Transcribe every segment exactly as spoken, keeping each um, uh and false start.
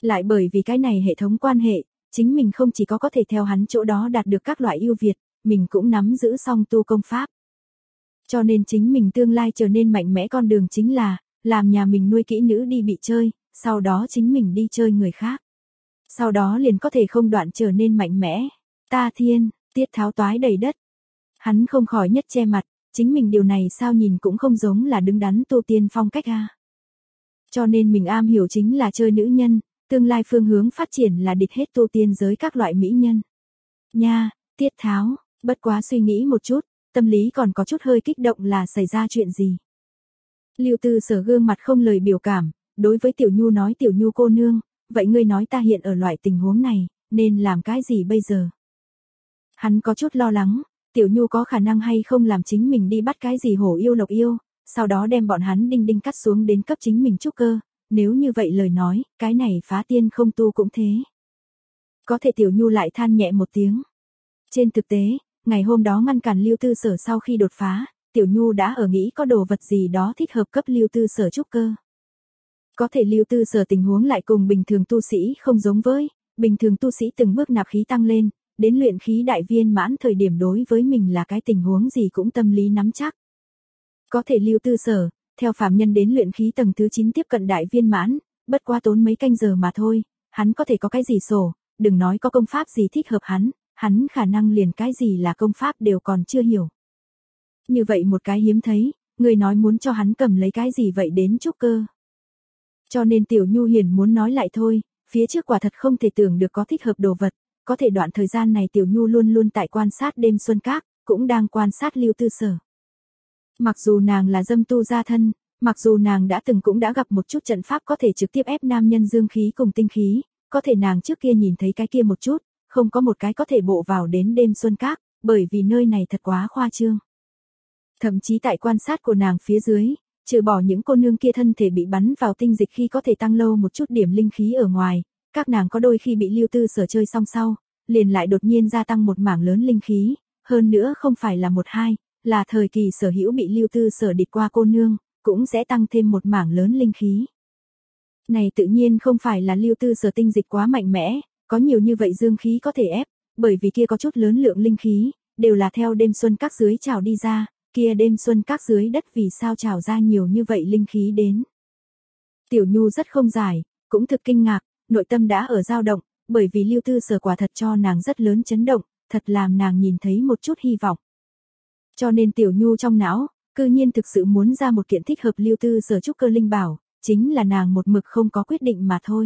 Lại bởi vì cái này hệ thống quan hệ, chính mình không chỉ có có thể theo hắn chỗ đó đạt được các loại ưu việt, mình cũng nắm giữ song tu công pháp. Cho nên chính mình tương lai trở nên mạnh mẽ con đường chính là, làm nhà mình nuôi kỹ nữ đi bị chơi, sau đó chính mình đi chơi người khác. Sau đó liền có thể không đoạn trở nên mạnh mẽ. Ta thiên, Tiết Tháo toái đầy đất. Hắn không khỏi nhất che mặt, chính mình điều này sao nhìn cũng không giống là đứng đắn tu tiên phong cách a. Cho nên mình am hiểu chính là chơi nữ nhân, tương lai phương hướng phát triển là địch hết tu tiên giới các loại mỹ nhân. Nha, Tiết Tháo, bất quá suy nghĩ một chút, tâm lý còn có chút hơi kích động là xảy ra chuyện gì. Lưu Tư Sở gương mặt không lời biểu cảm, đối với Tiểu Nhu nói Tiểu Nhu cô nương, vậy ngươi nói ta hiện ở loại tình huống này, nên làm cái gì bây giờ? Hắn có chút lo lắng, Tiểu Nhu có khả năng hay không làm chính mình đi bắt cái gì hổ yêu lộc yêu, sau đó đem bọn hắn đinh đinh cắt xuống đến cấp chính mình trúc cơ, nếu như vậy lời nói, cái này phá tiên không tu cũng thế. Có thể Tiểu Nhu lại than nhẹ một tiếng. Trên thực tế, ngày hôm đó ngăn cản Lưu Tư Sở sau khi đột phá, Tiểu Nhu đã ở nghĩ có đồ vật gì đó thích hợp cấp Lưu Tư Sở trúc cơ. Có thể Lưu Tư Sở tình huống lại cùng bình thường tu sĩ không giống với, bình thường tu sĩ từng bước nạp khí tăng lên, đến luyện khí đại viên mãn thời điểm đối với mình là cái tình huống gì cũng tâm lý nắm chắc. Có thể Lưu Tư Sở, theo phàm nhân đến luyện khí tầng thứ chín tiếp cận đại viên mãn, bất quá tốn mấy canh giờ mà thôi, hắn có thể có cái gì sổ, đừng nói có công pháp gì thích hợp hắn, hắn khả năng liền cái gì là công pháp đều còn chưa hiểu. Như vậy một cái hiếm thấy, người nói muốn cho hắn cầm lấy cái gì vậy đến trúc cơ. Cho nên Tiểu Nhu hiền muốn nói lại thôi, phía trước quả thật không thể tưởng được có thích hợp đồ vật, có thể đoạn thời gian này Tiểu Nhu luôn luôn tại quan sát đêm xuân các, cũng đang quan sát Lưu Tư Sở. Mặc dù nàng là dâm tu gia thân, mặc dù nàng đã từng cũng đã gặp một chút trận pháp có thể trực tiếp ép nam nhân dương khí cùng tinh khí, có thể nàng trước kia nhìn thấy cái kia một chút, không có một cái có thể bộ vào đến đêm xuân các, bởi vì nơi này thật quá khoa trương. Thậm chí tại quan sát của nàng phía dưới, trừ bỏ những cô nương kia thân thể bị bắn vào tinh dịch khi có thể tăng lâu một chút điểm linh khí ở ngoài, các nàng có đôi khi bị Lưu Tư Sở chơi xong sau, liền lại đột nhiên gia tăng một mảng lớn linh khí, hơn nữa không phải là một hai, là thời kỳ sở hữu bị Lưu Tư Sở địch qua cô nương, cũng sẽ tăng thêm một mảng lớn linh khí. Này tự nhiên không phải là Lưu Tư Sở tinh dịch quá mạnh mẽ, có nhiều như vậy dương khí có thể ép, bởi vì kia có chút lớn lượng linh khí, đều là theo đêm xuân các dưới trào đi ra, kia đêm xuân các dưới đất vì sao trào ra nhiều như vậy linh khí đến. Tiểu Nhu rất không giải, cũng thực kinh ngạc, nội tâm đã ở dao động, bởi vì Lưu Tư Sở quả thật cho nàng rất lớn chấn động, thật làm nàng nhìn thấy một chút hy vọng. Cho nên Tiểu Nhu trong não, cư nhiên thực sự muốn ra một kiện thích hợp Lưu Tư Sở trúc cơ linh bảo, chính là nàng một mực không có quyết định mà thôi.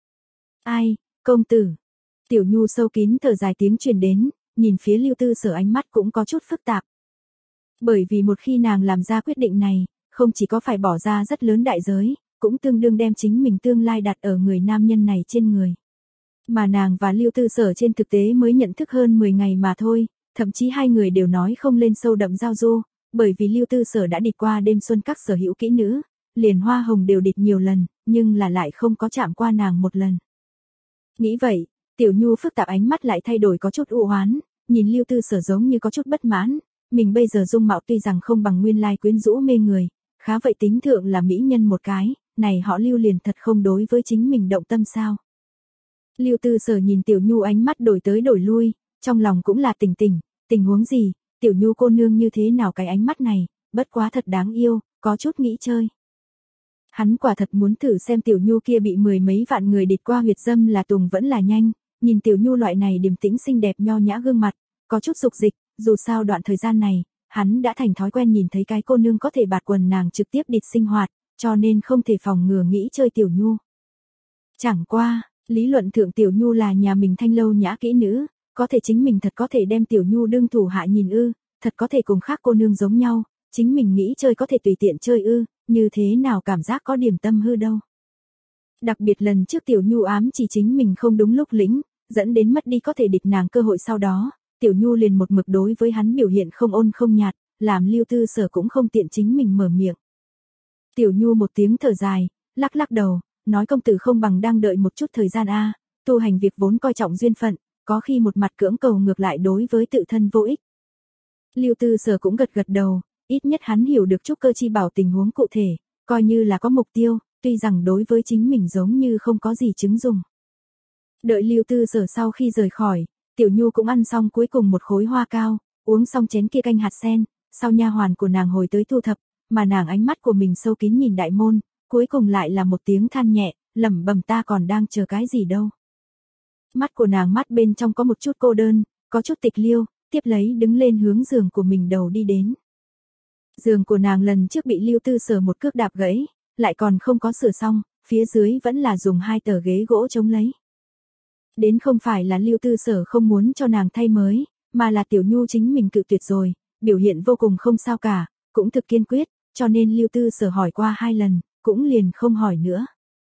Ai, công tử. Tiểu Nhu sâu kín thở dài tiếng truyền đến, nhìn phía Lưu Tư Sở ánh mắt cũng có chút phức tạp. Bởi vì một khi nàng làm ra quyết định này, không chỉ có phải bỏ ra rất lớn đại giới, cũng tương đương đem chính mình tương lai đặt ở người nam nhân này trên người. Mà nàng và Lưu Tư Sở trên thực tế mới nhận thức hơn mười ngày mà thôi, thậm chí hai người đều nói không lên sâu đậm giao du, bởi vì Lưu Tư Sở đã địch qua đêm xuân các sở hữu kỹ nữ, liền hoa hồng đều địch nhiều lần, nhưng là lại không có chạm qua nàng một lần. Nghĩ vậy, Tiểu Nhu phức tạp ánh mắt lại thay đổi có chút u hoán, nhìn Lưu Tư Sở giống như có chút bất mãn, mình bây giờ dung mạo tuy rằng không bằng nguyên lai quyến rũ mê người, khá vậy tính thượng là mỹ nhân một cái, này họ Lưu liền thật không đối với chính mình động tâm sao. Lưu Tư Sở nhìn Tiểu Nhu ánh mắt đổi tới đổi lui, trong lòng cũng là tỉnh tỉnh, tình huống gì, Tiểu Nhu cô nương như thế nào cái ánh mắt này, bất quá thật đáng yêu, có chút nghĩ chơi. Hắn quả thật muốn thử xem Tiểu Nhu kia bị mười mấy vạn người địch qua huyệt dâm là tùng vẫn là nhanh, nhìn Tiểu Nhu loại này điềm tĩnh xinh đẹp nho nhã gương mặt, có chút dục dịch, dù sao đoạn thời gian này, hắn đã thành thói quen nhìn thấy cái cô nương có thể bạt quần nàng trực tiếp địch sinh hoạt, cho nên không thể phòng ngừa nghĩ chơi Tiểu Nhu. Chẳng qua, lý luận thượng Tiểu Nhu là nhà mình thanh lâu nhã kỹ nữ, có thể chính mình thật có thể đem Tiểu Nhu đương thủ hạ nhìn ư, thật có thể cùng khác cô nương giống nhau, chính mình nghĩ chơi có thể tùy tiện chơi ư, như thế nào cảm giác có điểm tâm hư đâu. Đặc biệt lần trước Tiểu Nhu ám chỉ chính mình không đúng lúc lĩnh, dẫn đến mất đi có thể địch nàng cơ hội sau đó, Tiểu Nhu liền một mực đối với hắn biểu hiện không ôn không nhạt, làm Lưu Tư Sở cũng không tiện chính mình mở miệng. Tiểu Nhu một tiếng thở dài, lắc lắc đầu, nói công tử không bằng đang đợi một chút thời gian a, tu hành việc vốn coi trọng duyên phận, có khi một mặt cưỡng cầu ngược lại đối với tự thân vô ích. Lưu Tư Sở cũng gật gật đầu, ít nhất hắn hiểu được trúc cơ chi bảo tình huống cụ thể, coi như là có mục tiêu, tuy rằng đối với chính mình giống như không có gì chứng dùng. Đợi Lưu Tư Sở sau khi rời khỏi, Tiểu Nhu cũng ăn xong cuối cùng một khối hoa cao, uống xong chén kia canh hạt sen, sau nha hoàn của nàng hồi tới thu thập, mà nàng ánh mắt của mình sâu kín nhìn đại môn, cuối cùng lại là một tiếng than nhẹ, lẩm bẩm ta còn đang chờ cái gì đâu. Mắt của nàng mắt bên trong có một chút cô đơn, có chút tịch liêu, tiếp lấy đứng lên hướng giường của mình đầu đi đến. Giường của nàng lần trước bị Lưu Tư Sở một cước đạp gãy, lại còn không có sửa xong, phía dưới vẫn là dùng hai tờ ghế gỗ chống lấy. Đến không phải là Lưu Tư Sở không muốn cho nàng thay mới, mà là Tiểu Nhu chính mình cự tuyệt rồi, biểu hiện vô cùng không sao cả, cũng thực kiên quyết, cho nên Lưu Tư Sở hỏi qua hai lần, cũng liền không hỏi nữa.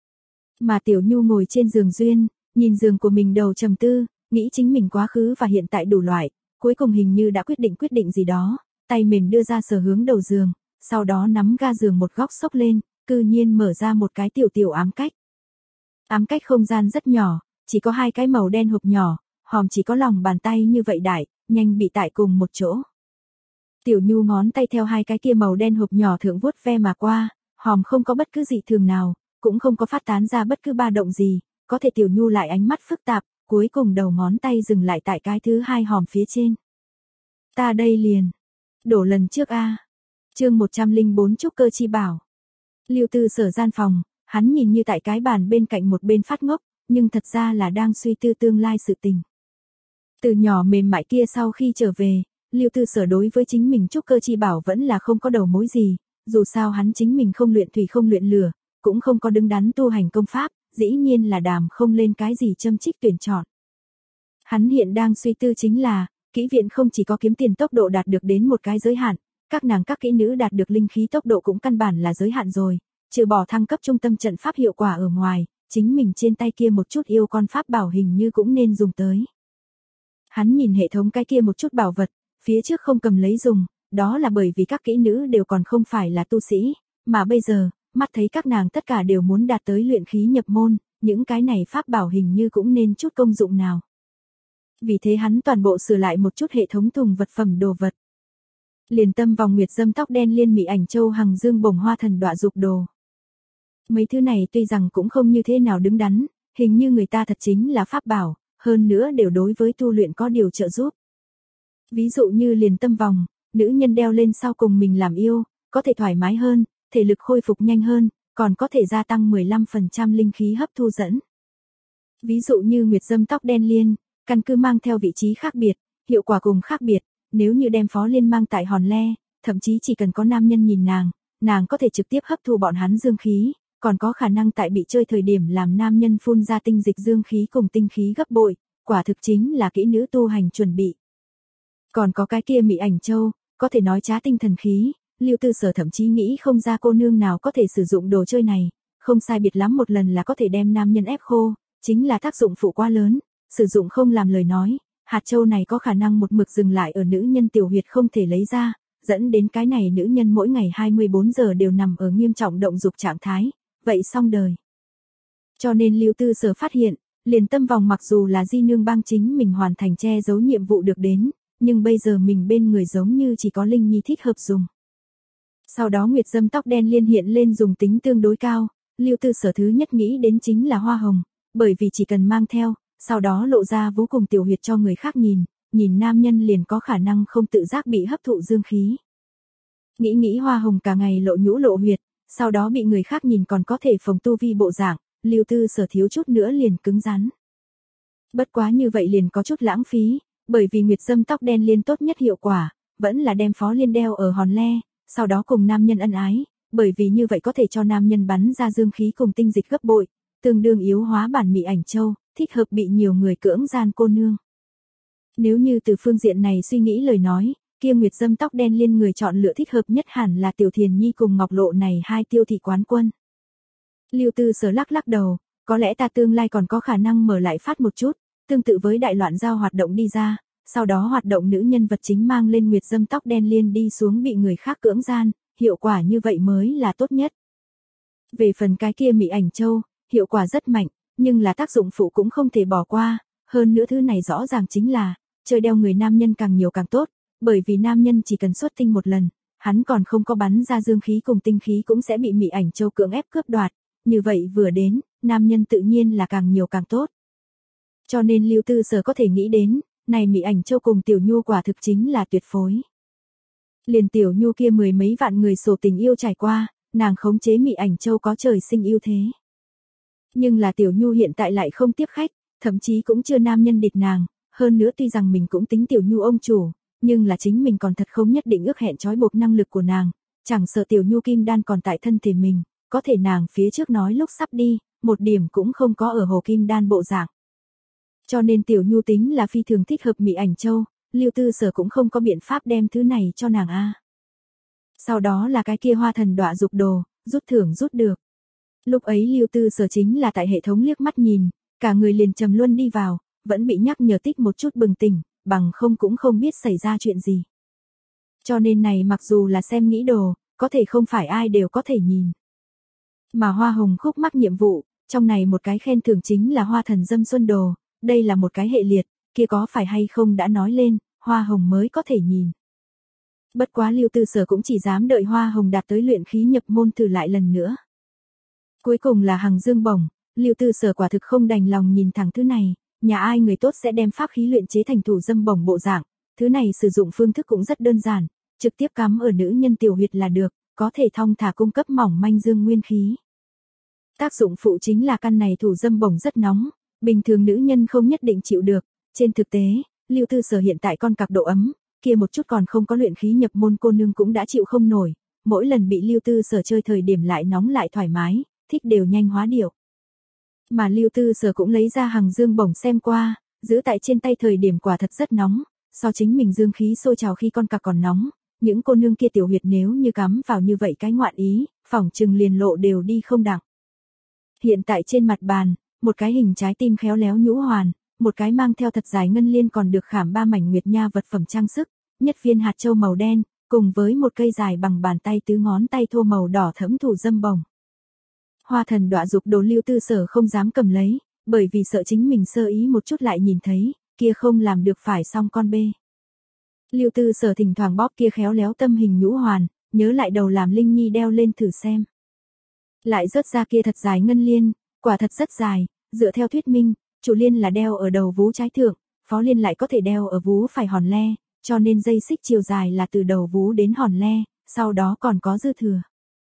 Mà Tiểu Nhu ngồi trên giường duyên, nhìn giường của mình đầu trầm tư, nghĩ chính mình quá khứ và hiện tại đủ loại, cuối cùng hình như đã quyết định quyết định gì đó, tay mềm đưa ra sờ hướng đầu giường, sau đó nắm ga giường một góc xốc lên, cư nhiên mở ra một cái tiểu tiểu ám cách. Ám cách không gian rất nhỏ, chỉ có hai cái màu đen hộp nhỏ, hòm chỉ có lòng bàn tay như vậy đại, nhanh bị tại cùng một chỗ. Tiểu Nhu ngón tay theo hai cái kia màu đen hộp nhỏ thượng vuốt ve mà qua, hòm không có bất cứ gì thường nào, cũng không có phát tán ra bất cứ ba động gì, có thể Tiểu Nhu lại ánh mắt phức tạp, cuối cùng đầu ngón tay dừng lại tại cái thứ hai hòm phía trên. Ta đây liền. Đổ lần trước a. Chương một trăm lẻ bốn Trúc Cơ Chi Bảo. Lưu Tư Sở gian phòng, hắn nhìn như tại cái bàn bên cạnh một bên phát ngốc, nhưng thật ra là đang suy tư tương lai sự tình. Từ nhỏ mềm mại kia sau khi trở về, Lưu Tư Sở đối với chính mình Trúc Cơ Chi Bảo vẫn là không có đầu mối gì, dù sao hắn chính mình không luyện thủy không luyện lửa, cũng không có đứng đắn tu hành công pháp, dĩ nhiên là đàm không lên cái gì châm trích tuyển chọn. Hắn hiện đang suy tư chính là, kỹ viện không chỉ có kiếm tiền tốc độ đạt được đến một cái giới hạn, các nàng các kỹ nữ đạt được linh khí tốc độ cũng căn bản là giới hạn rồi, trừ bỏ thăng cấp trung tâm trận pháp hiệu quả ở ngoài, chính mình trên tay kia một chút yêu con pháp bảo hình như cũng nên dùng tới. Hắn nhìn hệ thống cái kia một chút bảo vật, phía trước không cầm lấy dùng, đó là bởi vì các kỹ nữ đều còn không phải là tu sĩ, mà bây giờ, mắt thấy các nàng tất cả đều muốn đạt tới luyện khí nhập môn, những cái này pháp bảo hình như cũng nên chút công dụng nào. Vì thế hắn toàn bộ sửa lại một chút hệ thống thùng vật phẩm đồ vật. Liền tâm vòng nguyệt dâm tóc đen liên mỹ ảnh châu hằng dương bồng hoa thần đọa dục đồ. Mấy thứ này tuy rằng cũng không như thế nào đứng đắn, hình như người ta thật chính là pháp bảo, hơn nữa đều đối với tu luyện có điều trợ giúp. Ví dụ như liền tâm vòng, nữ nhân đeo lên sau cùng mình làm yêu, có thể thoải mái hơn, thể lực khôi phục nhanh hơn, còn có thể gia tăng mười lăm phần trăm linh khí hấp thu dẫn. Ví dụ như nguyệt dâm tóc đen liên, căn cứ mang theo vị trí khác biệt, hiệu quả cùng khác biệt, nếu như đem phó liên mang tại hòn le, thậm chí chỉ cần có nam nhân nhìn nàng, nàng có thể trực tiếp hấp thu bọn hắn dương khí, còn có khả năng tại bị chơi thời điểm làm nam nhân phun ra tinh dịch dương khí cùng tinh khí gấp bội, quả thực chính là kỹ nữ tu hành chuẩn bị. Còn có cái kia mỹ ảnh châu, có thể nói trá tinh thần khí, Lưu Tư Sở thậm chí nghĩ không ra cô nương nào có thể sử dụng đồ chơi này, không sai biệt lắm một lần là có thể đem nam nhân ép khô, chính là tác dụng phụ quá lớn, sử dụng không làm lời nói, hạt châu này có khả năng một mực dừng lại ở nữ nhân tiểu huyệt không thể lấy ra, dẫn đến cái này nữ nhân mỗi ngày hai mươi bốn giờ đều nằm ở nghiêm trọng động dục trạng thái, vậy xong đời. Cho nên Lưu Tư Sở phát hiện, liền tâm vòng mặc dù là di nương bang chính mình hoàn thành che giấu nhiệm vụ được đến, nhưng bây giờ mình bên người giống như chỉ có Linh Nhi thích hợp dùng. Sau đó nguyệt dâm tóc đen liên hiện lên dùng tính tương đối cao, Lưu Tư Sở thứ nhất nghĩ đến chính là hoa hồng, bởi vì chỉ cần mang theo, sau đó lộ ra vô cùng tiểu huyệt cho người khác nhìn, nhìn nam nhân liền có khả năng không tự giác bị hấp thụ dương khí. Nghĩ nghĩ hoa hồng cả ngày lộ nhũ lộ huyệt, sau đó bị người khác nhìn còn có thể phồng tu vi bộ dạng, Lưu Tư Sở thiếu chút nữa liền cứng rắn. Bất quá như vậy liền có chút lãng phí, bởi vì nguyệt dâm tóc đen liên tốt nhất hiệu quả, vẫn là đem phó liên đeo ở hòn le, sau đó cùng nam nhân ân ái, bởi vì như vậy có thể cho nam nhân bắn ra dương khí cùng tinh dịch gấp bội, tương đương yếu hóa bản mỹ ảnh châu, thích hợp bị nhiều người cưỡng gian cô nương. Nếu như từ phương diện này suy nghĩ lời nói, kia nguyệt dâm tóc đen liên người chọn lựa thích hợp nhất hẳn là Tiểu Thiền Nhi cùng Ngọc Lộ này hai tiêu thị quán quân. Lưu Tư Sở lắc lắc đầu, có lẽ ta tương lai còn có khả năng mở lại phát một chút, tương tự với đại loạn giao hoạt động đi ra, sau đó hoạt động nữ nhân vật chính mang lên nguyệt dâm tóc đen liên đi xuống bị người khác cưỡng gian, hiệu quả như vậy mới là tốt nhất. Về phần cái kia mỹ ảnh châu, hiệu quả rất mạnh, nhưng là tác dụng phụ cũng không thể bỏ qua, hơn nữa thứ này rõ ràng chính là, chơi đeo người nam nhân càng nhiều càng tốt, bởi vì nam nhân chỉ cần xuất tinh một lần, hắn còn không có bắn ra dương khí cùng tinh khí cũng sẽ bị mỹ ảnh châu cưỡng ép cướp đoạt, như vậy vừa đến, nam nhân tự nhiên là càng nhiều càng tốt. Cho nên Lưu Tư Sở có thể nghĩ đến, này Mị Ảnh Châu cùng Tiểu Nhu quả thực chính là tuyệt phối. Liền Tiểu Nhu kia mười mấy vạn người sổ tình yêu trải qua, nàng khống chế Mị Ảnh Châu có trời sinh ưu thế. Nhưng là Tiểu Nhu hiện tại lại không tiếp khách, thậm chí cũng chưa nam nhân địt nàng, hơn nữa tuy rằng mình cũng tính Tiểu Nhu ông chủ, nhưng là chính mình còn thật không nhất định ước hẹn trói buộc năng lực của nàng, chẳng sợ Tiểu Nhu kim đan còn tại thân thể mình, có thể nàng phía trước nói lúc sắp đi, một điểm cũng không có ở hồ kim đan bộ dạng. Cho nên Tiểu Nhu tính là phi thường thích hợp Mị Ảnh Châu, Lưu Tư Sở cũng không có biện pháp đem thứ này cho nàng a. Sau đó là cái kia hoa thần đọa dục đồ, rút thưởng rút được. Lúc ấy Lưu Tư Sở chính là tại hệ thống liếc mắt nhìn, cả người liền trầm luân đi vào, vẫn bị nhắc nhở tích một chút bừng tỉnh, bằng không cũng không biết xảy ra chuyện gì. Cho nên này mặc dù là xem nghĩ đồ, có thể không phải ai đều có thể nhìn. Mà hoa hồng khúc mắc nhiệm vụ, trong này một cái khen thưởng chính là hoa thần dâm xuân đồ, đây là một cái hệ liệt, kia có phải hay không đã nói lên, hoa hồng mới có thể nhìn. Bất quá Lưu Tư Sở cũng chỉ dám đợi hoa hồng đạt tới luyện khí nhập môn thử lại lần nữa. Cuối cùng là hằng dương bổng, Lưu Tư Sở quả thực không đành lòng nhìn thẳng thứ này, nhà ai người tốt sẽ đem pháp khí luyện chế thành thủ dâm bổng bộ dạng, thứ này sử dụng phương thức cũng rất đơn giản, trực tiếp cắm ở nữ nhân tiểu huyệt là được, có thể thong thả cung cấp mỏng manh dương nguyên khí. Tác dụng phụ chính là căn này thủ dâm bổng rất nóng, bình thường nữ nhân không nhất định chịu được, trên thực tế, Lưu Tư Sở hiện tại con cặc độ ấm, kia một chút còn không có luyện khí nhập môn cô nương cũng đã chịu không nổi, mỗi lần bị Lưu Tư Sở chơi thời điểm lại nóng lại thoải mái, thích đều nhanh hóa điệu. Mà Lưu Tư Sở cũng lấy ra hằng dương bổng xem qua, giữ tại trên tay thời điểm quả thật rất nóng, so chính mình dương khí sôi trào khi con cặc còn nóng, những cô nương kia tiểu huyệt nếu như cắm vào như vậy cái ngoạn ý, phỏng chừng liền lộ đều đi không đặng. Hiện tại trên mặt bàn, một cái hình trái tim khéo léo nhũ hoàn, một cái mang theo thật dài ngân liên còn được khảm ba mảnh nguyệt nha vật phẩm trang sức, nhất viên hạt châu màu đen, cùng với một cây dài bằng bàn tay tứ ngón tay thô màu đỏ thẫm thủ dâm bổng. Hoa thần đọa dục đồ Lưu Tư Sở không dám cầm lấy, bởi vì sợ chính mình sơ ý một chút lại nhìn thấy, kia không làm được phải xong con bê. Lưu Tư Sở thỉnh thoảng bóp kia khéo léo tâm hình nhũ hoàn, nhớ lại đầu làm Linh Nhi đeo lên thử xem. Lại rớt ra kia thật dài ngân liên, quả thật rất dài, dựa theo thuyết minh, chủ liên là đeo ở đầu vú trái thượng, phó liên lại có thể đeo ở vú phải hòn le, cho nên dây xích chiều dài là từ đầu vú đến hòn le, sau đó còn có dư thừa.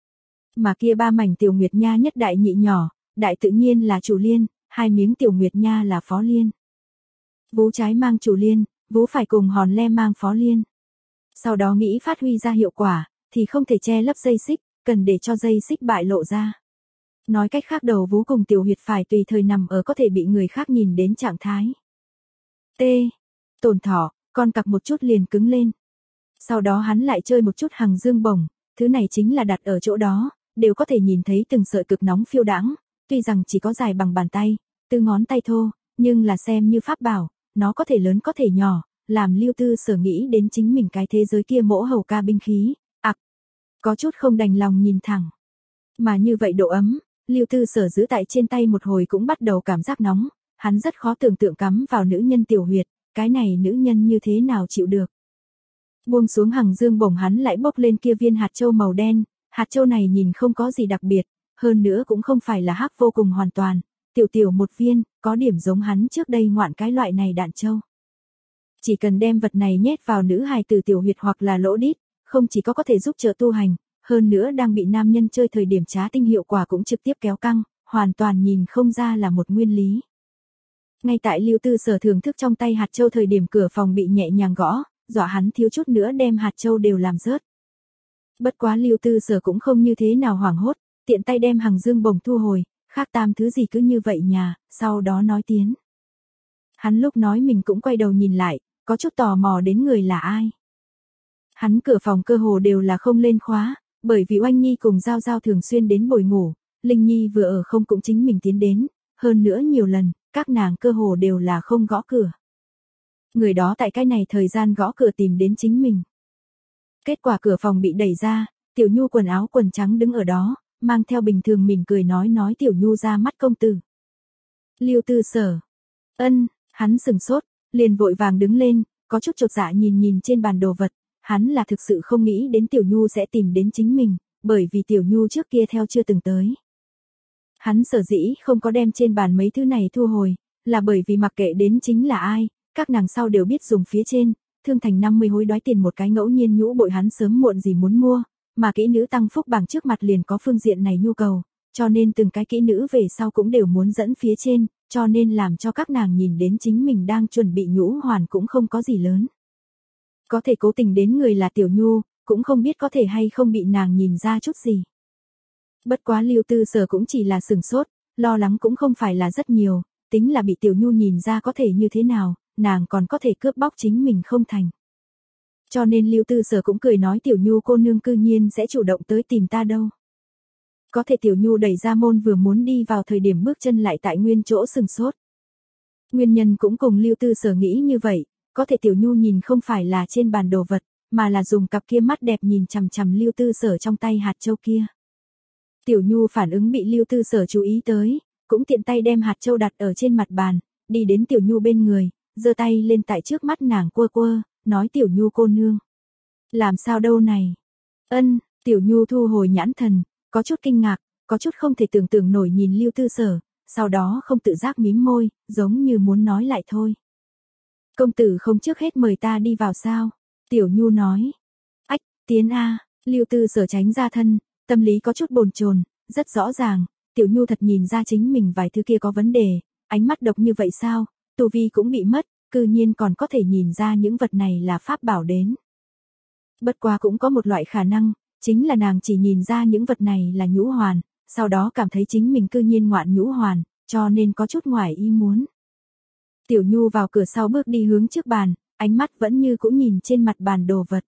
Mà kia ba mảnh tiểu nguyệt nha nhất đại nhị nhỏ, đại tự nhiên là chủ liên, hai miếng tiểu nguyệt nha là phó liên. Vú trái mang chủ liên, vú phải cùng hòn le mang phó liên. Sau đó nghĩ phát huy ra hiệu quả, thì không thể che lấp dây xích, cần để cho dây xích bại lộ ra. Nói cách khác đầu vú cùng tiểu huyệt phải tùy thời nằm ở có thể bị người khác nhìn đến trạng thái. T. Tổn thỏ, con cặc một chút liền cứng lên. Sau đó hắn lại chơi một chút hằng dương bổng, thứ này chính là đặt ở chỗ đó, đều có thể nhìn thấy từng sợi cực nóng phiêu đãng, tuy rằng chỉ có dài bằng bàn tay, từ ngón tay thô, nhưng là xem như pháp bảo, nó có thể lớn có thể nhỏ, làm Lưu Tư Sở nghĩ đến chính mình cái thế giới kia mỗ hầu ca binh khí, ặc, có chút không đành lòng nhìn thẳng. Mà như vậy độ ấm, Lưu Tư Sở giữ tại trên tay một hồi cũng bắt đầu cảm giác nóng, hắn rất khó tưởng tượng cắm vào nữ nhân tiểu huyệt, cái này nữ nhân như thế nào chịu được. Buông xuống hằng dương bổng hắn lại bốc lên kia viên hạt châu màu đen, hạt châu này nhìn không có gì đặc biệt, hơn nữa cũng không phải là hắc vô cùng hoàn toàn, tiểu tiểu một viên, có điểm giống hắn trước đây ngoạn cái loại này đạn châu. Chỉ cần đem vật này nhét vào nữ hài từ tiểu huyệt hoặc là lỗ đít, không chỉ có có thể giúp trợ tu hành, hơn nữa đang bị nam nhân chơi thời điểm trá tinh hiệu quả cũng trực tiếp kéo căng, hoàn toàn nhìn không ra là một nguyên lý. Ngay tại Lưu Tư Sở thưởng thức trong tay hạt châu thời điểm cửa phòng bị nhẹ nhàng gõ, dọa hắn thiếu chút nữa đem hạt châu đều làm rớt. Bất quá Lưu Tư Sở cũng không như thế nào hoảng hốt, tiện tay đem hằng dương bổng thu hồi, khác tam thứ gì cứ như vậy nhà, sau đó nói tiến. Hắn lúc nói mình cũng quay đầu nhìn lại, có chút tò mò đến người là ai. Hắn cửa phòng cơ hồ đều là không lên khóa, bởi vì Oanh Nhi cùng Giao Giao thường xuyên đến bồi ngủ, Linh Nhi vừa ở không cũng chính mình tiến đến, hơn nữa nhiều lần, các nàng cơ hồ đều là không gõ cửa. Người đó tại cái này thời gian gõ cửa tìm đến chính mình. Kết quả cửa phòng bị đẩy ra, Tiểu Nhu quần áo quần trắng đứng ở đó, mang theo bình thường mỉm cười nói nói Tiểu Nhu ra mắt công tử. Lưu Tư Sở. Ân, hắn sừng sốt, liền vội vàng đứng lên, có chút chột dạ nhìn nhìn trên bàn đồ vật, hắn là thực sự không nghĩ đến Tiểu Nhu sẽ tìm đến chính mình, bởi vì Tiểu Nhu trước kia theo chưa từng tới. Hắn sở dĩ không có đem trên bàn mấy thứ này thu hồi, là bởi vì mặc kệ đến chính là ai, các nàng sau đều biết dùng phía trên, thương thành năm mươi hối đoái tiền một cái ngẫu nhiên nhũ bội hắn sớm muộn gì muốn mua, mà kỹ nữ tăng phúc bảng trước mặt liền có phương diện này nhu cầu, cho nên từng cái kỹ nữ về sau cũng đều muốn dẫn phía trên, cho nên làm cho các nàng nhìn đến chính mình đang chuẩn bị nhũ hoàn cũng không có gì lớn. Có thể cố tình đến người là Tiểu Nhu, cũng không biết có thể hay không bị nàng nhìn ra chút gì. Bất quá Lưu Tư Sở cũng chỉ là sừng sốt, lo lắng cũng không phải là rất nhiều, tính là bị Tiểu Nhu nhìn ra có thể như thế nào, nàng còn có thể cướp bóc chính mình không thành. Cho nên Lưu Tư Sở cũng cười nói Tiểu Nhu cô nương cư nhiên sẽ chủ động tới tìm ta đâu. Có thể Tiểu Nhu đẩy ra môn vừa muốn đi vào thời điểm bước chân lại tại nguyên chỗ sừng sốt. Nguyên nhân cũng cùng Lưu Tư Sở nghĩ như vậy, có thể Tiểu Nhu nhìn không phải là trên bàn đồ vật, mà là dùng cặp kia mắt đẹp nhìn chằm chằm Lưu Tư Sở trong tay hạt châu kia. Tiểu Nhu phản ứng bị Lưu Tư Sở chú ý tới, cũng tiện tay đem hạt châu đặt ở trên mặt bàn, đi đến Tiểu Nhu bên người, giơ tay lên tại trước mắt nàng quơ quơ, nói Tiểu Nhu cô nương. Làm sao đâu này? Ân, Tiểu Nhu thu hồi nhãn thần, có chút kinh ngạc, có chút không thể tưởng tượng nổi nhìn Lưu Tư Sở, sau đó không tự giác mím môi, giống như muốn nói lại thôi. Công tử không trước hết mời ta đi vào sao? Tiểu Nhu nói. Ách, tiến a, Lưu Tư Sở tránh ra thân, tâm lý có chút bồn chồn, rất rõ ràng, Tiểu Nhu thật nhìn ra chính mình vài thứ kia có vấn đề, ánh mắt độc như vậy sao, tu vi cũng bị mất, cư nhiên còn có thể nhìn ra những vật này là pháp bảo đến. Bất quá cũng có một loại khả năng, chính là nàng chỉ nhìn ra những vật này là nhũ hoàn, sau đó cảm thấy chính mình cư nhiên ngoạn nhũ hoàn, cho nên có chút ngoài ý muốn. Tiểu Nhu vào cửa sau bước đi hướng trước bàn, ánh mắt vẫn như cũng nhìn trên mặt bàn đồ vật.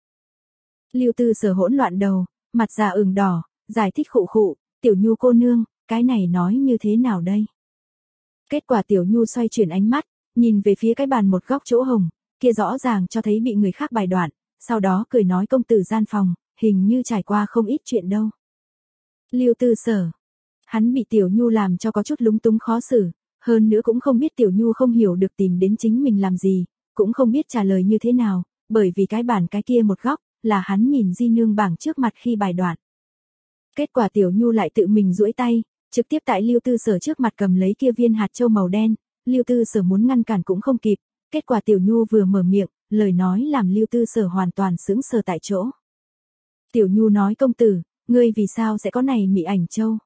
Lưu Tư Sở hỗn loạn đầu, mặt già ửng đỏ, giải thích khụ khụ, Tiểu Nhu cô nương, cái này nói như thế nào đây? Kết quả Tiểu Nhu xoay chuyển ánh mắt, nhìn về phía cái bàn một góc chỗ hồng, kia rõ ràng cho thấy bị người khác bài đoạn, sau đó cười nói công tử gian phòng, hình như trải qua không ít chuyện đâu. Lưu Tư Sở, hắn bị Tiểu Nhu làm cho có chút lúng túng khó xử, hơn nữa cũng không biết Tiểu Nhu không hiểu được tìm đến chính mình làm gì, cũng không biết trả lời như thế nào, bởi vì cái bàn cái kia một góc, là hắn nhìn di nương bảng trước mặt khi bài đoạn. Kết quả Tiểu Nhu lại tự mình duỗi tay, trực tiếp tại Lưu Tư Sở trước mặt cầm lấy kia viên hạt châu màu đen, Lưu Tư Sở muốn ngăn cản cũng không kịp, kết quả Tiểu Nhu vừa mở miệng, lời nói làm Lưu Tư Sở hoàn toàn sững sờ tại chỗ. Tiểu Nhu nói công tử, ngươi vì sao sẽ có này mị ảnh châu?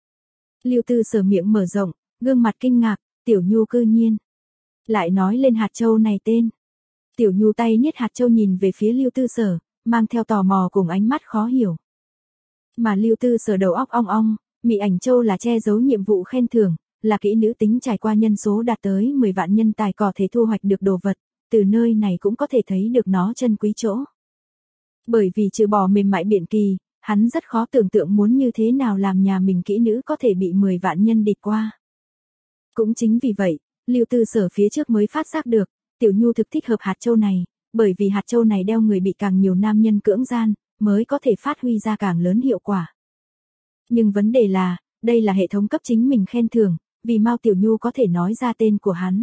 Lưu Tư Sở miệng mở rộng, gương mặt kinh ngạc, Tiểu Nhu cư nhiên lại nói lên hạt châu này tên. Tiểu Nhu tay niết hạt châu nhìn về phía Lưu Tư Sở, mang theo tò mò cùng ánh mắt khó hiểu. Mà Lưu Tư Sở đầu óc ong ong, mị ảnh châu là che giấu nhiệm vụ khen thưởng, là kỹ nữ tính trải qua nhân số đạt tới mười vạn nhân tài có thể thu hoạch được đồ vật, từ nơi này cũng có thể thấy được nó chân quý chỗ. Bởi vì trừ bỏ mềm mại biện kỳ, hắn rất khó tưởng tượng muốn như thế nào làm nhà mình kỹ nữ có thể bị mười vạn nhân địch qua. Cũng chính vì vậy, Lưu Tư Sở phía trước mới phát giác được, Tiểu Nhu thực thích hợp hạt châu này, bởi vì hạt châu này đeo người bị càng nhiều nam nhân cưỡng gian, mới có thể phát huy ra càng lớn hiệu quả. Nhưng vấn đề là, đây là hệ thống cấp chính mình khen thưởng, vì Mao Tiểu Nhu có thể nói ra tên của hắn.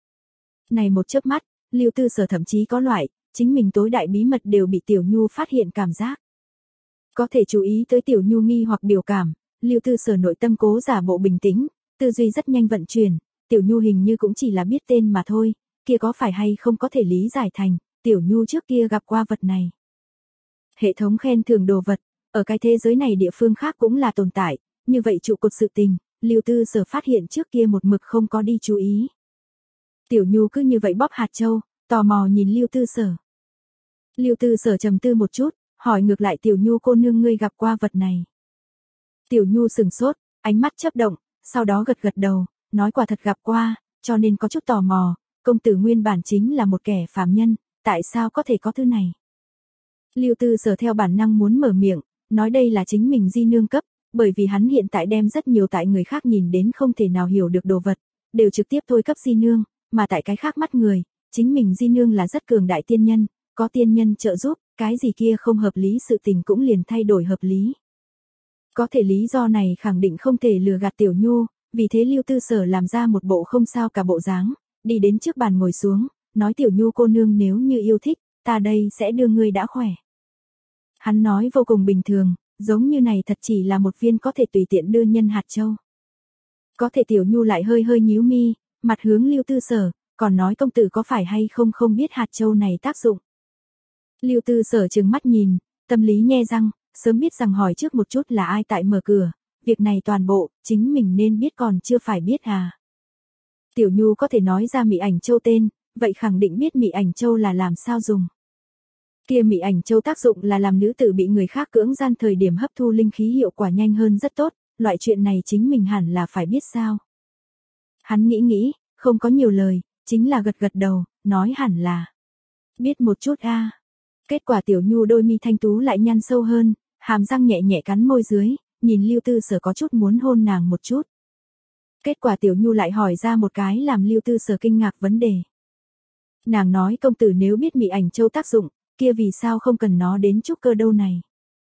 Này một chớp mắt, Lưu Tư Sở thậm chí có loại, chính mình tối đại bí mật đều bị Tiểu Nhu phát hiện cảm giác. Có thể chú ý tới Tiểu Nhu nghi hoặc biểu cảm, Lưu Tư Sở nội tâm cố giả bộ bình tĩnh, tư duy rất nhanh vận chuyển, Tiểu Nhu hình như cũng chỉ là biết tên mà thôi, kia có phải hay không có thể lý giải thành, Tiểu Nhu trước kia gặp qua vật này. Hệ thống khen thưởng đồ vật, ở cái thế giới này địa phương khác cũng là tồn tại, như vậy trụ cột sự tình, Lưu Tư Sở phát hiện trước kia một mực không có đi chú ý. Tiểu Nhu cứ như vậy bóp hạt châu, tò mò nhìn Lưu Tư Sở. Lưu Tư Sở trầm tư một chút, hỏi ngược lại Tiểu Nhu cô nương ngươi gặp qua vật này. Tiểu Nhu sừng sốt, ánh mắt chớp động, sau đó gật gật đầu, nói quả thật gặp qua, cho nên có chút tò mò, công tử nguyên bản chính là một kẻ phàm nhân, tại sao có thể có thứ này? Lưu Tư Sở theo bản năng muốn mở miệng, nói đây là chính mình di nương cấp, bởi vì hắn hiện tại đem rất nhiều tại người khác nhìn đến không thể nào hiểu được đồ vật, đều trực tiếp thôi cấp di nương, mà tại cái khác mắt người, chính mình di nương là rất cường đại tiên nhân, có tiên nhân trợ giúp, cái gì kia không hợp lý sự tình cũng liền thay đổi hợp lý. Có thể lý do này khẳng định không thể lừa gạt Tiểu Nhu, vì thế Lưu Tư Sở làm ra một bộ không sao cả bộ dáng, đi đến trước bàn ngồi xuống, nói Tiểu Nhu cô nương nếu như yêu thích, ta đây sẽ đưa ngươi đã khỏe. Hắn nói vô cùng bình thường, giống như này thật chỉ là một viên có thể tùy tiện đưa nhân hạt châu. Có thể Tiểu Nhu lại hơi hơi nhíu mi, mặt hướng Lưu Tư Sở, còn nói công tử có phải hay không không biết hạt châu này tác dụng. Lưu Tư Sở trừng mắt nhìn, tâm lý nhe răng, sớm biết rằng hỏi trước một chút là ai tại mở cửa, việc này toàn bộ, chính mình nên biết còn chưa phải biết à. Tiểu Nhu có thể nói ra Mị Ảnh Châu tên, vậy khẳng định biết Mị Ảnh Châu là làm sao dùng. Kia Mị Ảnh Châu tác dụng là làm nữ tử bị người khác cưỡng gian thời điểm hấp thu linh khí hiệu quả nhanh hơn rất tốt, loại chuyện này chính mình hẳn là phải biết sao. Hắn nghĩ nghĩ, không có nhiều lời, chính là gật gật đầu, nói hẳn là biết một chút a. À. Kết quả Tiểu Nhu đôi mi thanh tú lại nhăn sâu hơn, hàm răng nhẹ nhẹ cắn môi dưới, nhìn Lưu Tư Sở có chút muốn hôn nàng một chút. Kết quả Tiểu Nhu lại hỏi ra một cái làm Lưu Tư Sở kinh ngạc vấn đề. Nàng nói công tử nếu biết Mị Ảnh Châu tác dụng, kia vì sao không cần nó đến trúc cơ đâu này.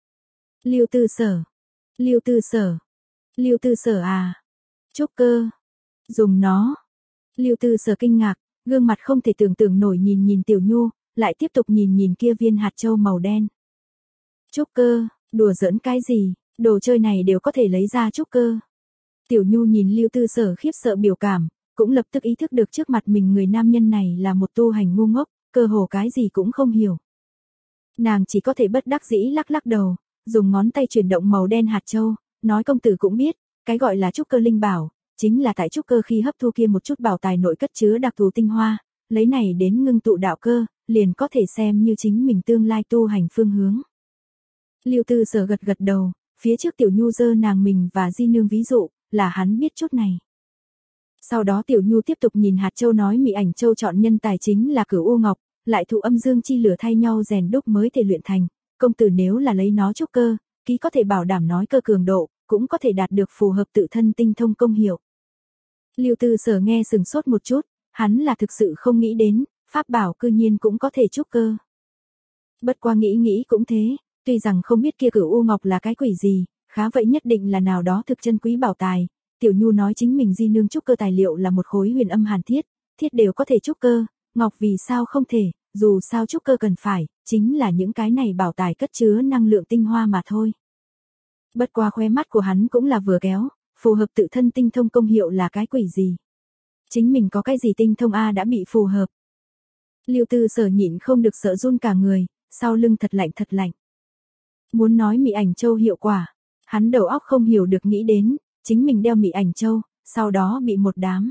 Lưu Tư Sở, Lưu Tư Sở, Lưu Tư Sở à, trúc cơ, dùng nó. Lưu Tư Sở kinh ngạc, gương mặt không thể tưởng tượng nổi nhìn nhìn Tiểu Nhu, lại tiếp tục nhìn nhìn kia viên hạt châu màu đen. Trúc cơ, đùa giỡn cái gì, đồ chơi này đều có thể lấy ra trúc cơ. Tiểu Nhu nhìn Lưu Tư Sở khiếp sợ biểu cảm, cũng lập tức ý thức được trước mặt mình người nam nhân này là một tu hành ngu ngốc, cơ hồ cái gì cũng không hiểu. Nàng chỉ có thể bất đắc dĩ lắc lắc đầu, dùng ngón tay chuyển động màu đen hạt châu, nói công tử cũng biết, cái gọi là trúc cơ linh bảo, chính là tại trúc cơ khi hấp thu kia một chút bảo tài nội cất chứa đặc thù tinh hoa, lấy này đến ngưng tụ đạo cơ, liền có thể xem như chính mình tương lai tu hành phương hướng. Lưu Tư Sở gật gật đầu, phía trước Tiểu Nhu giơ nàng mình và Di Nương ví dụ, là hắn biết chút này. Sau đó Tiểu Nhu tiếp tục nhìn hạt châu nói Mị Ảnh Châu chọn nhân tài chính là Cửu U Ngọc, lại thụ âm dương chi lửa thay nhau rèn đúc mới thể luyện thành, công tử nếu là lấy nó trúc cơ, ký có thể bảo đảm nói cơ cường độ, cũng có thể đạt được phù hợp tự thân tinh thông công hiệu. Lưu Tư Sở nghe sừng sốt một chút, hắn là thực sự không nghĩ đến, pháp bảo cư nhiên cũng có thể trúc cơ. Bất qua nghĩ nghĩ cũng thế, tuy rằng không biết kia Cửu U Ngọc là cái quỷ gì, khá vậy nhất định là nào đó thực chân quý bảo tài. Tiểu Nhu nói chính mình Di Nương trúc cơ tài liệu là một khối huyền âm hàn thiết, thiết đều có thể trúc cơ, ngọc vì sao không thể, dù sao trúc cơ cần phải, chính là những cái này bảo tài cất chứa năng lượng tinh hoa mà thôi. Bất qua khóe mắt của hắn cũng là vừa kéo, phù hợp tự thân tinh thông công hiệu là cái quỷ gì. Chính mình có cái gì tinh thông a đã bị phù hợp. Lưu Tư Sở nhịn không được sợ run cả người, sau lưng thật lạnh thật lạnh. Muốn nói Mị Ảnh Châu hiệu quả, hắn đầu óc không hiểu được nghĩ đến, chính mình đeo Mị Ảnh Châu, sau đó bị một đám.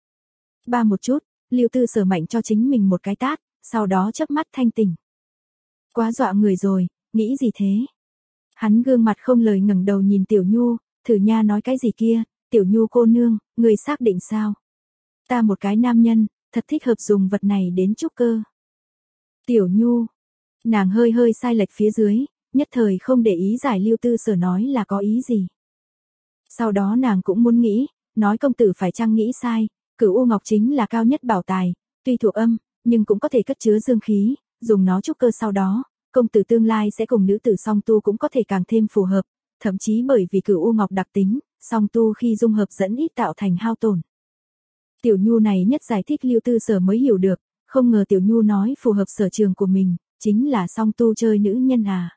Ba một chút, Lưu Tư Sở mạnh cho chính mình một cái tát, sau đó chớp mắt thanh tỉnh. Quá dọa người rồi, nghĩ gì thế? Hắn gương mặt không lời ngẩng đầu nhìn Tiểu Nhu, thử nha nói cái gì kia, Tiểu Nhu cô nương, người xác định sao? Ta một cái nam nhân, thật thích hợp dùng vật này đến trúc cơ. Tiểu Nhu, nàng hơi hơi sai lệch phía dưới, nhất thời không để ý giải Lưu Tư Sở nói là có ý gì. Sau đó nàng cũng muốn nghĩ, nói công tử phải chăng nghĩ sai, Cửu U Ngọc chính là cao nhất bảo tài, tuy thuộc âm, nhưng cũng có thể cất chứa dương khí, dùng nó trúc cơ sau đó, công tử tương lai sẽ cùng nữ tử song tu cũng có thể càng thêm phù hợp, thậm chí bởi vì Cửu U Ngọc đặc tính, song tu khi dung hợp dẫn ít tạo thành hao tổn. Tiểu Nhu này nhất giải thích Lưu Tư Sở mới hiểu được, không ngờ Tiểu Nhu nói phù hợp sở trường của mình, chính là song tu chơi nữ nhân à.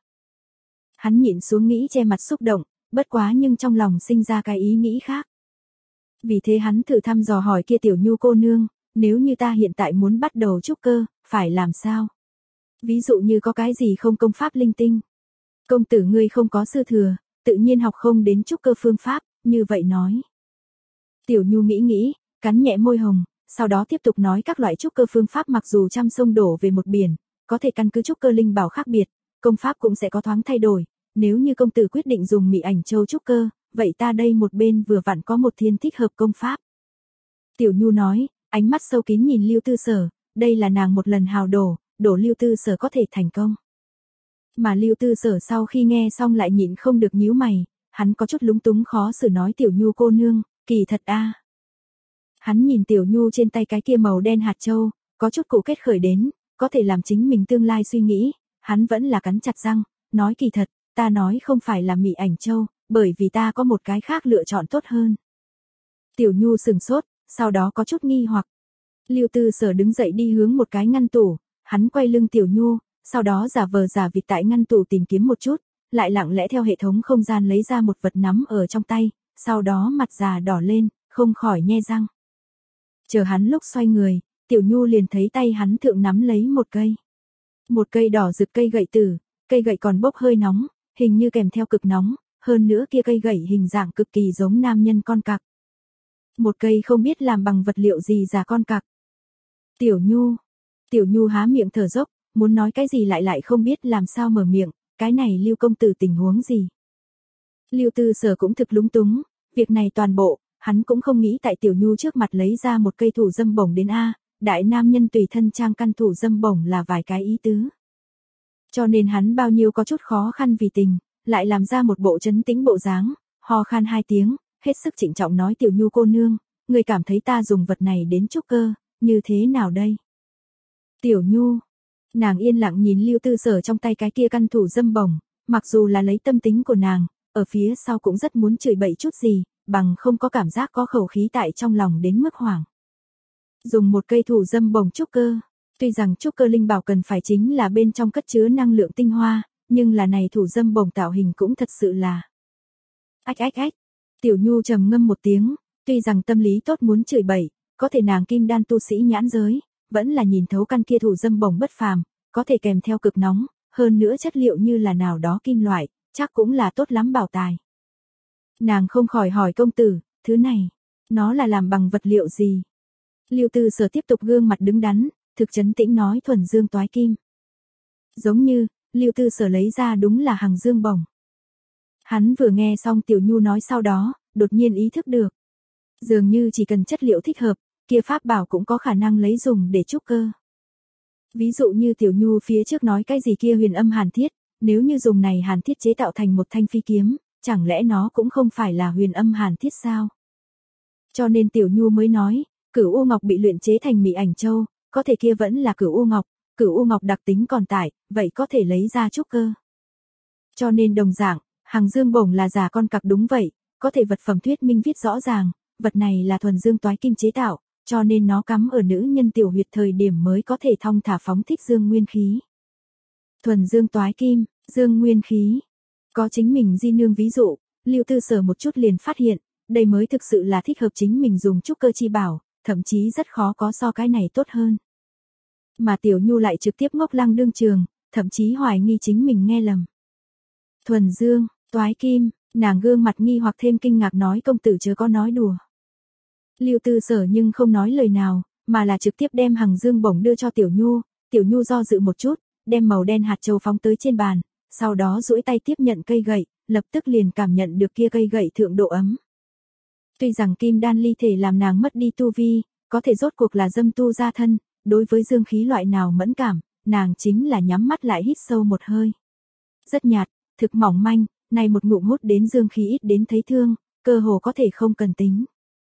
Hắn nhịn xuống nghĩ che mặt xúc động, bất quá nhưng trong lòng sinh ra cái ý nghĩ khác. Vì thế hắn thử thăm dò hỏi kia Tiểu Nhu cô nương, nếu như ta hiện tại muốn bắt đầu trúc cơ, phải làm sao? Ví dụ như có cái gì không công pháp linh tinh. Công tử ngươi không có sư thừa, tự nhiên học không đến trúc cơ phương pháp, như vậy nói. Tiểu Nhu nghĩ nghĩ, cắn nhẹ môi hồng, sau đó tiếp tục nói các loại trúc cơ phương pháp mặc dù trăm sông đổ về một biển, có thể căn cứ trúc cơ linh bảo khác biệt, công pháp cũng sẽ có thoáng thay đổi. Nếu như công tử quyết định dùng Mị Ảnh Châu trúc cơ, vậy ta đây một bên vừa vặn có một thiên thích hợp công pháp. Tiểu Nhu nói, ánh mắt sâu kín nhìn Lưu Tư Sở, đây là nàng một lần hào đổ, đổ Lưu Tư Sở có thể thành công. Mà Lưu Tư Sở sau khi nghe xong lại nhịn không được nhíu mày, hắn có chút lúng túng khó xử nói Tiểu Nhu cô nương, kỳ thật a. À. Hắn nhìn Tiểu Nhu trên tay cái kia màu đen hạt châu, có chút cụ kết khởi đến, có thể làm chính mình tương lai suy nghĩ, hắn vẫn là cắn chặt răng, nói kỳ thật, ta nói không phải là Mị Ảnh Châu, bởi vì ta có một cái khác lựa chọn tốt hơn. Tiểu Nhu sừng sốt, sau đó có chút nghi hoặc. Lưu Tư Sở đứng dậy đi hướng một cái ngăn tủ, hắn quay lưng Tiểu Nhu, sau đó giả vờ giả vịt tại ngăn tủ tìm kiếm một chút, lại lặng lẽ theo hệ thống không gian lấy ra một vật nắm ở trong tay, sau đó mặt già đỏ lên, không không khỏi nhe răng. Chờ hắn lúc xoay người, Tiểu Nhu liền thấy tay hắn thượng nắm lấy một cây. Một cây đỏ rực cây gậy tử, cây gậy còn bốc hơi nóng, hình như kèm theo cực nóng, hơn nữa kia cây gậy hình dạng cực kỳ giống nam nhân con cặc. Một cây không biết làm bằng vật liệu gì giả con cặc. Tiểu Nhu, Tiểu Nhu há miệng thở dốc, muốn nói cái gì lại lại không biết làm sao mở miệng, cái này Lưu công tử tình huống gì. Lưu Tư Sở cũng thực lúng túng, việc này toàn bộ, hắn cũng không nghĩ tại Tiểu Nhu trước mặt lấy ra một cây thủ dâm bổng đến a, đại nam nhân tùy thân trang căn thủ dâm bổng là vài cái ý tứ. Cho nên hắn bao nhiêu có chút khó khăn vì tình, lại làm ra một bộ trấn tĩnh bộ dáng, ho khan hai tiếng, hết sức trịnh trọng nói Tiểu Nhu cô nương, người cảm thấy ta dùng vật này đến trúc cơ, như thế nào đây? Tiểu Nhu, nàng yên lặng nhìn Lưu Tư Sở trong tay cái kia căn thủ dâm bổng, mặc dù là lấy tâm tính của nàng, ở phía sau cũng rất muốn chửi bậy chút gì, bằng không có cảm giác có khẩu khí tại trong lòng đến mức hoảng. Dùng một cây thủ dâm bổng trúc cơ, tuy rằng trúc cơ linh bảo cần phải chính là bên trong cất chứa năng lượng tinh hoa, nhưng là này thủ dâm bổng tạo hình cũng thật sự là. Ách ách ách, Tiểu Nhu trầm ngâm một tiếng, tuy rằng tâm lý tốt muốn chửi bậy, có thể nàng kim đan tu sĩ nhãn giới, vẫn là nhìn thấu căn kia thủ dâm bổng bất phàm, có thể kèm theo cực nóng, hơn nữa chất liệu như là nào đó kim loại, chắc cũng là tốt lắm bảo tài. Nàng không khỏi hỏi công tử, thứ này, nó là làm bằng vật liệu gì? Lưu Tư Sở tiếp tục gương mặt đứng đắn, thực trấn tĩnh nói thuần dương toái kim. Giống như, Lưu Tư Sở lấy ra đúng là hàng dương bổng. Hắn vừa nghe xong Tiểu Nhu nói sau đó, đột nhiên ý thức được. Dường như chỉ cần chất liệu thích hợp, kia pháp bảo cũng có khả năng lấy dùng để trúc cơ. Ví dụ như Tiểu Nhu phía trước nói cái gì kia huyền âm hàn thiết, nếu như dùng này hàn thiết chế tạo thành một thanh phi kiếm, chẳng lẽ nó cũng không phải là huyền âm hàn thiết sao? Cho nên Tiểu Nhu mới nói, Cửu U Ngọc bị luyện chế thành Mị Ảnh Châu, có thể kia vẫn là Cửu U Ngọc, Cửu U Ngọc đặc tính còn tại, vậy có thể lấy ra trúc cơ. Cho nên đồng dạng, hàng dương bổng là giả con cặc đúng vậy, có thể vật phẩm thuyết minh viết rõ ràng, vật này là thuần dương toái kim chế tạo, cho nên nó cắm ở nữ nhân tiểu huyệt thời điểm mới có thể thong thả phóng thích dương nguyên khí. Thuần dương toái kim, dương nguyên khí. Có chính mình di nương ví dụ, Lưu Tư Sở một chút liền phát hiện, đây mới thực sự là thích hợp chính mình dùng trúc cơ chi bảo, thậm chí rất khó có so cái này tốt hơn. Mà Tiểu Nhu lại trực tiếp ngốc lăng đương trường, thậm chí hoài nghi chính mình nghe lầm. Thuần dương, toái kim, nàng gương mặt nghi hoặc thêm kinh ngạc nói công tử chớ có nói đùa. Lưu Tư Sở nhưng không nói lời nào, mà là trực tiếp đem hàng dương bổng đưa cho Tiểu Nhu, Tiểu Nhu do dự một chút, đem màu đen hạt châu phóng tới trên bàn, sau đó duỗi tay tiếp nhận cây gậy, lập tức liền cảm nhận được kia cây gậy thượng độ ấm. Tuy rằng kim đan ly thể làm nàng mất đi tu vi, có thể rốt cuộc là dâm tu gia thân, đối với dương khí loại nào mẫn cảm, nàng chính là nhắm mắt lại hít sâu một hơi. Rất nhạt, thực mỏng manh, này một ngụm hút đến dương khí ít đến thấy thương, cơ hồ có thể không cần tính.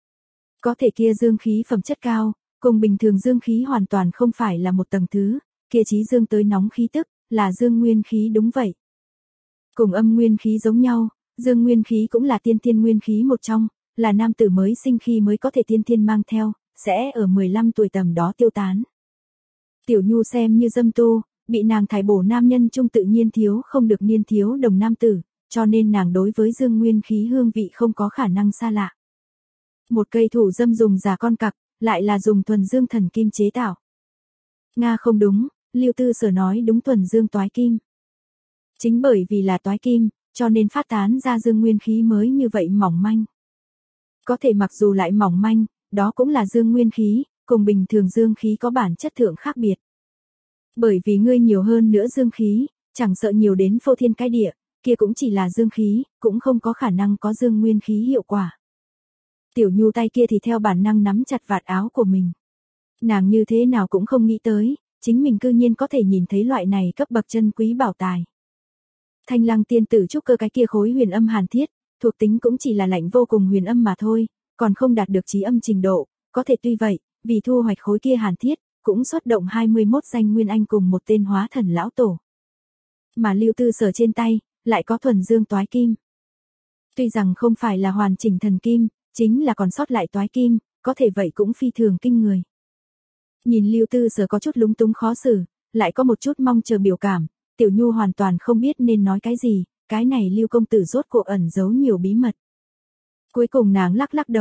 Có thể kia dương khí phẩm chất cao, cùng bình thường dương khí hoàn toàn không phải là một tầng thứ, kia chí dương tới nóng khí tức, là dương nguyên khí đúng vậy. Cùng âm nguyên khí giống nhau, dương nguyên khí cũng là tiên thiên nguyên khí một trong, là nam tử mới sinh khi mới có thể tiên thiên mang theo, sẽ ở mười lăm tuổi tầm đó tiêu tán. Tiểu Nhu xem như dâm tu, bị nàng thải bổ nam nhân trung tự nhiên thiếu không được niên thiếu đồng nam tử, cho nên nàng đối với dương nguyên khí hương vị không có khả năng xa lạ. Một cây thủ dâm dùng giả con cặc, lại là dùng thuần dương thần kim chế tạo. Nga không đúng, Lưu Tư Sở nói đúng thuần dương toái kim. Chính bởi vì là toái kim, cho nên phát tán ra dương nguyên khí mới như vậy mỏng manh. Có thể mặc dù lại mỏng manh, đó cũng là dương nguyên khí, cùng bình thường dương khí có bản chất thượng khác biệt. Bởi vì ngươi nhiều hơn nữa dương khí, chẳng sợ nhiều đến phô thiên cái địa, kia cũng chỉ là dương khí, cũng không có khả năng có dương nguyên khí hiệu quả. Tiểu Nhu tay kia thì theo bản năng nắm chặt vạt áo của mình. Nàng như thế nào cũng không nghĩ tới, chính mình cư nhiên có thể nhìn thấy loại này cấp bậc chân quý bảo tài. Thanh Lăng tiên tử trúc cơ cái kia khối huyền âm hàn thiết, thuộc tính cũng chỉ là lạnh vô cùng huyền âm mà thôi, còn không đạt được chí âm trình độ, có thể tuy vậy, vì thu hoạch khối kia hàn thiết, cũng xuất động hai mươi mốt danh nguyên anh cùng một tên hóa thần lão tổ. Mà Lưu Tư Sở trên tay, lại có thuần dương toái kim. Tuy rằng không phải là hoàn chỉnh thần kim, chính là còn sót lại toái kim, có thể vậy cũng phi thường kinh người. Nhìn Lưu Tư Sở có chút lúng túng khó xử, lại có một chút mong chờ biểu cảm, Tiểu Nhu hoàn toàn không biết nên nói cái gì, cái này Lưu công tử rốt cuộc ẩn giấu nhiều bí mật. Cuối cùng nàng lắc lắc đầu,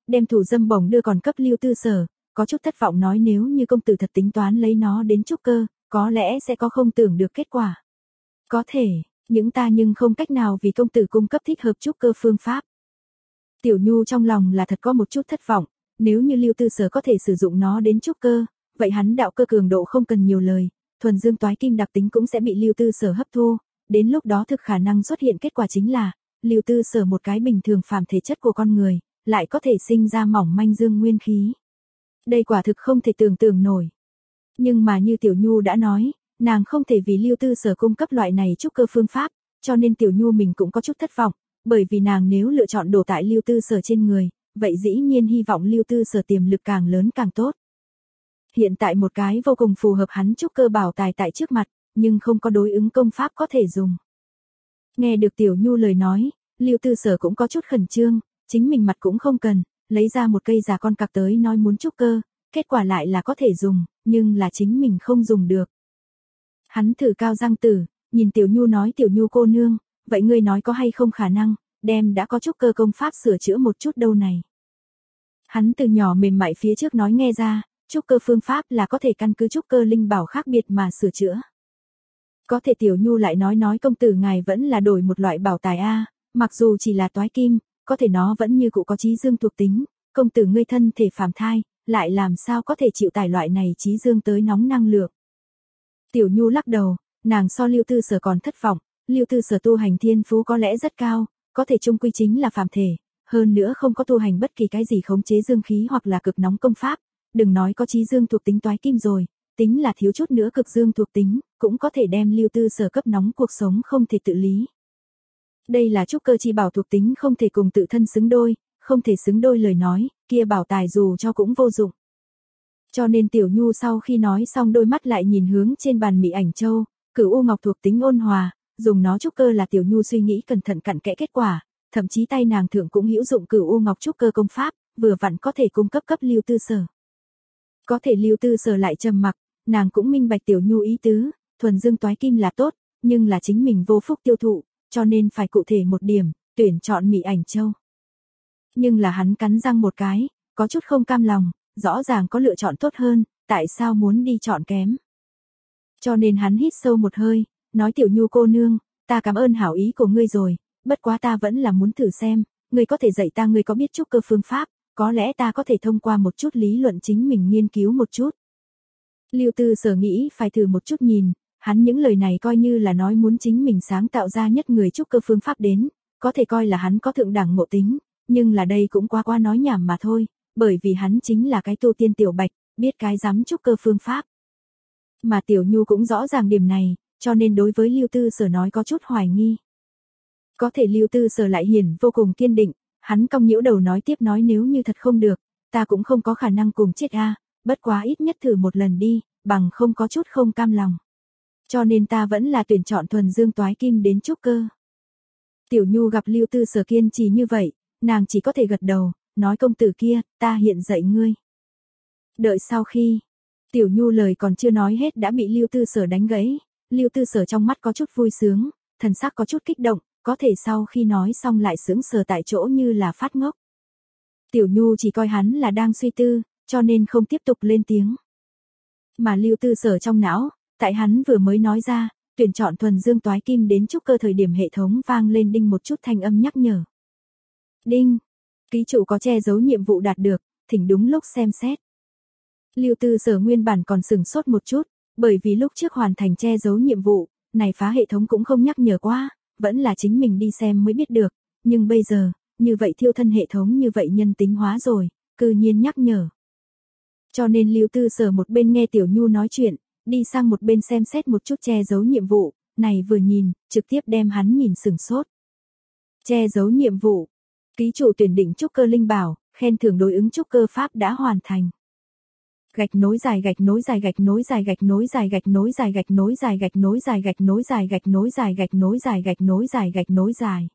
đem thủ dâm bổng đưa còn cấp Lưu Tư Sở, có chút thất vọng nói nếu như công tử thật tính toán lấy nó đến trúc cơ, có lẽ sẽ có không tưởng được kết quả. Có thể, những ta nhưng không cách nào vì công tử cung cấp thích hợp trúc cơ phương pháp. Tiểu Nhu trong lòng là thật có một chút thất vọng, nếu như Lưu Tư Sở có thể sử dụng nó đến trúc cơ, vậy hắn đạo cơ cường độ không cần nhiều lời, thuần dương toái kim đặc tính cũng sẽ bị Lưu Tư Sở hấp thu, đến lúc đó thực khả năng xuất hiện kết quả chính là, Lưu Tư Sở một cái bình thường phàm thể chất của con người, lại có thể sinh ra mỏng manh dương nguyên khí. Đây quả thực không thể tưởng tượng nổi. Nhưng mà như Tiểu Nhu đã nói, nàng không thể vì Lưu Tư Sở cung cấp loại này trúc cơ phương pháp, cho nên Tiểu Nhu mình cũng có chút thất vọng, bởi vì nàng nếu lựa chọn đổ tại Lưu Tư Sở trên người, vậy dĩ nhiên hy vọng Lưu Tư Sở tiềm lực càng lớn càng tốt. Hiện tại một cái vô cùng phù hợp hắn trúc cơ bảo tài tại trước mặt, nhưng không có đối ứng công pháp có thể dùng. Nghe được Tiểu Nhu lời nói, Lưu Tư Sở cũng có chút khẩn trương, chính mình mặt cũng không cần, lấy ra một cây già con cặc tới nói muốn trúc cơ, kết quả lại là có thể dùng, nhưng là chính mình không dùng được. Hắn thử cao răng tử, nhìn Tiểu Nhu nói Tiểu Nhu cô nương, vậy ngươi nói có hay không khả năng, đem đã có trúc cơ công pháp sửa chữa một chút đâu này. Hắn từ nhỏ mềm mại phía trước nói nghe ra, trúc cơ phương pháp là có thể căn cứ trúc cơ linh bảo khác biệt mà sửa chữa. Có thể Tiểu Nhu lại nói nói công tử ngài vẫn là đổi một loại bảo tài a, mặc dù chỉ là toái kim, có thể nó vẫn như cụ có trí dương thuộc tính, công tử ngươi thân thể phàm thai, lại làm sao có thể chịu tải loại này trí dương tới nóng năng lượng. Tiểu Nhu lắc đầu, nàng so Lưu Tư Sở còn thất vọng, Lưu Tư Sở tu hành thiên phú có lẽ rất cao, có thể chung quy chính là phàm thể, hơn nữa không có tu hành bất kỳ cái gì khống chế dương khí hoặc là cực nóng công pháp, đừng nói có trí dương thuộc tính toái kim rồi, tính là thiếu chút nữa cực dương thuộc tính, cũng có thể đem Lưu Tư Sở cấp nóng cuộc sống không thể tự lý. Đây là trúc cơ chi bảo thuộc tính không thể cùng tự thân xứng đôi, không thể xứng đôi lời nói, kia bảo tài dù cho cũng vô dụng. Cho nên Tiểu Nhu sau khi nói xong đôi mắt lại nhìn hướng trên bàn Mị Ảnh Châu, Cửu U Ngọc thuộc tính ôn hòa, dùng nó trúc cơ là Tiểu Nhu suy nghĩ cẩn thận cặn kẽ kết quả, thậm chí tay nàng thượng cũng hữu dụng Cửu U Ngọc trúc cơ công pháp, vừa vặn có thể cung cấp cấp Lưu Tư Sở. Có thể Lưu Tư Sở lại trầm mặc, nàng cũng minh bạch Tiểu Nhu ý tứ, thuần dương toái kim là tốt, nhưng là chính mình vô phúc tiêu thụ, cho nên phải cụ thể một điểm, tuyển chọn Mị Ảnh Châu. Nhưng là hắn cắn răng một cái, có chút không cam lòng, rõ ràng có lựa chọn tốt hơn, tại sao muốn đi chọn kém. Cho nên hắn hít sâu một hơi, nói Tiểu Nhu cô nương, ta cảm ơn hảo ý của ngươi rồi, bất quá ta vẫn là muốn thử xem, ngươi có thể dạy ta ngươi có biết trúc cơ phương pháp, có lẽ ta có thể thông qua một chút lý luận chính mình nghiên cứu một chút. Lưu Tư Sở nghĩ phải thử một chút nhìn, hắn những lời này coi như là nói muốn chính mình sáng tạo ra nhất người trúc cơ phương pháp đến, có thể coi là hắn có thượng đẳng ngộ tính, nhưng là đây cũng quá qua nói nhảm mà thôi, bởi vì hắn chính là cái tu tiên tiểu bạch, biết cái dám trúc cơ phương pháp. Mà Tiểu Nhu cũng rõ ràng điểm này, cho nên đối với Lưu Tư Sở nói có chút hoài nghi. Có thể Lưu Tư Sở lại hiển vô cùng kiên định, hắn cong nhiễu đầu nói tiếp nói nếu như thật không được, ta cũng không có khả năng cùng chết a, bất quá ít nhất thử một lần đi, bằng không có chút không cam lòng. Cho nên ta vẫn là tuyển chọn thuần dương toái kim đến trúc cơ. Tiểu Nhu gặp Lưu Tư Sở kiên trì như vậy, nàng chỉ có thể gật đầu, nói công tử kia, ta hiện dạy ngươi. Đợi sau khi, Tiểu Nhu lời còn chưa nói hết đã bị Lưu Tư Sở đánh gãy, Lưu Tư Sở trong mắt có chút vui sướng, thần sắc có chút kích động, có thể sau khi nói xong lại sững sờ tại chỗ như là phát ngốc. Tiểu Nhu chỉ coi hắn là đang suy tư, cho nên không tiếp tục lên tiếng. Mà Lưu Tư Sở trong não, tại hắn vừa mới nói ra, tuyển chọn thuần dương toái kim đến trúc cơ thời điểm hệ thống vang lên đinh một chút thanh âm nhắc nhở. Đinh, ký chủ có che giấu nhiệm vụ đạt được, thỉnh đúng lúc xem xét. Lưu Tư Sở nguyên bản còn sửng sốt một chút, bởi vì lúc trước hoàn thành che giấu nhiệm vụ, này phá hệ thống cũng không nhắc nhở qua, vẫn là chính mình đi xem mới biết được, nhưng bây giờ, như vậy thiêu thân hệ thống như vậy nhân tính hóa rồi, cư nhiên nhắc nhở. Cho nên Lưu Tư Sở một bên nghe Tiểu Nhu nói chuyện, đi sang một bên xem xét một chút che giấu nhiệm vụ, này vừa nhìn, trực tiếp đem hắn nhìn sửng sốt. Che giấu nhiệm vụ, ký chủ tuyển định trúc cơ linh bảo, khen thưởng đối ứng trúc cơ pháp đã hoàn thành. Gạch nối dài gạch nối dài gạch nối dài gạch nối dài gạch nối dài gạch nối dài gạch nối dài gạch nối dài gạch nối dài gạch nối dài gạch nối dài gạch nối dài.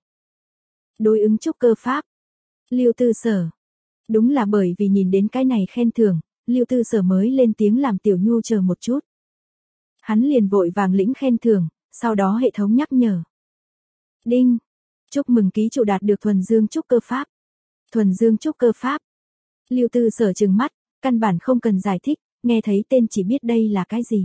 Đối ứng trúc cơ pháp. Lưu Tư Sở. Đúng là bởi vì nhìn đến cái này khen thưởng, Lưu Tư Sở mới lên tiếng làm Tiểu Nhu chờ một chút. Hắn liền vội vàng lĩnh khen thưởng, sau đó hệ thống nhắc nhở. Đinh. Chúc mừng ký chủ đạt được thuần dương trúc cơ pháp. Thuần dương trúc cơ pháp, Lưu Tư Sở trừng mắt, căn bản không cần giải thích, nghe thấy tên chỉ biết đây là cái gì.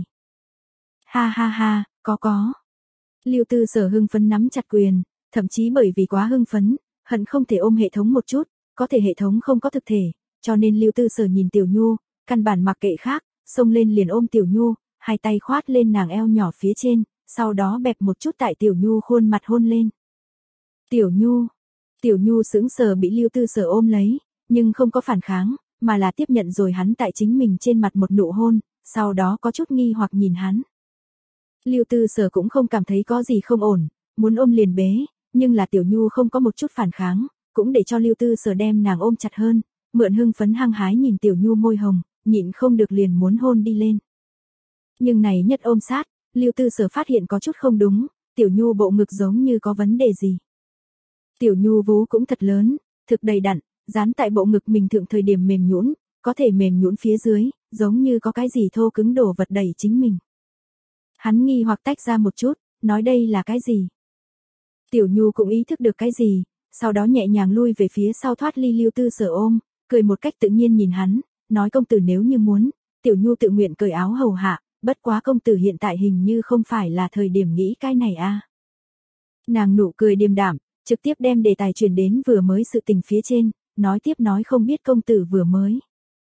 Ha ha ha, có có. Lưu Tư Sở hưng phấn nắm chặt quyền, thậm chí bởi vì quá hưng phấn, hận không thể ôm hệ thống một chút, có thể hệ thống không có thực thể, cho nên Lưu Tư Sở nhìn Tiểu Nhu, căn bản mặc kệ khác, xông lên liền ôm Tiểu Nhu, hai tay khoát lên nàng eo nhỏ phía trên, sau đó bẹp một chút tại Tiểu Nhu khuôn mặt hôn lên. Tiểu Nhu, Tiểu Nhu sững sờ bị Lưu Tư Sở ôm lấy, nhưng không có phản kháng, mà là tiếp nhận rồi hắn tại chính mình trên mặt một nụ hôn, sau đó có chút nghi hoặc nhìn hắn. Lưu Tư Sở cũng không cảm thấy có gì không ổn, muốn ôm liền bế, nhưng là Tiểu Nhu không có một chút phản kháng, cũng để cho Lưu Tư Sở đem nàng ôm chặt hơn, mượn hưng phấn hăng hái nhìn Tiểu Nhu môi hồng, nhịn không được liền muốn hôn đi lên. Nhưng này nhất ôm sát, Lưu Tư Sở phát hiện có chút không đúng, Tiểu Nhu bộ ngực giống như có vấn đề gì. Tiểu Nhu vú cũng thật lớn, thực đầy đặn, dán tại bộ ngực mình thượng thời điểm mềm nhũn, có thể mềm nhũn phía dưới, giống như có cái gì thô cứng đổ vật đẩy chính mình. Hắn nghi hoặc tách ra một chút, nói đây là cái gì. Tiểu Nhu cũng ý thức được cái gì, sau đó nhẹ nhàng lui về phía sau thoát ly Lưu Tư Sở ôm, cười một cách tự nhiên nhìn hắn, nói công tử nếu như muốn, Tiểu Nhu tự nguyện cởi áo hầu hạ, bất quá công tử hiện tại hình như không phải là thời điểm nghĩ cái này a. À. Nàng nụ cười điềm đạm, trực tiếp đem đề tài chuyển đến vừa mới sự tình phía trên, nói tiếp nói không biết công tử vừa mới.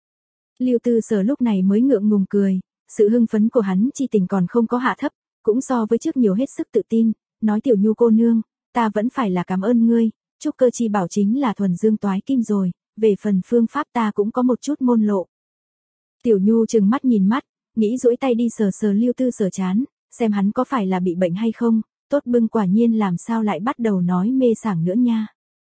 Lưu Tư Sở lúc này mới ngượng ngùng cười, sự hưng phấn của hắn chi tình còn không có hạ thấp, cũng so với trước nhiều hết sức tự tin, nói Tiểu Nhu cô nương, ta vẫn phải là cảm ơn ngươi, trúc cơ chi bảo chính là thuần dương toái kim rồi, về phần phương pháp ta cũng có một chút môn lộ. Tiểu Nhu trừng mắt nhìn mắt, nghĩ duỗi tay đi sờ sờ Lưu Tư Sở chán, xem hắn có phải là bị bệnh hay không, tốt bưng quả nhiên làm sao lại bắt đầu nói mê sảng nữa nha.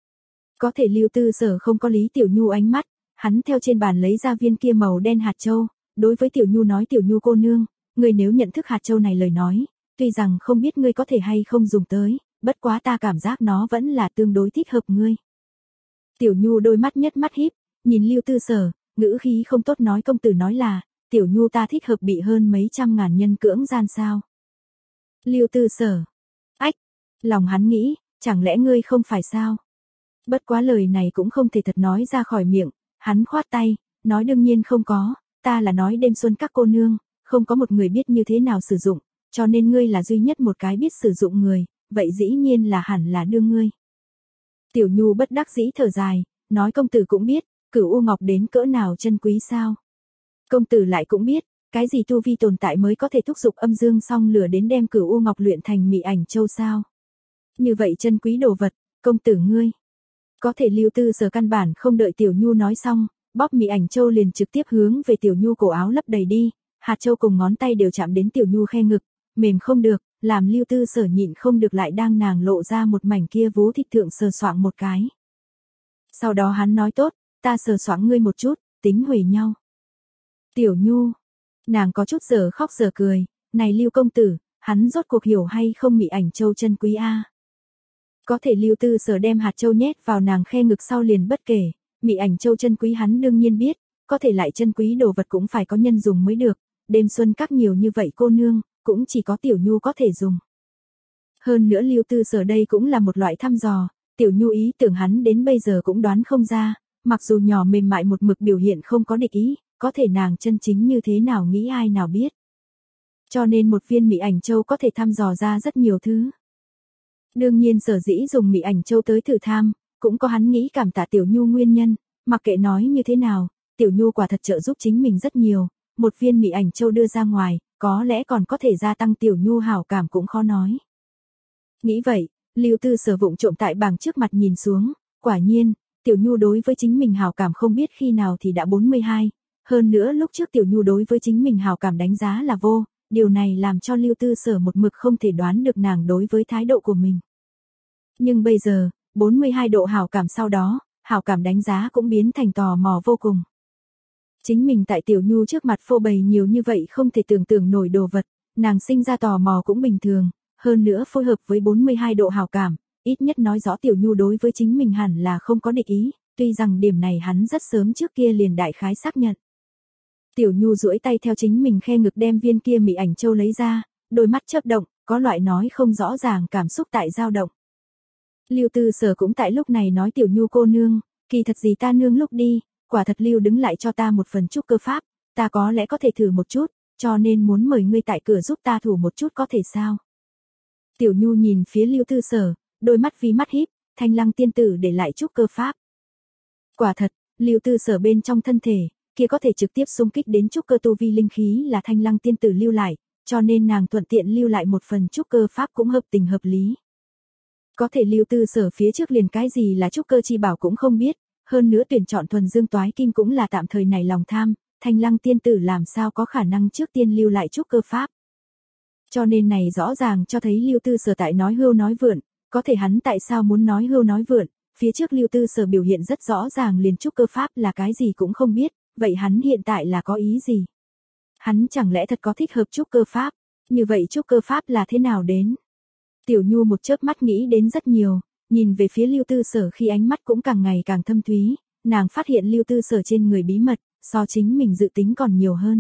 Có thể Lưu Tư Sở không có lý Tiểu Nhu ánh mắt, hắn theo trên bàn lấy ra viên kia màu đen hạt châu, đối với Tiểu Nhu nói Tiểu Nhu cô nương, ngươi nếu nhận thức hạt châu này lời nói, tuy rằng không biết ngươi có thể hay không dùng tới, bất quá ta cảm giác nó vẫn là tương đối thích hợp ngươi. Tiểu Nhu đôi mắt nhất mắt híp, nhìn Lưu Tư Sở, ngữ khí không tốt nói công tử nói là, Tiểu Nhu ta thích hợp bị hơn mấy trăm ngàn nhân cưỡng gian sao. Lưu Tư Sở, ách, lòng hắn nghĩ, chẳng lẽ ngươi không phải sao? Bất quá lời này cũng không thể thật nói ra khỏi miệng, hắn khoát tay, nói đương nhiên không có, ta là nói đêm xuân các cô nương, không có một người biết như thế nào sử dụng, cho nên ngươi là duy nhất một cái biết sử dụng người, vậy dĩ nhiên là hẳn là đưa ngươi. Tiểu Nhu bất đắc dĩ thở dài, nói công tử cũng biết, Cửu U Ngọc đến cỡ nào chân quý sao. Công tử lại cũng biết, cái gì tu vi tồn tại mới có thể thúc giục âm dương song lửa đến đem Cửu U Ngọc luyện thành Mị Ảnh Châu sao. Như vậy chân quý đồ vật, công tử ngươi. Có thể Lưu Tư Sở căn bản không đợi Tiểu Nhu nói xong, bóp Mị Ảnh Châu liền trực tiếp hướng về Tiểu Nhu cổ áo lấp đầy đi, hạt châu cùng ngón tay đều chạm đến Tiểu Nhu khe ngực, mềm không được, làm Lưu Tư Sở nhịn không được lại đang nàng lộ ra một mảnh kia vú thịt thượng sờ soạng một cái. Sau đó hắn nói tốt, ta sờ soạng ngươi một chút, tính huề nhau. Tiểu Nhu, nàng có chút giờ khóc giờ cười, này Lưu công tử, hắn rốt cuộc hiểu hay không Mị Ảnh Châu chân quý a. Có thể Lưu Tư Sở đem hạt châu nhét vào nàng khe ngực sau liền bất kể, Mị Ảnh Châu chân quý hắn đương nhiên biết, có thể lại chân quý đồ vật cũng phải có nhân dùng mới được, đêm xuân các nhiều như vậy cô nương, cũng chỉ có Tiểu Nhu có thể dùng. Hơn nữa Lưu Tư Sở đây cũng là một loại thăm dò, Tiểu Nhu ý tưởng hắn đến bây giờ cũng đoán không ra, mặc dù nhỏ mềm mại một mực biểu hiện không có địch ý, có thể nàng chân chính như thế nào nghĩ ai nào biết. Cho nên một viên Mị Ảnh Châu có thể thăm dò ra rất nhiều thứ. Đương nhiên sở dĩ dùng Mị Ảnh Châu tới thử tham, cũng có hắn nghĩ cảm tạ Tiểu Nhu nguyên nhân, mặc kệ nói như thế nào, Tiểu Nhu quả thật trợ giúp chính mình rất nhiều, một viên Mị Ảnh Châu đưa ra ngoài, có lẽ còn có thể gia tăng Tiểu Nhu hảo cảm cũng khó nói. Nghĩ vậy, Lưu Tư Sở vụng trộm tại bảng trước mặt nhìn xuống, quả nhiên, Tiểu Nhu đối với chính mình hảo cảm không biết khi nào thì đã bốn mươi hai, hơn nữa lúc trước Tiểu Nhu đối với chính mình hảo cảm đánh giá là vô, điều này làm cho Lưu Tư Sở một mực không thể đoán được nàng đối với thái độ của mình. Nhưng bây giờ, bốn mươi hai độ hảo cảm sau đó, hảo cảm đánh giá cũng biến thành tò mò vô cùng. Chính mình tại Tiểu Nhu trước mặt phô bày nhiều như vậy không thể tưởng tượng nổi đồ vật, nàng sinh ra tò mò cũng bình thường, hơn nữa phối hợp với bốn mươi hai độ hảo cảm, ít nhất nói rõ Tiểu Nhu đối với chính mình hẳn là không có địch ý, tuy rằng điểm này hắn rất sớm trước kia liền đại khái xác nhận. Tiểu Nhu duỗi tay theo chính mình khe ngực đem viên kia Mị Ảnh Châu lấy ra, đôi mắt chớp động, có loại nói không rõ ràng cảm xúc tại dao động. Lưu Tư Sở cũng tại lúc này nói Tiểu Nhu cô nương, kỳ thật gì ta nương lúc đi, quả thật lưu đứng lại cho ta một phần trúc cơ pháp, ta có lẽ có thể thử một chút, cho nên muốn mời ngươi tại cửa giúp ta thủ một chút có thể sao? Tiểu Nhu nhìn phía Lưu Tư Sở, đôi mắt vi mắt híp, Thanh Lăng tiên tử để lại trúc cơ pháp. Quả thật, Lưu Tư Sở bên trong thân thể, kia có thể trực tiếp xung kích đến trúc cơ tu vi linh khí là Thanh Lăng tiên tử lưu lại, cho nên nàng thuận tiện lưu lại một phần trúc cơ pháp cũng hợp tình hợp lý. Có thể Lưu Tư Sở phía trước liền cái gì là trúc cơ chi bảo cũng không biết, hơn nữa tuyển chọn thuần dương toái kinh cũng là tạm thời này lòng tham, Thanh Lăng tiên tử làm sao có khả năng trước tiên lưu lại trúc cơ pháp. Cho nên này rõ ràng cho thấy Lưu Tư Sở tại nói hưu nói vượn, có thể hắn tại sao muốn nói hưu nói vượn, phía trước Lưu Tư Sở biểu hiện rất rõ ràng liền trúc cơ pháp là cái gì cũng không biết, vậy hắn hiện tại là có ý gì? Hắn chẳng lẽ thật có thích hợp trúc cơ pháp, như vậy trúc cơ pháp là thế nào đến? Tiểu Nhu một chớp mắt nghĩ đến rất nhiều, nhìn về phía Lưu Tư Sở khi ánh mắt cũng càng ngày càng thâm thúy, nàng phát hiện Lưu Tư Sở trên người bí mật, so chính mình dự tính còn nhiều hơn.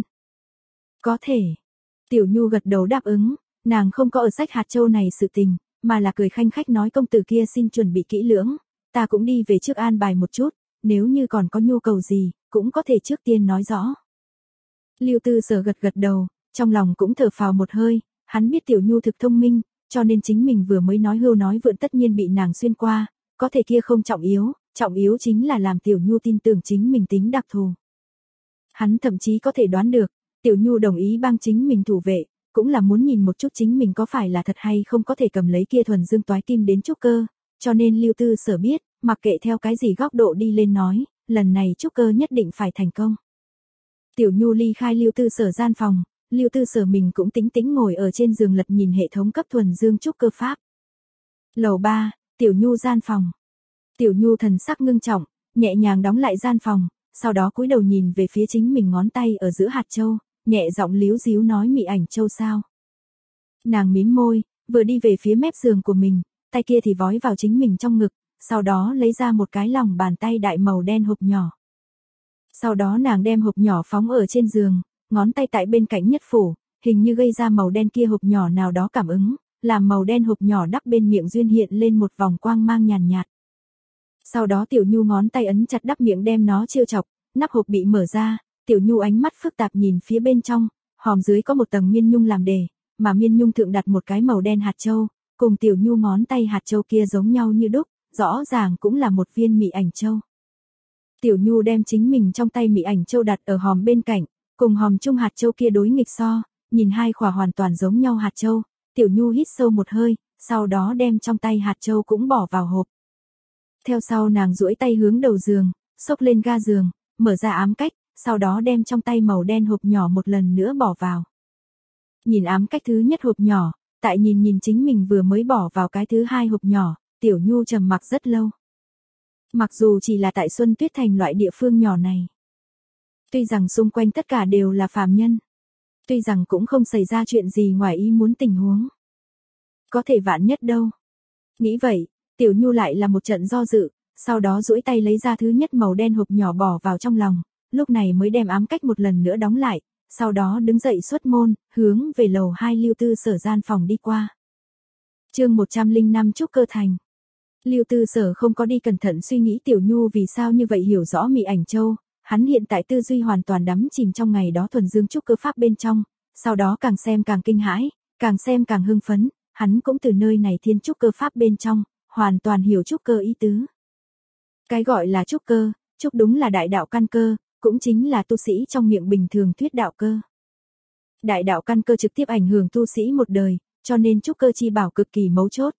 Có thể. Tiểu Nhu gật đầu đáp ứng, nàng không có ở sách hạt châu này sự tình, mà là cười khanh khách nói công tử kia xin chuẩn bị kỹ lưỡng, ta cũng đi về trước an bài một chút, nếu như còn có nhu cầu gì, cũng có thể trước tiên nói rõ. Lưu Tư Sở gật gật đầu, trong lòng cũng thở phào một hơi, hắn biết Tiểu Nhu thực thông minh, cho nên chính mình vừa mới nói hưu nói vượn tất nhiên bị nàng xuyên qua, có thể kia không trọng yếu, trọng yếu chính là làm Tiểu Nhu tin tưởng chính mình tính đặc thù. Hắn thậm chí có thể đoán được, Tiểu Nhu đồng ý bang chính mình thủ vệ, cũng là muốn nhìn một chút chính mình có phải là thật hay không có thể cầm lấy kia thuần dương toái kim đến trúc cơ, cho nên Lưu Tư Sở biết, mặc kệ theo cái gì góc độ đi lên nói, lần này trúc cơ nhất định phải thành công. Tiểu Nhu ly khai Lưu Tư Sở gian phòng, Lưu Tư Sở mình cũng tĩnh tĩnh ngồi ở trên giường lật nhìn hệ thống cấp thuần dương trúc cơ pháp. Lầu ba, Tiểu Nhu gian phòng. Tiểu Nhu thần sắc ngưng trọng, nhẹ nhàng đóng lại gian phòng, sau đó cúi đầu nhìn về phía chính mình ngón tay ở giữa hạt châu, nhẹ giọng líu díu nói mị ảnh châu sao. Nàng mím môi, vừa đi về phía mép giường của mình, tay kia thì vói vào chính mình trong ngực, sau đó lấy ra một cái lòng bàn tay đại màu đen hộp nhỏ. Sau đó nàng đem hộp nhỏ phóng ở trên giường, ngón tay tại bên cạnh nhất phủ, hình như gây ra màu đen kia hộp nhỏ nào đó cảm ứng, làm màu đen hộp nhỏ đắp bên miệng duyên hiện lên một vòng quang mang nhàn nhạt, nhạt. Sau đó Tiểu Nhu ngón tay ấn chặt đắp miệng đem nó trêu chọc, nắp hộp bị mở ra, Tiểu Nhu ánh mắt phức tạp nhìn phía bên trong, hòm dưới có một tầng miên nhung làm đề, mà miên nhung thượng đặt một cái màu đen hạt châu, cùng Tiểu Nhu ngón tay hạt châu kia giống nhau như đúc, rõ ràng cũng là một viên mị ảnh châu. Tiểu Nhu đem chính mình trong tay mị ảnh châu đặt ở hòm bên cạnh, cùng hòm chung hạt châu kia đối nghịch so, nhìn hai khỏa hoàn toàn giống nhau hạt châu, Tiểu Nhu hít sâu một hơi, sau đó đem trong tay hạt châu cũng bỏ vào hộp. Theo sau nàng duỗi tay hướng đầu giường, xốc lên ga giường, mở ra ám cách, sau đó đem trong tay màu đen hộp nhỏ một lần nữa bỏ vào. Nhìn ám cách thứ nhất hộp nhỏ, tại nhìn nhìn chính mình vừa mới bỏ vào cái thứ hai hộp nhỏ, Tiểu Nhu trầm mặc rất lâu. Mặc dù chỉ là tại Xuân Tuyết Thành loại địa phương nhỏ này. Tuy rằng xung quanh tất cả đều là phàm nhân. Tuy rằng cũng không xảy ra chuyện gì ngoài ý muốn tình huống. Có thể vạn nhất đâu. Nghĩ vậy, Tiểu Nhu lại là một trận do dự, sau đó duỗi tay lấy ra thứ nhất màu đen hộp nhỏ bỏ vào trong lòng, lúc này mới đem ám cách một lần nữa đóng lại, sau đó đứng dậy xuất môn, hướng về lầu hai Lưu Tư Sở gian phòng đi qua. Chương một trăm lẻ năm Trúc Cơ Thành. Lưu Tư Sở không có đi cẩn thận suy nghĩ Tiểu Nhu vì sao như vậy hiểu rõ mị ảnh châu, hắn hiện tại tư duy hoàn toàn đắm chìm trong ngày đó thuần dương trúc cơ pháp bên trong, sau đó càng xem càng kinh hãi, càng xem càng hưng phấn, hắn cũng từ nơi này thiên trúc cơ pháp bên trong, hoàn toàn hiểu trúc cơ ý tứ. Cái gọi là trúc cơ, trúc đúng là đại đạo căn cơ, cũng chính là tu sĩ trong miệng bình thường thuyết đạo cơ. Đại đạo căn cơ trực tiếp ảnh hưởng tu sĩ một đời, cho nên trúc cơ chi bảo cực kỳ mấu chốt.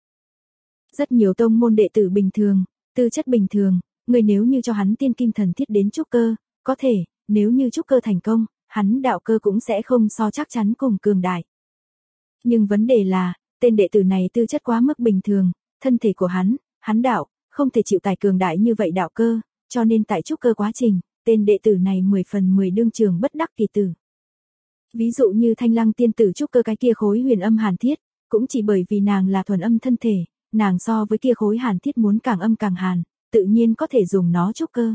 Rất nhiều tông môn đệ tử bình thường, tư chất bình thường, người nếu như cho hắn tiên kim thần thiết đến trúc cơ, có thể, nếu như trúc cơ thành công, hắn đạo cơ cũng sẽ không so chắc chắn cùng cường đại. Nhưng vấn đề là, tên đệ tử này tư chất quá mức bình thường, thân thể của hắn, hắn đạo, không thể chịu tải cường đại như vậy đạo cơ, cho nên tại trúc cơ quá trình, tên đệ tử này mười phần mười đương trường bất đắc kỳ tử. Ví dụ như Thanh Lăng tiên tử trúc cơ cái kia khối huyền âm hàn thiết, cũng chỉ bởi vì nàng là thuần âm thân thể, nàng so với kia khối hàn thiết muốn càng âm càng hàn, tự nhiên có thể dùng nó trúc cơ.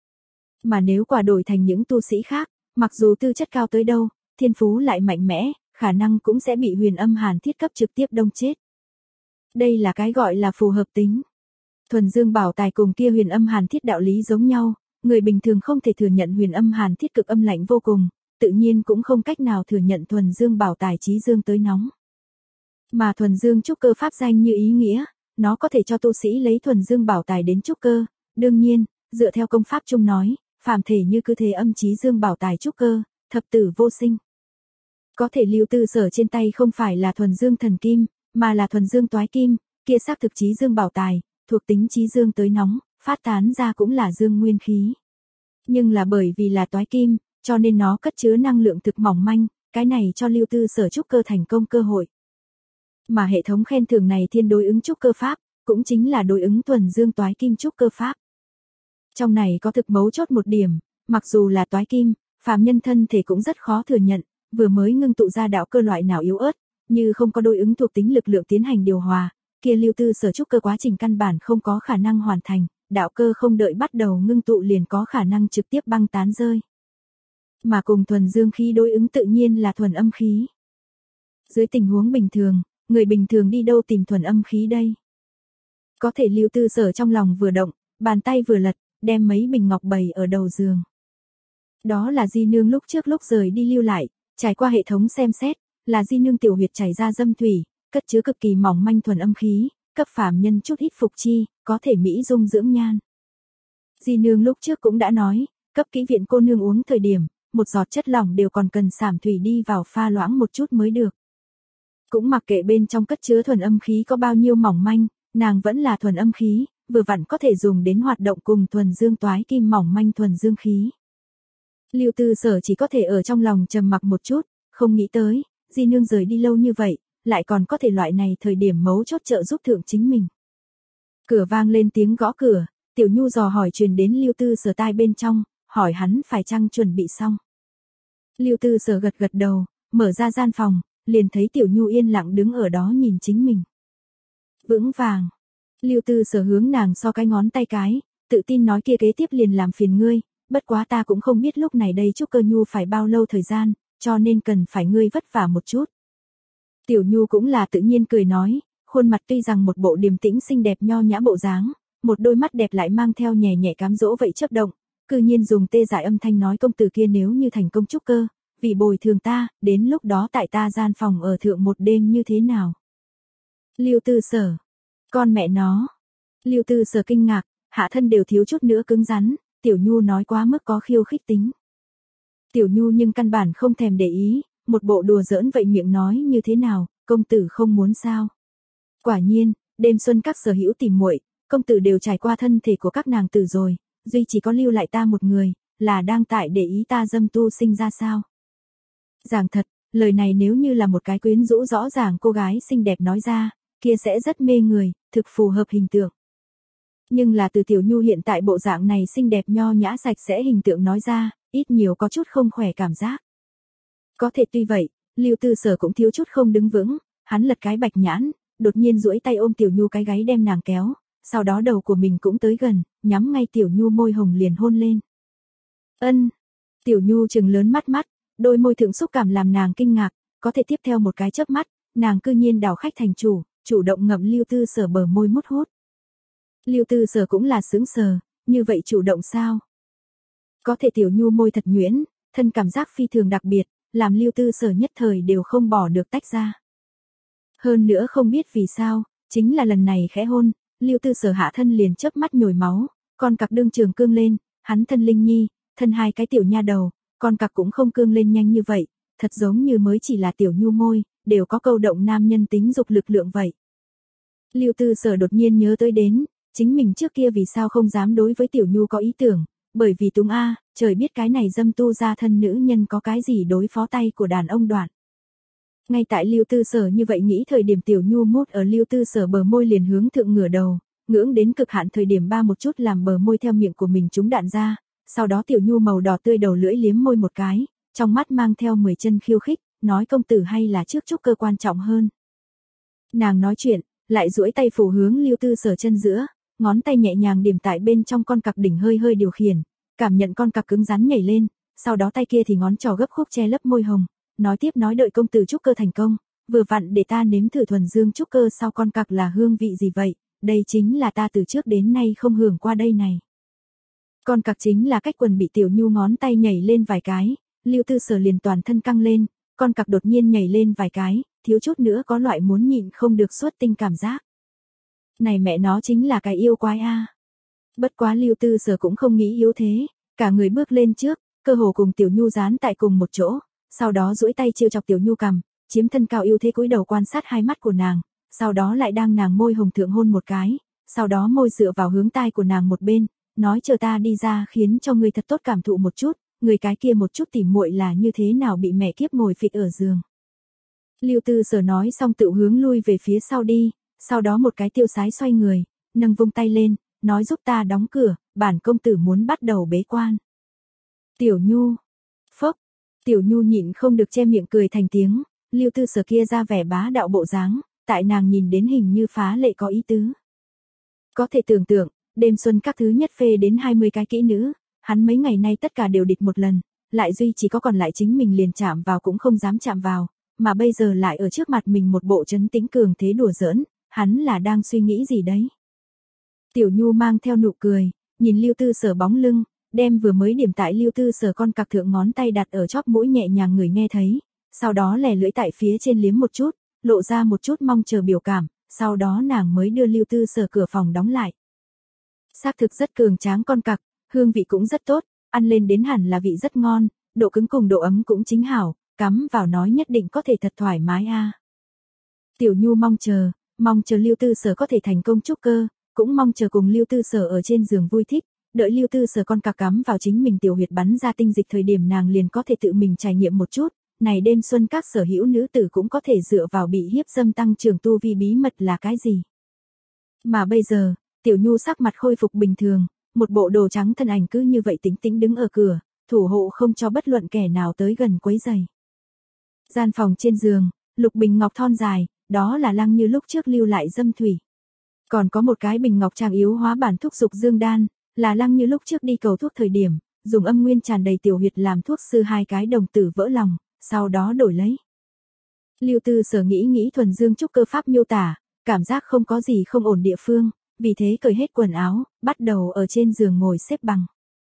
Mà nếu quả đổi thành những tu sĩ khác, mặc dù tư chất cao tới đâu, thiên phú lại mạnh mẽ, khả năng cũng sẽ bị huyền âm hàn thiết cấp trực tiếp đông chết. Đây là cái gọi là phù hợp tính. Thuần dương bảo tài cùng kia huyền âm hàn thiết đạo lý giống nhau, người bình thường không thể thừa nhận huyền âm hàn thiết cực âm lạnh vô cùng, tự nhiên cũng không cách nào thừa nhận thuần dương bảo tài chí dương tới nóng. Mà thuần dương trúc cơ pháp danh như ý nghĩa, nó có thể cho tu sĩ lấy thuần dương bảo tài đến trúc cơ, đương nhiên, dựa theo công pháp chung nói, phàm thể như cứ thế âm chí dương bảo tài trúc cơ, thập tử vô sinh. Có thể Lưu Tư Sở trên tay không phải là thuần dương thần kim, mà là thuần dương toái kim, kia xác thực chí dương bảo tài, thuộc tính chí dương tới nóng, phát tán ra cũng là dương nguyên khí. Nhưng là bởi vì là toái kim, cho nên nó cất chứa năng lượng thực mỏng manh, cái này cho Lưu Tư Sở trúc cơ thành công cơ hội. Mà hệ thống khen thưởng này thiên đối ứng trúc cơ pháp, cũng chính là đối ứng thuần dương toái kim trúc cơ pháp. Trong này có thực mấu chốt một điểm, mặc dù là toái kim, phàm nhân thân thể cũng rất khó thừa nhận, vừa mới ngưng tụ ra đạo cơ loại nào yếu ớt, như không có đối ứng thuộc tính lực lượng tiến hành điều hòa, kia Lưu Tư Sở trúc cơ quá trình căn bản không có khả năng hoàn thành, đạo cơ không đợi bắt đầu ngưng tụ liền có khả năng trực tiếp băng tán rơi. Mà cùng thuần dương khí đối ứng tự nhiên là thuần âm khí. Dưới tình huống bình thường, người bình thường đi đâu tìm thuần âm khí đây? Có thể Lưu Tư Sở trong lòng vừa động, bàn tay vừa lật, đem mấy bình ngọc bày ở đầu giường. Đó là Di Nương lúc trước lúc rời đi lưu lại, trải qua hệ thống xem xét, là Di Nương tiểu huyệt chảy ra dâm thủy, cất chứa cực kỳ mỏng manh thuần âm khí, cấp phàm nhân chút ít phục chi, có thể mỹ dung dưỡng nhan. Di Nương lúc trước cũng đã nói, cấp kỹ viện cô nương uống thời điểm, một giọt chất lỏng đều còn cần sảm thủy đi vào pha loãng một chút mới được. Cũng mặc kệ bên trong cất chứa thuần âm khí có bao nhiêu mỏng manh, nàng vẫn là thuần âm khí, vừa vặn có thể dùng đến hoạt động cùng thuần dương toái kim mỏng manh thuần dương khí. Lưu Tư Sở chỉ có thể ở trong lòng trầm mặc một chút, không nghĩ tới, Di Nương rời đi lâu như vậy, lại còn có thể loại này thời điểm mấu chốt trợ giúp thượng chính mình. Cửa vang lên tiếng gõ cửa, Tiểu Nhu dò hỏi truyền đến Lưu Tư Sở tai bên trong, hỏi hắn phải chăng chuẩn bị xong. Lưu Tư Sở gật gật đầu, mở ra gian phòng, liền thấy Tiểu Nhu yên lặng đứng ở đó nhìn chính mình. Vững vàng. Lưu Tư Sở hướng nàng so cái ngón tay cái, tự tin nói kia kế tiếp liền làm phiền ngươi, bất quá ta cũng không biết lúc này đây trúc cơ Nhu phải bao lâu thời gian, cho nên cần phải ngươi vất vả một chút. Tiểu Nhu cũng là tự nhiên cười nói, khuôn mặt tuy rằng một bộ điềm tĩnh xinh đẹp nho nhã bộ dáng, một đôi mắt đẹp lại mang theo nhẹ nhẹ cám dỗ vậy chớp động, cư nhiên dùng tê dại âm thanh nói công tử kia nếu như thành công trúc cơ, vì bồi thường ta, đến lúc đó tại ta gian phòng ở thượng một đêm như thế nào. Lưu Tư Sở, con mẹ nó. Lưu Tư Sở kinh ngạc, hạ thân đều thiếu chút nữa cứng rắn, Tiểu Nhu nói quá mức có khiêu khích tính. Tiểu Nhu nhưng căn bản không thèm để ý, một bộ đùa giỡn vậy miệng nói như thế nào, công tử không muốn sao. Quả nhiên, đêm xuân các sở hữu tìm muội, công tử đều trải qua thân thể của các nàng tử rồi, duy chỉ có lưu lại ta một người, là đang tại để ý ta dâm tu sinh ra sao. Giảng thật, lời này nếu như là một cái quyến rũ rõ ràng cô gái xinh đẹp nói ra, kia sẽ rất mê người, thực phù hợp hình tượng. Nhưng là từ Tiểu Nhu hiện tại bộ dạng này xinh đẹp nho nhã sạch sẽ hình tượng nói ra, ít nhiều có chút không khỏe cảm giác. Có thể tuy vậy, Lưu Tư Sở cũng thiếu chút không đứng vững, hắn lật cái bạch nhãn, đột nhiên duỗi tay ôm Tiểu Nhu cái gáy đem nàng kéo, sau đó đầu của mình cũng tới gần, nhắm ngay Tiểu Nhu môi hồng liền hôn lên. Ân. Tiểu Nhu trừng lớn mắt mắt, đôi môi thượng xúc cảm làm nàng kinh ngạc, có thể tiếp theo một cái chớp mắt, nàng cư nhiên đảo khách thành chủ, chủ động ngậm Lưu Tư Sở bờ môi mút hút. Lưu Tư Sở cũng là sướng sờ, như vậy chủ động sao? Có thể Tiểu Nhu môi thật nhuyễn, thân cảm giác phi thường đặc biệt, làm Lưu Tư Sở nhất thời đều không bỏ được tách ra. Hơn nữa không biết vì sao, chính là lần này khẽ hôn, Lưu Tư Sở hạ thân liền chớp mắt nhồi máu, con cặc đương trường cương lên, hắn thân Linh Nhi, thân hai cái tiểu nha đầu, con cặc cũng không cương lên nhanh như vậy, thật giống như mới chỉ là Tiểu Nhu môi, đều có câu động nam nhân tính dục lực lượng vậy. Lưu Tư Sở đột nhiên nhớ tới đến, chính mình trước kia vì sao không dám đối với Tiểu Nhu có ý tưởng, bởi vì túng a, trời biết cái này dâm tu ra thân nữ nhân có cái gì đối phó tay của đàn ông đoạn. Ngay tại Lưu Tư Sở như vậy nghĩ thời điểm Tiểu Nhu mút ở Lưu Tư Sở bờ môi liền hướng thượng ngửa đầu, ngưỡng đến cực hạn thời điểm ba một chút làm bờ môi theo miệng của mình trúng đạn ra, sau đó Tiểu Nhu màu đỏ tươi đầu lưỡi liếm môi một cái, trong mắt mang theo mười chân khiêu khích, nói công tử hay là trước trúc cơ quan trọng hơn. Nàng nói chuyện, lại duỗi tay phủ hướng Lưu Tư Sở chân giữa, ngón tay nhẹ nhàng điểm tại bên trong con cặc đỉnh hơi hơi điều khiển, cảm nhận con cặc cứng rắn nhảy lên, sau đó tay kia thì ngón trỏ gấp khúc che lấp môi hồng, nói tiếp nói đợi công tử trúc cơ thành công, vừa vặn để ta nếm thử thuần dương trúc cơ sau con cặc là hương vị gì vậy, đây chính là ta từ trước đến nay không hưởng qua đây này. Con cặc chính là cách quần bị Tiểu Nhu ngón tay nhảy lên vài cái, Lưu Tư Sở liền toàn thân căng lên, con cặc đột nhiên nhảy lên vài cái, thiếu chút nữa có loại muốn nhịn không được xuất tinh cảm giác. Này mẹ nó chính là cái yêu quái a. Bất quá Lưu Tư Sở cũng không nghĩ yếu thế, cả người bước lên trước, cơ hồ cùng Tiểu Nhu dán tại cùng một chỗ, sau đó duỗi tay trêu chọc Tiểu Nhu cằm, chiếm thân cao ưu thế cúi đầu quan sát hai mắt của nàng, sau đó lại đang nàng môi hồng thượng hôn một cái, sau đó môi dựa vào hướng tai của nàng một bên, nói chờ ta đi ra khiến cho ngươi thật tốt cảm thụ một chút, người cái kia một chút tỉ muội là như thế nào bị mẹ kiếp ngồi phịch ở giường. Lưu Tư Sở nói xong tự hướng lui về phía sau đi, sau đó một cái tiêu sái xoay người, nâng vung tay lên, nói giúp ta đóng cửa, bản công tử muốn bắt đầu bế quan. Tiểu Nhu, phốc, Tiểu Nhu nhịn không được che miệng cười thành tiếng, Lưu Tư Sở kia ra vẻ bá đạo bộ dáng, tại nàng nhìn đến hình như phá lệ có ý tứ. Có thể tưởng tượng, đêm xuân các thứ nhất phê đến hai mươi cái kỹ nữ, hắn mấy ngày nay tất cả đều địch một lần, lại duy chỉ có còn lại chính mình liền chạm vào cũng không dám chạm vào, mà bây giờ lại ở trước mặt mình một bộ trấn tĩnh cường thế đùa giỡn, hắn là đang suy nghĩ gì đấy. Tiểu Nhu mang theo nụ cười, nhìn Lưu Tư Sở bóng lưng, đem vừa mới điểm tại Lưu Tư Sở con cặc thượng ngón tay đặt ở chóp mũi nhẹ nhàng người nghe thấy, sau đó lè lưỡi tại phía trên liếm một chút, lộ ra một chút mong chờ biểu cảm, sau đó nàng mới đưa Lưu Tư Sở cửa phòng đóng lại. Xác thực rất cường tráng con cặc, hương vị cũng rất tốt, ăn lên đến hẳn là vị rất ngon, độ cứng cùng độ ấm cũng chính hảo, cắm vào nói nhất định có thể thật thoải mái a. Tiểu Nhu mong chờ, mong chờ Lưu Tư Sở có thể thành công trúc cơ, cũng mong chờ cùng Lưu Tư Sở ở trên giường vui thích, đợi Lưu Tư Sở con cặc cắm vào chính mình tiểu huyệt bắn ra tinh dịch thời điểm nàng liền có thể tự mình trải nghiệm một chút, này đêm xuân các sở hữu nữ tử cũng có thể dựa vào bị hiếp dâm tăng trưởng tu vi bí mật là cái gì. Mà bây giờ, Tiểu Nhu sắc mặt khôi phục bình thường, một bộ đồ trắng thân ảnh cứ như vậy tĩnh tĩnh đứng ở cửa, thủ hộ không cho bất luận kẻ nào tới gần quấy rầy. Gian phòng trên giường, lục bình ngọc thon dài, đó là Lăng Như lúc trước lưu lại dâm thủy. Còn có một cái bình ngọc trang yếu hóa bản thuốc dục dương đan, là Lăng Như lúc trước đi cầu thuốc thời điểm, dùng âm nguyên tràn đầy tiểu huyệt làm thuốc sư hai cái đồng tử vỡ lòng, sau đó đổi lấy. Lưu Tư Sở nghĩ nghĩ thuần dương trúc cơ pháp miêu tả, cảm giác không có gì không ổn địa phương, vì thế cởi hết quần áo, bắt đầu ở trên giường ngồi xếp bằng.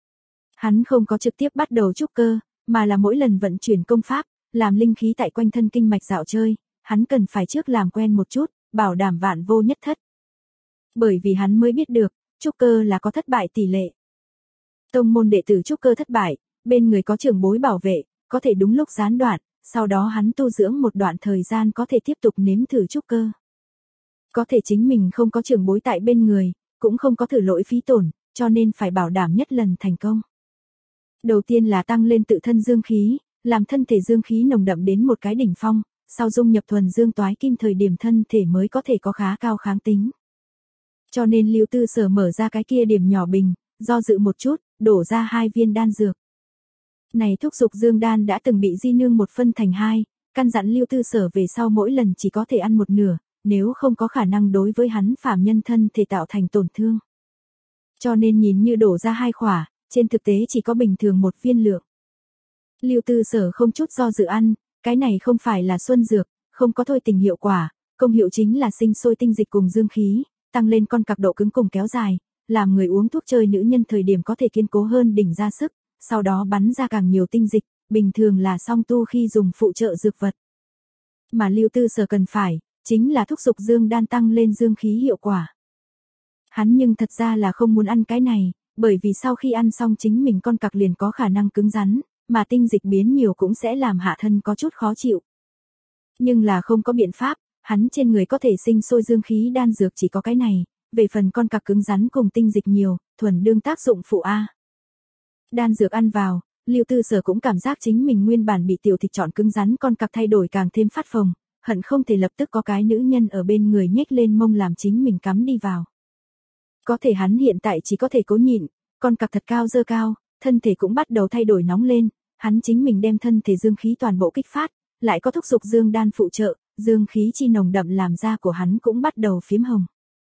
Hắn không có trực tiếp bắt đầu trúc cơ, mà là mỗi lần vận chuyển công pháp, làm linh khí tại quanh thân kinh mạch dạo chơi, hắn cần phải trước làm quen một chút, bảo đảm vạn vô nhất thất. Bởi vì hắn mới biết được, trúc cơ là có thất bại tỷ lệ. Tông môn đệ tử trúc cơ thất bại, bên người có trưởng bối bảo vệ, có thể đúng lúc gián đoạn, sau đó hắn tu dưỡng một đoạn thời gian có thể tiếp tục nếm thử trúc cơ. Có thể chính mình không có trưởng bối tại bên người, cũng không có thử lỗi phí tổn, cho nên phải bảo đảm nhất lần thành công. Đầu tiên là tăng lên tự thân dương khí, làm thân thể dương khí nồng đậm đến một cái đỉnh phong, sau dung nhập thuần dương toái kim thời điểm thân thể mới có thể có khá cao kháng tính. Cho nên Lưu Tư Sở mở ra cái kia điểm nhỏ bình, do dự một chút, đổ ra hai viên đan dược. Này thuốc dục dương đan đã từng bị Di Nương một phân thành hai, căn dặn Lưu Tư Sở về sau mỗi lần chỉ có thể ăn một nửa, nếu không có khả năng đối với hắn phàm nhân thân thể tạo thành tổn thương. Cho nên nhìn như đổ ra hai khỏa, trên thực tế chỉ có bình thường một viên lượng. Lưu Tư Sở không chút do dự ăn, cái này không phải là xuân dược, không có thôi tình hiệu quả, công hiệu chính là sinh sôi tinh dịch cùng dương khí, tăng lên con cặc độ cứng cùng kéo dài, làm người uống thuốc chơi nữ nhân thời điểm có thể kiên cố hơn đỉnh ra sức, sau đó bắn ra càng nhiều tinh dịch, bình thường là song tu khi dùng phụ trợ dược vật. Mà Lưu Tư Sở cần phải, chính là thuốc dục dương đan tăng lên dương khí hiệu quả. Hắn nhưng thật ra là không muốn ăn cái này, bởi vì sau khi ăn xong chính mình con cặc liền có khả năng cứng rắn, mà tinh dịch biến nhiều cũng sẽ làm hạ thân có chút khó chịu. Nhưng là không có biện pháp, hắn trên người có thể sinh sôi dương khí đan dược chỉ có cái này, về phần con cặc cứng rắn cùng tinh dịch nhiều, thuần đương tác dụng phụ A. Đan dược ăn vào, Lưu Tư Sở cũng cảm giác chính mình nguyên bản bị tiểu thịt chọn cứng rắn con cặc thay đổi càng thêm phát phồng, hận không thể lập tức có cái nữ nhân ở bên người nhếch lên mông làm chính mình cắm đi vào. Có thể hắn hiện tại chỉ có thể cố nhịn, con cặc thật cao dơ cao, thân thể cũng bắt đầu thay đổi nóng lên, hắn chính mình đem thân thể dương khí toàn bộ kích phát, lại có thúc dục dương đan phụ trợ, dương khí chi nồng đậm làm da của hắn cũng bắt đầu phiếm hồng.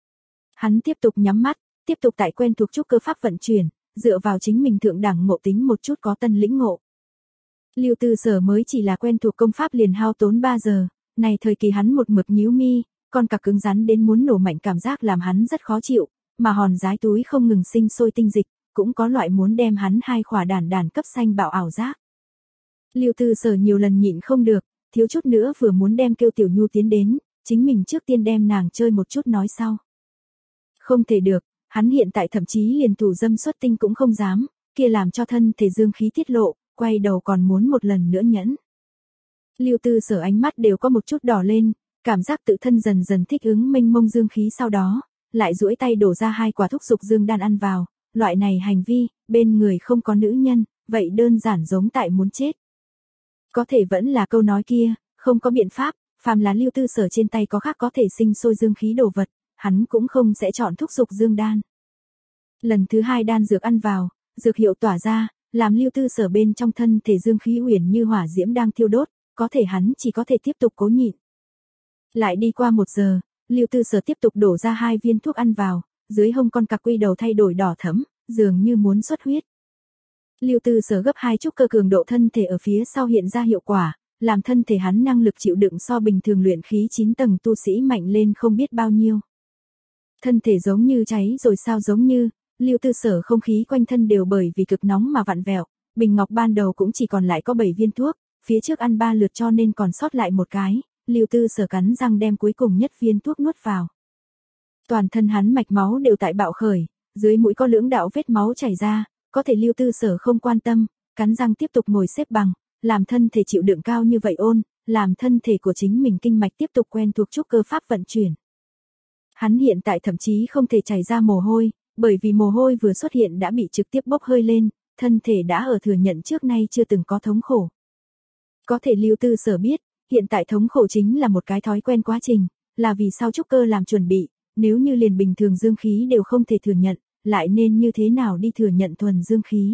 Hắn tiếp tục nhắm mắt, tiếp tục tại quen thuộc trúc cơ pháp vận chuyển, dựa vào chính mình thượng đẳng ngộ tính một chút có tân lĩnh ngộ. Lưu Tư Sở mới chỉ là quen thuộc công pháp liền hao tốn ba giờ, này thời kỳ hắn một mực nhíu mi, con cặc cứng rắn đến muốn nổ mạnh cảm giác làm hắn rất khó chịu, mà hòn giái túi không ngừng sinh sôi tinh dịch, cũng có loại muốn đem hắn hai khỏa đàn đàn cấp xanh bạo ảo giác. Lưu Tư Sở nhiều lần nhịn không được, thiếu chút nữa vừa muốn đem kêu Tiểu Nhu tiến đến, chính mình trước tiên đem nàng chơi một chút nói sau. Không thể được, hắn hiện tại thậm chí liền thủ dâm xuất tinh cũng không dám, kia làm cho thân thể dương khí tiết lộ, quay đầu còn muốn một lần nữa nhẫn. Lưu Tư Sở ánh mắt đều có một chút đỏ lên, cảm giác tự thân dần dần thích ứng mênh mông dương khí, sau đó lại duỗi tay đổ ra hai quả thúc dục dương đan ăn vào, loại này hành vi, bên người không có nữ nhân, vậy đơn giản giống tại muốn chết. Có thể vẫn là câu nói kia, không có biện pháp, phàm là Lưu Tư Sở trên tay có khác có thể sinh sôi dương khí đồ vật, hắn cũng không sẽ chọn thúc dục dương đan. Lần thứ hai đan dược ăn vào, dược hiệu tỏa ra, làm Lưu Tư Sở bên trong thân thể dương khí uyển như hỏa diễm đang thiêu đốt, có thể hắn chỉ có thể tiếp tục cố nhịn. Lại đi qua một giờ, Lưu Tư Sở tiếp tục đổ ra hai viên thuốc ăn vào, dưới hông con cặc quy đầu thay đổi đỏ thẫm, dường như muốn xuất huyết. Lưu Tư Sở gấp hai chút cơ cường độ thân thể ở phía sau hiện ra hiệu quả, làm thân thể hắn năng lực chịu đựng so bình thường luyện khí chín tầng tu sĩ mạnh lên không biết bao nhiêu. Thân thể giống như cháy rồi sao giống như, Lưu Tư Sở không khí quanh thân đều bởi vì cực nóng mà vặn vẹo, bình ngọc ban đầu cũng chỉ còn lại có bảy viên thuốc, phía trước ăn ba lượt cho nên còn sót lại một cái, Lưu Tư Sở cắn răng đem cuối cùng nhất viên thuốc nuốt vào. Toàn thân hắn mạch máu đều tại bạo khởi, dưới mũi có lưỡng đạo vết máu chảy ra, có thể Lưu Tư Sở không quan tâm, cắn răng tiếp tục ngồi xếp bằng, làm thân thể chịu đựng cao như vậy ôn, làm thân thể của chính mình kinh mạch tiếp tục quen thuộc trúc cơ pháp vận chuyển. Hắn hiện tại thậm chí không thể chảy ra mồ hôi, bởi vì mồ hôi vừa xuất hiện đã bị trực tiếp bốc hơi lên, thân thể đã ở thừa nhận trước nay chưa từng có thống khổ. Có thể Lưu Tư Sở biết, hiện tại thống khổ chính là một cái thói quen quá trình, là vì sao trúc cơ làm chuẩn bị, nếu như liền bình thường dương khí đều không thể thừa nhận, lại nên như thế nào đi thừa nhận thuần dương khí.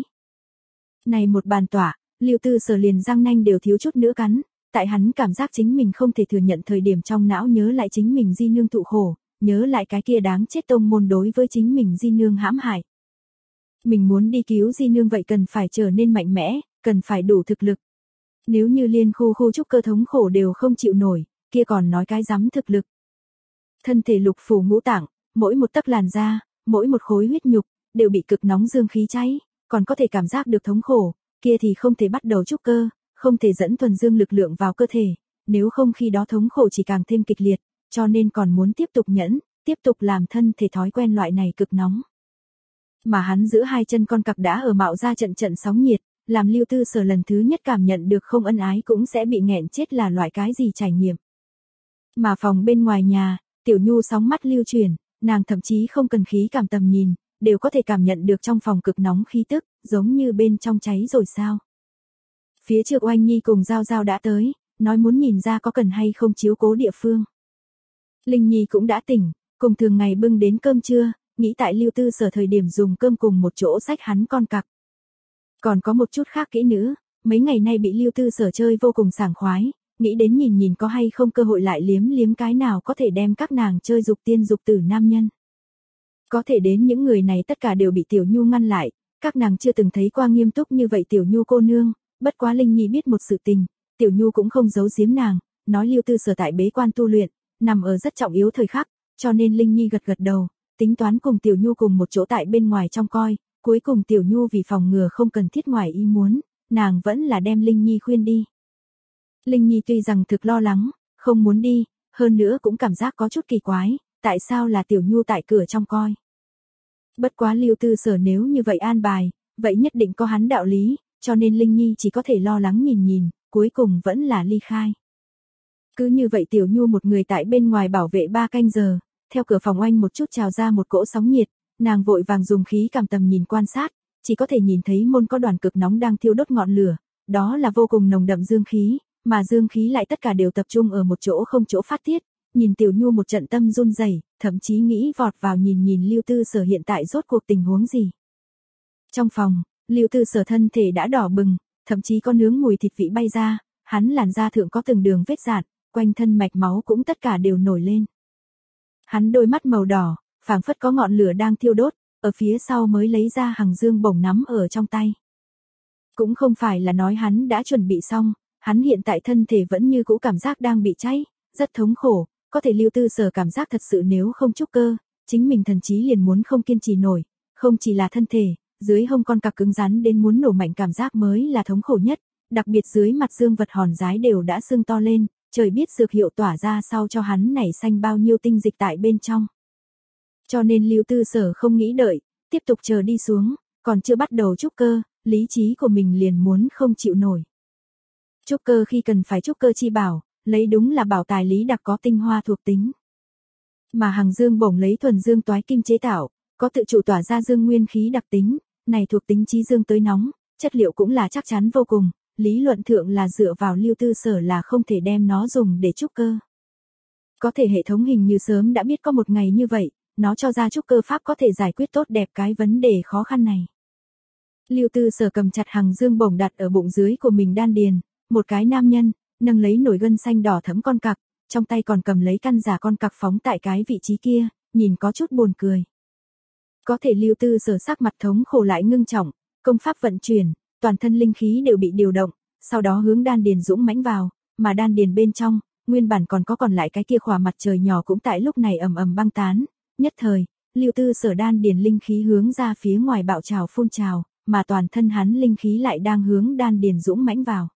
Này một bàn tỏa, Lưu Tư Sở liền răng nanh đều thiếu chút nữa cắn, tại hắn cảm giác chính mình không thể thừa nhận thời điểm trong não nhớ lại chính mình di nương thụ khổ, nhớ lại cái kia đáng chết tông môn đối với chính mình di nương hãm hại. Mình muốn đi cứu di nương vậy cần phải trở nên mạnh mẽ, cần phải đủ thực lực. Nếu như liên khu khu trúc cơ thống khổ đều không chịu nổi, kia còn nói cái rắm thực lực. Thân thể lục phủ ngũ tạng, mỗi một tấc làn da, mỗi một khối huyết nhục, đều bị cực nóng dương khí cháy, còn có thể cảm giác được thống khổ, kia thì không thể bắt đầu trúc cơ, không thể dẫn thuần dương lực lượng vào cơ thể, nếu không khi đó thống khổ chỉ càng thêm kịch liệt, cho nên còn muốn tiếp tục nhẫn, tiếp tục làm thân thể thói quen loại này cực nóng. Mà hắn giữa hai chân con cặc đã ở mạo ra trận trận sóng nhiệt, làm Lưu Tư Sở lần thứ nhất cảm nhận được không ân ái cũng sẽ bị nghẹn chết là loại cái gì trải nghiệm. Mà phòng bên ngoài nhà, Tiểu Nhu sóng mắt lưu chuyển, nàng thậm chí không cần khí cảm tầm nhìn, đều có thể cảm nhận được trong phòng cực nóng khí tức, giống như bên trong cháy rồi sao. Phía trước Oanh Nhi cùng Giao Giao đã tới, nói muốn nhìn ra có cần hay không chiếu cố địa phương. Linh Nhi cũng đã tỉnh, cùng thường ngày bưng đến cơm trưa, nghĩ tại Lưu Tư Sở thời điểm dùng cơm cùng một chỗ xách hắn con cặc. Còn có một chút khác kỹ nữa, mấy ngày nay bị Lưu Tư Sở chơi vô cùng sảng khoái, nghĩ đến nhìn nhìn có hay không cơ hội lại liếm liếm cái nào có thể đem các nàng chơi dục tiên dục tử nam nhân. Có thể đến những người này tất cả đều bị Tiểu Nhu ngăn lại, các nàng chưa từng thấy qua nghiêm túc như vậy Tiểu Nhu cô nương, bất quá Linh Nhi biết một sự tình, Tiểu Nhu cũng không giấu giếm nàng, nói Lưu Tư Sở tại bế quan tu luyện, nằm ở rất trọng yếu thời khắc, cho nên Linh Nhi gật gật đầu, tính toán cùng Tiểu Nhu cùng một chỗ tại bên ngoài trong coi, cuối cùng Tiểu Nhu vì phòng ngừa không cần thiết ngoài ý muốn, nàng vẫn là đem Linh Nhi khuyên đi. Linh Nhi tuy rằng thực lo lắng, không muốn đi, hơn nữa cũng cảm giác có chút kỳ quái, tại sao là Tiểu Nhu tại cửa trong coi. Bất quá Lưu Tư Sở nếu như vậy an bài, vậy nhất định có hắn đạo lý, cho nên Linh Nhi chỉ có thể lo lắng nhìn nhìn, cuối cùng vẫn là ly khai. Cứ như vậy Tiểu Nhu một người tại bên ngoài bảo vệ ba canh giờ, theo cửa phòng Oanh một chút trào ra một cỗ sóng nhiệt, nàng vội vàng dùng khí cảm tầm nhìn quan sát, chỉ có thể nhìn thấy môn có đoàn cực nóng đang thiêu đốt ngọn lửa, đó là vô cùng nồng đậm dương khí, mà dương khí lại tất cả đều tập trung ở một chỗ không chỗ phát tiết, nhìn Tiểu Nhu một trận tâm run rẩy, thậm chí nghĩ vọt vào nhìn nhìn Lưu Tư Sở hiện tại rốt cuộc tình huống gì. Trong phòng, Lưu Tư Sở thân thể đã đỏ bừng, thậm chí có nướng mùi thịt vị bay ra, hắn làn da thượng có từng đường vết rạn, quanh thân mạch máu cũng tất cả đều nổi lên. Hắn đôi mắt màu đỏ, phảng phất có ngọn lửa đang thiêu đốt, ở phía sau mới lấy ra hằng dương bổng nắm ở trong tay. Cũng không phải là nói hắn đã chuẩn bị xong, hắn hiện tại thân thể vẫn như cũ cảm giác đang bị cháy, rất thống khổ, có thể Lưu Tư Sở cảm giác thật sự nếu không trúc cơ, chính mình thần chí liền muốn không kiên trì nổi, không chỉ là thân thể, dưới hông con cặc cứng rắn đến muốn nổ mạnh cảm giác mới là thống khổ nhất, đặc biệt dưới mặt dương vật hòn rái đều đã sưng to lên, trời biết dược hiệu tỏa ra sau cho hắn nảy xanh bao nhiêu tinh dịch tại bên trong. Cho nên Lưu Tư Sở không nghĩ đợi, tiếp tục chờ đi xuống, còn chưa bắt đầu trúc cơ, lý trí của mình liền muốn không chịu nổi. Trúc cơ khi cần phải trúc cơ chi bảo, lấy đúng là bảo tài lý đặc có tinh hoa thuộc tính. Mà Hằng Dương Bổng lấy thuần dương toái kim chế tạo, có tự chủ tỏa ra dương nguyên khí đặc tính, này thuộc tính chí dương tới nóng, chất liệu cũng là chắc chắn vô cùng, lý luận thượng là dựa vào Lưu Tư Sở là không thể đem nó dùng để trúc cơ. Có thể hệ thống hình như sớm đã biết có một ngày như vậy, nó cho ra trúc cơ pháp có thể giải quyết tốt đẹp cái vấn đề khó khăn này. Lưu Tư Sở cầm chặt Hằng Dương Bổng đặt ở bụng dưới của mình đan điền, một cái nam nhân, nâng lấy nổi gân xanh đỏ thẫm con cặc, trong tay còn cầm lấy căn giả con cặc phóng tại cái vị trí kia, nhìn có chút buồn cười. Có thể Lưu Tư Sở sắc mặt thống khổ lại ngưng trọng, công pháp vận chuyển, toàn thân linh khí đều bị điều động, sau đó hướng đan điền dũng mãnh vào, mà đan điền bên trong, nguyên bản còn có còn lại cái kia khỏa mặt trời nhỏ cũng tại lúc này ầm ầm băng tán, nhất thời, Lưu Tư Sở đan điền linh khí hướng ra phía ngoài bạo trào phun trào, mà toàn thân hắn linh khí lại đang hướng đan điền dũng mãnh vào.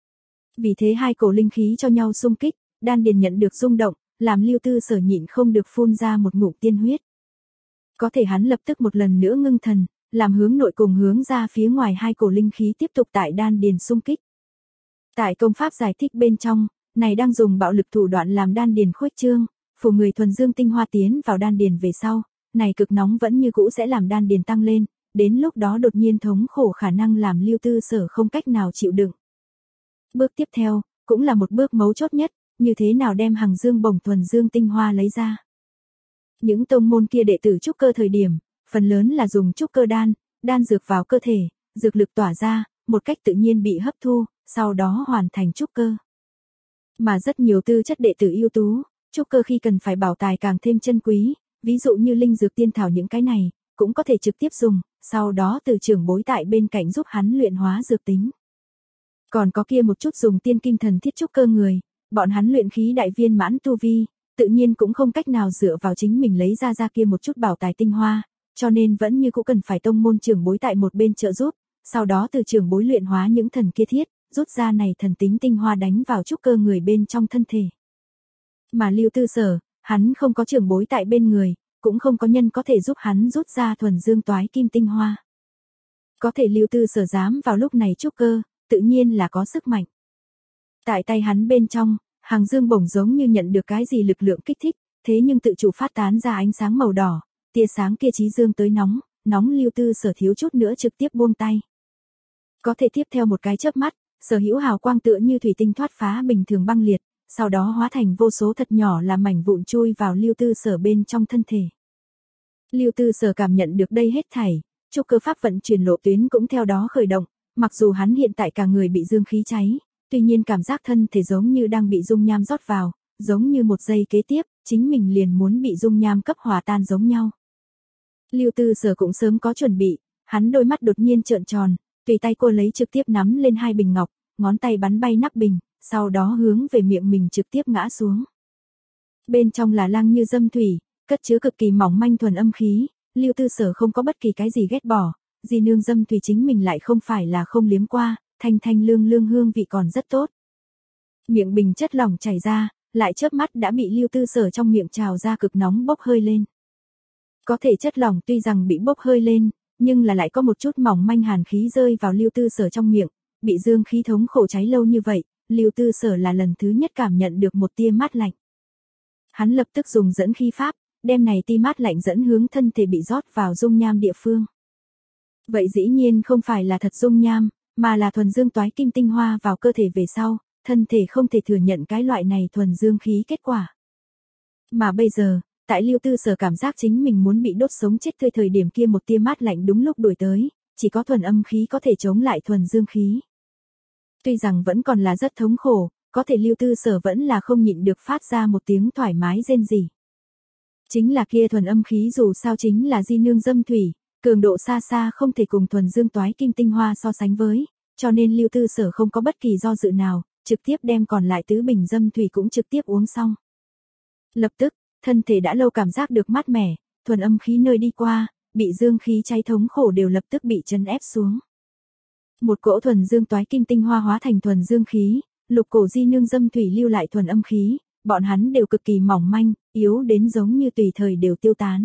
Vì thế hai cổ linh khí cho nhau xung kích, đan điền nhận được rung động, làm Lưu Tư Sở nhịn không được phun ra một ngụm tiên huyết. Có thể hắn lập tức một lần nữa ngưng thần, làm hướng nội cùng hướng ra phía ngoài hai cổ linh khí tiếp tục tại đan điền xung kích. Tại công pháp giải thích bên trong, này đang dùng bạo lực thủ đoạn làm đan điền khuếch trương, phù người thuần dương tinh hoa tiến vào đan điền về sau, này cực nóng vẫn như cũ sẽ làm đan điền tăng lên, đến lúc đó đột nhiên thống khổ khả năng làm Lưu Tư Sở không cách nào chịu đựng. Bước tiếp theo, cũng là một bước mấu chốt nhất, như thế nào đem Hằng Dương Bổng thuần dương tinh hoa lấy ra. Những tông môn kia đệ tử trúc cơ thời điểm, phần lớn là dùng trúc cơ đan, đan dược vào cơ thể, dược lực tỏa ra, một cách tự nhiên bị hấp thu, sau đó hoàn thành trúc cơ. Mà rất nhiều tư chất đệ tử ưu tú, trúc cơ khi cần phải bảo tài càng thêm chân quý, ví dụ như linh dược tiên thảo những cái này, cũng có thể trực tiếp dùng, sau đó từ trưởng bối tại bên cạnh giúp hắn luyện hóa dược tính. Còn có kia một chút dùng tiên kim thần thiết trúc cơ người, bọn hắn luyện khí đại viên mãn tu vi, tự nhiên cũng không cách nào dựa vào chính mình lấy ra ra kia một chút bảo tài tinh hoa, cho nên vẫn như cũng cần phải tông môn trưởng bối tại một bên trợ giúp, sau đó từ trưởng bối luyện hóa những thần kia thiết, rút ra này thần tính tinh hoa đánh vào trúc cơ người bên trong thân thể. Mà Lưu Tư Sở, hắn không có trưởng bối tại bên người, cũng không có nhân có thể giúp hắn rút ra thuần dương toái kim tinh hoa. Có thể Lưu Tư Sở dám vào lúc này trúc cơ, tự nhiên là có sức mạnh. Tại tay hắn bên trong, Hằng Dương Bổng giống như nhận được cái gì lực lượng kích thích, thế nhưng tự chủ phát tán ra ánh sáng màu đỏ, tia sáng kia chí dương tới nóng, nóng Lưu Tư Sở thiếu chút nữa trực tiếp buông tay. Có thể tiếp theo một cái chớp mắt, sở hữu hào quang tựa như thủy tinh thoát phá bình thường băng liệt, sau đó hóa thành vô số thật nhỏ là mảnh vụn chui vào Lưu Tư Sở bên trong thân thể. Lưu Tư Sở cảm nhận được đây hết thảy, trúc cơ pháp vận chuyển lộ tuyến cũng theo đó khởi động, mặc dù hắn hiện tại cả người bị dương khí cháy, tuy nhiên cảm giác thân thể giống như đang bị dung nham rót vào, giống như một giây kế tiếp, chính mình liền muốn bị dung nham cấp hòa tan giống nhau. Lưu Tư Sở cũng sớm có chuẩn bị, hắn đôi mắt đột nhiên trợn tròn, tùy tay cô lấy trực tiếp nắm lên hai bình ngọc, ngón tay bắn bay nắp bình, sau đó hướng về miệng mình trực tiếp ngã xuống. Bên trong là lăng như dâm thủy, cất chứa cực kỳ mỏng manh thuần âm khí, Lưu Tư Sở không có bất kỳ cái gì ghét bỏ, di nương dâm thủy chính mình lại không phải là không liếm qua, thanh thanh lương lương hương vị còn rất tốt. Miệng bình chất lỏng chảy ra, lại chớp mắt đã bị Lưu Tư Sở trong miệng trào ra cực nóng bốc hơi lên. Có thể chất lỏng tuy rằng bị bốc hơi lên, nhưng là lại có một chút mỏng manh hàn khí rơi vào Lưu Tư Sở trong miệng, bị dương khí thống khổ cháy lâu như vậy, Lưu Tư Sở là lần thứ nhất cảm nhận được một tia mát lạnh. Hắn lập tức dùng dẫn khí pháp, đem này tia mát lạnh dẫn hướng thân thể bị rót vào dung nham địa phương. Vậy dĩ nhiên không phải là thật dung nham, mà là thuần dương toái kim tinh hoa vào cơ thể về sau, thân thể không thể thừa nhận cái loại này thuần dương khí kết quả. Mà bây giờ, tại Lưu Tư Sở cảm giác chính mình muốn bị đốt sống chết tươi thời điểm kia một tia mát lạnh đúng lúc đuổi tới, chỉ có thuần âm khí có thể chống lại thuần dương khí. Tuy rằng vẫn còn là rất thống khổ, có thể Lưu Tư Sở vẫn là không nhịn được phát ra một tiếng thoải mái rên rỉ. Chính là kia thuần âm khí dù sao chính là di nương dâm thủy, cường độ xa xa không thể cùng thuần dương toái kim tinh hoa so sánh với, cho nên Lưu Tư Sở không có bất kỳ do dự nào, trực tiếp đem còn lại tứ bình dâm thủy cũng trực tiếp uống xong. Lập tức, thân thể đã lâu cảm giác được mát mẻ, thuần âm khí nơi đi qua, bị dương khí cháy thống khổ đều lập tức bị trấn ép xuống. Một cỗ thuần dương toái kim tinh hoa hóa thành thuần dương khí, Lục Cổ Di Nương dâm thủy lưu lại thuần âm khí, bọn hắn đều cực kỳ mỏng manh, yếu đến giống như tùy thời đều tiêu tán.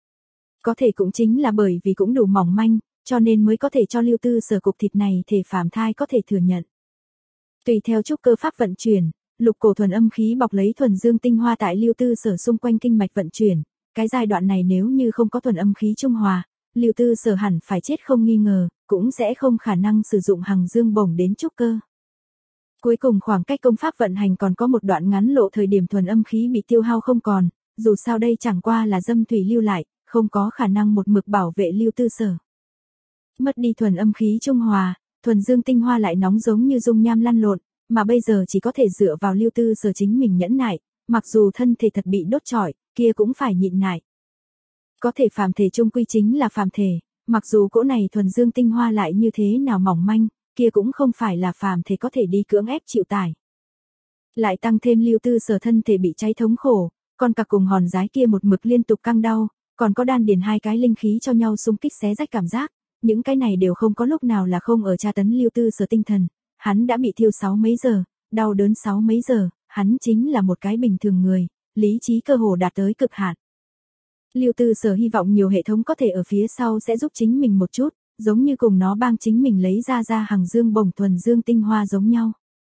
Có thể cũng chính là bởi vì cũng đủ mỏng manh, cho nên mới có thể cho Lưu Tư Sở cục thịt này thể phàm thai có thể thừa nhận. Tùy theo trúc cơ pháp vận chuyển, lục cổ thuần âm khí bọc lấy thuần dương tinh hoa tại Lưu Tư Sở xung quanh kinh mạch vận chuyển, cái giai đoạn này nếu như không có thuần âm khí trung hòa, Lưu Tư Sở hẳn phải chết không nghi ngờ, cũng sẽ không khả năng sử dụng hằng dương bổng đến trúc cơ. Cuối cùng khoảng cách công pháp vận hành còn có một đoạn ngắn lộ thời điểm thuần âm khí bị tiêu hao không còn, dù sao đây chẳng qua là dâm thủy lưu lại, không có khả năng một mực bảo vệ Lưu Tư Sở. Mất đi thuần âm khí trung hòa, thuần dương tinh hoa lại nóng giống như dung nham lăn lộn, mà bây giờ chỉ có thể dựa vào Lưu Tư Sở chính mình nhẫn nại, mặc dù thân thể thật bị đốt trọi, kia cũng phải nhịn nại. Có thể phàm thể trung quy chính là phàm thể, mặc dù cỗ này thuần dương tinh hoa lại như thế nào mỏng manh, kia cũng không phải là phàm thể có thể đi cưỡng ép chịu tải. Lại tăng thêm Lưu Tư Sở thân thể bị cháy thống khổ, còn cả cùng hòn giái kia một mực liên tục căng đau, còn có đan điền hai cái linh khí cho nhau xung kích xé rách cảm giác, những cái này đều không có lúc nào là không ở tra tấn Lưu Tư Sở tinh thần, hắn đã bị thiêu sáu mấy giờ, đau đớn sáu mấy giờ, hắn chính là một cái bình thường người, lý trí cơ hồ đạt tới cực hạn. Lưu Tư Sở hy vọng nhiều hệ thống có thể ở phía sau sẽ giúp chính mình một chút, giống như cùng nó bang chính mình lấy ra ra hằng dương bổng thuần dương tinh hoa giống nhau.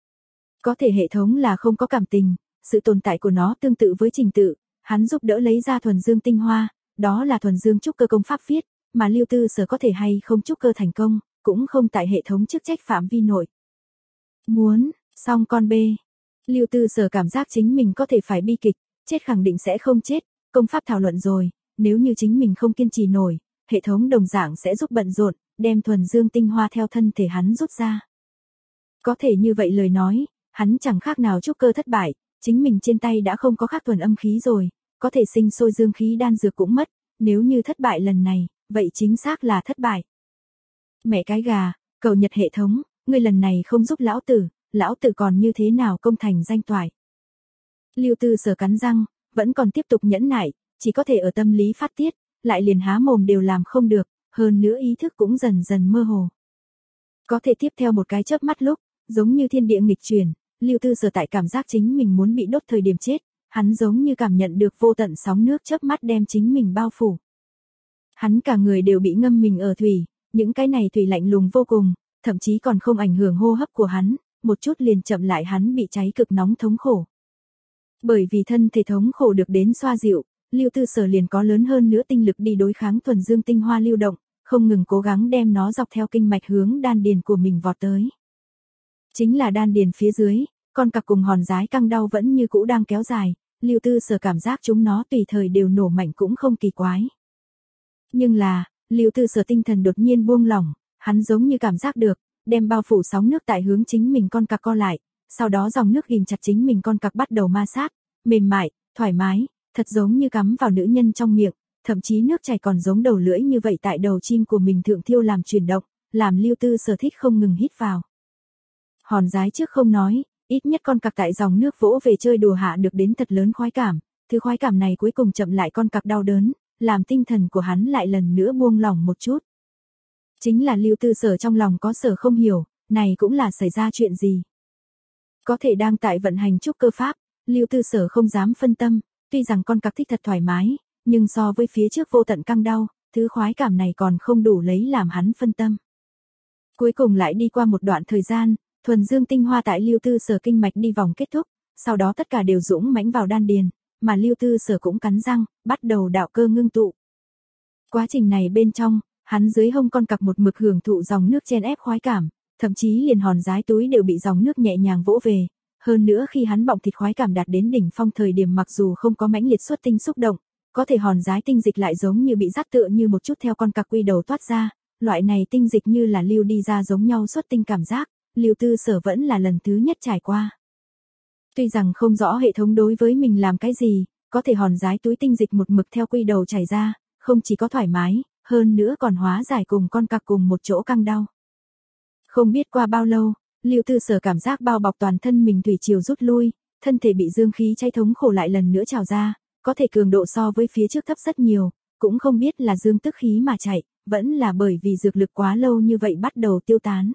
Có thể hệ thống là không có cảm tình, sự tồn tại của nó tương tự với trình tự, hắn giúp đỡ lấy ra thuần dương tinh hoa, đó là thuần dương trúc cơ công pháp viết, mà Lưu Tư Sở có thể hay không trúc cơ thành công, cũng không tại hệ thống chức trách phạm vi nội. Muốn, xong con bê. Lưu Tư Sở cảm giác chính mình có thể phải bi kịch, chết khẳng định sẽ không chết, công pháp thảo luận rồi, nếu như chính mình không kiên trì nổi, hệ thống đồng dạng sẽ giúp bận rộn, đem thuần dương tinh hoa theo thân thể hắn rút ra. Có thể như vậy lời nói, hắn chẳng khác nào trúc cơ thất bại, chính mình trên tay đã không có khác thuần âm khí rồi, có thể sinh sôi dương khí đan dược cũng mất, nếu như thất bại lần này, vậy chính xác là thất bại. Mẹ cái gà, cầu Nhật hệ thống, ngươi lần này không giúp lão tử, lão tử còn như thế nào công thành danh toại. Lưu Tư Sở cắn răng, vẫn còn tiếp tục nhẫn nại, chỉ có thể ở tâm lý phát tiết, lại liền há mồm đều làm không được, hơn nữa ý thức cũng dần dần mơ hồ. Có thể tiếp theo một cái chớp mắt lúc, giống như thiên địa nghịch chuyển, Lưu Tư Sở tại cảm giác chính mình muốn bị đốt thời điểm chết, hắn giống như cảm nhận được vô tận sóng nước chớp mắt đem chính mình bao phủ. Hắn cả người đều bị ngâm mình ở thủy, những cái này thủy lạnh lùng vô cùng, thậm chí còn không ảnh hưởng hô hấp của hắn, một chút liền chậm lại hắn bị cháy cực nóng thống khổ. Bởi vì thân thể thống khổ được đến xoa dịu, Lưu Tư Sở liền có lớn hơn nữa tinh lực đi đối kháng thuần dương tinh hoa lưu động, không ngừng cố gắng đem nó dọc theo kinh mạch hướng đan điền của mình vọt tới. Chính là đan điền phía dưới, con cặc cùng hòn giái căng đau vẫn như cũ đang kéo dài, Lưu Tư Sở cảm giác chúng nó tùy thời đều nổ mạnh cũng không kỳ quái. Nhưng là, Lưu Tư Sở tinh thần đột nhiên buông lỏng, hắn giống như cảm giác được, đem bao phủ sóng nước tại hướng chính mình con cặc co lại, sau đó dòng nước ghim chặt chính mình con cặc bắt đầu ma sát, mềm mại, thoải mái, thật giống như cắm vào nữ nhân trong miệng, thậm chí nước chảy còn giống đầu lưỡi như vậy tại đầu chim của mình thượng thiêu làm chuyển động, làm Lưu Tư Sở thích không ngừng hít vào. Hòn giái trước không nói, ít nhất con cặc tại dòng nước vỗ về chơi đùa hạ được đến thật lớn khoái cảm, thứ khoái cảm này cuối cùng chậm lại con cặc đau đớn, làm tinh thần của hắn lại lần nữa buông lỏng một chút. Chính là Lưu Tư Sở trong lòng có sở không hiểu, này cũng là xảy ra chuyện gì. Có thể đang tại vận hành trúc cơ pháp, Lưu Tư Sở không dám phân tâm, tuy rằng con cặc thích thật thoải mái, nhưng so với phía trước vô tận căng đau, thứ khoái cảm này còn không đủ lấy làm hắn phân tâm. Cuối cùng lại đi qua một đoạn thời gian, thuần dương tinh hoa tại Lưu Tư Sở kinh mạch đi vòng kết thúc, sau đó tất cả đều dũng mãnh vào đan điền, mà Lưu Tư Sở cũng cắn răng, bắt đầu đạo cơ ngưng tụ. Quá trình này bên trong, hắn dưới hông con cặc một mực hưởng thụ dòng nước chen ép khoái cảm, thậm chí liền hòn giái túi đều bị dòng nước nhẹ nhàng vỗ về. Hơn nữa khi hắn bọng thịt khoái cảm đạt đến đỉnh phong thời điểm mặc dù không có mãnh liệt xuất tinh xúc động, có thể hòn giái tinh dịch lại giống như bị dắt tựa như một chút theo con cặc quy đầu toát ra, loại này tinh dịch như là lưu đi ra giống nhau xuất tinh cảm giác, Lưu Tư Sở vẫn là lần thứ nhất trải qua. Tuy rằng không rõ hệ thống đối với mình làm cái gì, có thể hòn giái túi tinh dịch một mực theo quy đầu chảy ra, không chỉ có thoải mái, hơn nữa còn hóa giải cùng con cặc cùng một chỗ căng đau. Không biết qua bao lâu, Lưu Tư Sở cảm giác bao bọc toàn thân mình thủy triều rút lui, thân thể bị dương khí cháy thống khổ lại lần nữa trào ra, có thể cường độ so với phía trước thấp rất nhiều, Cũng không biết là dương tức khí mà chạy, vẫn là bởi vì dược lực quá lâu như vậy bắt đầu tiêu tán.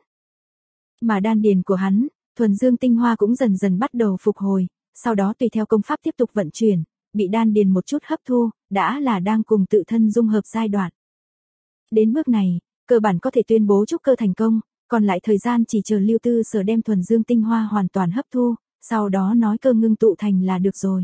Mà đan điền của hắn, thuần dương tinh hoa cũng dần dần bắt đầu phục hồi, sau đó tùy theo công pháp tiếp tục vận chuyển, bị đan điền một chút hấp thu, đã là đang cùng tự thân dung hợp giai đoạn. Đến bước này, cơ bản có thể tuyên bố trúc cơ thành công, còn lại thời gian chỉ chờ Lưu Tư Sở đem thuần dương tinh hoa hoàn toàn hấp thu, sau đó nói cơ ngưng tụ thành là được rồi.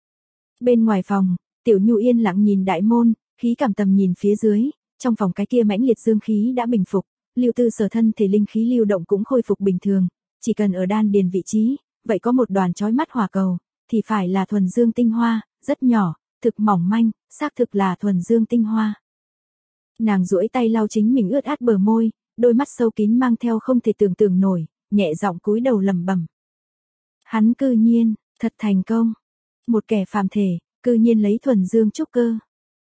Bên ngoài phòng, Tiểu Nhu yên lặng nhìn đại môn, khí cảm tầm nhìn phía dưới, trong phòng cái kia mãnh liệt dương khí đã bình phục, Lưu Tư Sở thân thể linh khí lưu động cũng khôi phục bình thường, chỉ cần ở đan điền vị trí, vậy có một đoàn chói mắt hỏa cầu, thì phải là thuần dương tinh hoa, rất nhỏ, thực mỏng manh, xác thực là thuần dương tinh hoa. Nàng duỗi tay lau chính mình ướt át bờ môi, đôi mắt sâu kín mang theo không thể tưởng tượng nổi, nhẹ giọng cúi đầu lẩm bẩm. Hắn cư nhiên, thật thành công. Một kẻ phàm thể, cư nhiên lấy thuần dương trúc cơ.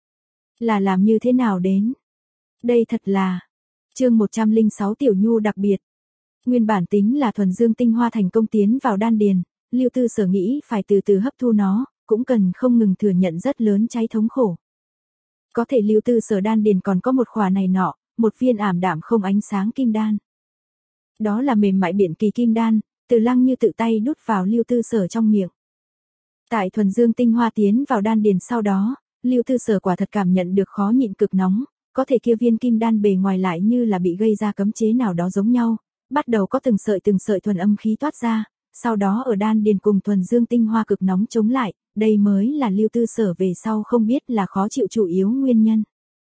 Là làm như thế nào đến? Đây thật là... Chương một trăm lẻ sáu Tiểu Nhu đặc biệt. Nguyên bản tính là thuần dương tinh hoa thành công tiến vào đan điền, Lưu Tư Sở nghĩ phải từ từ hấp thu nó, cũng cần không ngừng thừa nhận rất lớn cháy thống khổ. Có thể Lưu Tư Sở đan điền còn có một khỏa này nọ, một viên ảm đạm không ánh sáng kim đan. Đó là mềm mại biển kỳ kim đan, Từ Lăng như tự tay đút vào Lưu Tư Sở trong miệng. Tại thuần dương tinh hoa tiến vào đan điền sau đó, Lưu Tư Sở quả thật cảm nhận được khó nhịn cực nóng, có thể kia viên kim đan bề ngoài lại như là bị gây ra cấm chế nào đó giống nhau, bắt đầu có từng sợi từng sợi thuần âm khí toát ra, sau đó ở đan điền cùng thuần dương tinh hoa cực nóng chống lại, đây mới là Lưu Tư Sở về sau không biết là khó chịu chủ yếu nguyên nhân.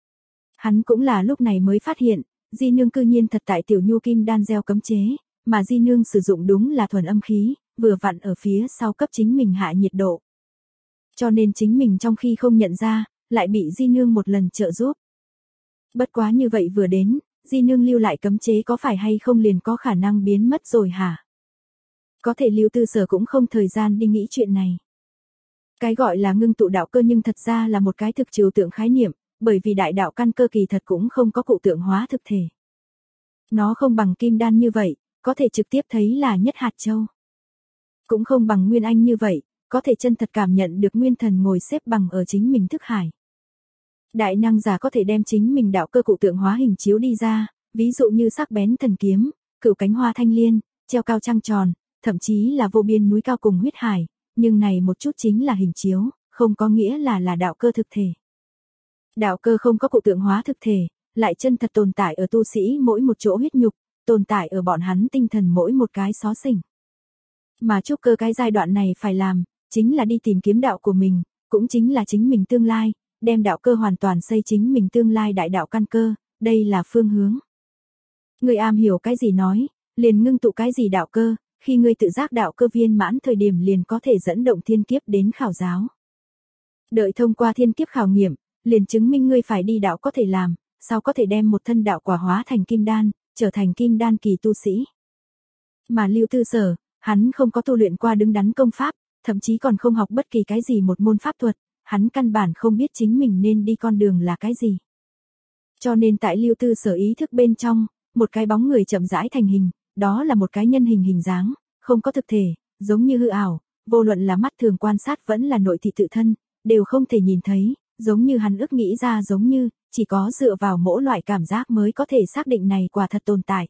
Hắn cũng là lúc này mới phát hiện, Di Nương cư nhiên thật tại Tiểu Nhu kim đan gieo cấm chế, mà Di Nương sử dụng đúng là thuần âm khí, vừa vặn ở phía sau cấp chính mình hạ nhiệt độ. Cho nên chính mình trong khi không nhận ra, lại bị Di Nương một lần trợ giúp. Bất quá như vậy vừa đến, Di Nương lưu lại cấm chế có phải hay không liền có khả năng biến mất rồi hả? Có thể Lưu Tư Sở cũng không thời gian đi nghĩ chuyện này. Cái gọi là ngưng tụ đạo cơ nhưng thật ra là một cái thực trừu tượng khái niệm, bởi vì đại đạo căn cơ kỳ thật cũng không có cụ tượng hóa thực thể. Nó không bằng kim đan như vậy, có thể trực tiếp thấy là nhất hạt châu. Cũng không bằng nguyên anh như vậy, có thể chân thật cảm nhận được nguyên thần ngồi xếp bằng ở chính mình thức hải. Đại năng giả có thể đem chính mình đạo cơ cụ tượng hóa hình chiếu đi ra, ví dụ như sắc bén thần kiếm, cửu cánh hoa thanh liên, treo cao trăng tròn, thậm chí là vô biên núi cao cùng huyết hải, nhưng này một chút chính là hình chiếu, không có nghĩa là là đạo cơ thực thể. Đạo cơ không có cụ tượng hóa thực thể, lại chân thật tồn tại ở tu sĩ mỗi một chỗ huyết nhục, tồn tại ở bọn hắn tinh thần mỗi một cái xó xỉnh. Mà trúc cơ cái giai đoạn này phải làm, chính là đi tìm kiếm đạo của mình, cũng chính là chính mình tương lai, đem đạo cơ hoàn toàn xây chính mình tương lai đại đạo căn cơ, đây là phương hướng. Người am hiểu cái gì nói, liền ngưng tụ cái gì đạo cơ, khi ngươi tự giác đạo cơ viên mãn thời điểm liền có thể dẫn động thiên kiếp đến khảo giáo. Đợi thông qua thiên kiếp khảo nghiệm, liền chứng minh ngươi phải đi đạo có thể làm, sao có thể đem một thân đạo quả hóa thành kim đan, trở thành kim đan kỳ tu sĩ. Mà Lưu Tư Sở, hắn không có tu luyện qua đứng đắn công pháp, thậm chí còn không học bất kỳ cái gì một môn pháp thuật, hắn căn bản không biết chính mình nên đi con đường là cái gì. Cho nên tại Lưu Tư Sở ý thức bên trong, một cái bóng người chậm rãi thành hình, đó là một cái nhân hình hình dáng, không có thực thể, giống như hư ảo, vô luận là mắt thường quan sát vẫn là nội thị tự thân, đều không thể nhìn thấy, giống như hắn ước nghĩ ra giống như, chỉ có dựa vào mỗi loại cảm giác mới có thể xác định này quả thật tồn tại.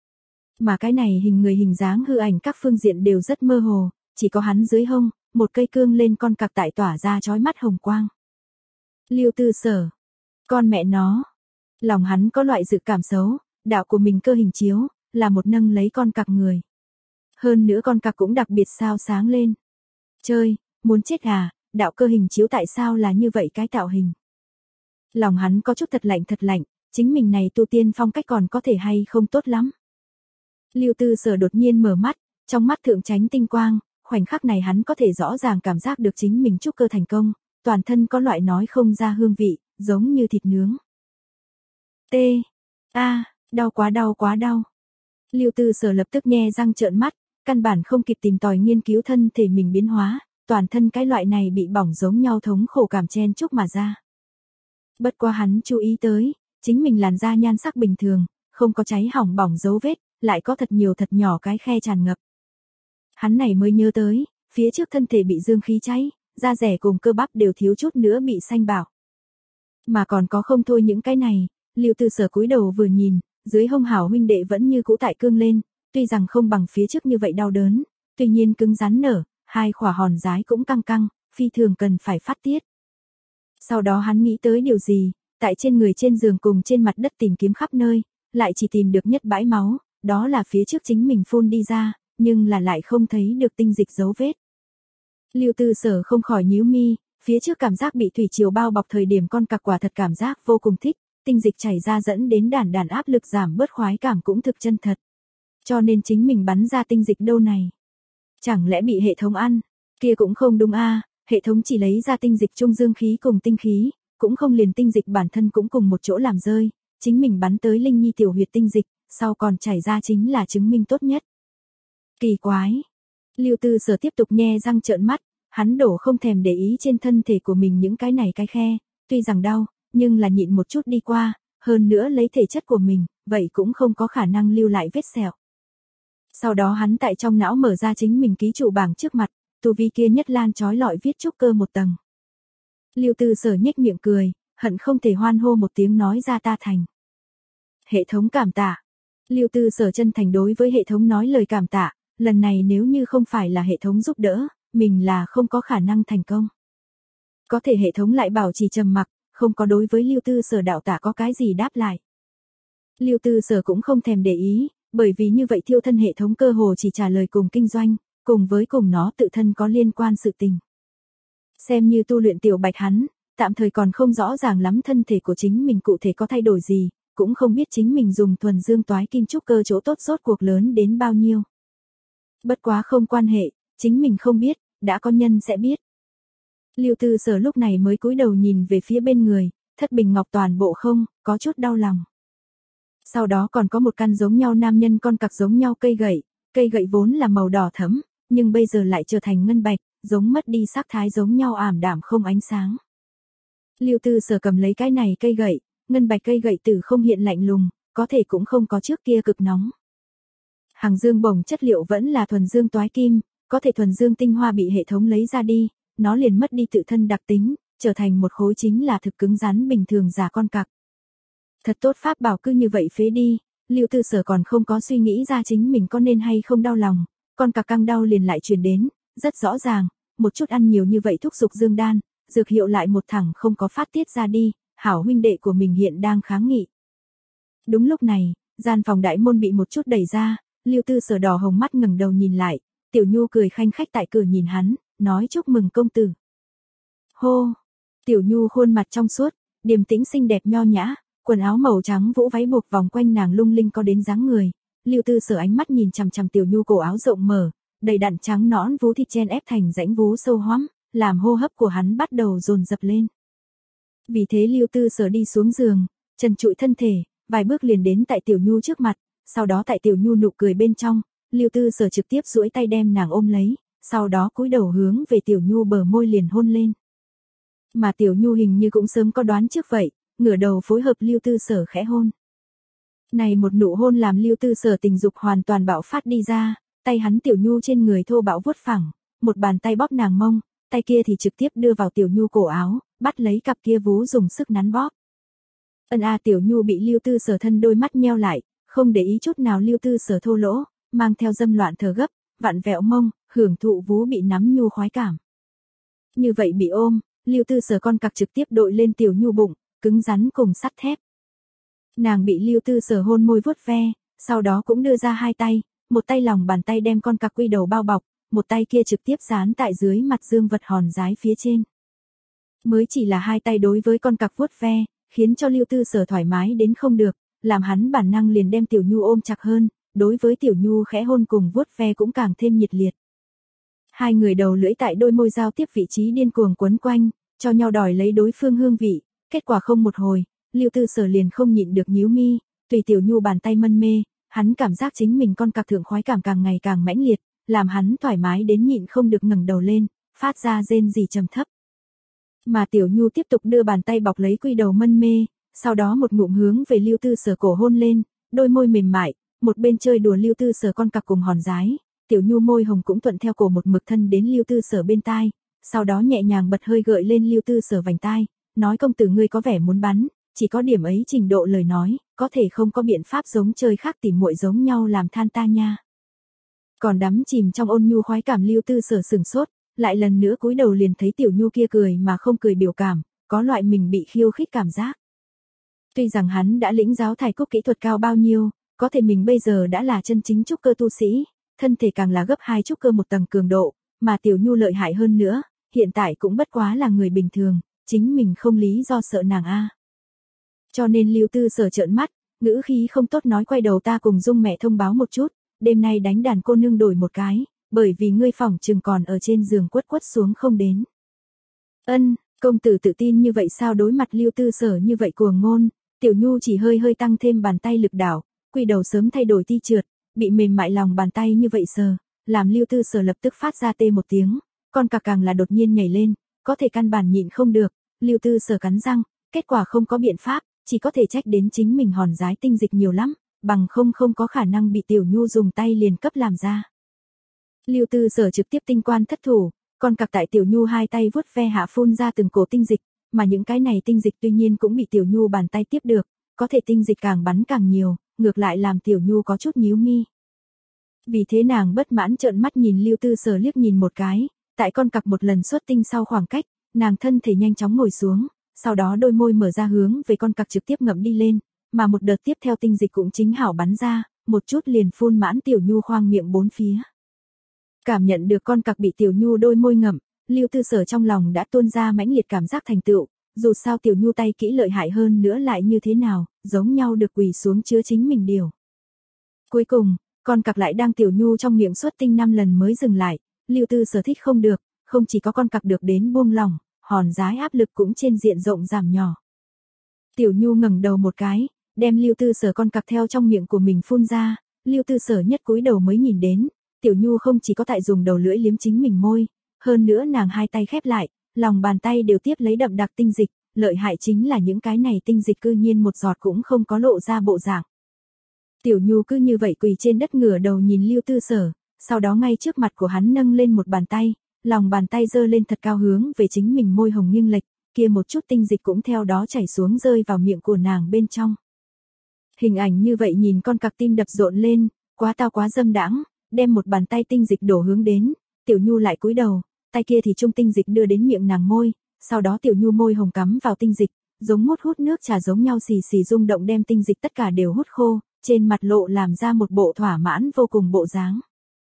Mà cái này hình người hình dáng hư ảnh các phương diện đều rất mơ hồ, chỉ có hắn dưới hông, một cây cương lên con cặc tại tỏa ra chói mắt hồng quang. Lưu Tư Sở, con mẹ nó, lòng hắn có loại dự cảm xấu, đạo của mình cơ hình chiếu, là một nâng lấy con cặc người. Hơn nữa con cặc cũng đặc biệt sao sáng lên. Chơi, muốn chết à, đạo cơ hình chiếu tại sao là như vậy cái tạo hình. Lòng hắn có chút thật lạnh thật lạnh, chính mình này tu tiên phong cách còn có thể hay không tốt lắm. Lưu Tư Sở đột nhiên mở mắt, trong mắt thượng tránh tinh quang, khoảnh khắc này hắn có thể rõ ràng cảm giác được chính mình trúc cơ thành công, toàn thân có loại nói không ra hương vị, giống như thịt nướng. T. A, đau quá đau quá đau. Lưu Tư Sở lập tức nhe răng trợn mắt, căn bản không kịp tìm tòi nghiên cứu thân thể mình biến hóa, toàn thân cái loại này bị bỏng giống nhau thống khổ cảm chen chúc mà ra. Bất quá hắn chú ý tới, chính mình làn da nhan sắc bình thường, không có cháy hỏng bỏng dấu vết, lại có thật nhiều thật nhỏ cái khe tràn ngập. Hắn này mới nhớ tới, phía trước thân thể bị dương khí cháy, da rẻ cùng cơ bắp đều thiếu chút nữa bị xanh bảo. Mà còn có không thôi những cái này, Lưu Tư Sở cúi đầu vừa nhìn, dưới hông Hảo huynh đệ vẫn như cũ tại cương lên, tuy rằng không bằng phía trước như vậy đau đớn, tuy nhiên cứng rắn nở, hai khỏa hòn giái cũng căng căng, phi thường cần phải phát tiết. Sau đó hắn nghĩ tới điều gì, tại trên người trên giường cùng trên mặt đất tìm kiếm khắp nơi, lại chỉ tìm được nhất bãi máu, đó là phía trước chính mình phun đi ra, nhưng là lại không thấy được tinh dịch dấu vết. Lưu Tư Sở không khỏi nhíu mi, phía trước cảm giác bị thủy triều bao bọc thời điểm con cặc quả thật cảm giác vô cùng thích, tinh dịch chảy ra dẫn đến đản đản áp lực giảm bớt khoái cảm cũng thực chân thật. Cho nên chính mình bắn ra tinh dịch đâu này. Chẳng lẽ bị hệ thống ăn, kia cũng không đúng a, hệ thống chỉ lấy ra tinh dịch trung dương khí cùng tinh khí, cũng không liền tinh dịch bản thân cũng cùng một chỗ làm rơi, chính mình bắn tới Linh Nhi tiểu huyệt tinh dịch, sau còn chảy ra chính là chứng minh tốt nhất. Kỳ quái. Lưu Tư Sở tiếp tục nhe răng trợn mắt, hắn đổ không thèm để ý trên thân thể của mình những cái này cái khe, tuy rằng đau, nhưng là nhịn một chút đi qua, hơn nữa lấy thể chất của mình, vậy cũng không có khả năng lưu lại vết sẹo. Sau đó hắn tại trong não mở ra chính mình ký chủ bảng trước mặt, tu vi kia nhất lan chói lọi viết trúc cơ một tầng. Lưu Tư Sở nhếch miệng cười, hận không thể hoan hô một tiếng nói ra ta thành. Hệ thống cảm tạ. Lưu Tư Sở chân thành đối với hệ thống nói lời cảm tạ, lần này nếu như không phải là hệ thống giúp đỡ, mình là không có khả năng thành công. Có thể hệ thống lại bảo trì trầm mặc, không có đối với Lưu Tư Sở đạo tạ có cái gì đáp lại. Lưu Tư Sở cũng không thèm để ý, bởi vì như vậy thiêu thân hệ thống cơ hồ chỉ trả lời cùng kinh doanh, cùng với cùng nó tự thân có liên quan sự tình. Xem như tu luyện tiểu bạch hắn, tạm thời còn không rõ ràng lắm thân thể của chính mình cụ thể có thay đổi gì, cũng không biết chính mình dùng thuần dương toái kim trúc cơ chỗ tốt rốt cuộc lớn đến bao nhiêu. Bất quá không quan hệ, chính mình không biết, đã có nhân sẽ biết. Lưu Tư Sở lúc này mới cúi đầu nhìn về phía bên người, thất bình ngọc toàn bộ không, có chút đau lòng. Sau đó còn có một căn giống nhau nam nhân con cặc giống nhau cây gậy, cây gậy vốn là màu đỏ thẫm, nhưng bây giờ lại trở thành ngân bạch, giống mất đi sắc thái giống nhau ảm đạm không ánh sáng. Lưu Tư Sở cầm lấy cái này cây gậy, ngân bạch cây gậy tử không hiện lạnh lùng, có thể cũng không có trước kia cực nóng. Hàng dương bổng chất liệu vẫn là thuần dương toái kim, có thể thuần dương tinh hoa bị hệ thống lấy ra đi, nó liền mất đi tự thân đặc tính, trở thành một khối chính là thực cứng rắn bình thường giả con cặc. Thật tốt pháp bảo cứ như vậy phế đi, Lưu Tư Sở còn không có suy nghĩ ra chính mình có nên hay không đau lòng, con cặc căng đau liền lại truyền đến, rất rõ ràng, một chút ăn nhiều như vậy thúc dục dương đan, dược hiệu lại một thẳng không có phát tiết ra đi, hảo huynh đệ của mình hiện đang kháng nghị. Đúng lúc này, gian phòng đại môn bị một chút đẩy ra, Lưu Tư Sở đỏ hồng mắt ngẩng đầu nhìn lại, Tiểu Nhu cười khanh khách tại cửa nhìn hắn, nói chúc mừng công tử. Hô! Tiểu Nhu khuôn mặt trong suốt, điềm tĩnh xinh đẹp nho nhã, quần áo màu trắng vũ váy buộc vòng quanh nàng lung linh có đến dáng người. Lưu Tư Sở ánh mắt nhìn chằm chằm Tiểu Nhu cổ áo rộng mở, đầy đặn trắng nõn vú thịt chen ép thành rãnh vú sâu hoắm, làm hô hấp của hắn bắt đầu dồn dập lên. Vì thế Lưu Tư Sở đi xuống giường, trần trụi thân thể, vài bước liền đến tại Tiểu Nhu trước mặt, sau đó tại Tiểu Nhu nụ cười bên trong, Lưu Tư Sở trực tiếp duỗi tay đem nàng ôm lấy, sau đó cúi đầu hướng về Tiểu Nhu bờ môi liền hôn lên. Mà Tiểu Nhu hình như cũng sớm có đoán trước vậy, ngửa đầu phối hợp Lưu Tư Sở khẽ hôn. Này một nụ hôn làm Lưu Tư Sở tình dục hoàn toàn bạo phát đi ra, tay hắn Tiểu Nhu trên người thô bạo vuốt phẳng, một bàn tay bóp nàng mông, tay kia thì trực tiếp đưa vào Tiểu Nhu cổ áo, bắt lấy cặp kia vú dùng sức nắn bóp. Ân a Tiểu Nhu bị Lưu Tư Sở thân đôi mắt nheo lại, không để ý chút nào Lưu Tư Sở thô lỗ, mang theo dâm loạn thở gấp, vặn vẹo mông, hưởng thụ vú bị nắm nhu khoái cảm. Như vậy bị ôm, Lưu Tư Sở con cặc trực tiếp đội lên Tiểu Nhu bụng, cứng rắn cùng sắt thép. Nàng bị Lưu Tư Sở hôn môi vuốt ve, sau đó cũng đưa ra hai tay, một tay lòng bàn tay đem con cặc quy đầu bao bọc, một tay kia trực tiếp dán tại dưới mặt dương vật hòn giái phía trên. Mới chỉ là hai tay đối với con cặc vuốt ve, khiến cho Lưu Tư Sở thoải mái đến không được, làm hắn bản năng liền đem Tiểu Nhu ôm chặt hơn, đối với Tiểu Nhu khẽ hôn cùng vuốt ve cũng càng thêm nhiệt liệt. Hai người đầu lưỡi tại đôi môi giao tiếp vị trí điên cuồng quấn quanh, cho nhau đòi lấy đối phương hương vị, kết quả không một hồi, Lưu Tư Sở liền không nhịn được nhíu mi, tùy Tiểu Nhu bàn tay mân mê, hắn cảm giác chính mình con cặc thượng khoái cảm càng ngày càng mãnh liệt, làm hắn thoải mái đến nhịn không được ngẩng đầu lên, phát ra rên rỉ trầm thấp. Mà Tiểu Nhu tiếp tục đưa bàn tay bọc lấy quy đầu mân mê, sau đó một ngụm hướng về Lưu Tư Sở cổ hôn lên, đôi môi mềm mại, một bên chơi đùa Lưu Tư Sở con cặc cùng hòn giái, Tiểu Nhu môi hồng cũng thuận theo cổ một mực thân đến Lưu Tư Sở bên tai, sau đó nhẹ nhàng bật hơi gợi lên Lưu Tư Sở vành tai, nói công tử ngươi có vẻ muốn bắn, chỉ có điểm ấy trình độ lời nói, có thể không có biện pháp giống chơi khác tỉ muội giống nhau làm than ta nha. Còn đắm chìm trong ôn nhu khoái cảm Lưu Tư Sở sừng sốt, lại lần nữa cúi đầu liền thấy Tiểu Nhu kia cười mà không cười biểu cảm, có loại mình bị khiêu khích cảm giác. Tuy rằng hắn đã lĩnh giáo thải cúc kỹ thuật cao bao nhiêu, có thể mình bây giờ đã là chân chính trúc cơ tu sĩ, thân thể càng là gấp hai trúc cơ một tầng cường độ, mà Tiểu Nhu lợi hại hơn nữa, hiện tại cũng bất quá là người bình thường, chính mình không lý do sợ nàng a. Cho nên Lưu Tư Sở trợn mắt, ngữ khí không tốt nói quay đầu ta cùng Dung mẹ thông báo một chút, đêm nay đánh đàn cô nương đổi một cái, bởi vì ngươi phỏng chừng còn ở trên giường quất quất xuống không đến. Ân, công tử tự tin như vậy sao? Đối mặt Lưu Tư Sở như vậy cuồng ngôn, Tiểu Nhu chỉ hơi hơi tăng thêm bàn tay lực đảo, quy đầu sớm thay đổi ti trượt, bị mềm mại lòng bàn tay như vậy sờ, làm Lưu Tư Sở lập tức phát ra tê một tiếng, con cặc càng là đột nhiên nhảy lên, có thể căn bản nhịn không được, Lưu Tư Sở cắn răng, kết quả không có biện pháp, chỉ có thể trách đến chính mình hòn giái tinh dịch nhiều lắm, bằng không không có khả năng bị Tiểu Nhu dùng tay liền cấp làm ra. Lưu Tư Sở trực tiếp tinh quan thất thủ, con cặc tại Tiểu Nhu hai tay vuốt ve hạ phun ra từng cổ tinh dịch, mà những cái này tinh dịch tuy nhiên cũng bị Tiểu Nhu bàn tay tiếp được, có thể tinh dịch càng bắn càng nhiều, ngược lại làm Tiểu Nhu có chút nhíu mi. Vì thế nàng bất mãn trợn mắt nhìn Lưu Tư Sở liếc nhìn một cái, tại con cặc một lần xuất tinh sau khoảng cách, nàng thân thể nhanh chóng ngồi xuống, sau đó đôi môi mở ra hướng về con cặc trực tiếp ngậm đi lên, mà một đợt tiếp theo tinh dịch cũng chính hảo bắn ra, một chút liền phun mãn Tiểu Nhu khoang miệng bốn phía. Cảm nhận được con cặc bị Tiểu Nhu đôi môi ngậm, Lưu Tư Sở trong lòng đã tuôn ra mãnh liệt cảm giác thành tựu, dù sao Tiểu Nhu tay kỹ lợi hại hơn nữa lại như thế nào, giống nhau được quỳ xuống chứa chính mình điều. Cuối cùng, con cặc lại đang Tiểu Nhu trong miệng xuất tinh năm lần mới dừng lại, Lưu Tư Sở thích không được, không chỉ có con cặc được đến buông lỏng, hòn giái áp lực cũng trên diện rộng giảm nhỏ. Tiểu Nhu ngẩng đầu một cái, đem Lưu Tư Sở con cặc theo trong miệng của mình phun ra, Lưu Tư Sở nhất cúi đầu mới nhìn đến, Tiểu Nhu không chỉ có tại dùng đầu lưỡi liếm chính mình môi, hơn nữa nàng hai tay khép lại, lòng bàn tay đều tiếp lấy đậm đặc tinh dịch, lợi hại chính là những cái này tinh dịch cư nhiên một giọt cũng không có lộ ra bộ dạng. Tiểu Nhu cứ như vậy quỳ trên đất ngửa đầu nhìn Lưu Tư Sở, sau đó ngay trước mặt của hắn nâng lên một bàn tay, lòng bàn tay giơ lên thật cao hướng về chính mình môi hồng nghiêng lệch, kia một chút tinh dịch cũng theo đó chảy xuống rơi vào miệng của nàng bên trong. Hình ảnh như vậy nhìn con cặc tim đập rộn lên, quá tao quá dâm đãng, đem một bàn tay tinh dịch đổ hướng đến, Tiểu Nhu lại cúi đầu, tay kia thì trung tinh dịch đưa đến miệng nàng môi, sau đó Tiểu Nhu môi hồng cắm vào tinh dịch, giống mút hút nước trà giống nhau xì xì rung động đem tinh dịch tất cả đều hút khô, trên mặt lộ làm ra một bộ thỏa mãn vô cùng bộ dáng.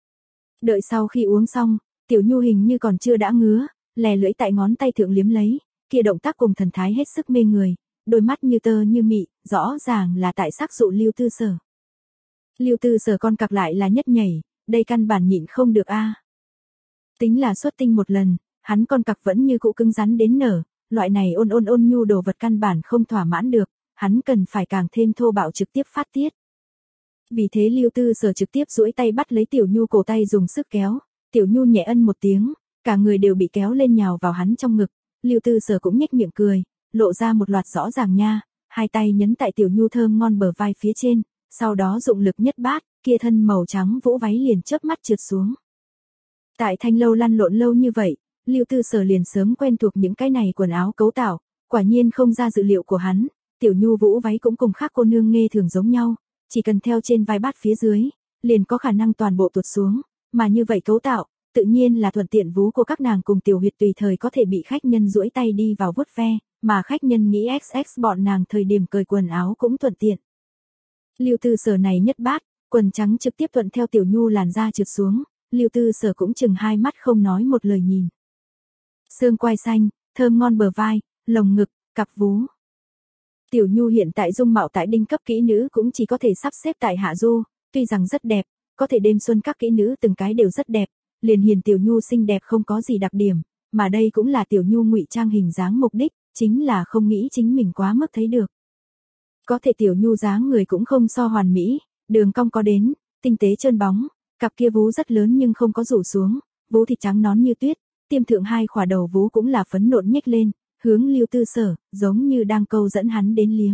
Đợi sau khi uống xong, Tiểu Nhu hình như còn chưa đã ngứa, lè lưỡi tại ngón tay thượng liếm lấy, kia động tác cùng thần thái hết sức mê người, đôi mắt như tơ như mị, rõ ràng là tại sắc dụ Lưu Tư Sở. Lưu Tư Sở con cặc lại là nhất nhảy, đây căn bản nhịn không được a. Tính là xuất tinh một lần, hắn con cặc vẫn như cũ cứng rắn đến nở, loại này ôn ôn ôn nhu đồ vật căn bản không thỏa mãn được, hắn cần phải càng thêm thô bạo trực tiếp phát tiết. Vì thế Lưu Tư Sở trực tiếp duỗi tay bắt lấy Tiểu Nhu cổ tay dùng sức kéo, Tiểu Nhu nhẹ ân một tiếng, cả người đều bị kéo lên nhào vào hắn trong ngực, Lưu Tư Sở cũng nhếch miệng cười, lộ ra một loạt rõ ràng nha, hai tay nhấn tại Tiểu Nhu thơm ngon bờ vai phía trên, sau đó dụng lực nhất bát, kia thân màu trắng vũ váy liền chớp mắt trượt xuống. Tại thanh lâu lăn lộn lâu như vậy, Lưu Tư Sở liền sớm quen thuộc những cái này quần áo cấu tạo, quả nhiên không ra dự liệu của hắn, Tiểu Nhu vũ váy cũng cùng khác cô nương nghe thường giống nhau, chỉ cần theo trên vai bát phía dưới, liền có khả năng toàn bộ tuột xuống, mà như vậy cấu tạo, tự nhiên là thuận tiện vú của các nàng cùng tiểu huyệt tùy thời có thể bị khách nhân duỗi tay đi vào vuốt ve, mà khách nhân nghĩ ích ích bọn nàng thời điểm cởi quần áo cũng thuận tiện. Lưu Tư Sở này nhất bát, quần trắng trực tiếp thuận theo Tiểu Nhu làn da trượt xuống, Lưu Tư Sở cũng chừng hai mắt không nói một lời nhìn. Xương quai xanh, thơm ngon bờ vai, lồng ngực, cặp vú. Tiểu Nhu hiện tại dung mạo tại đinh cấp kỹ nữ cũng chỉ có thể sắp xếp tại hạ du, tuy rằng rất đẹp, có thể đêm xuân các kỹ nữ từng cái đều rất đẹp, liền hiền Tiểu Nhu xinh đẹp không có gì đặc điểm, mà đây cũng là Tiểu Nhu ngụy trang hình dáng mục đích, chính là không nghĩ chính mình quá mức thấy được. Có thể Tiểu Nhu dáng người cũng không so hoàn mỹ, đường cong có đến, tinh tế trơn bóng, cặp kia vú rất lớn nhưng không có rủ xuống, vú thịt trắng nón như tuyết, tiêm thượng hai khỏa đầu vú cũng là phấn nộn nhếch lên, hướng Lưu Tư Sở, giống như đang câu dẫn hắn đến liếm.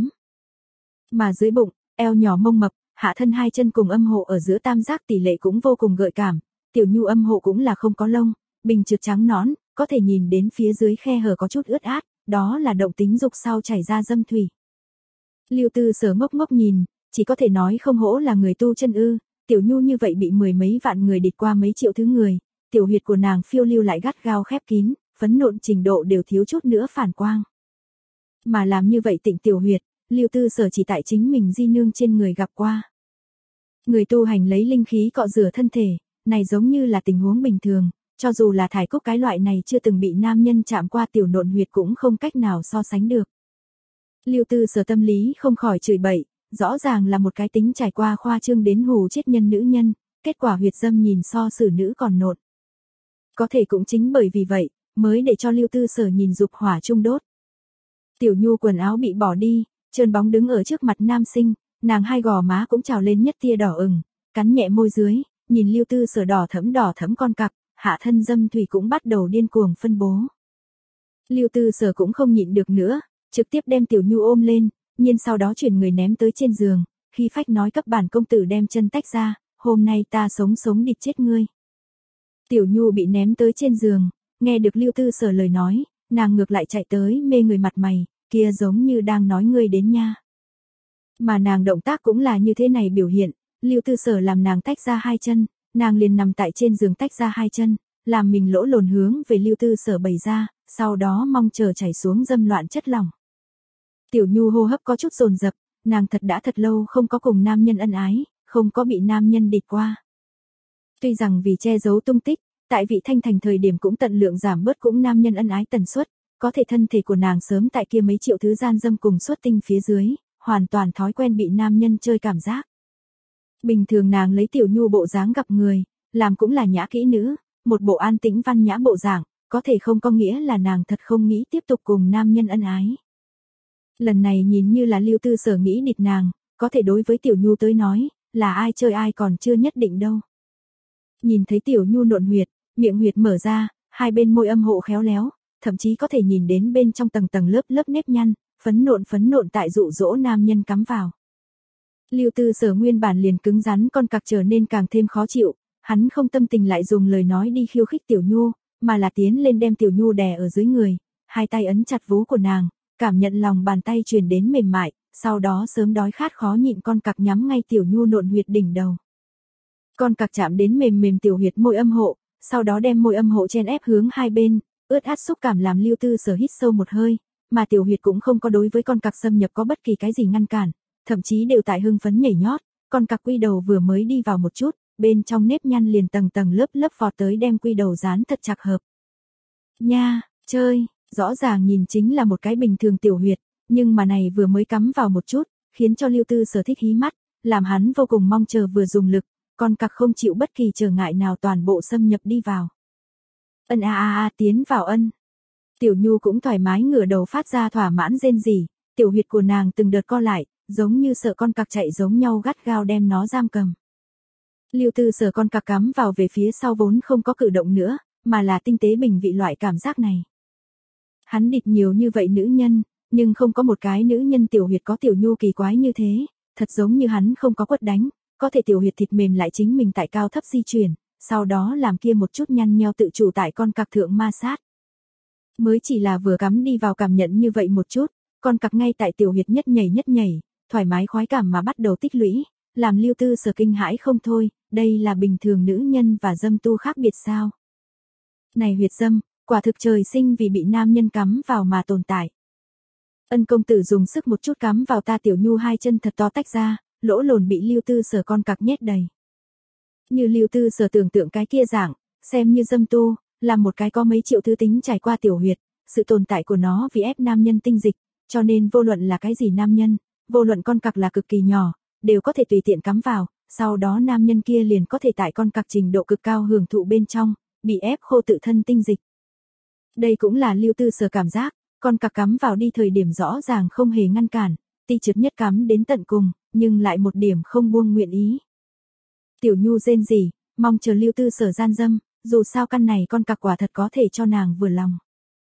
Mà dưới bụng, eo nhỏ mông mập, hạ thân hai chân cùng âm hộ ở giữa tam giác tỷ lệ cũng vô cùng gợi cảm, Tiểu Nhu âm hộ cũng là không có lông, bình trượt trắng nón, có thể nhìn đến phía dưới khe hở có chút ướt át, đó là động tính dục sau chảy ra dâm thủy. Lưu Tư Sở ngốc ngốc nhìn, chỉ có thể nói không hổ là người tu chân ư, Tiểu Nhu như vậy bị mười mấy vạn người địch qua mấy triệu thứ người, tiểu huyệt của nàng phiêu lưu lại gắt gao khép kín, phấn nộn trình độ đều thiếu chút nữa phản quang. Mà làm như vậy tịnh tiểu huyệt, Lưu Tư Sở chỉ tại chính mình di nương trên người gặp qua. Người tu hành lấy linh khí cọ rửa thân thể, này giống như là tình huống bình thường, cho dù là thải cốc cái loại này chưa từng bị nam nhân chạm qua tiểu nộn huyệt cũng không cách nào so sánh được. Lưu Tư Sở tâm lý không khỏi chửi bậy, rõ ràng là một cái tính trải qua khoa trương đến hù chết nhân nữ nhân, kết quả huyệt dâm nhìn so xử nữ còn nộn. Có thể cũng chính bởi vì vậy, mới để cho Lưu Tư Sở nhìn dục hỏa trung đốt. Tiểu Nhu quần áo bị bỏ đi, trơn bóng đứng ở trước mặt nam sinh, nàng hai gò má cũng trào lên nhất tia đỏ ửng, cắn nhẹ môi dưới, nhìn Lưu Tư Sở đỏ thẫm đỏ thẫm con cặc, hạ thân dâm thủy cũng bắt đầu điên cuồng phân bố. Lưu Tư Sở cũng không nhịn được nữa, trực tiếp đem Tiểu Nhu ôm lên, nhiên sau đó chuyển người ném tới trên giường, khi phách nói cấp bản công tử đem chân tách ra, hôm nay ta sống sống địt chết ngươi. Tiểu Nhu bị ném tới trên giường, nghe được Lưu Tư Sở lời nói, nàng ngược lại chạy tới mê người mặt mày, kia giống như đang nói ngươi đến nha. Mà nàng động tác cũng là như thế này biểu hiện, Lưu Tư Sở làm nàng tách ra hai chân, nàng liền nằm tại trên giường tách ra hai chân, làm mình lỗ lồn hướng về Lưu Tư Sở bày ra, sau đó mong chờ chảy xuống dâm loạn chất lỏng. Tiểu Nhu hô hấp có chút dồn dập, nàng thật đã thật lâu không có cùng nam nhân ân ái, không có bị nam nhân địch qua. Tuy rằng vì che giấu tung tích, tại vị thanh thành thời điểm cũng tận lượng giảm bớt cũng nam nhân ân ái tần suất, có thể thân thể của nàng sớm tại kia mấy triệu thứ gian dâm cùng xuất tinh phía dưới, hoàn toàn thói quen bị nam nhân chơi cảm giác. Bình thường nàng lấy Tiểu Nhu bộ dáng gặp người, làm cũng là nhã kỹ nữ, một bộ an tĩnh văn nhã bộ dạng, có thể không có nghĩa là nàng thật không nghĩ tiếp tục cùng nam nhân ân ái. Lần này nhìn như là Lưu Tư Sở nghĩ địch nàng, có thể đối với Tiểu Nhu tới nói, là ai chơi ai còn chưa nhất định đâu. Nhìn thấy Tiểu Nhu nộn huyệt, miệng huyệt mở ra, hai bên môi âm hộ khéo léo, thậm chí có thể nhìn đến bên trong tầng tầng lớp lớp nếp nhăn, phấn nộn phấn nộn tại dụ dỗ nam nhân cắm vào. Lưu Tư Sở nguyên bản liền cứng rắn con cặc trở nên càng thêm khó chịu, hắn không tâm tình lại dùng lời nói đi khiêu khích Tiểu Nhu, mà là tiến lên đem Tiểu Nhu đè ở dưới người, hai tay ấn chặt vú của nàng, cảm nhận lòng bàn tay truyền đến mềm mại, sau đó sớm đói khát khó nhịn con cặc nhắm ngay Tiểu Nhu nộn huyệt đỉnh đầu. Con cặc chạm đến mềm mềm tiểu huyệt môi âm hộ, sau đó đem môi âm hộ chen ép hướng hai bên, ướt át xúc cảm làm Lưu Tư Sở hít sâu một hơi, mà tiểu huyệt cũng không có đối với con cặc xâm nhập có bất kỳ cái gì ngăn cản, thậm chí đều tại hưng phấn nhảy nhót, con cặc quy đầu vừa mới đi vào một chút, bên trong nếp nhăn liền tầng tầng lớp lớp vọt tới đem quy đầu dán thật chặt hợp. Nha, chơi, rõ ràng nhìn chính là một cái bình thường tiểu huyệt, nhưng mà này vừa mới cắm vào một chút, khiến cho Lưu Tư Sở thích hí mắt, làm hắn vô cùng mong chờ vừa dùng lực, con cặc không chịu bất kỳ trở ngại nào toàn bộ xâm nhập đi vào. Ân a a a tiến vào ân. Tiểu Nhu cũng thoải mái ngửa đầu phát ra thỏa mãn rên rỉ, tiểu huyệt của nàng từng đợt co lại, giống như sợ con cặc chạy giống nhau gắt gao đem nó giam cầm. Lưu Tư Sở con cặc cắm vào về phía sau vốn không có cử động nữa, mà là tinh tế bình vị loại cảm giác này. Hắn địch nhiều như vậy nữ nhân, nhưng không có một cái nữ nhân tiểu huyệt có Tiểu Nhu kỳ quái như thế, thật giống như hắn không có quất đánh, có thể tiểu huyệt thịt mềm lại chính mình tại cao thấp di chuyển, sau đó làm kia một chút nhăn nheo tự chủ tại con cặc thượng ma sát. Mới chỉ là vừa cắm đi vào cảm nhận như vậy một chút, con cặc ngay tại tiểu huyệt nhất nhảy nhất nhảy, thoải mái khoái cảm mà bắt đầu tích lũy, làm Lưu Tư Sở kinh hãi không thôi, đây là bình thường nữ nhân và dâm tu khác biệt sao? Này huyệt dâm, quả thực trời sinh vì bị nam nhân cắm vào mà tồn tại. Ân công tử dùng sức một chút cắm vào ta Tiểu Nhu hai chân thật to tách ra, lỗ lồn bị Lưu Tư Sở con cặc nhét đầy. Như Lưu Tư Sở tưởng tượng cái kia dạng, xem như dâm tu, là một cái có mấy triệu thứ tính trải qua tiểu huyệt, sự tồn tại của nó vì ép nam nhân tinh dịch, cho nên vô luận là cái gì nam nhân, vô luận con cặc là cực kỳ nhỏ, đều có thể tùy tiện cắm vào, sau đó nam nhân kia liền có thể tại con cặc trình độ cực cao hưởng thụ bên trong, bị ép khô tự thân tinh dịch. Đây cũng là Lưu Tư Sở cảm giác, con cặc cắm vào đi thời điểm rõ ràng không hề ngăn cản, ti trượt nhất cắm đến tận cùng, nhưng lại một điểm không buông nguyện ý. Tiểu Nhu rên rỉ, mong chờ Lưu Tư Sở gian dâm, dù sao căn này con cặc quả thật có thể cho nàng vừa lòng.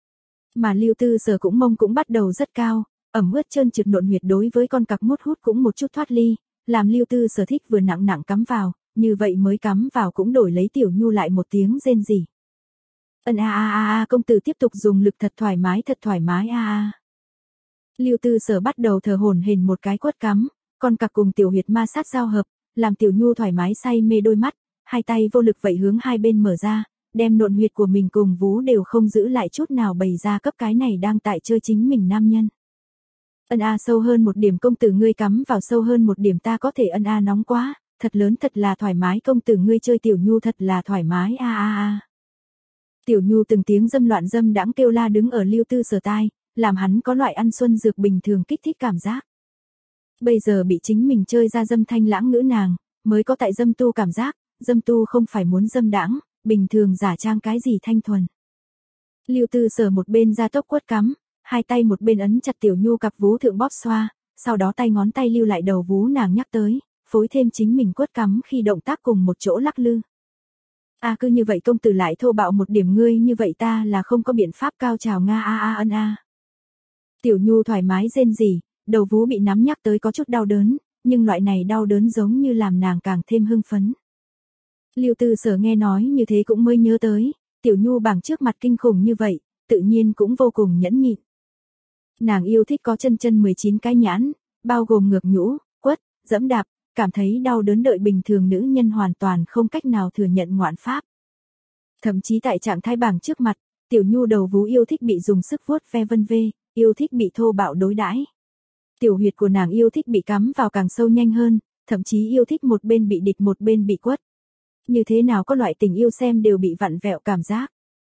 Mà Lưu Tư Sở cũng mông cũng bắt đầu rất cao, ẩm ướt trơn trượt nộn huyệt đối với con cặc mút hút cũng một chút thoát ly, làm Lưu Tư Sở thích vừa nặng nặng cắm vào, như vậy mới cắm vào cũng đổi lấy Tiểu Nhu lại một tiếng rên rỉ. Ân a a a a, công tử tiếp tục dùng lực thật thoải mái thật thoải mái a a. Lưu Tư Sở bắt đầu thở hổn hển một cái quất cắm, con cặc cùng tiểu huyệt ma sát giao hợp, làm Tiểu Nhu thoải mái say mê đôi mắt, hai tay vô lực vậy hướng hai bên mở ra, đem nộn huyệt của mình cùng vú đều không giữ lại chút nào bày ra cấp cái này đang tại chơi chính mình nam nhân. Ân a sâu hơn một điểm công tử ngươi cắm vào sâu hơn một điểm ta có thể ân a nóng quá, thật lớn thật là thoải mái công tử ngươi chơi Tiểu Nhu thật là thoải mái a a a. Tiểu Nhu từng tiếng dâm loạn dâm đãng kêu la đứng ở Lưu Tư Sở tai, làm hắn có loại ăn xuân dược bình thường kích thích cảm giác. Bây giờ bị chính mình chơi ra dâm thanh lãng ngữ nàng, mới có tại dâm tu cảm giác, dâm tu không phải muốn dâm đãng, bình thường giả trang cái gì thanh thuần. Lưu Tư Sở một bên ra tốc quất cắm, hai tay một bên ấn chặt Tiểu Nhu cặp vú thượng bóp xoa, sau đó tay ngón tay lưu lại đầu vú nàng nhắc tới, phối thêm chính mình quất cắm khi động tác cùng một chỗ lắc lư. A à, cứ như vậy công tử lại thô bạo một điểm ngươi như vậy ta là không có biện pháp cao trào nga a a ân a. Tiểu Nhu thoải mái rên rỉ, đầu vú bị nắm nhắc tới có chút đau đớn, nhưng loại này đau đớn giống như làm nàng càng thêm hưng phấn. Lưu Tư Sở nghe nói như thế cũng mới nhớ tới, Tiểu Nhu bảng trước mặt kinh khủng như vậy, tự nhiên cũng vô cùng nhẫn nhịn. Nàng yêu thích có chân chân mười chín cái nhãn, bao gồm ngược nhũ, quất, dẫm đạp, cảm thấy đau đớn đợi bình thường nữ nhân hoàn toàn không cách nào thừa nhận ngoạn pháp. Thậm chí tại trạng thái bảng trước mặt, Tiểu Nhu đầu vú yêu thích bị dùng sức vuốt ve vân vê, yêu thích bị thô bạo đối đãi. Tiểu huyệt của nàng yêu thích bị cắm vào càng sâu nhanh hơn, thậm chí yêu thích một bên bị địch một bên bị quất. Như thế nào có loại tình yêu xem đều bị vặn vẹo cảm giác.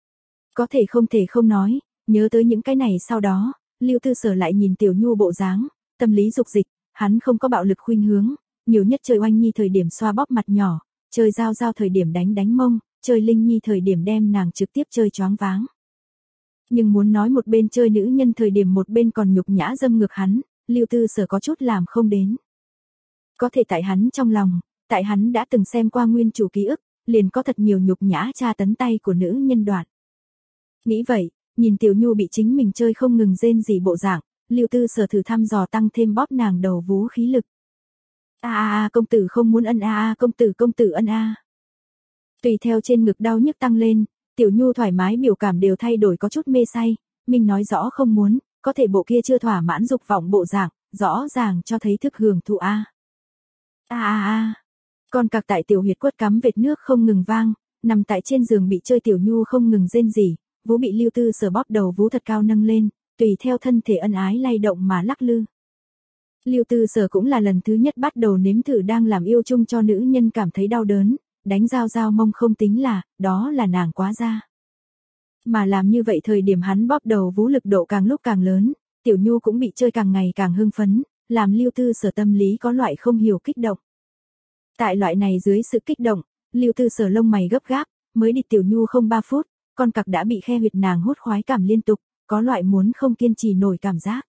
Có thể không thể không nói, nhớ tới những cái này sau đó, Lưu Tư Sở lại nhìn Tiểu Nhu bộ dáng, tâm lý dục dịch, hắn không có bạo lực khuynh hướng, nhiều nhất chơi oanh nhi thời điểm xoa bóp mặt nhỏ, chơi giao giao thời điểm đánh đánh mông, chơi linh nhi thời điểm đem nàng trực tiếp chơi choáng váng. Nhưng muốn nói một bên chơi nữ nhân thời điểm một bên còn nhục nhã dâm ngược hắn, Lưu Tư Sở có chút làm không đến. Có thể tại hắn trong lòng, tại hắn đã từng xem qua nguyên chủ ký ức, liền có thật nhiều nhục nhã tra tấn tay của nữ nhân đoạn. Nghĩ vậy, nhìn Tiểu Nhu bị chính mình chơi không ngừng rên rỉ bộ dạng, Lưu Tư Sở thử thăm dò tăng thêm bóp nàng đầu vú khí lực. A a a công tử không muốn ân a a công tử công tử ân a. Tùy theo trên ngực đau nhức tăng lên, Tiểu Nhu thoải mái biểu cảm đều thay đổi có chút mê say, mình nói rõ không muốn, có thể bộ kia chưa thỏa mãn dục vọng bộ dạng, rõ ràng cho thấy thức hưởng thụ a. A a a. Con cặc tại tiểu huyệt quất cắm vệt nước không ngừng vang, nằm tại trên giường bị chơi Tiểu Nhu không ngừng rên rỉ, vú bị Lưu Tư Sở bóp đầu vú thật cao nâng lên, tùy theo thân thể ân ái lay động mà lắc lư. Lưu Tư Sở cũng là lần thứ nhất bắt đầu nếm thử đang làm yêu chung cho nữ nhân cảm thấy đau đớn, đánh giao giao mông không tính là, đó là nàng quá ra. Mà làm như vậy thời điểm hắn bóp đầu vú lực độ càng lúc càng lớn, Tiểu Nhu cũng bị chơi càng ngày càng hưng phấn, làm Lưu Tư Sở tâm lý có loại không hiểu kích động. Tại loại này dưới sự kích động, Lưu Tư Sở lông mày gấp gáp, mới đi Tiểu Nhu không ba phút, con cặc đã bị khe huyệt nàng hút khoái cảm liên tục, có loại muốn không kiên trì nổi cảm giác.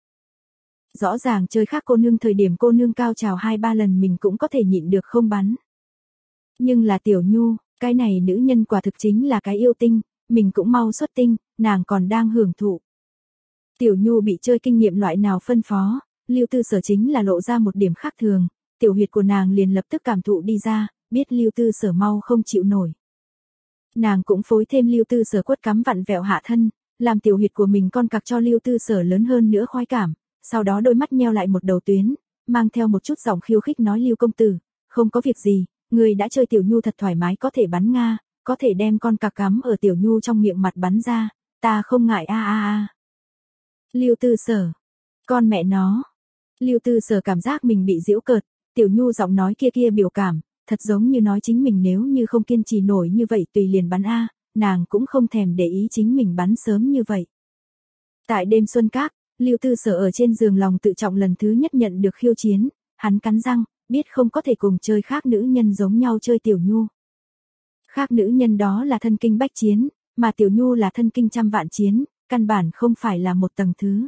Rõ ràng chơi khác cô nương thời điểm cô nương cao trào hai ba lần mình cũng có thể nhịn được không bắn. Nhưng là Tiểu Nhu, cái này nữ nhân quả thực chính là cái yêu tinh, mình cũng mau xuất tinh, nàng còn đang hưởng thụ. Tiểu Nhu bị chơi kinh nghiệm loại nào phân phó, Lưu Tư Sở chính là lộ ra một điểm khác thường, tiểu huyệt của nàng liền lập tức cảm thụ đi ra, biết Lưu Tư Sở mau không chịu nổi. Nàng cũng phối thêm Lưu Tư Sở quất cắm vặn vẹo hạ thân, làm tiểu huyệt của mình con cặc cho Lưu Tư Sở lớn hơn nữa khoái cảm, sau đó đôi mắt nheo lại một đầu tuyến, mang theo một chút giọng khiêu khích nói Lưu công tử, không có việc gì, người đã chơi Tiểu Nhu thật thoải mái có thể bắn nga, có thể đem con cặc cắm ở Tiểu Nhu trong miệng mặt bắn ra, ta không ngại a a a. Lưu Tư Sở, con mẹ nó. Lưu Tư Sở cảm giác mình bị giễu cợt, Tiểu Nhu giọng nói kia kia biểu cảm, thật giống như nói chính mình nếu như không kiên trì nổi như vậy tùy liền bắn a, nàng cũng không thèm để ý chính mình bắn sớm như vậy. Tại đêm xuân các, Lưu Tư Sở ở trên giường lòng tự trọng lần thứ nhất nhận được khiêu chiến, hắn cắn răng, biết không có thể cùng chơi khác nữ nhân giống nhau chơi Tiểu Nhu. Khác nữ nhân đó là thân kinh bách chiến, mà Tiểu Nhu là thân kinh trăm vạn chiến, căn bản không phải là một tầng thứ.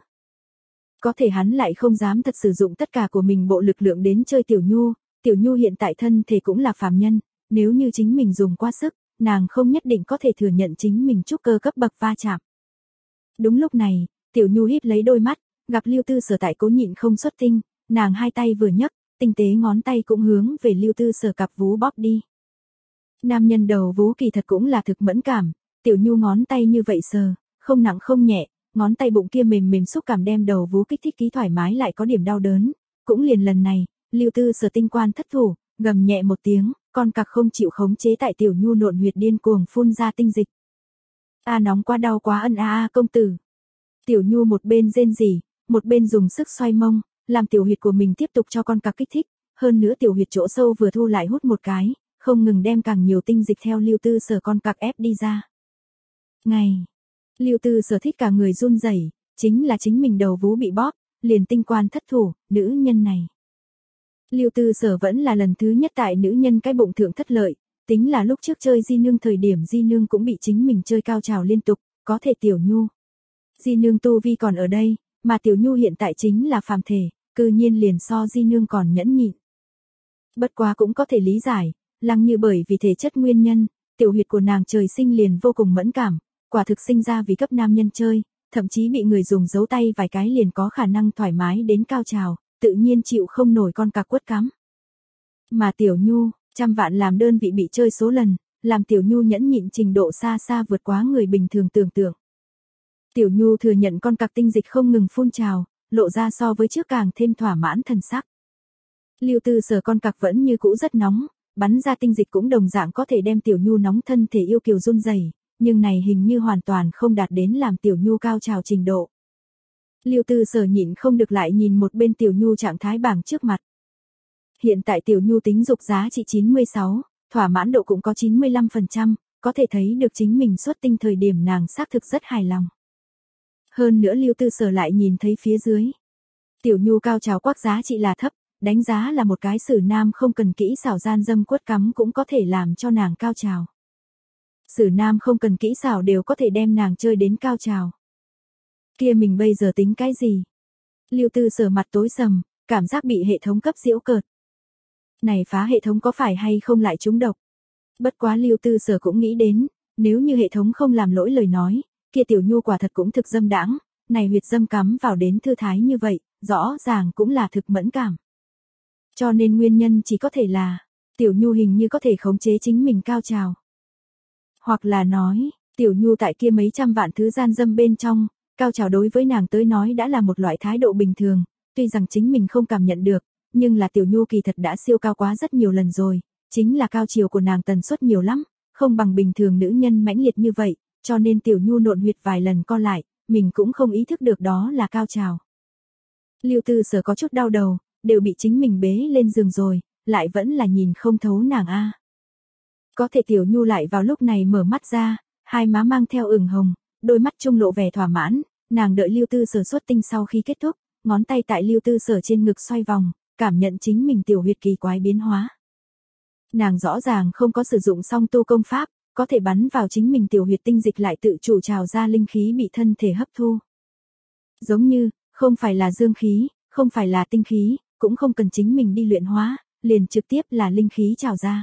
Có thể hắn lại không dám thật sử dụng tất cả của mình bộ lực lượng đến chơi Tiểu Nhu, Tiểu Nhu hiện tại thân thể cũng là phàm nhân, nếu như chính mình dùng quá sức, nàng không nhất định có thể thừa nhận chính mình trúc cơ cấp bậc va chạm. Đúng lúc này, Tiểu Nhu híp lấy đôi mắt, gặp Lưu Tư Sở tại cố nhịn không xuất tinh, nàng hai tay vừa nhấc, tinh tế ngón tay cũng hướng về Lưu Tư Sở cặp vú bóp đi. Nam nhân đầu vú kỳ thật cũng là thực mẫn cảm, Tiểu Nhu ngón tay như vậy sờ, không nặng không nhẹ, ngón tay bụng kia mềm mềm xúc cảm đem đầu vú kích thích ký thoải mái lại có điểm đau đớn. Cũng liền lần này, Lưu Tư Sở tinh quan thất thủ, gầm nhẹ một tiếng, con cặc không chịu khống chế tại Tiểu Nhu nộn huyệt điên cuồng phun ra tinh dịch. A nóng quá đau quá ân a a công tử. Tiểu Nhu một bên rên rỉ, một bên dùng sức xoay mông, làm tiểu huyệt của mình tiếp tục cho con cặc kích thích, hơn nữa tiểu huyệt chỗ sâu vừa thu lại hút một cái, không ngừng đem càng nhiều tinh dịch theo Lưu Tư Sở con cặc ép đi ra. Ngày, Lưu Tư Sở thích cả người run rẩy, chính là chính mình đầu vú bị bóp, liền tinh quan thất thủ, nữ nhân này. Lưu Tư Sở vẫn là lần thứ nhất tại nữ nhân cái bụng thượng thất lợi, tính là lúc trước chơi Di Nương thời điểm Di Nương cũng bị chính mình chơi cao trào liên tục, có thể Tiểu Nhu. Di Nương tu vi còn ở đây, mà Tiểu Nhu hiện tại chính là phàm thể, cư nhiên liền so Di Nương còn nhẫn nhịn. Bất quá cũng có thể lý giải, Lăng Như bởi vì thể chất nguyên nhân, tiểu huyệt của nàng trời sinh liền vô cùng mẫn cảm, quả thực sinh ra vì cấp nam nhân chơi, thậm chí bị người dùng dấu tay vài cái liền có khả năng thoải mái đến cao trào, tự nhiên chịu không nổi con cặc quất cắm. Mà Tiểu Nhu, trăm vạn làm đơn vị bị chơi số lần, làm Tiểu Nhu nhẫn nhịn trình độ xa xa vượt quá người bình thường tưởng tượng. Tiểu Nhu thừa nhận con cặc tinh dịch không ngừng phun trào, lộ ra so với trước càng thêm thỏa mãn thần sắc. Lưu Tư Sở con cặc vẫn như cũ rất nóng, bắn ra tinh dịch cũng đồng dạng có thể đem Tiểu Nhu nóng thân thể yêu kiều run rẩy, nhưng này hình như hoàn toàn không đạt đến làm Tiểu Nhu cao trào trình độ. Lưu Tư Sở nhịn không được lại nhìn một bên Tiểu Nhu trạng thái bảng trước mặt. Hiện tại Tiểu Nhu tính dục giá trị chín mươi sáu, thỏa mãn độ cũng có chín mươi lăm phần trăm, có thể thấy được chính mình xuất tinh thời điểm nàng xác thực rất hài lòng. Hơn nữa Lưu Tư Sở lại nhìn thấy phía dưới. Tiểu Nhu cao trào quắc giá trị là thấp, đánh giá là một cái sử nam không cần kỹ xảo gian dâm quất cắm cũng có thể làm cho nàng cao trào. Sử nam không cần kỹ xảo đều có thể đem nàng chơi đến cao trào. Kia mình bây giờ tính cái gì? Lưu Tư Sở mặt tối sầm, cảm giác bị hệ thống cấp giễu cợt. Này phá hệ thống có phải hay không lại trúng độc? Bất quá Lưu Tư Sở cũng nghĩ đến, nếu như hệ thống không làm lỗi lời nói, kia Tiểu Nhu quả thật cũng thực dâm đãng, này huyệt dâm cắm vào đến thư thái như vậy, rõ ràng cũng là thực mẫn cảm. Cho nên nguyên nhân chỉ có thể là, Tiểu Nhu hình như có thể khống chế chính mình cao trào. Hoặc là nói, Tiểu Nhu tại kia mấy trăm vạn thứ gian dâm bên trong, cao trào đối với nàng tới nói đã là một loại thái độ bình thường, tuy rằng chính mình không cảm nhận được, nhưng là Tiểu Nhu kỳ thật đã siêu cao quá rất nhiều lần rồi, chính là cao chiều của nàng tần suất nhiều lắm, không bằng bình thường nữ nhân mãnh liệt như vậy, cho nên Tiểu Nhu nộn huyệt vài lần co lại, mình cũng không ý thức được đó là cao trào. Lưu Tư Sở có chút đau đầu, đều bị chính mình bế lên giường rồi, lại vẫn là nhìn không thấu nàng a. Có thể Tiểu Nhu lại vào lúc này mở mắt ra, hai má mang theo ửng hồng, đôi mắt trung lộ vẻ thỏa mãn, nàng đợi Lưu Tư Sở xuất tinh sau khi kết thúc, ngón tay tại Lưu Tư Sở trên ngực xoay vòng, cảm nhận chính mình tiểu huyệt kỳ quái biến hóa. Nàng rõ ràng không có sử dụng song tu công pháp, có thể bắn vào chính mình tiểu huyệt tinh dịch lại tự chủ trào ra linh khí bị thân thể hấp thu. Giống như, không phải là dương khí, không phải là tinh khí, cũng không cần chính mình đi luyện hóa, liền trực tiếp là linh khí trào ra.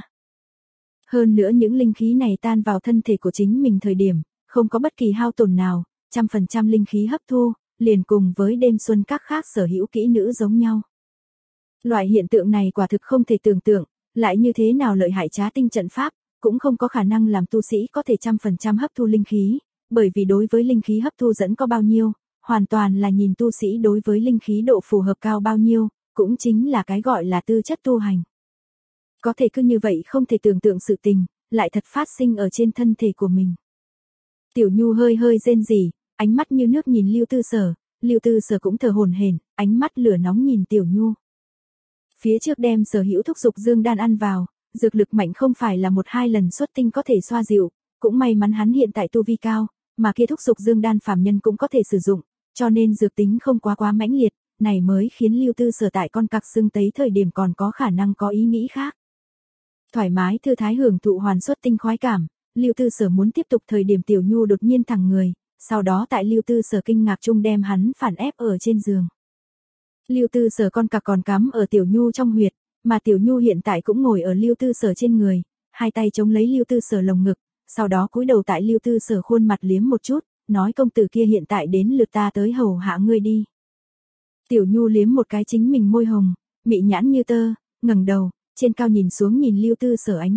Hơn nữa những linh khí này tan vào thân thể của chính mình thời điểm, không có bất kỳ hao tổn nào, trăm phần trăm linh khí hấp thu, liền cùng với đêm xuân các khác sở hữu kỹ nữ giống nhau. Loại hiện tượng này quả thực không thể tưởng tượng, lại như thế nào lợi hại trá tinh trận pháp, cũng không có khả năng làm tu sĩ có thể trăm phần trăm hấp thu linh khí, bởi vì đối với linh khí hấp thu dẫn có bao nhiêu, hoàn toàn là nhìn tu sĩ đối với linh khí độ phù hợp cao bao nhiêu, cũng chính là cái gọi là tư chất tu hành. Có thể cứ như vậy không thể tưởng tượng sự tình, lại thật phát sinh ở trên thân thể của mình. Tiểu Nhu hơi hơi rên rỉ, ánh mắt như nước nhìn Lưu Tư Sở, Lưu Tư Sở cũng thở hổn hển, ánh mắt lửa nóng nhìn Tiểu Nhu. Phía trước đem sở hữu thúc dục dương đan ăn vào, dược lực mạnh không phải là một hai lần xuất tinh có thể xoa dịu, cũng may mắn hắn hiện tại tu vi cao, mà kia thúc dục dương đan phàm nhân cũng có thể sử dụng, cho nên dược tính không quá quá mãnh liệt, này mới khiến Lưu Tư Sở tại con cặc xương tấy thời điểm còn có khả năng có ý nghĩ khác. Thoải mái thư thái hưởng thụ hoàn xuất tinh khoái cảm, Lưu Tư Sở muốn tiếp tục thời điểm Tiểu Nhu đột nhiên thẳng người, sau đó tại Lưu Tư Sở kinh ngạc chung đem hắn phản ép ở trên giường. Lưu Tư Sở con cặc còn cắm ở Tiểu Nhu trong huyệt, mà Tiểu Nhu hiện tại cũng ngồi ở Lưu Tư Sở trên người, hai tay chống lấy Lưu Tư Sở lồng ngực, sau đó cúi đầu tại Lưu Tư Sở khuôn mặt liếm một chút, nói công tử kia hiện tại đến lượt ta tới hầu hạ ngươi đi. Tiểu Nhu liếm một cái chính mình môi hồng, mị nhãn như tơ, ngẩng đầu, trên cao nhìn xuống nhìn Lưu Tư Sở ánh mắt,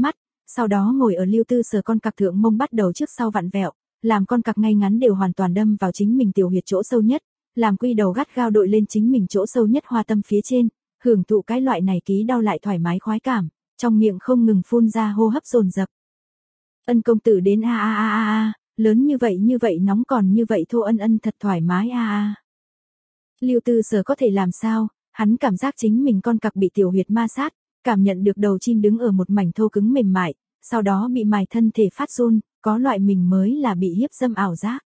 sau đó ngồi ở Lưu Tư Sở con cặc thượng mông bắt đầu trước sau vặn vẹo, làm con cặc ngay ngắn đều hoàn toàn đâm vào chính mình tiểu huyệt chỗ sâu nhất, làm quy đầu gắt gao đội lên chính mình chỗ sâu nhất hoa tâm phía trên, hưởng thụ cái loại này ký đau lại thoải mái khoái cảm, trong miệng không ngừng phun ra hô hấp dồn dập. Ân công tử đến a a a a a, lớn như vậy như vậy nóng còn như vậy thô, ân ân thật thoải mái a a. Lưu Tư Sở có thể làm sao, hắn cảm giác chính mình con cặc bị tiểu huyệt ma sát, cảm nhận được đầu chim đứng ở một mảnh thô cứng mềm mại, sau đó bị mài thân thể phát run, có loại mình mới là bị hiếp dâm ảo giác.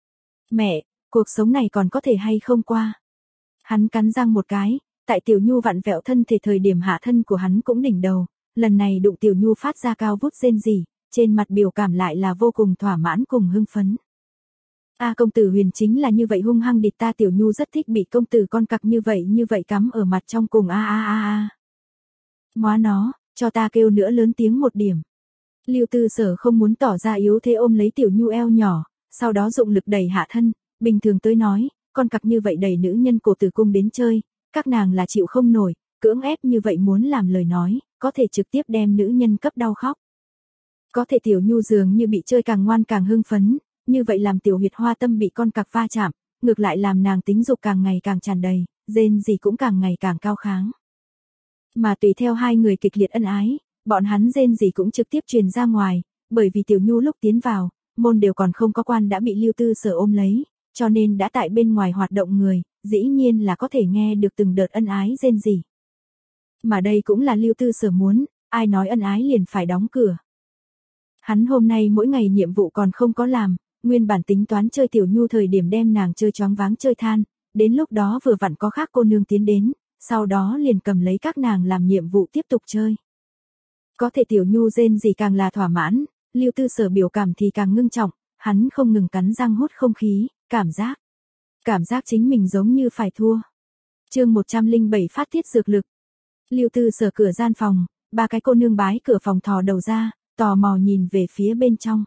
Mẹ, cuộc sống này còn có thể hay không qua. Hắn cắn răng một cái, tại Tiểu Nhu vặn vẹo thân thể thời điểm hạ thân của hắn cũng đỉnh đầu, lần này đụng Tiểu Nhu phát ra cao vút rên rỉ, trên mặt biểu cảm lại là vô cùng thỏa mãn cùng hưng phấn. A công tử Huyền chính là như vậy hung hăng địch ta, Tiểu Nhu rất thích bị công tử con cặc như vậy như vậy cắm ở mặt trong cùng a a a a. Móa nó, cho ta kêu nữa lớn tiếng một điểm. Lưu Tư Sở không muốn tỏ ra yếu thế, ôm lấy Tiểu Nhu eo nhỏ, sau đó dụng lực đẩy hạ thân, bình thường tới nói, con cặc như vậy đẩy nữ nhân cổ tử cung đến chơi, các nàng là chịu không nổi, cưỡng ép như vậy muốn làm lời nói, có thể trực tiếp đem nữ nhân cấp đau khóc. Có thể Tiểu Nhu dường như bị chơi càng ngoan càng hưng phấn, như vậy làm tiểu huyệt hoa tâm bị con cặc va chạm, ngược lại làm nàng tính dục càng ngày càng tràn đầy, rên gì cũng càng ngày càng cao kháng. Mà tùy theo hai người kịch liệt ân ái, bọn hắn rên gì cũng trực tiếp truyền ra ngoài, bởi vì Tiểu Nhu lúc tiến vào, môn đều còn không có quan đã bị Lưu Tư Sở ôm lấy, cho nên đã tại bên ngoài hoạt động người, dĩ nhiên là có thể nghe được từng đợt ân ái rên gì. Mà đây cũng là Lưu Tư Sở muốn, ai nói ân ái liền phải đóng cửa. Hắn hôm nay mỗi ngày nhiệm vụ còn không có làm, nguyên bản tính toán chơi Tiểu Nhu thời điểm đem nàng chơi choáng váng chơi than, đến lúc đó vừa vặn có khác cô nương tiến đến, sau đó liền cầm lấy các nàng làm nhiệm vụ tiếp tục chơi. Có thể Tiểu Nhu rên gì càng là thỏa mãn, Lưu Tư Sở biểu cảm thì càng ngưng trọng, hắn không ngừng cắn răng hút không khí, cảm giác, cảm giác chính mình giống như phải thua. Chương một trăm lẻ bảy phát tiết dược lực. Lưu Tư Sở cửa gian phòng, ba cái cô nương bái cửa phòng thò đầu ra, tò mò nhìn về phía bên trong.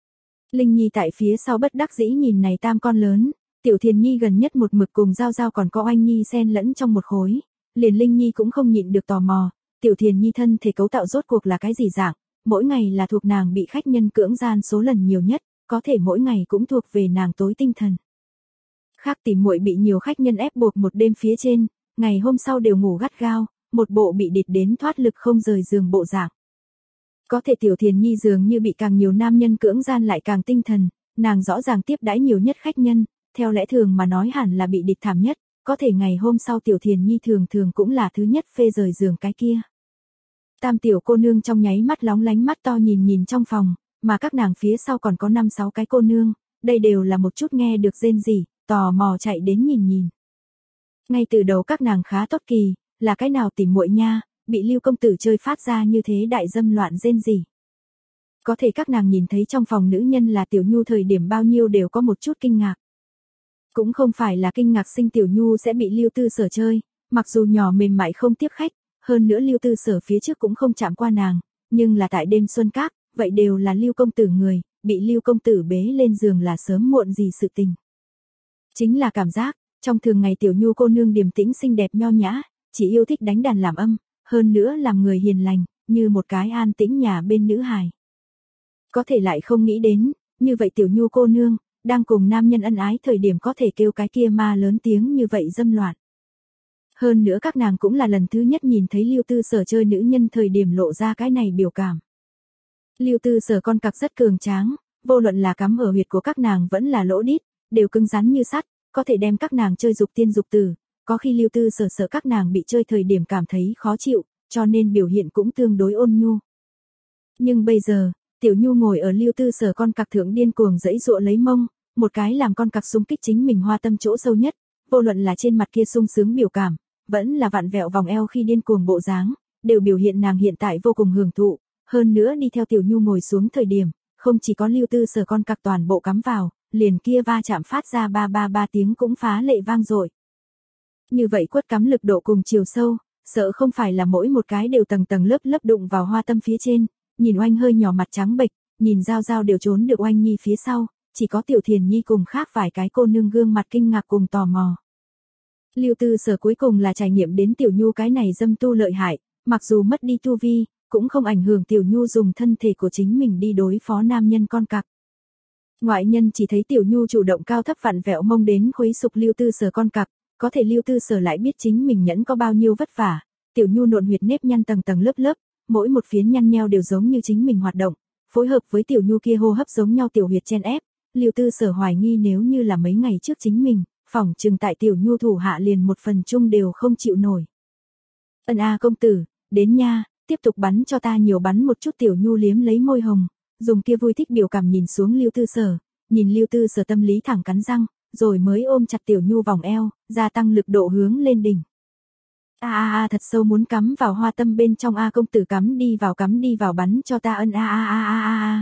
Linh Nhi tại phía sau bất đắc dĩ nhìn này tam con lớn, Tiểu Thiền Nhi gần nhất một mực cùng Giao Giao còn có Oanh Nhi xen lẫn trong một khối, liền Linh Nhi cũng không nhịn được tò mò, Tiểu Thiền Nhi thân thể cấu tạo rốt cuộc là cái gì dạng, mỗi ngày là thuộc nàng bị khách nhân cưỡng gian số lần nhiều nhất, có thể mỗi ngày cũng thuộc về nàng tối tinh thần. Khác tỉ muội bị nhiều khách nhân ép buộc một đêm phía trên, ngày hôm sau đều ngủ gắt gao, một bộ bị địt đến thoát lực không rời giường bộ dạng. Có thể Tiểu Thiền Nhi dường như bị càng nhiều nam nhân cưỡng gian lại càng tinh thần, nàng rõ ràng tiếp đãi nhiều nhất khách nhân, theo lẽ thường mà nói hẳn là bị địt thảm nhất, có thể ngày hôm sau Tiểu Thiền Nhi thường thường cũng là thứ nhất phê rời giường cái kia. Tam tiểu cô nương trong nháy mắt lóng lánh mắt to nhìn nhìn trong phòng, mà các nàng phía sau còn có năm sáu cái cô nương, đây đều là một chút nghe được rên rỉ, tò mò chạy đến nhìn nhìn. Ngay từ đầu các nàng khá tốt kỳ, là cái nào tỉ muội nha, bị Lưu công tử chơi phát ra như thế đại dâm loạn rên rỉ. Có thể các nàng nhìn thấy trong phòng nữ nhân là Tiểu Nhu thời điểm bao nhiêu đều có một chút kinh ngạc. Cũng không phải là kinh ngạc sinh Tiểu Nhu sẽ bị Lưu Tư Sở chơi, mặc dù nhỏ mềm mại không tiếp khách, hơn nữa Lưu Tư Sở phía trước cũng không chạm qua nàng, nhưng là tại đêm xuân các, vậy đều là Lưu công tử người, bị Lưu công tử bế lên giường là sớm muộn gì sự tình. Chính là cảm giác, trong thường ngày Tiểu Nhu cô nương điềm tĩnh xinh đẹp nho nhã, chỉ yêu thích đánh đàn làm âm, hơn nữa làm người hiền lành, như một cái an tĩnh nhà bên nữ hài. Có thể lại không nghĩ đến, như vậy Tiểu Nhu cô nương, đang cùng nam nhân ân ái thời điểm có thể kêu cái kia ma lớn tiếng như vậy dâm loạn. Hơn nữa các nàng cũng là lần thứ nhất nhìn thấy Lưu Tư Sở chơi nữ nhân thời điểm lộ ra cái này biểu cảm. Lưu Tư Sở con cặc rất cường tráng, vô luận là cắm ở huyệt của các nàng vẫn là lỗ đít, đều cứng rắn như sắt, có thể đem các nàng chơi dục tiên dục tử, có khi Lưu Tư Sở sợ các nàng bị chơi thời điểm cảm thấy khó chịu, cho nên biểu hiện cũng tương đối ôn nhu. Nhưng bây giờ, Tiểu Nhu ngồi ở Lưu Tư Sở con cặc thượng điên cuồng giãy giụa lấy mông, một cái làm con cặc xung kích chính mình hoa tâm chỗ sâu nhất, vô luận là trên mặt kia sung sướng biểu cảm, vẫn là vặn vẹo vòng eo khi điên cuồng bộ dáng, đều biểu hiện nàng hiện tại vô cùng hưởng thụ, hơn nữa đi theo Tiểu Nhu ngồi xuống thời điểm, không chỉ có Lưu Tư Sở con cặc toàn bộ cắm vào, liền kia va chạm phát ra ba ba ba tiếng cũng phá lệ vang dội. Như vậy quất cắm lực độ cùng chiều sâu, sợ không phải là mỗi một cái đều tầng tầng lớp lớp đụng vào hoa tâm phía trên, nhìn Oanh hơi nhỏ mặt trắng bệch, nhìn Giao Giao đều trốn được Oanh Nhi phía sau, chỉ có Tiểu Thiền Nhi cùng khác vài cái cô nương gương mặt kinh ngạc cùng tò mò. Lưu Tư Sở cuối cùng là trải nghiệm đến Tiểu Nhu cái này dâm tu lợi hại, mặc dù mất đi tu vi, cũng không ảnh hưởng Tiểu Nhu dùng thân thể của chính mình đi đối phó nam nhân con cặc. Ngoại nhân chỉ thấy Tiểu Nhu chủ động cao thấp vặn vẹo mông đến khuấy sục Lưu Tư Sở con cặc, có thể Lưu Tư Sở lại biết chính mình nhẫn có bao nhiêu vất vả, Tiểu Nhu nộn huyệt nếp nhăn tầng tầng lớp lớp, mỗi một phiến nhăn nheo đều giống như chính mình hoạt động, phối hợp với Tiểu Nhu kia hô hấp giống nhau tiểu huyệt chen ép, Lưu Tư Sở hoài nghi nếu như là mấy ngày trước chính mình, phỏng chừng tại Tiểu Nhu thủ hạ liền một phần chung đều không chịu nổi. Ân a công tử, đến nha, tiếp tục bắn cho ta nhiều bắn một chút. Tiểu Nhu liếm lấy môi hồng, dùng kia vui thích biểu cảm nhìn xuống Lưu Tư Sở, nhìn Lưu Tư Sở tâm lý thẳng cắn răng, rồi mới ôm chặt Tiểu Nhu vòng eo, gia tăng lực độ hướng lên đỉnh. A a a thật sâu muốn cắm vào hoa tâm bên trong a công tử cắm đi vào cắm đi vào bắn cho ta ân a a a a a a.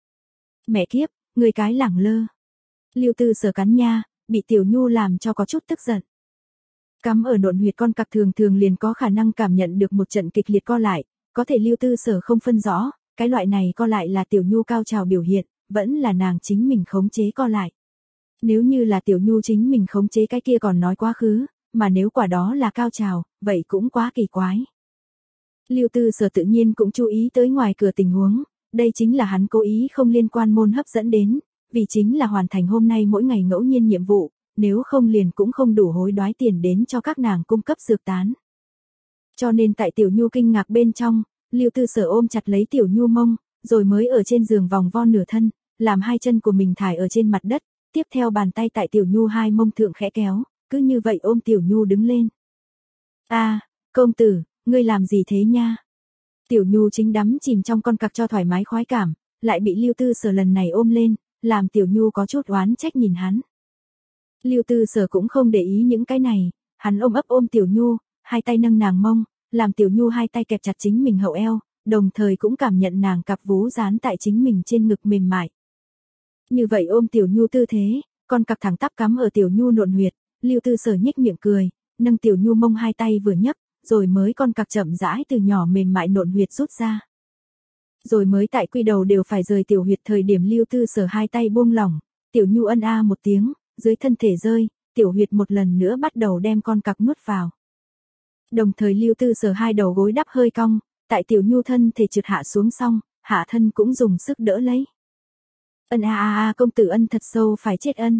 Mẹ kiếp, người cái lẳng lơ. Lưu Tư Sở cắn nha, bị Tiểu Nhu làm cho có chút tức giận. Cắm ở nộn huyệt con cặc thường thường liền có khả năng cảm nhận được một trận kịch liệt co lại, có thể Lưu Tư Sở không phân rõ, cái loại này co lại là Tiểu Nhu cao trào biểu hiện, vẫn là nàng chính mình khống chế co lại. Nếu như là Tiểu Nhu chính mình khống chế cái kia còn nói quá khứ, mà nếu quả đó là cao trào, vậy cũng quá kỳ quái. Lưu Tư Sở tự nhiên cũng chú ý tới ngoài cửa tình huống, đây chính là hắn cố ý không liên quan môn hấp dẫn đến, vì chính là hoàn thành hôm nay mỗi ngày ngẫu nhiên nhiệm vụ, nếu không liền cũng không đủ hối đoái tiền đến cho các nàng cung cấp dược tán. Cho nên tại Tiểu Nhu kinh ngạc bên trong, Lưu Tư Sở ôm chặt lấy Tiểu Nhu mông, rồi mới ở trên giường vòng vo nửa thân, làm hai chân của mình thải ở trên mặt đất, tiếp theo bàn tay tại Tiểu Nhu hai mông thượng khẽ kéo, cứ như vậy ôm Tiểu Nhu đứng lên. A, công tử, ngươi làm gì thế nha? Tiểu Nhu chính đắm chìm trong con cặc cho thoải mái khoái cảm, lại bị Lưu Tư Sở lần này ôm lên, làm Tiểu Nhu có chút oán trách nhìn hắn. Lưu Tư Sở cũng không để ý những cái này, hắn ôm ấp ôm Tiểu Nhu, hai tay nâng nàng mông, làm Tiểu Nhu hai tay kẹp chặt chính mình hậu eo, đồng thời cũng cảm nhận nàng cặp vú dán tại chính mình trên ngực mềm mại. Như vậy ôm Tiểu Nhu tư thế, con cặc thẳng tắp cắm ở Tiểu Nhu nộn huyệt, Lưu Tư Sở nhếch miệng cười, nâng Tiểu Nhu mông hai tay vừa nhấc, rồi mới con cặc chậm rãi từ nhỏ mềm mại nộn huyệt rút ra. Rồi mới tại quy đầu đều phải rời tiểu huyệt thời điểm Lưu Tư Sở hai tay buông lỏng, Tiểu Nhu ân a một tiếng, dưới thân thể rơi, tiểu huyệt một lần nữa bắt đầu đem con cặc nuốt vào. Đồng thời Lưu Tư Sở hai đầu gối đắp hơi cong, tại Tiểu Nhu thân thể trượt hạ xuống xong, hạ thân cũng dùng sức đỡ lấy. Ân a a a công tử ân thật sâu phải chết ân.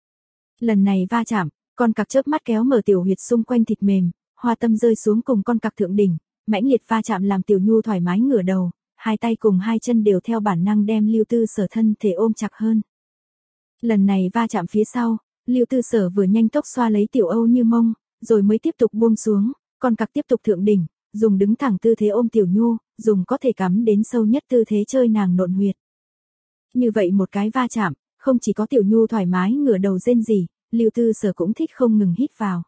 Lần này va chạm, con cặc chớp mắt kéo mở tiểu huyệt xung quanh thịt mềm, hoa tâm rơi xuống cùng con cặc thượng đỉnh, mãnh liệt va chạm làm Tiểu Nhu thoải mái ngửa đầu, hai tay cùng hai chân đều theo bản năng đem Lưu Tư Sở thân thể ôm chặt hơn. Lần này va chạm phía sau, Lưu Tư Sở vừa nhanh tốc xoa lấy Tiểu Âu Như mông, rồi mới tiếp tục buông xuống, con cặc tiếp tục thượng đỉnh, dùng đứng thẳng tư thế ôm Tiểu Nhu, dùng có thể cắm đến sâu nhất tư thế chơi nàng nộn huyệt. Như vậy một cái va chạm, không chỉ có Tiểu Nhu thoải mái ngửa đầu rên rỉ, Lưu Tư Sở cũng thích không ngừng hít vào.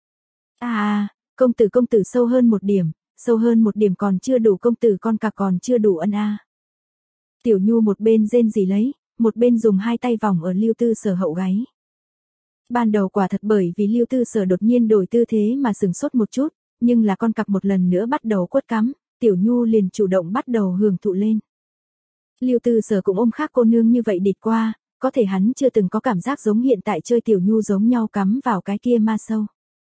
A a, công tử công tử sâu hơn một điểm, sâu hơn một điểm còn chưa đủ công tử con cặc còn chưa đủ ân a. Tiểu Nhu một bên rên rỉ lấy, một bên dùng hai tay vòng ở Lưu Tư Sở hậu gáy. Ban đầu quả thật bởi vì Lưu Tư Sở đột nhiên đổi tư thế mà sừng sốt một chút, nhưng là con cặc một lần nữa bắt đầu quất cắm, Tiểu Nhu liền chủ động bắt đầu hưởng thụ lên. Lưu Tư Sở cũng ôm khác cô nương như vậy địt qua, có thể hắn chưa từng có cảm giác giống hiện tại chơi Tiểu Nhu giống nhau cắm vào cái kia ma sâu.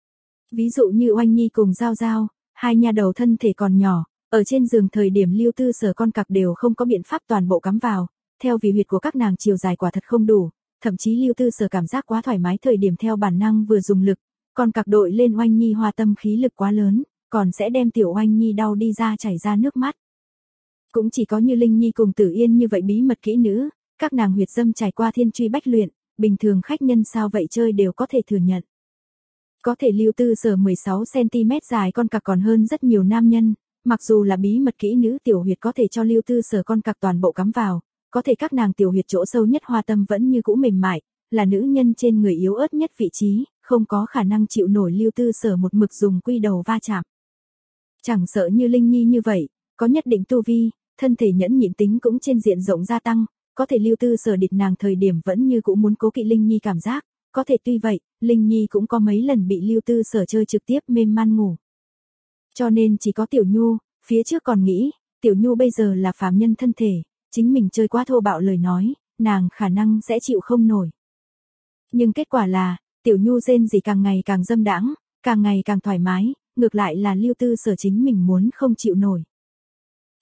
Ví dụ như Oanh Nhi cùng Giao Giao, hai nha đầu thân thể còn nhỏ, ở trên giường thời điểm Lưu Tư Sở con cặc đều không có biện pháp toàn bộ cắm vào, theo vì huyệt của các nàng chiều dài quả thật không đủ, thậm chí Lưu Tư Sở cảm giác quá thoải mái thời điểm theo bản năng vừa dùng lực, con cặc đội lên Oanh Nhi hoa tâm khí lực quá lớn, còn sẽ đem tiểu Oanh Nhi đau đi ra chảy ra nước mắt. Cũng chỉ có như Linh Nhi cùng Tử Yên như vậy bí mật kỹ nữ, các nàng huyệt dâm trải qua thiên truy bách luyện, bình thường khách nhân sao vậy chơi đều có thể thừa nhận. Có thể Lưu Tư Sở mười sáu xăng ti mét dài con cặc còn hơn rất nhiều nam nhân, mặc dù là bí mật kỹ nữ tiểu huyệt có thể cho Lưu Tư Sở con cặc toàn bộ cắm vào, có thể các nàng tiểu huyệt chỗ sâu nhất hoa tâm vẫn như cũ mềm mại, là nữ nhân trên người yếu ớt nhất vị trí, không có khả năng chịu nổi Lưu Tư Sở một mực dùng quy đầu va chạm. Chẳng sợ như Linh Nhi như vậy, có nhất định tu vi, thân thể nhẫn nhịn tính cũng trên diện rộng gia tăng, có thể Lưu Tư Sở địch nàng thời điểm vẫn như cũ muốn cố kỵ Linh Nhi cảm giác, có thể tuy vậy, Linh Nhi cũng có mấy lần bị Lưu Tư Sở chơi trực tiếp mềm man ngủ. Cho nên chỉ có Tiểu Nhu, phía trước còn nghĩ, Tiểu Nhu bây giờ là phàm nhân thân thể, chính mình chơi quá thô bạo lời nói, nàng khả năng sẽ chịu không nổi. Nhưng kết quả là, Tiểu Nhu rên rỉ càng ngày càng dâm đãng, càng ngày càng thoải mái, ngược lại là Lưu Tư Sở chính mình muốn không chịu nổi.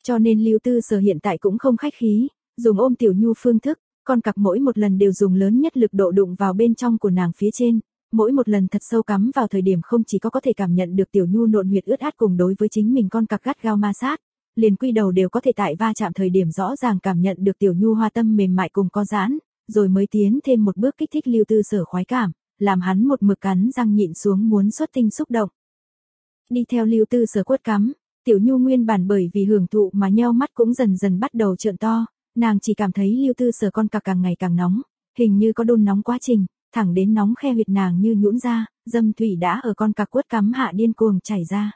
Cho nên Lưu Tư Sở hiện tại cũng không khách khí, dùng ôm Tiểu Nhu phương thức, con cặc mỗi một lần đều dùng lớn nhất lực độ đụng vào bên trong của nàng phía trên, mỗi một lần thật sâu cắm vào thời điểm không chỉ có có thể cảm nhận được Tiểu Nhu nộn huyệt ướt át cùng đối với chính mình con cặc gắt gao ma sát, liền quy đầu đều có thể tại va chạm thời điểm rõ ràng cảm nhận được Tiểu Nhu hoa tâm mềm mại cùng co giãn, rồi mới tiến thêm một bước kích thích Lưu Tư Sở khoái cảm, làm hắn một mực cắn răng nhịn xuống muốn xuất tinh xúc động. Đi theo Lưu Tư Sở quất cắm, Tiểu Nhu nguyên bản bởi vì hưởng thụ mà nheo mắt cũng dần dần bắt đầu trợn to, nàng chỉ cảm thấy Lưu Tư Sở con cặc càng ngày càng nóng, hình như có đun nóng quá trình, thẳng đến nóng khe huyệt nàng như nhũn ra, dâm thủy đã ở con cặc quất cắm hạ điên cuồng chảy ra.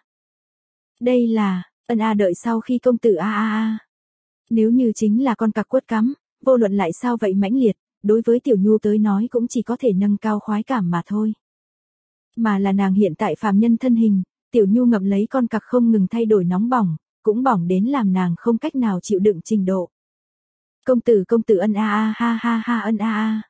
Đây là, ân a đợi sau khi công tử a a a. Nếu như chính là con cặc quất cắm, vô luận lại sao vậy mãnh liệt, đối với Tiểu Nhu tới nói cũng chỉ có thể nâng cao khoái cảm mà thôi. Mà là nàng hiện tại phàm nhân thân hình, Tiểu Nhu ngậm lấy con cặc không ngừng thay đổi nóng bỏng, cũng bỏng đến làm nàng không cách nào chịu đựng trình độ. Công tử công tử ân a a ha ha ha ân a a.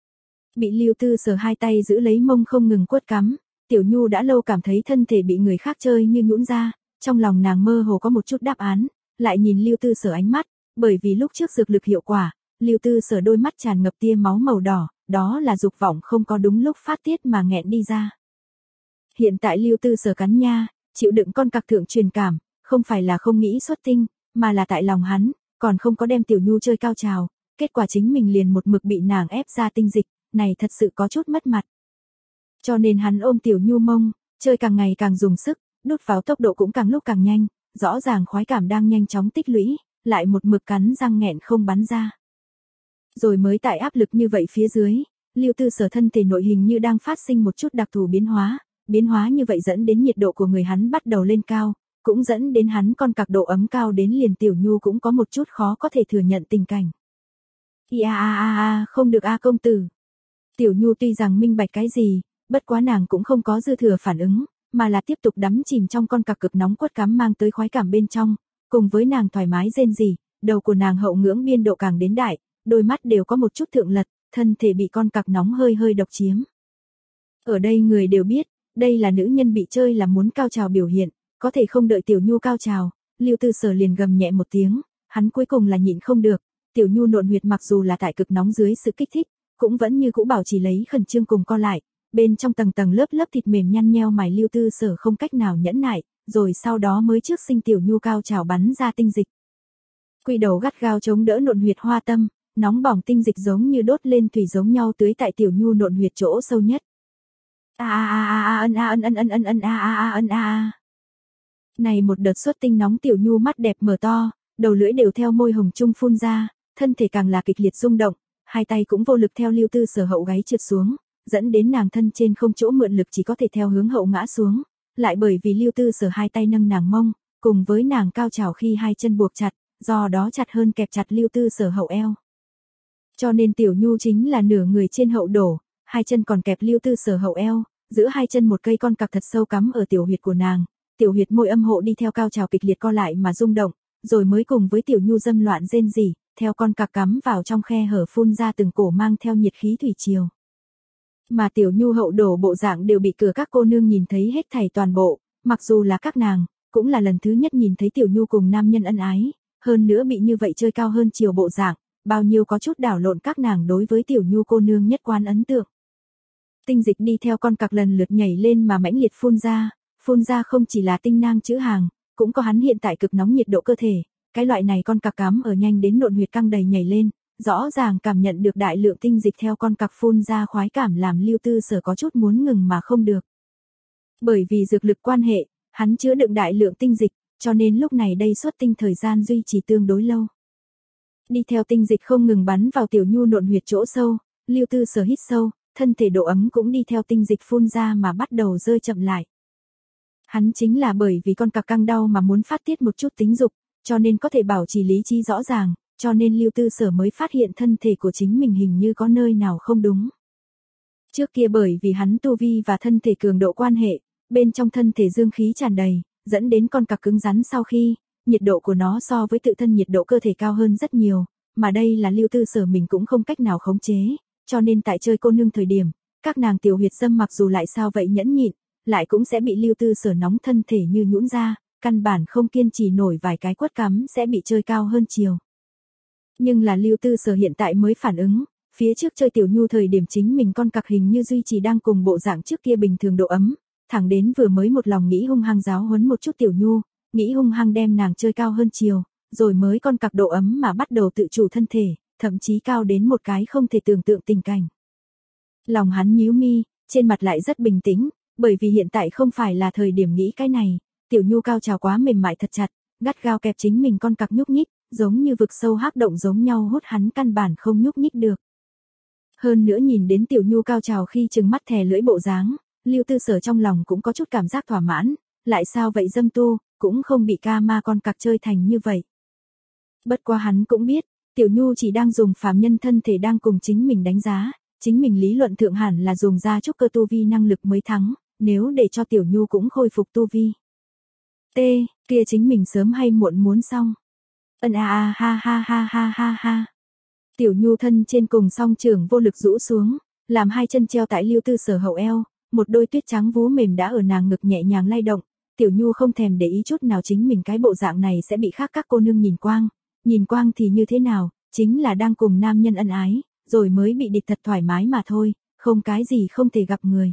Bị Lưu Tư Sở hai tay giữ lấy mông không ngừng quất cắm, Tiểu Nhu đã lâu cảm thấy thân thể bị người khác chơi như nhũn ra, trong lòng nàng mơ hồ có một chút đáp án, lại nhìn Lưu Tư Sở ánh mắt, bởi vì lúc trước dược lực hiệu quả, Lưu Tư Sở đôi mắt tràn ngập tia máu màu đỏ, đó là dục vọng không có đúng lúc phát tiết mà nghẹn đi ra. Hiện tại Lưu Tư Sở cắn nha, chịu đựng con cặc thượng truyền cảm, không phải là không nghĩ xuất tinh, mà là tại lòng hắn, còn không có đem Tiểu Nhu chơi cao trào, kết quả chính mình liền một mực bị nàng ép ra tinh dịch, này thật sự có chút mất mặt. Cho nên hắn ôm Tiểu Nhu mông, chơi càng ngày càng dùng sức, đút vào tốc độ cũng càng lúc càng nhanh, rõ ràng khoái cảm đang nhanh chóng tích lũy, lại một mực cắn răng nghẹn không bắn ra. Rồi mới tại áp lực như vậy phía dưới, Lưu Tư Sở thân thể nội hình như đang phát sinh một chút đặc thù biến hóa, biến hóa như vậy dẫn đến nhiệt độ của người hắn bắt đầu lên cao, cũng dẫn đến hắn con cặc độ ấm cao đến liền Tiểu Nhu cũng có một chút khó có thể thừa nhận tình cảnh. Ia a a a, không được a công tử. Tiểu Nhu tuy rằng minh bạch cái gì, bất quá nàng cũng không có dư thừa phản ứng, mà là tiếp tục đắm chìm trong con cặc cực nóng quất cắm mang tới khoái cảm bên trong, cùng với nàng thoải mái rên rỉ, đầu của nàng hậu ngưỡng biên độ càng đến đại, đôi mắt đều có một chút thượng lật, thân thể bị con cặc nóng hơi hơi độc chiếm. Ở đây người đều biết, đây là nữ nhân bị chơi là muốn cao trào biểu hiện, có thể không đợi Tiểu Nhu cao trào, Lưu Tư Sở liền gầm nhẹ một tiếng, hắn cuối cùng là nhịn không được, Tiểu Nhu nộn huyệt mặc dù là tại cực nóng dưới sự kích thích, cũng vẫn như cũ bảo trì lấy khẩn trương cùng co lại, bên trong tầng tầng lớp lớp thịt mềm nhăn nheo mài Lưu Tư Sở không cách nào nhẫn nại, rồi sau đó mới trước sinh Tiểu Nhu cao trào bắn ra tinh dịch. Quy đầu gắt gao chống đỡ nộn huyệt hoa tâm, nóng bỏng tinh dịch giống như đốt lên thủy giống nhau tưới tại Tiểu Nhu nộn huyệt chỗ sâu nhất. A a a a ân a ân ân ân ân ân a a a ân a a. Này một đợt xuất tinh nóng Tiểu Nhu mắt đẹp mở to, đầu lưỡi đều theo môi hồng trung phun ra, thân thể càng là kịch liệt rung động, hai tay cũng vô lực theo Lưu Tư Sở hậu gáy trượt xuống, dẫn đến nàng thân trên không chỗ mượn lực chỉ có thể theo hướng hậu ngã xuống, lại bởi vì Lưu Tư Sở hai tay nâng nàng mông, cùng với nàng cao trào khi hai chân buộc chặt, do đó chặt hơn kẹp chặt Lưu Tư Sở hậu eo. Cho nên Tiểu Nhu chính là nửa người trên hậu đổ, hai chân còn kẹp Lưu Tư Sở hậu eo, giữa hai chân một cây con cặc thật sâu cắm ở tiểu huyệt của nàng, tiểu huyệt môi âm hộ đi theo cao trào kịch liệt co lại mà rung động, rồi mới cùng với Tiểu Nhu dâm loạn rên rỉ, theo con cặc cắm vào trong khe hở phun ra từng cổ mang theo nhiệt khí thủy triều. Mà Tiểu Nhu hậu đổ bộ dạng đều bị cửa các cô nương nhìn thấy hết thảy toàn bộ, mặc dù là các nàng, cũng là lần thứ nhất nhìn thấy Tiểu Nhu cùng nam nhân ân ái, hơn nữa bị như vậy chơi cao hơn chiều bộ dạng, bao nhiêu có chút đảo lộn các nàng đối với Tiểu Nhu cô nương nhất quán ấn tượng. Tinh dịch đi theo con cặc lần lượt nhảy lên mà mãnh liệt phun ra, phun ra không chỉ là tinh nang chữ hàng, cũng có hắn hiện tại cực nóng nhiệt độ cơ thể, cái loại này con cặc cắm ở nhanh đến nộn huyệt căng đầy nhảy lên, rõ ràng cảm nhận được đại lượng tinh dịch theo con cặc phun ra khoái cảm làm Lưu Tư Sở có chút muốn ngừng mà không được. Bởi vì dược lực quan hệ, hắn chứa đựng đại lượng tinh dịch, cho nên lúc này đây xuất tinh thời gian duy trì tương đối lâu. Đi theo tinh dịch không ngừng bắn vào Tiểu Nhu nộn huyệt chỗ sâu, Lưu Tư Sở hít sâu, thân thể độ ấm cũng đi theo tinh dịch phun ra mà bắt đầu rơi chậm lại. Hắn chính là bởi vì con cặc căng đau mà muốn phát tiết một chút tính dục, cho nên có thể bảo trì lý trí rõ ràng, cho nên Lưu Tư Sở mới phát hiện thân thể của chính mình hình như có nơi nào không đúng. Trước kia bởi vì hắn tu vi và thân thể cường độ quan hệ, bên trong thân thể dương khí tràn đầy, dẫn đến con cặc cứng rắn sau khi, nhiệt độ của nó so với tự thân nhiệt độ cơ thể cao hơn rất nhiều, mà đây là Lưu Tư Sở mình cũng không cách nào khống chế, cho nên tại chơi cô nương thời điểm, các nàng tiểu huyệt dâm mặc dù lại sao vậy nhẫn nhịn, lại cũng sẽ bị Lưu Tư Sở nóng thân thể như nhũn ra, căn bản không kiên trì nổi vài cái quất cắm sẽ bị chơi cao hơn chiều. Nhưng là Lưu Tư Sở hiện tại mới phản ứng, phía trước chơi Tiểu Nhu thời điểm chính mình con cặc hình như duy trì đang cùng bộ dạng trước kia bình thường độ ấm, thẳng đến vừa mới một lòng nghĩ hung hăng giáo huấn một chút Tiểu Nhu, nghĩ hung hăng đem nàng chơi cao hơn chiều, rồi mới con cặc độ ấm mà bắt đầu tự chủ thân thể, thậm chí cao đến một cái không thể tưởng tượng tình cảnh. Lòng hắn nhíu mi, trên mặt lại rất bình tĩnh, bởi vì hiện tại không phải là thời điểm nghĩ cái này, Tiểu Nhu cao trào quá mềm mại thật chặt, gắt gao kẹp chính mình con cặc nhúc nhích, giống như vực sâu hắc động giống nhau hút hắn căn bản không nhúc nhích được. Hơn nữa nhìn đến Tiểu Nhu cao trào khi trừng mắt thè lưỡi bộ dáng, Lưu Tư Sở trong lòng cũng có chút cảm giác thỏa mãn, lại sao vậy dâm tu, cũng không bị ca ma con cặc chơi thành như vậy. Bất quá hắn cũng biết, Tiểu Nhu chỉ đang dùng phàm nhân thân thể đang cùng chính mình đánh giá, chính mình lý luận thượng hẳn là dùng ra chút cơ tu vi năng lực mới thắng, nếu để cho Tiểu Nhu cũng khôi phục tu vi. T, kia chính mình sớm hay muộn muốn xong. Ân a a ha ha ha ha ha ha. Tiểu Nhu thân trên cùng song trưởng vô lực rũ xuống, làm hai chân treo tại Lưu Tư Sở hậu eo, một đôi tuyết trắng vú mềm đã ở nàng ngực nhẹ nhàng lay động, Tiểu Nhu không thèm để ý chút nào chính mình cái bộ dạng này sẽ bị khác các cô nương nhìn quang, nhìn quang thì như thế nào, chính là đang cùng nam nhân ân ái, rồi mới bị địch thật thoải mái mà thôi, không cái gì không thể gặp người.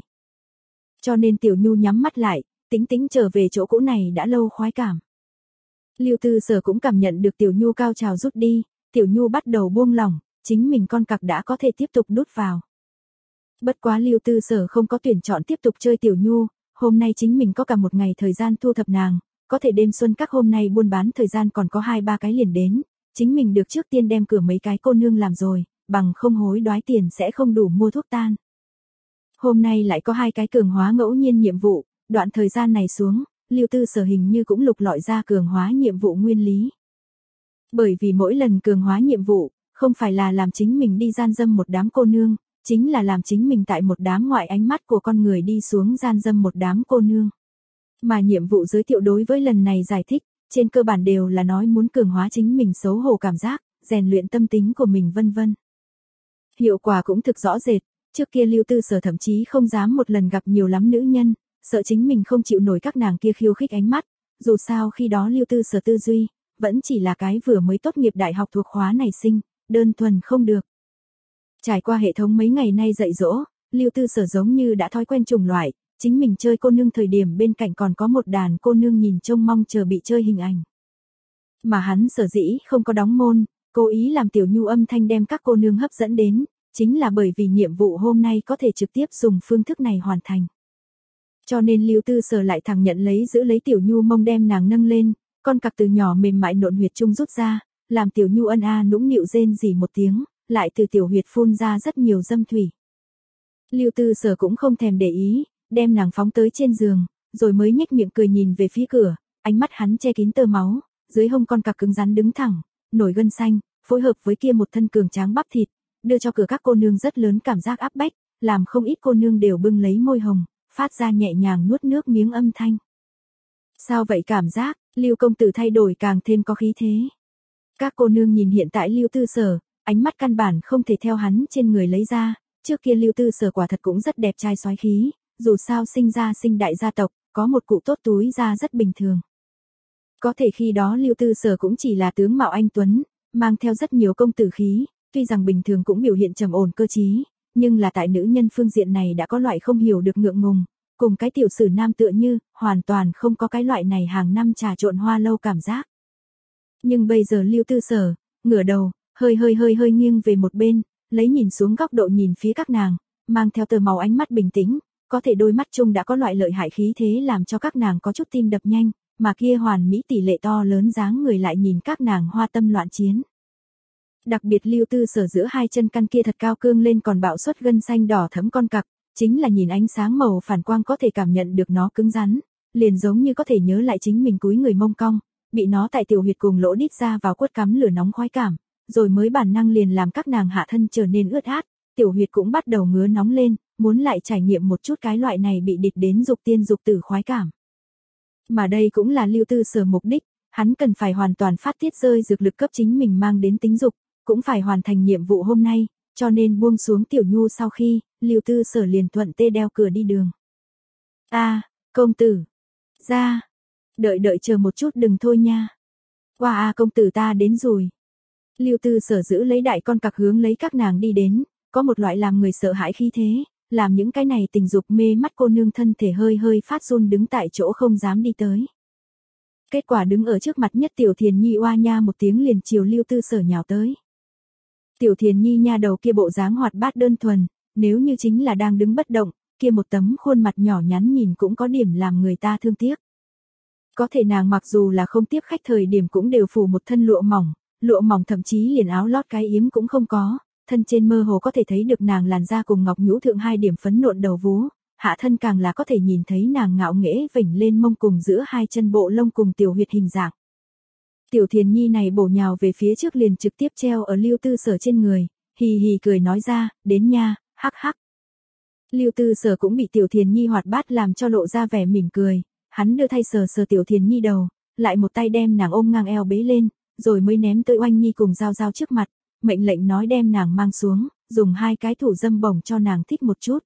Cho nên Tiểu Nhu nhắm mắt lại, tĩnh tĩnh trở về chỗ cũ này đã lâu khoái cảm. Lưu Tư Sở cũng cảm nhận được Tiểu Nhu cao trào rút đi, Tiểu Nhu bắt đầu buông lỏng, chính mình con cặc đã có thể tiếp tục đút vào. Bất quá Lưu Tư Sở không có tuyển chọn tiếp tục chơi Tiểu Nhu, hôm nay chính mình có cả một ngày thời gian thu thập nàng, có thể đêm xuân các hôm nay buôn bán thời gian còn có hai ba cái liền đến, chính mình được trước tiên đem cửa mấy cái cô nương làm rồi, bằng không hối đoái tiền sẽ không đủ mua thuốc tan. Hôm nay lại có hai cái cường hóa ngẫu nhiên nhiệm vụ, đoạn thời gian này xuống, Lưu Tư Sở hình như cũng lục lọi ra cường hóa nhiệm vụ nguyên lý. Bởi vì mỗi lần cường hóa nhiệm vụ, không phải là làm chính mình đi gian dâm một đám cô nương, chính là làm chính mình tại một đám ngoại ánh mắt của con người đi xuống gian dâm một đám cô nương. Mà nhiệm vụ giới thiệu đối với lần này giải thích, trên cơ bản đều là nói muốn cường hóa chính mình xấu hổ cảm giác, rèn luyện tâm tính của mình vân vân. Hiệu quả cũng thực rõ rệt, trước kia Lưu Tư Sở thậm chí không dám một lần gặp nhiều lắm nữ nhân, sợ chính mình không chịu nổi các nàng kia khiêu khích ánh mắt, dù sao khi đó Lưu Tư Sở tư duy, vẫn chỉ là cái vừa mới tốt nghiệp đại học thuộc khóa này sinh, đơn thuần không được. Trải qua hệ thống mấy ngày nay dạy dỗ, Lưu Tư Sở giống như đã thói quen chủng loại, chính mình chơi cô nương thời điểm bên cạnh còn có một đàn cô nương nhìn trông mong chờ bị chơi hình ảnh. Mà hắn sở dĩ không có đóng môn, cố ý làm Tiểu Nhu âm thanh đem các cô nương hấp dẫn đến, chính là bởi vì nhiệm vụ hôm nay có thể trực tiếp dùng phương thức này hoàn thành. Cho nên Lưu Tư Sở lại thẳng nhận lấy giữ lấy Tiểu Nhu mông đem nàng nâng lên, con cặc từ nhỏ mềm mại nộn huyệt trung rút ra, làm Tiểu Nhu ân a nũng nịu rên rỉ một tiếng, lại từ tiểu huyệt phun ra rất nhiều dâm thủy. Lưu Tư Sở cũng không thèm để ý, đem nàng phóng tới trên giường, rồi mới nhếch miệng cười nhìn về phía cửa, ánh mắt hắn che kín tơ máu, dưới hông con cặc cứng rắn đứng thẳng, nổi gân xanh, phối hợp với kia một thân cường tráng bắp thịt, đưa cho cửa các cô nương rất lớn cảm giác áp bách, làm không ít cô nương đều bưng lấy môi hồng, phát ra nhẹ nhàng nuốt nước miếng âm thanh. Sao vậy cảm giác, Lưu công tử thay đổi càng thêm có khí thế. Các cô nương nhìn hiện tại Lưu Tư Sở, ánh mắt căn bản không thể theo hắn trên người lấy ra, trước kia Lưu Tư Sở quả thật cũng rất đẹp trai soái khí, dù sao sinh ra sinh đại gia tộc, có một cụ tốt túi ra rất bình thường. Có thể khi đó Lưu Tư Sở cũng chỉ là tướng mạo anh tuấn, mang theo rất nhiều công tử khí, tuy rằng bình thường cũng biểu hiện trầm ổn cơ trí, nhưng là tại nữ nhân phương diện này đã có loại không hiểu được ngượng ngùng, cùng cái tiểu sử nam tựa như, hoàn toàn không có cái loại này hàng năm trà trộn hoa lâu cảm giác. Nhưng bây giờ Lưu Tư Sở, ngửa đầu, hơi hơi hơi hơi nghiêng về một bên, lấy nhìn xuống góc độ nhìn phía các nàng, mang theo tờ màu ánh mắt bình tĩnh, có thể đôi mắt chung đã có loại lợi hại khí thế làm cho các nàng có chút tim đập nhanh, mà kia hoàn mỹ tỷ lệ to lớn dáng người lại nhìn các nàng hoa tâm loạn chiến. Đặc biệt Lưu Tư Sở giữa hai chân căn kia thật cao cương lên còn bạo xuất gân xanh đỏ thẫm con cặc, chính là nhìn ánh sáng màu phản quang có thể cảm nhận được nó cứng rắn, liền giống như có thể nhớ lại chính mình cúi người mông cong, bị nó tại tiểu huyệt cùng lỗ đít ra vào quất cắm lửa nóng khoái cảm, rồi mới bản năng liền làm các nàng hạ thân trở nên ướt át, tiểu huyệt cũng bắt đầu ngứa nóng lên, muốn lại trải nghiệm một chút cái loại này bị địch đến dục tiên dục tử khoái cảm. Mà đây cũng là Lưu Tư Sở mục đích, hắn cần phải hoàn toàn phát tiết rơi dược lực cấp chính mình mang đến tính dục, cũng phải hoàn thành nhiệm vụ hôm nay, cho nên buông xuống Tiểu Nhu sau khi, Lưu Tư Sở liền thuận tê đeo cửa đi đường. A, công tử, ra, Đợi đợi chờ một chút đừng thôi nha. Qua a công tử ta đến rồi. Lưu Tư Sở giữ lấy đại con cặc hướng lấy các nàng đi đến, có một loại làm người sợ hãi khí thế, làm những cái này tình dục mê mắt cô nương thân thể hơi hơi phát run đứng tại chỗ không dám đi tới. Kết quả đứng ở trước mặt nhất Tiểu Thiền Nhi oa nha một tiếng liền chiều Lưu Tư Sở nhào tới. Tiểu Thiền Nhi nha đầu kia bộ dáng hoạt bát đơn thuần, nếu như chính là đang đứng bất động, kia một tấm khuôn mặt nhỏ nhắn nhìn cũng có điểm làm người ta thương tiếc. Có thể nàng mặc dù là không tiếp khách thời điểm cũng đều phủ một thân lụa mỏng, lụa mỏng thậm chí liền áo lót cái yếm cũng không có, thân trên mơ hồ có thể thấy được nàng làn da cùng ngọc nhũ thượng hai điểm phấn nộn đầu vú, hạ thân càng là có thể nhìn thấy nàng ngạo nghễ vểnh lên mông cùng giữa hai chân bộ lông cùng tiểu huyệt hình dạng. Tiểu Thiền Nhi này bổ nhào về phía trước liền trực tiếp treo ở Lưu Tư Sở trên người, hì hì cười nói ra, đến nha, hắc hắc. Lưu Tư Sở cũng bị Tiểu Thiền Nhi hoạt bát làm cho lộ ra vẻ mỉm cười, hắn đưa thay sờ sờ Tiểu Thiền Nhi đầu, lại một tay đem nàng ôm ngang eo bế lên, rồi mới ném tới Oanh Nhi cùng Giao Giao trước mặt, mệnh lệnh nói đem nàng mang xuống, dùng hai cái thủ dâm bổng cho nàng thích một chút.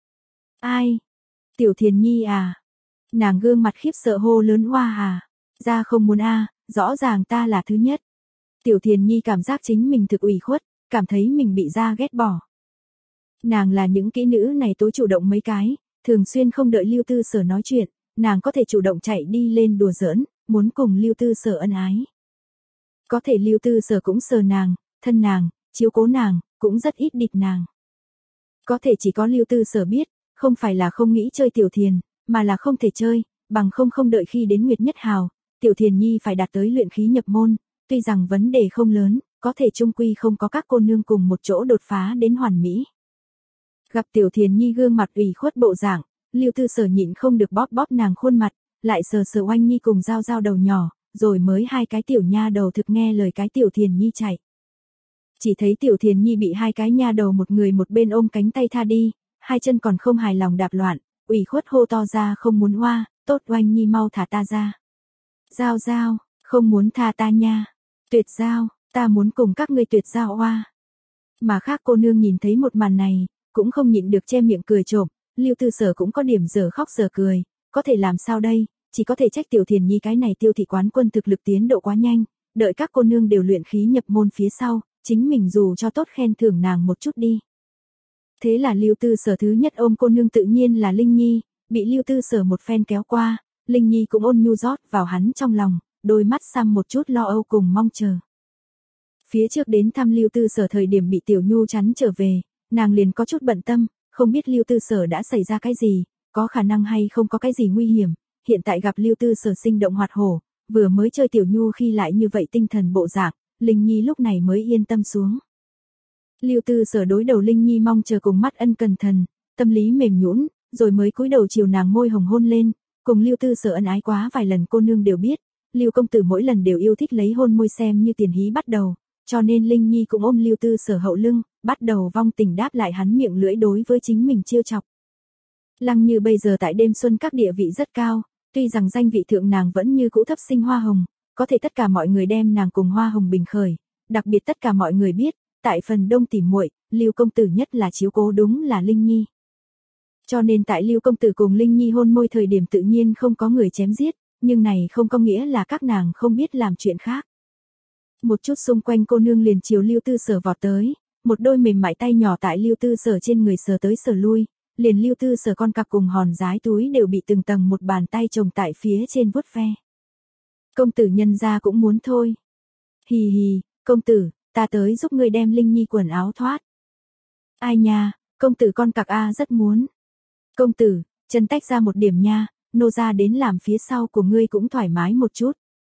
Ai? Tiểu Thiền Nhi à? Nàng gương mặt khiếp sợ hô lớn hoa à? Ra không muốn a, rõ ràng ta là thứ nhất. Tiểu Thiền Nhi cảm giác chính mình thực ủy khuất, cảm thấy mình bị ra ghét bỏ. Nàng là những kỹ nữ này tối chủ động mấy cái, thường xuyên không đợi Lưu Tư Sở nói chuyện, nàng có thể chủ động chạy đi lên đùa giỡn, muốn cùng Lưu Tư Sở ân ái. Có thể Lưu Tư Sở cũng sờ nàng, thân nàng, chiếu cố nàng, cũng rất ít địt nàng. Có thể chỉ có Lưu Tư Sở biết, không phải là không nghĩ chơi Tiểu Thiền, mà là không thể chơi, bằng không không đợi khi đến Nguyệt Nhất Hào, Tiểu Thiền Nhi phải đạt tới luyện khí nhập môn, tuy rằng vấn đề không lớn, có thể chung quy không có các cô nương cùng một chỗ đột phá đến hoàn mỹ. Gặp Tiểu Thiền Nhi gương mặt ủy khuất bộ dạng, Lưu Tư Sở nhịn không được bóp bóp nàng khuôn mặt, lại sờ sờ Oanh Nhi cùng Giao Giao đầu nhỏ, rồi mới hai cái tiểu nha đầu thực nghe lời cái Tiểu Thiền Nhi chạy. Chỉ thấy Tiểu Thiền Nhi bị hai cái nha đầu một người một bên ôm cánh tay tha đi, hai chân còn không hài lòng đạp loạn, ủy khuất hô to ra không muốn oa, tốt Oanh Nhi mau thả ta ra. Giao Giao, không muốn tha ta nha. Tuyệt Giao, ta muốn cùng các ngươi tuyệt giao oa. Mà khác cô nương nhìn thấy một màn này, cũng không nhịn được che miệng cười trộm, Lưu Tư Sở cũng có điểm dở khóc dở cười, có thể làm sao đây, chỉ có thể trách Tiểu Thiền Nhi cái này Tiêu thị quán quân thực lực tiến độ quá nhanh, đợi các cô nương đều luyện khí nhập môn phía sau, chính mình dù cho tốt khen thưởng nàng một chút đi. Thế là Lưu Tư Sở thứ nhất ôm cô nương tự nhiên là Linh Nhi, bị Lưu Tư Sở một phen kéo qua, Linh Nhi cũng ôn nhu rót vào hắn trong lòng, đôi mắt xăm một chút lo âu cùng mong chờ. Phía trước đến thăm Lưu Tư Sở thời điểm bị Tiểu Nhu chắn trở về, nàng liền có chút bận tâm, không biết Lưu Tư Sở đã xảy ra cái gì, có khả năng hay không có cái gì nguy hiểm, hiện tại gặp Lưu Tư Sở sinh động hoạt hổ, vừa mới chơi Tiểu Nhu khi lại như vậy tinh thần bộ dạng, Linh Nhi lúc này mới yên tâm xuống. Lưu Tư Sở đối đầu Linh Nhi mong chờ cùng mắt ân cần thần, tâm lý mềm nhũn, rồi mới cúi đầu chiều nàng môi hồng hôn lên, cùng Lưu Tư Sở ân ái quá vài lần cô nương đều biết, Lưu công tử mỗi lần đều yêu thích lấy hôn môi xem như tiền hí bắt đầu, cho nên Linh Nhi cũng ôm Lưu Tư Sở hậu lưng, bắt đầu vong tình đáp lại hắn miệng lưỡi đối với chính mình trêu chọc. Lăng Như bây giờ tại đêm xuân các địa vị rất cao, tuy rằng danh vị thượng nàng vẫn như cũ thấp sinh hoa hồng, có thể tất cả mọi người đem nàng cùng hoa hồng bình khởi, đặc biệt tất cả mọi người biết, tại phần đông tỉ muội, Lưu công tử nhất là chiếu cố đúng là Linh Nhi. Cho nên tại Lưu công tử cùng Linh Nhi hôn môi thời điểm tự nhiên không có người chém giết, nhưng này không có nghĩa là các nàng không biết làm chuyện khác. Một chút xung quanh cô nương liền chiều Lưu Tư Sở vọt tới, một đôi mềm mại tay nhỏ tại Lưu Tư Sở trên người sờ tới sờ lui, liền Lưu Tư Sở con cặc cùng hòn dái túi đều bị từng tầng một bàn tay chồng tại phía trên vuốt ve. Công tử nhân gia cũng muốn thôi. Hì hì, công tử, ta tới giúp ngươi đem Linh Nhi quần áo thoát. Ai nha, công tử con cặc a rất muốn. Công tử, chân tách ra một điểm nha, nô ra đến làm phía sau của ngươi cũng thoải mái một chút.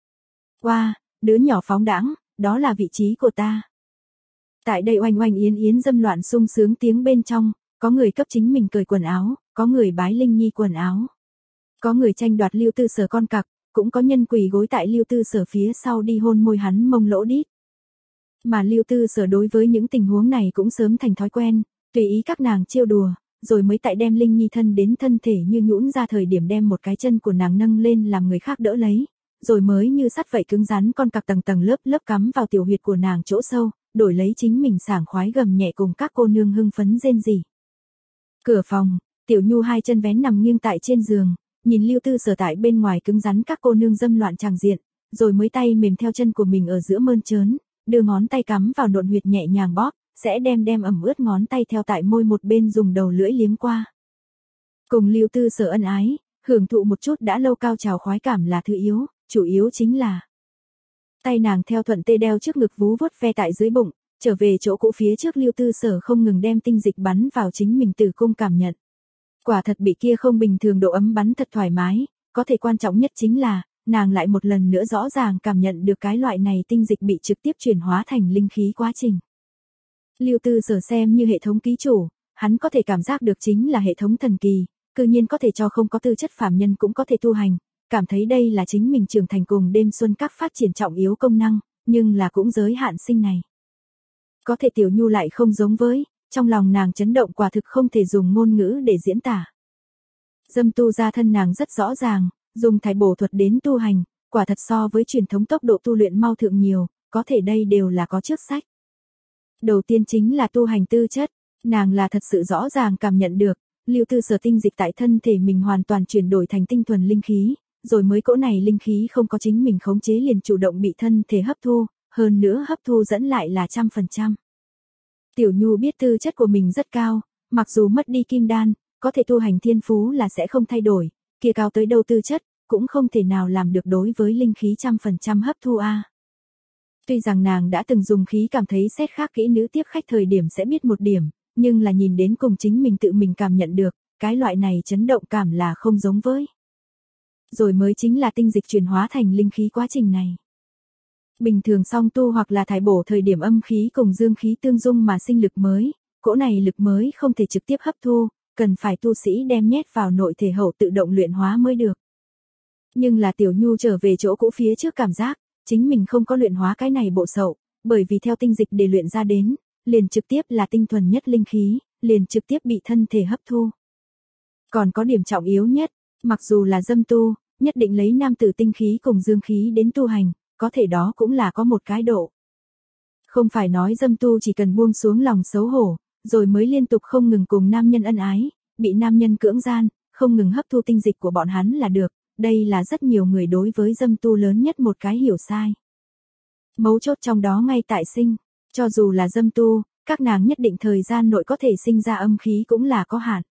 Qua, wow, đứa nhỏ phóng đãng, đó là vị trí của ta. Tại đây oanh oanh yến yến dâm loạn sung sướng tiếng bên trong, có người cấp chính mình cởi quần áo, có người bái Linh Nhi quần áo. Có người tranh đoạt Lưu Tư Sở con cặc, cũng có nhân quỳ gối tại Lưu Tư Sở phía sau đi hôn môi hắn mông lỗ đít. Mà Lưu Tư Sở đối với những tình huống này cũng sớm thành thói quen, tùy ý các nàng trêu đùa, rồi mới tại đem Linh Nhi thân đến thân thể như nhũn ra thời điểm đem một cái chân của nàng nâng lên làm người khác đỡ lấy, rồi mới như sắt vậy cứng rắn con cặc tầng tầng lớp lớp cắm vào tiểu huyệt của nàng chỗ sâu, đổi lấy chính mình sảng khoái gầm nhẹ cùng các cô nương hưng phấn rên rỉ. Cửa phòng, Tiểu Nhu hai chân vén nằm nghiêng tại trên giường, nhìn Lưu Tư Sở tại bên ngoài cứng rắn các cô nương dâm loạn tràng diện, rồi mới tay mềm theo chân của mình ở giữa mơn trớn, đưa ngón tay cắm vào nộn huyệt nhẹ nhàng bóp, sẽ đem đem ẩm ướt ngón tay theo tại môi một bên dùng đầu lưỡi liếm qua. Cùng Lưu Tư Sở ân ái, hưởng thụ một chút đã lâu cao trào khoái cảm là thứ yếu, chủ yếu chính là tay nàng theo thuận tê đeo trước ngực vú vuốt ve tại dưới bụng, trở về chỗ cũ phía trước Lưu Tư Sở không ngừng đem tinh dịch bắn vào chính mình tử cung cảm nhận. Quả thật bị kia không bình thường độ ấm bắn thật thoải mái, có thể quan trọng nhất chính là, nàng lại một lần nữa rõ ràng cảm nhận được cái loại này tinh dịch bị trực tiếp chuyển hóa thành linh khí quá trình. Lưu Tư Sở xem như hệ thống ký chủ, hắn có thể cảm giác được chính là hệ thống thần kỳ, cư nhiên có thể cho không có tư chất phàm nhân cũng có thể tu hành, cảm thấy đây là chính mình trưởng thành cùng đêm xuân các phát triển trọng yếu công năng, nhưng là cũng giới hạn sinh này. Có thể Tiểu Nhu lại không giống với, trong lòng nàng chấn động quả thực không thể dùng ngôn ngữ để diễn tả. Dâm tu ra thân nàng rất rõ ràng, dùng thải bổ thuật đến tu hành, quả thật so với truyền thống tốc độ tu luyện mau thượng nhiều, có thể đây đều là có trước sách. Đầu tiên chính là tu hành tư chất, nàng là thật sự rõ ràng cảm nhận được, Lưu Tư Sở tinh dịch tại thân thể mình hoàn toàn chuyển đổi thành tinh thuần linh khí, rồi mới cỗ này linh khí không có chính mình khống chế liền chủ động bị thân thể hấp thu, hơn nữa hấp thu dẫn lại là trăm phần trăm. Tiểu Nhu biết tư chất của mình rất cao, mặc dù mất đi kim đan, có thể tu hành thiên phú là sẽ không thay đổi, kia cao tới đâu tư chất, cũng không thể nào làm được đối với linh khí trăm phần trăm hấp thu a. Tuy rằng nàng đã từng dùng khí cảm thấy xét khác kỹ nữ tiếp khách thời điểm sẽ biết một điểm, nhưng là nhìn đến cùng chính mình tự mình cảm nhận được, cái loại này chấn động cảm là không giống với. Rồi mới chính là tinh dịch chuyển hóa thành linh khí quá trình này. Bình thường song tu hoặc là thải bổ thời điểm âm khí cùng dương khí tương dung mà sinh lực mới, cỗ này lực mới không thể trực tiếp hấp thu, cần phải tu sĩ đem nhét vào nội thể hậu tự động luyện hóa mới được. Nhưng là Tiểu Nhu trở về chỗ cũ phía trước cảm giác, chính mình không có luyện hóa cái này bộ sậu, bởi vì theo tinh dịch để luyện ra đến, liền trực tiếp là tinh thuần nhất linh khí, liền trực tiếp bị thân thể hấp thu. Còn có điểm trọng yếu nhất, mặc dù là dâm tu, nhất định lấy nam tử tinh khí cùng dương khí đến tu hành, có thể đó cũng là có một cái độ. Không phải nói dâm tu chỉ cần buông xuống lòng xấu hổ, rồi mới liên tục không ngừng cùng nam nhân ân ái, bị nam nhân cưỡng gian, không ngừng hấp thu tinh dịch của bọn hắn là được, đây là rất nhiều người đối với dâm tu lớn nhất một cái hiểu sai. Mấu chốt trong đó ngay tại sinh, cho dù là dâm tu, các nàng nhất định thời gian nội có thể sinh ra âm khí cũng là có hạn.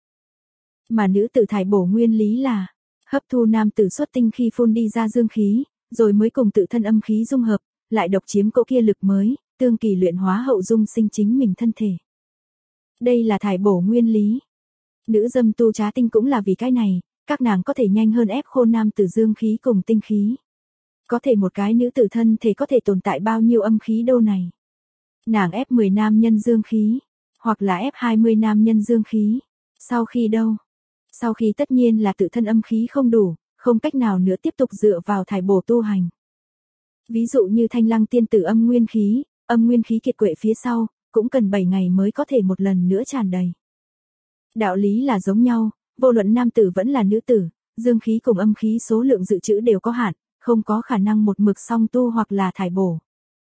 Mà nữ tử thải bổ nguyên lý là, hấp thu nam tử xuất tinh khi phun đi ra dương khí, rồi mới cùng tự thân âm khí dung hợp, lại độc chiếm cỗ kia lực mới, tương kỳ luyện hóa hậu dung sinh chính mình thân thể. Đây là thải bổ nguyên lý. Nữ dâm tu trá tinh cũng là vì cái này, các nàng có thể nhanh hơn ép khô nam tử dương khí cùng tinh khí. Có thể một cái nữ tử thân thể có thể tồn tại bao nhiêu âm khí đâu này. Nàng ép mười nam nhân dương khí, hoặc là ép hai mươi nam nhân dương khí. Sau khi đâu? Sau khi tất nhiên là tự thân âm khí không đủ, không cách nào nữa tiếp tục dựa vào thải bổ tu hành. Ví dụ như Thanh Lăng tiên tử âm nguyên khí, âm nguyên khí kiệt quệ phía sau, cũng cần bảy ngày mới có thể một lần nữa tràn đầy. Đạo lý là giống nhau, vô luận nam tử vẫn là nữ tử, dương khí cùng âm khí số lượng dự trữ đều có hạn, không có khả năng một mực song tu hoặc là thải bổ.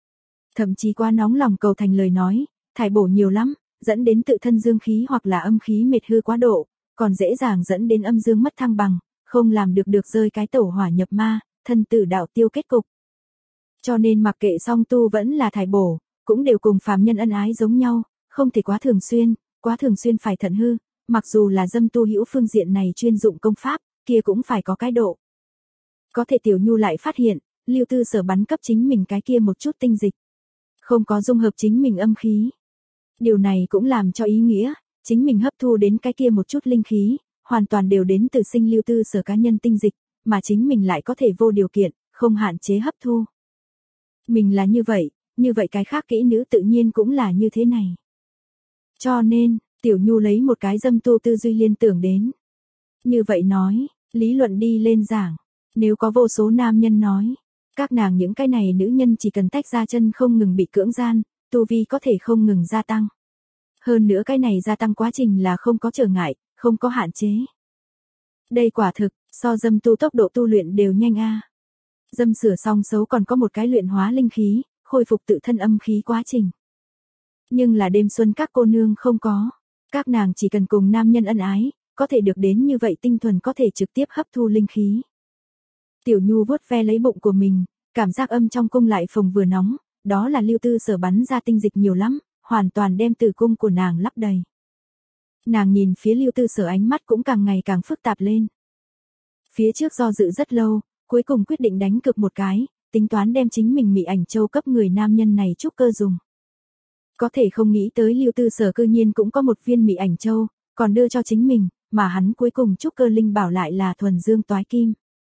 Thậm chí quá nóng lòng cầu thành lời nói, thải bổ nhiều lắm, dẫn đến tự thân dương khí hoặc là âm khí mệt hư quá độ, còn dễ dàng dẫn đến âm dương mất thăng bằng, không làm được được rơi cái tẩu hỏa nhập ma, thân tử đạo tiêu kết cục. Cho nên mặc kệ song tu vẫn là thải bổ, cũng đều cùng phàm nhân ân ái giống nhau, không thể quá thường xuyên, quá thường xuyên phải thận hư, mặc dù là dâm tu hữu phương diện này chuyên dụng công pháp, kia cũng phải có cái độ. Có thể Tiểu Nhu lại phát hiện, Lưu Tư Sở bắn cấp chính mình cái kia một chút tinh dịch, không có dung hợp chính mình âm khí. Điều này cũng làm cho ý nghĩa, chính mình hấp thu đến cái kia một chút linh khí, hoàn toàn đều đến từ sinh Lưu Tư Sở cá nhân tinh dịch, mà chính mình lại có thể vô điều kiện, không hạn chế hấp thu. Mình là như vậy, như vậy cái khác kỹ nữ tự nhiên cũng là như thế này. Cho nên, Tiểu Nhu lấy một cái dâm tu tư duy liên tưởng đến. Như vậy nói, lý luận đi lên giảng, nếu có vô số nam nhân nói, các nàng những cái này nữ nhân chỉ cần tách ra chân không ngừng bị cưỡng gian, tu vi có thể không ngừng gia tăng. Hơn nữa cái này gia tăng quá trình là không có trở ngại, không có hạn chế. Đây quả thực, so dâm tu tốc độ tu luyện đều nhanh a. Dâm sửa xong xấu còn có một cái luyện hóa linh khí, khôi phục tự thân âm khí quá trình. Nhưng là đêm xuân các cô nương không có. Các nàng chỉ cần cùng nam nhân ân ái, có thể được đến như vậy tinh thuần có thể trực tiếp hấp thu linh khí. Tiểu Nhu vuốt ve lấy bụng của mình, cảm giác âm trong cung lại phồng vừa nóng, đó là Lưu Tư Sở bắn ra tinh dịch nhiều lắm, hoàn toàn đem tử cung của nàng lấp đầy. Nàng nhìn phía Lưu Tư Sở ánh mắt cũng càng ngày càng phức tạp lên. Phía trước do dự rất lâu, cuối cùng quyết định đánh cược một cái, tính toán đem chính mình Mị Ảnh Châu cấp người nam nhân này trúc cơ dùng. Có thể không nghĩ tới Lưu Tư Sở cư nhiên cũng có một viên Mị Ảnh Châu, còn đưa cho chính mình, mà hắn cuối cùng trúc cơ linh bảo lại là thuần dương toái kim.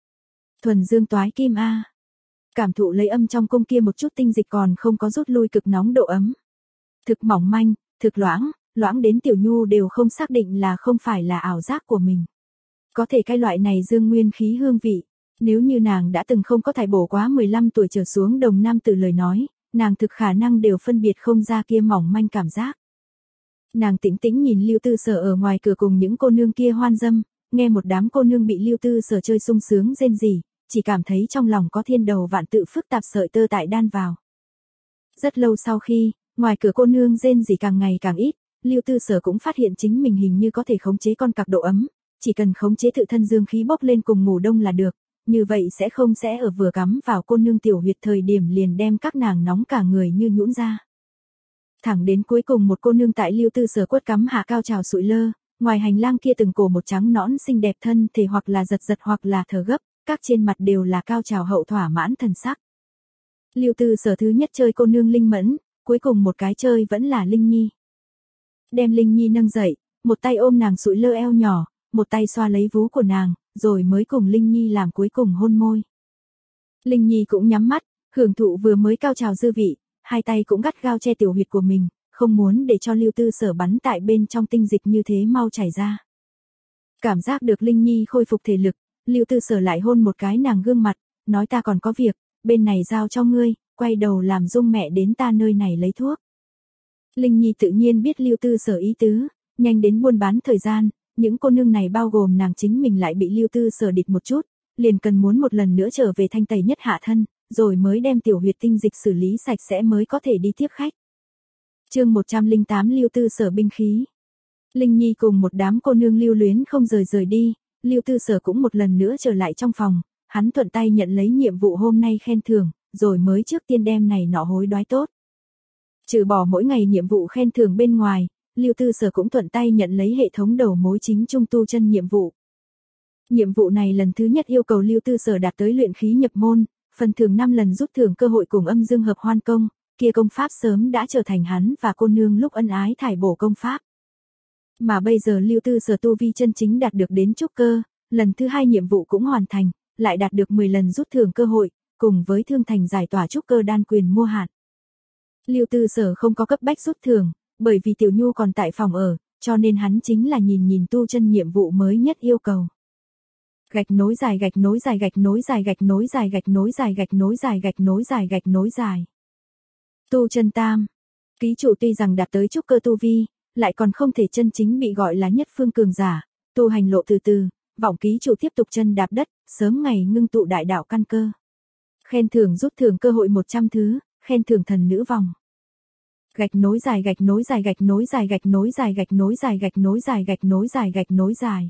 Thuần dương toái kim a. Cảm thụ lấy âm trong cung kia một chút tinh dịch còn không có rút lui cực nóng độ ấm. Thực mỏng manh, thực loãng, loãng đến Tiểu Nhu đều không xác định là không phải là ảo giác của mình. Có thể cái loại này dương nguyên khí hương vị, nếu như nàng đã từng không có thải bổ quá mười lăm tuổi trở xuống đồng nam tử lời nói, nàng thực khả năng đều phân biệt không ra kia mỏng manh cảm giác. Nàng tĩnh tĩnh nhìn Lưu Tư Sở ở ngoài cửa cùng những cô nương kia hoan dâm, nghe một đám cô nương bị Lưu Tư Sở chơi sung sướng rên rỉ, chỉ cảm thấy trong lòng có thiên đầu vạn tự phức tạp sợi tơ tại đan vào. Rất lâu sau khi, ngoài cửa cô nương rên rỉ càng ngày càng ít, Lưu Tư Sở cũng phát hiện chính mình hình như có thể khống chế con cặc độ ấm, chỉ cần khống chế tự thân dương khí bốc lên cùng ngủ đông là được, như vậy sẽ không sẽ ở vừa cắm vào cô nương tiểu huyệt thời điểm liền đem các nàng nóng cả người như nhũn ra. Thẳng đến cuối cùng một cô nương tại Lưu Tư Sở quất cắm hạ cao trào sụi lơ, ngoài hành lang kia từng cổ một trắng nõn xinh đẹp thân thể hoặc là giật giật hoặc là thở gấp, các trên mặt đều là cao trào hậu thỏa mãn thần sắc. Lưu Tư Sở thứ nhất chơi cô nương linh mẫn, cuối cùng một cái chơi vẫn là Linh Nhi. Đem Linh Nhi nâng dậy, một tay ôm nàng sụi lơ eo nhỏ, một tay xoa lấy vú của nàng, rồi mới cùng Linh Nhi làm cuối cùng hôn môi. Linh Nhi cũng nhắm mắt, hưởng thụ vừa mới cao trào dư vị, hai tay cũng gắt gao che tiểu huyệt của mình, không muốn để cho Lưu Tư Sở bắn tại bên trong tinh dịch như thế mau chảy ra. Cảm giác được Linh Nhi khôi phục thể lực, Lưu Tư Sở lại hôn một cái nàng gương mặt, nói ta còn có việc, bên này giao cho ngươi, quay đầu làm Dung mẹ đến ta nơi này lấy thuốc. Linh Nhi tự nhiên biết Lưu Tư Sở ý tứ, nhanh đến buôn bán thời gian, những cô nương này bao gồm nàng chính mình lại bị Lưu Tư Sở địch một chút, liền cần muốn một lần nữa trở về thanh tẩy nhất hạ thân, rồi mới đem tiểu huyệt tinh dịch xử lý sạch sẽ mới có thể đi tiếp khách. Chương một trăm lẻ tám Lưu Tư Sở binh khí. Linh Nhi cùng một đám cô nương lưu luyến không rời rời đi, Lưu Tư Sở cũng một lần nữa trở lại trong phòng, hắn thuận tay nhận lấy nhiệm vụ hôm nay khen thưởng, rồi mới trước tiên đem này nọ hối đoái tốt. Trừ bỏ mỗi ngày nhiệm vụ khen thưởng bên ngoài, Lưu Tư Sở cũng thuận tay nhận lấy hệ thống đầu mối chính trung tu chân nhiệm vụ. Nhiệm vụ này lần thứ nhất yêu cầu Lưu Tư Sở đạt tới luyện khí nhập môn, phần thưởng năm lần rút thưởng cơ hội cùng âm dương hợp hoan công, kia công pháp sớm đã trở thành hắn và cô nương lúc ân ái thải bổ công pháp. Mà bây giờ Lưu Tư Sở tu vi chân chính đạt được đến trúc cơ, lần thứ hai nhiệm vụ cũng hoàn thành, lại đạt được mười lần rút thưởng cơ hội, cùng với thương thành giải tỏa trúc cơ đan quyền mua hạn. Lưu Tư Sở không có cấp bách rút thưởng, bởi vì Tiểu Nhu còn tại phòng ở, cho nên hắn chính là nhìn nhìn tu chân nhiệm vụ mới nhất yêu cầu. Gạch nối dài gạch nối dài gạch nối dài gạch nối dài gạch nối dài gạch nối dài gạch nối dài gạch nối dài. Tu chân tam. Ký chủ tuy rằng đạt tới trúc cơ tu vi, lại còn không thể chân chính bị gọi là nhất phương cường giả, tu hành lộ từ từ, vọng ký chủ tiếp tục chân đạp đất, sớm ngày ngưng tụ đại đạo căn cơ. Khen thưởng rút thưởng cơ hội một trăm thứ, khen thưởng thần nữ vòng. Gạch nối dài gạch nối dài gạch nối dài gạch nối dài gạch nối dài gạch nối dài gạch nối dài gạch nối dài.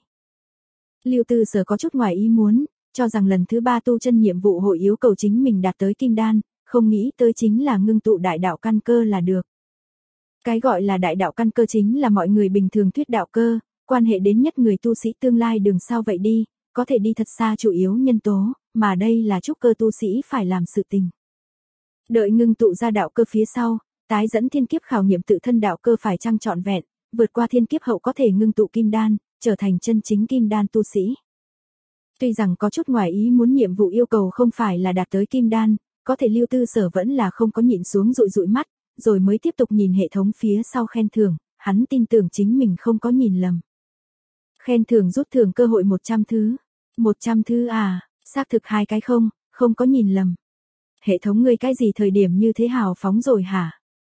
Lưu Tư Sở có chút ngoài ý muốn, cho rằng lần thứ ba tu chân nhiệm vụ hội yêu cầu chính mình đạt tới kim đan, không nghĩ tới chính là ngưng tụ đại đạo căn cơ là được. Cái gọi là đại đạo căn cơ chính là mọi người bình thường thuyết đạo cơ, quan hệ đến nhất người tu sĩ tương lai đường sao vậy đi, có thể đi thật xa chủ yếu nhân tố, mà đây là trúc cơ tu sĩ phải làm sự tình. Đợi ngưng tụ ra đạo cơ phía sau, tái dẫn thiên kiếp khảo nghiệm tự thân đạo cơ phải chăng trọn vẹn, vượt qua thiên kiếp hậu có thể ngưng tụ kim đan, trở thành chân chính kim đan tu sĩ. Tuy rằng có chút ngoài ý muốn nhiệm vụ yêu cầu không phải là đạt tới kim đan, có thể Lưu Tư Sở vẫn là không có nhịn xuống dụi dụi mắt, rồi mới tiếp tục nhìn hệ thống phía sau khen thưởng, hắn tin tưởng chính mình không có nhìn lầm. Khen thưởng rút thưởng cơ hội một trăm thứ. một trăm thứ à, xác thực hai cái không, không có nhìn lầm. Hệ thống ngươi cái gì thời điểm như thế hào phóng rồi hả?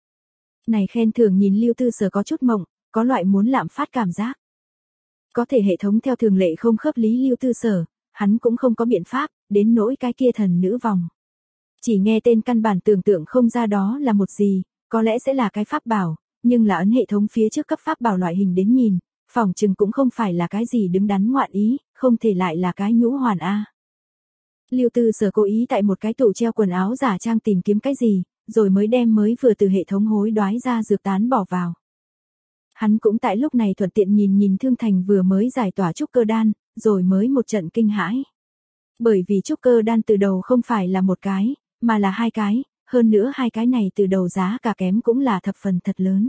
Này khen thưởng nhìn Lưu Tư Sở có chút mộng, có loại muốn lạm phát cảm giác. Có thể hệ thống theo thường lệ không khớp lý Lưu Tư Sở, hắn cũng không có biện pháp, đến nỗi cái kia thần nữ vòng. Chỉ nghe tên căn bản tưởng tượng không ra đó là một gì, có lẽ sẽ là cái pháp bảo, nhưng là ấn hệ thống phía trước cấp pháp bảo loại hình đến nhìn, phỏng chừng cũng không phải là cái gì đứng đắn ngoạn ý, không thể lại là cái nhũ hoàn a. Lưu Tư Sở cố ý tại một cái tủ treo quần áo giả trang tìm kiếm cái gì, rồi mới đem mới vừa từ hệ thống hối đoái ra dược tán bỏ vào. Hắn cũng tại lúc này thuận tiện nhìn nhìn Thương Thành vừa mới giải tỏa trúc cơ đan, rồi mới một trận kinh hãi. Bởi vì trúc cơ đan từ đầu không phải là một cái, mà là hai cái, hơn nữa hai cái này từ đầu giá cả kém cũng là thập phần thật lớn.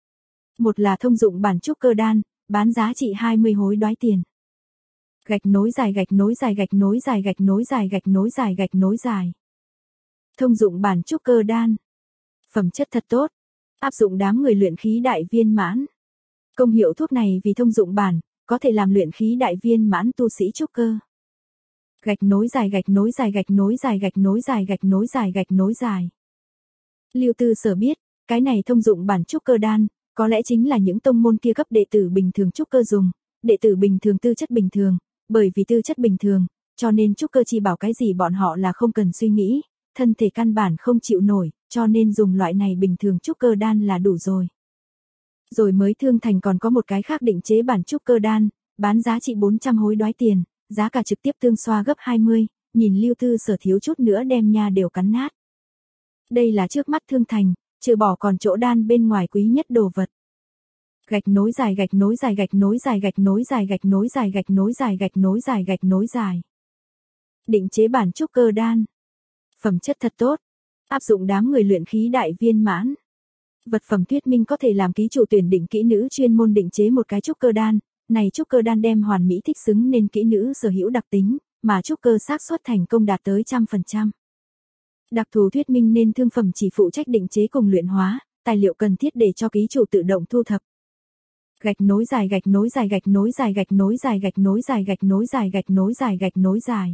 Một là thông dụng bản trúc cơ đan, bán giá trị hai mươi hối đoái tiền. Gạch nối dài gạch nối dài gạch nối dài gạch nối dài gạch nối dài gạch nối dài. Thông dụng bản trúc cơ đan. Phẩm chất thật tốt. Áp dụng đám người luyện khí đại viên mãn. Công hiệu thuốc này vì thông dụng bản, có thể làm luyện khí đại viên mãn tu sĩ trúc cơ. Gạch nối dài gạch nối dài gạch nối dài gạch nối dài gạch nối dài gạch nối dài. Lưu Tư Sở biết, cái này thông dụng bản trúc cơ đan, có lẽ chính là những tông môn kia cấp đệ tử bình thường trúc cơ dùng, đệ tử bình thường tư chất bình thường, bởi vì tư chất bình thường, cho nên trúc cơ chi bảo cái gì bọn họ là không cần suy nghĩ, thân thể căn bản không chịu nổi, cho nên dùng loại này bình thường trúc cơ đan là đủ rồi. Rồi mới Thương Thành còn có một cái khác định chế bản trúc cơ đan, bán giá trị bốn trăm hối đoái tiền, giá cả trực tiếp tương xoa gấp hai mươi, nhìn Lưu Tư Sở thiếu chút nữa đem nha đều cắn nát. Đây là trước mắt Thương Thành, trừ bỏ còn chỗ đan bên ngoài quý nhất đồ vật. Gạch nối dài gạch nối dài gạch nối dài gạch nối dài gạch nối dài gạch nối dài gạch nối dài gạch nối dài. Định chế bản trúc cơ đan. Phẩm chất thật tốt. Áp dụng đám người luyện khí đại viên mãn. Vật phẩm thuyết minh có thể làm ký chủ tuyển định kỹ nữ chuyên môn định chế một cái trúc cơ đan, này trúc cơ đan đem hoàn mỹ thích xứng nên kỹ nữ sở hữu đặc tính, mà trúc cơ xác suất thành công đạt tới trăm phần trăm. Đặc thù thuyết minh nên thương phẩm chỉ phụ trách định chế cùng luyện hóa, tài liệu cần thiết để cho ký chủ tự động thu thập. Gạch nối dài gạch nối dài gạch nối dài gạch nối dài gạch nối dài gạch nối dài gạch nối dài gạch nối dài.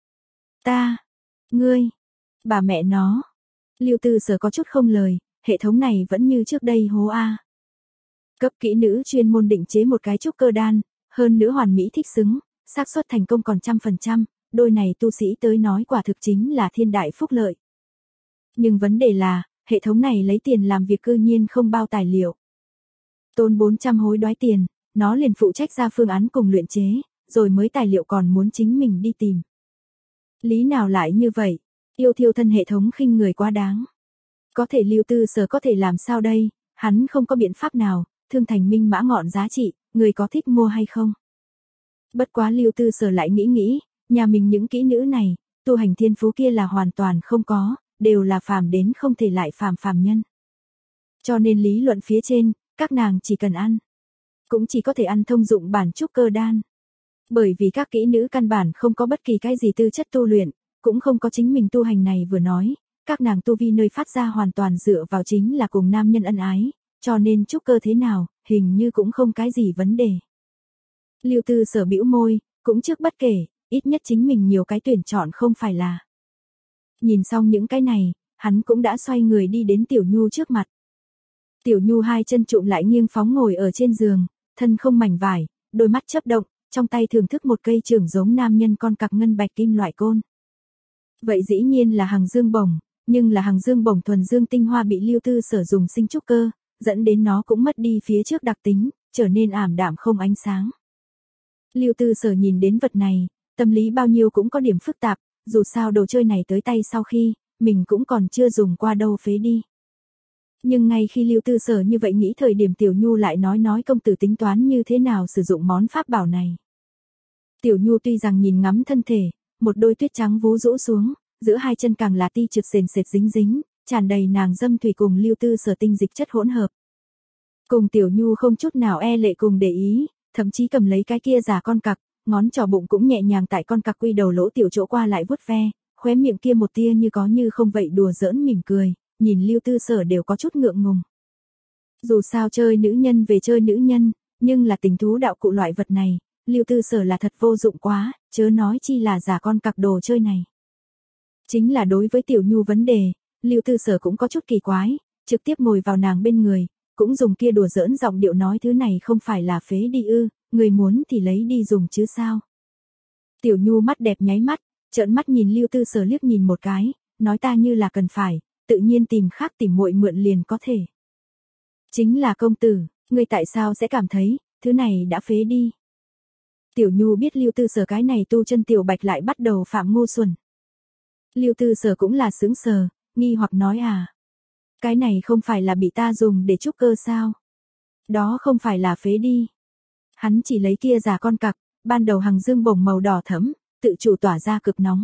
Ta, ngươi, bà mẹ nó. Lưu Tư Sở có chút không lời, hệ thống này vẫn như trước đây hố a. Cấp kỹ nữ chuyên môn định chế một cái trúc cơ đan, hơn nữa hoàn mỹ thích xứng, xác suất thành công còn trăm phần trăm, đôi này tu sĩ tới nói quả thực chính là thiên đại phúc lợi. Nhưng vấn đề là, hệ thống này lấy tiền làm việc cư nhiên không bao tài liệu. Tốn bốn trăm hối đoái tiền, nó liền phụ trách ra phương án cùng luyện chế, rồi mới tài liệu còn muốn chính mình đi tìm. Lý nào lại như vậy, yêu thiêu thân hệ thống khinh người quá đáng. Có thể Lưu Tư Sở có thể làm sao đây, hắn không có biện pháp nào, Thương Thành minh mã ngọn giá trị, người có thích mua hay không? Bất quá Lưu Tư Sở lại nghĩ nghĩ, nhà mình những kỹ nữ này, tu hành thiên phú kia là hoàn toàn không có, đều là phàm đến không thể lại phàm phàm nhân. Cho nên lý luận phía trên, các nàng chỉ cần ăn, cũng chỉ có thể ăn thông dụng bản trúc cơ đan. Bởi vì các kỹ nữ căn bản không có bất kỳ cái gì tư chất tu luyện, cũng không có chính mình tu hành này vừa nói, các nàng tu vi nơi phát ra hoàn toàn dựa vào chính là cùng nam nhân ân ái, cho nên trúc cơ thế nào, hình như cũng không cái gì vấn đề. Lưu Tư Sở bĩu môi, cũng trước bất kể, ít nhất chính mình nhiều cái tuyển chọn không phải là. Nhìn xong những cái này, hắn cũng đã xoay người đi đến Tiểu Nhu trước mặt. Tiểu Nhu hai chân trụm lại nghiêng phóng ngồi ở trên giường, thân không mảnh vải, đôi mắt chớp động, trong tay thưởng thức một cây trưởng giống nam nhân con cặc ngân bạch kim loại côn. Vậy dĩ nhiên là hằng dương bổng, nhưng là hằng dương bổng thuần dương tinh hoa bị Lưu Tư Sở dùng sinh trúc cơ, dẫn đến nó cũng mất đi phía trước đặc tính, trở nên ảm đạm không ánh sáng. Lưu Tư Sở nhìn đến vật này, tâm lý bao nhiêu cũng có điểm phức tạp, dù sao đồ chơi này tới tay sau khi, mình cũng còn chưa dùng qua đâu phế đi. Nhưng ngay khi Lưu Tư Sở như vậy nghĩ thời điểm Tiểu Nhu lại nói nói công tử tính toán như thế nào sử dụng món pháp bảo này. Tiểu Nhu tuy rằng nhìn ngắm thân thể, một đôi tuyết trắng vú rũ xuống, giữa hai chân càng là ti trượt sền sệt dính dính, tràn đầy nàng dâm thủy cùng Lưu Tư Sở tinh dịch chất hỗn hợp. Cùng Tiểu Nhu không chút nào e lệ cùng để ý, thậm chí cầm lấy cái kia giả con cặc, ngón trỏ bụng cũng nhẹ nhàng tại con cặc quy đầu lỗ tiểu chỗ qua lại vuốt ve, khóe miệng kia một tia như có như không vậy đùa giỡn mỉm cười, nhìn Lưu Tư Sở đều có chút ngượng ngùng. Dù sao chơi nữ nhân về chơi nữ nhân, nhưng là tình thú đạo cụ loại vật này, Lưu Tư Sở là thật vô dụng quá, chớ nói chi là giả con cặc đồ chơi này. Chính là đối với Tiểu Nhu vấn đề, Lưu Tư Sở cũng có chút kỳ quái, trực tiếp ngồi vào nàng bên người, cũng dùng kia đùa giỡn giọng điệu nói thứ này không phải là phế đi ư, người muốn thì lấy đi dùng chứ sao. Tiểu Nhu mắt đẹp nháy mắt, trợn mắt nhìn Lưu Tư Sở liếc nhìn một cái, nói ta như là cần phải, tự nhiên tìm khác tìm muội mượn liền có thể. Chính là công tử, ngươi tại sao sẽ cảm thấy, thứ này đã phế đi. Tiểu Nhu biết Lưu Tư Sở cái này tu chân tiểu bạch lại bắt đầu phạm ngu xuẩn. Lưu Tư Sở cũng là sững sờ, nghi hoặc nói à. Cái này không phải là bị ta dùng để trúc cơ sao? Đó không phải là phế đi. Hắn chỉ lấy kia già con cặc, ban đầu hằng dương bồng màu đỏ thẫm, tự chủ tỏa ra cực nóng.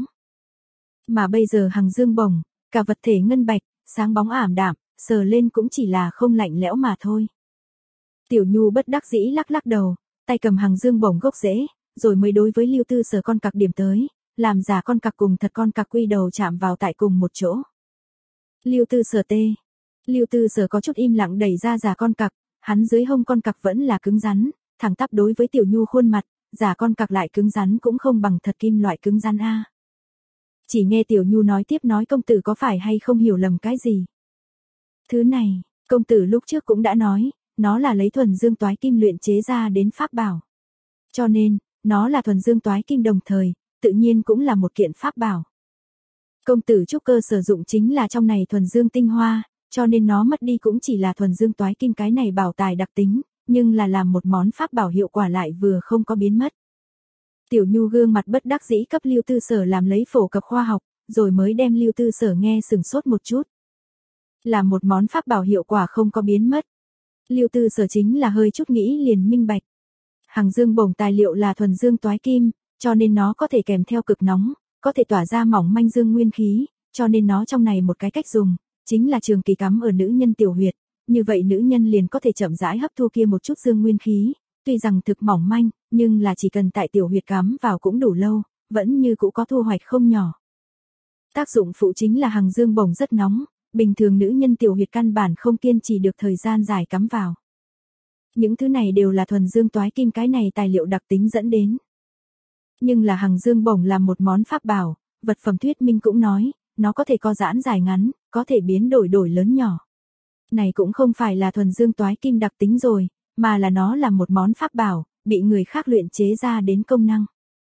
Mà bây giờ hằng dương bồng, cả vật thể ngân bạch, sáng bóng ảm đạm, sờ lên cũng chỉ là không lạnh lẽo mà thôi. Tiểu Nhu bất đắc dĩ lắc lắc đầu, tay cầm hằng dương bồng gốc rễ, rồi mới đối với Lưu Tư Sở con cặc điểm tới, làm giả con cặc cùng thật con cặc quy đầu chạm vào tại cùng một chỗ. Lưu Tư Sở tê. Lưu Tư Sở có chút im lặng đẩy ra giả con cặc, hắn dưới hông con cặc vẫn là cứng rắn, thẳng tắp đối với Tiểu Nhu khuôn mặt, giả con cặc lại cứng rắn cũng không bằng thật kim loại cứng rắn a. Chỉ nghe Tiểu Nhu nói tiếp nói công tử có phải hay không hiểu lầm cái gì. Thứ này, công tử lúc trước cũng đã nói, nó là lấy thuần dương toái kim luyện chế ra đến pháp bảo. Cho nên, nó là thuần dương toái kim đồng thời, tự nhiên cũng là một kiện pháp bảo. Công tử trúc cơ sử dụng chính là trong này thuần dương tinh hoa, cho nên nó mất đi cũng chỉ là thuần dương toái kim cái này bảo tài đặc tính, nhưng là làm một món pháp bảo hiệu quả lại vừa không có biến mất. Tiểu Nhu gương mặt bất đắc dĩ cấp Lưu Tư Sở làm lấy phổ cập khoa học, rồi mới đem Lưu Tư Sở nghe sừng sốt một chút. Làm một món pháp bảo hiệu quả không có biến mất. Lưu Tư Sở chính là hơi chút nghĩ liền minh bạch. Hằng dương bồng tài liệu là thuần dương toái kim, cho nên nó có thể kèm theo cực nóng, có thể tỏa ra mỏng manh dương nguyên khí, cho nên nó trong này một cái cách dùng, chính là trường kỳ cắm ở nữ nhân tiểu huyệt, như vậy nữ nhân liền có thể chậm rãi hấp thu kia một chút dương nguyên khí, tuy rằng thực mỏng manh, nhưng là chỉ cần tại tiểu huyệt cắm vào cũng đủ lâu, vẫn như cũ có thu hoạch không nhỏ. Tác dụng phụ chính là hằng dương bồng rất nóng, bình thường nữ nhân tiểu huyệt căn bản không kiên trì được thời gian dài cắm vào. Những thứ này đều là thuần dương toái kim cái này tài liệu đặc tính dẫn đến. Nhưng là hằng dương bồng là một món pháp bảo, vật phẩm thuyết minh cũng nói, nó có thể co giãn dài ngắn, có thể biến đổi đổi lớn nhỏ. Này cũng không phải là thuần dương toái kim đặc tính rồi, mà là nó là một món pháp bảo, bị người khác luyện chế ra đến công năng.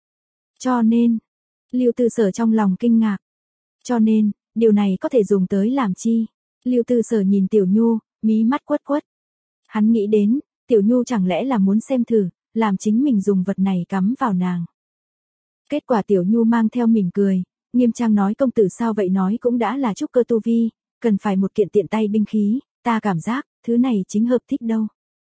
Cho nên, Lưu Tư Sở trong lòng kinh ngạc. Cho nên, điều này có thể dùng tới làm chi? Lưu Tư Sở nhìn Tiểu Nhu, mí mắt quất quất. Hắn nghĩ đến, Tiểu Nhu chẳng lẽ là muốn xem thử, làm chính mình dùng vật này cắm vào nàng. Kết quả Tiểu Nhu mang theo mỉm cười, nghiêm trang nói công tử sao vậy nói cũng đã là trúc cơ tu vi, cần phải một kiện tiện tay binh khí, ta cảm giác, thứ này chính hợp thích đâu.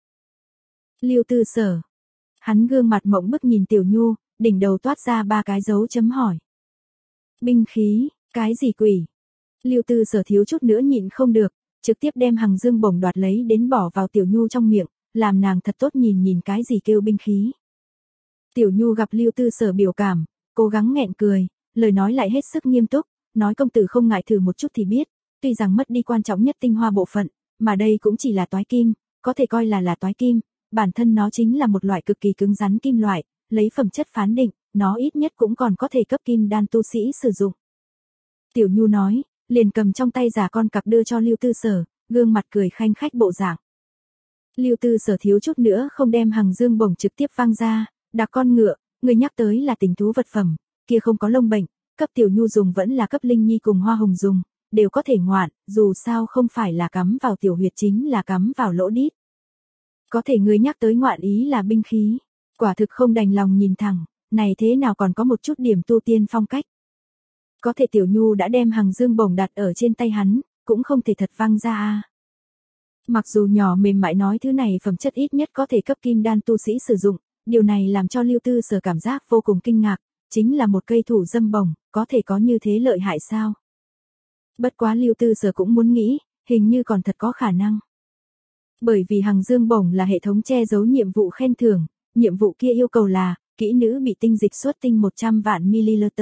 Lưu Tư Sở. Hắn gương mặt mộng bức nhìn Tiểu Nhu, đỉnh đầu toát ra ba cái dấu chấm hỏi. Binh khí, cái gì quỷ? Lưu Tư Sở thiếu chút nữa nhịn không được, trực tiếp đem hằng dương bồng đoạt lấy đến bỏ vào Tiểu Nhu trong miệng, làm nàng thật tốt nhìn nhìn cái gì kêu binh khí. Tiểu Nhu gặp Lưu Tư Sở biểu cảm, cố gắng nghẹn cười, lời nói lại hết sức nghiêm túc, nói công tử không ngại thử một chút thì biết, tuy rằng mất đi quan trọng nhất tinh hoa bộ phận, mà đây cũng chỉ là toái kim, có thể coi là là toái kim, bản thân nó chính là một loại cực kỳ cứng rắn kim loại, lấy phẩm chất phán định, nó ít nhất cũng còn có thể cấp kim đan tu sĩ sử dụng. Tiểu Nhu nói, liền cầm trong tay giả con cặc đưa cho Lưu Tư Sở, gương mặt cười khanh khách bộ dạng. Lưu Tư Sở thiếu chút nữa không đem hằng dương bồng trực tiếp văng ra, đặc con ngựa, người nhắc tới là tình thú vật phẩm, kia không có lông bệnh, cấp Tiểu Nhu dùng vẫn là cấp Linh Nhi cùng Hoa Hồng dùng, đều có thể ngoạn, dù sao không phải là cắm vào tiểu huyệt chính là cắm vào lỗ đít. Có thể người nhắc tới ngoạn ý là binh khí, quả thực không đành lòng nhìn thẳng, này thế nào còn có một chút điểm tu tiên phong cách. Có thể Tiểu Nhu đã đem hằng dương bồng đặt ở trên tay hắn, cũng không thể thật văng ra a. Mặc dù nhỏ mềm mại nói thứ này phẩm chất ít nhất có thể cấp kim đan tu sĩ sử dụng, điều này làm cho Lưu Tư Sở cảm giác vô cùng kinh ngạc, chính là một cây thủ dâm bồng, có thể có như thế lợi hại sao? Bất quá Lưu Tư Sở cũng muốn nghĩ, hình như còn thật có khả năng. Bởi vì hằng dương bồng là hệ thống che giấu nhiệm vụ khen thưởng, nhiệm vụ kia yêu cầu là, kỹ nữ bị tinh dịch xuất tinh một trăm vạn ml.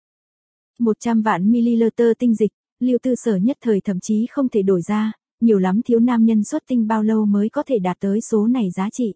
một trăm vạn ml tinh dịch, Lưu Tư Sở nhất thời thậm chí không thể đổi ra, nhiều lắm thiếu nam nhân xuất tinh bao lâu mới có thể đạt tới số này giá trị.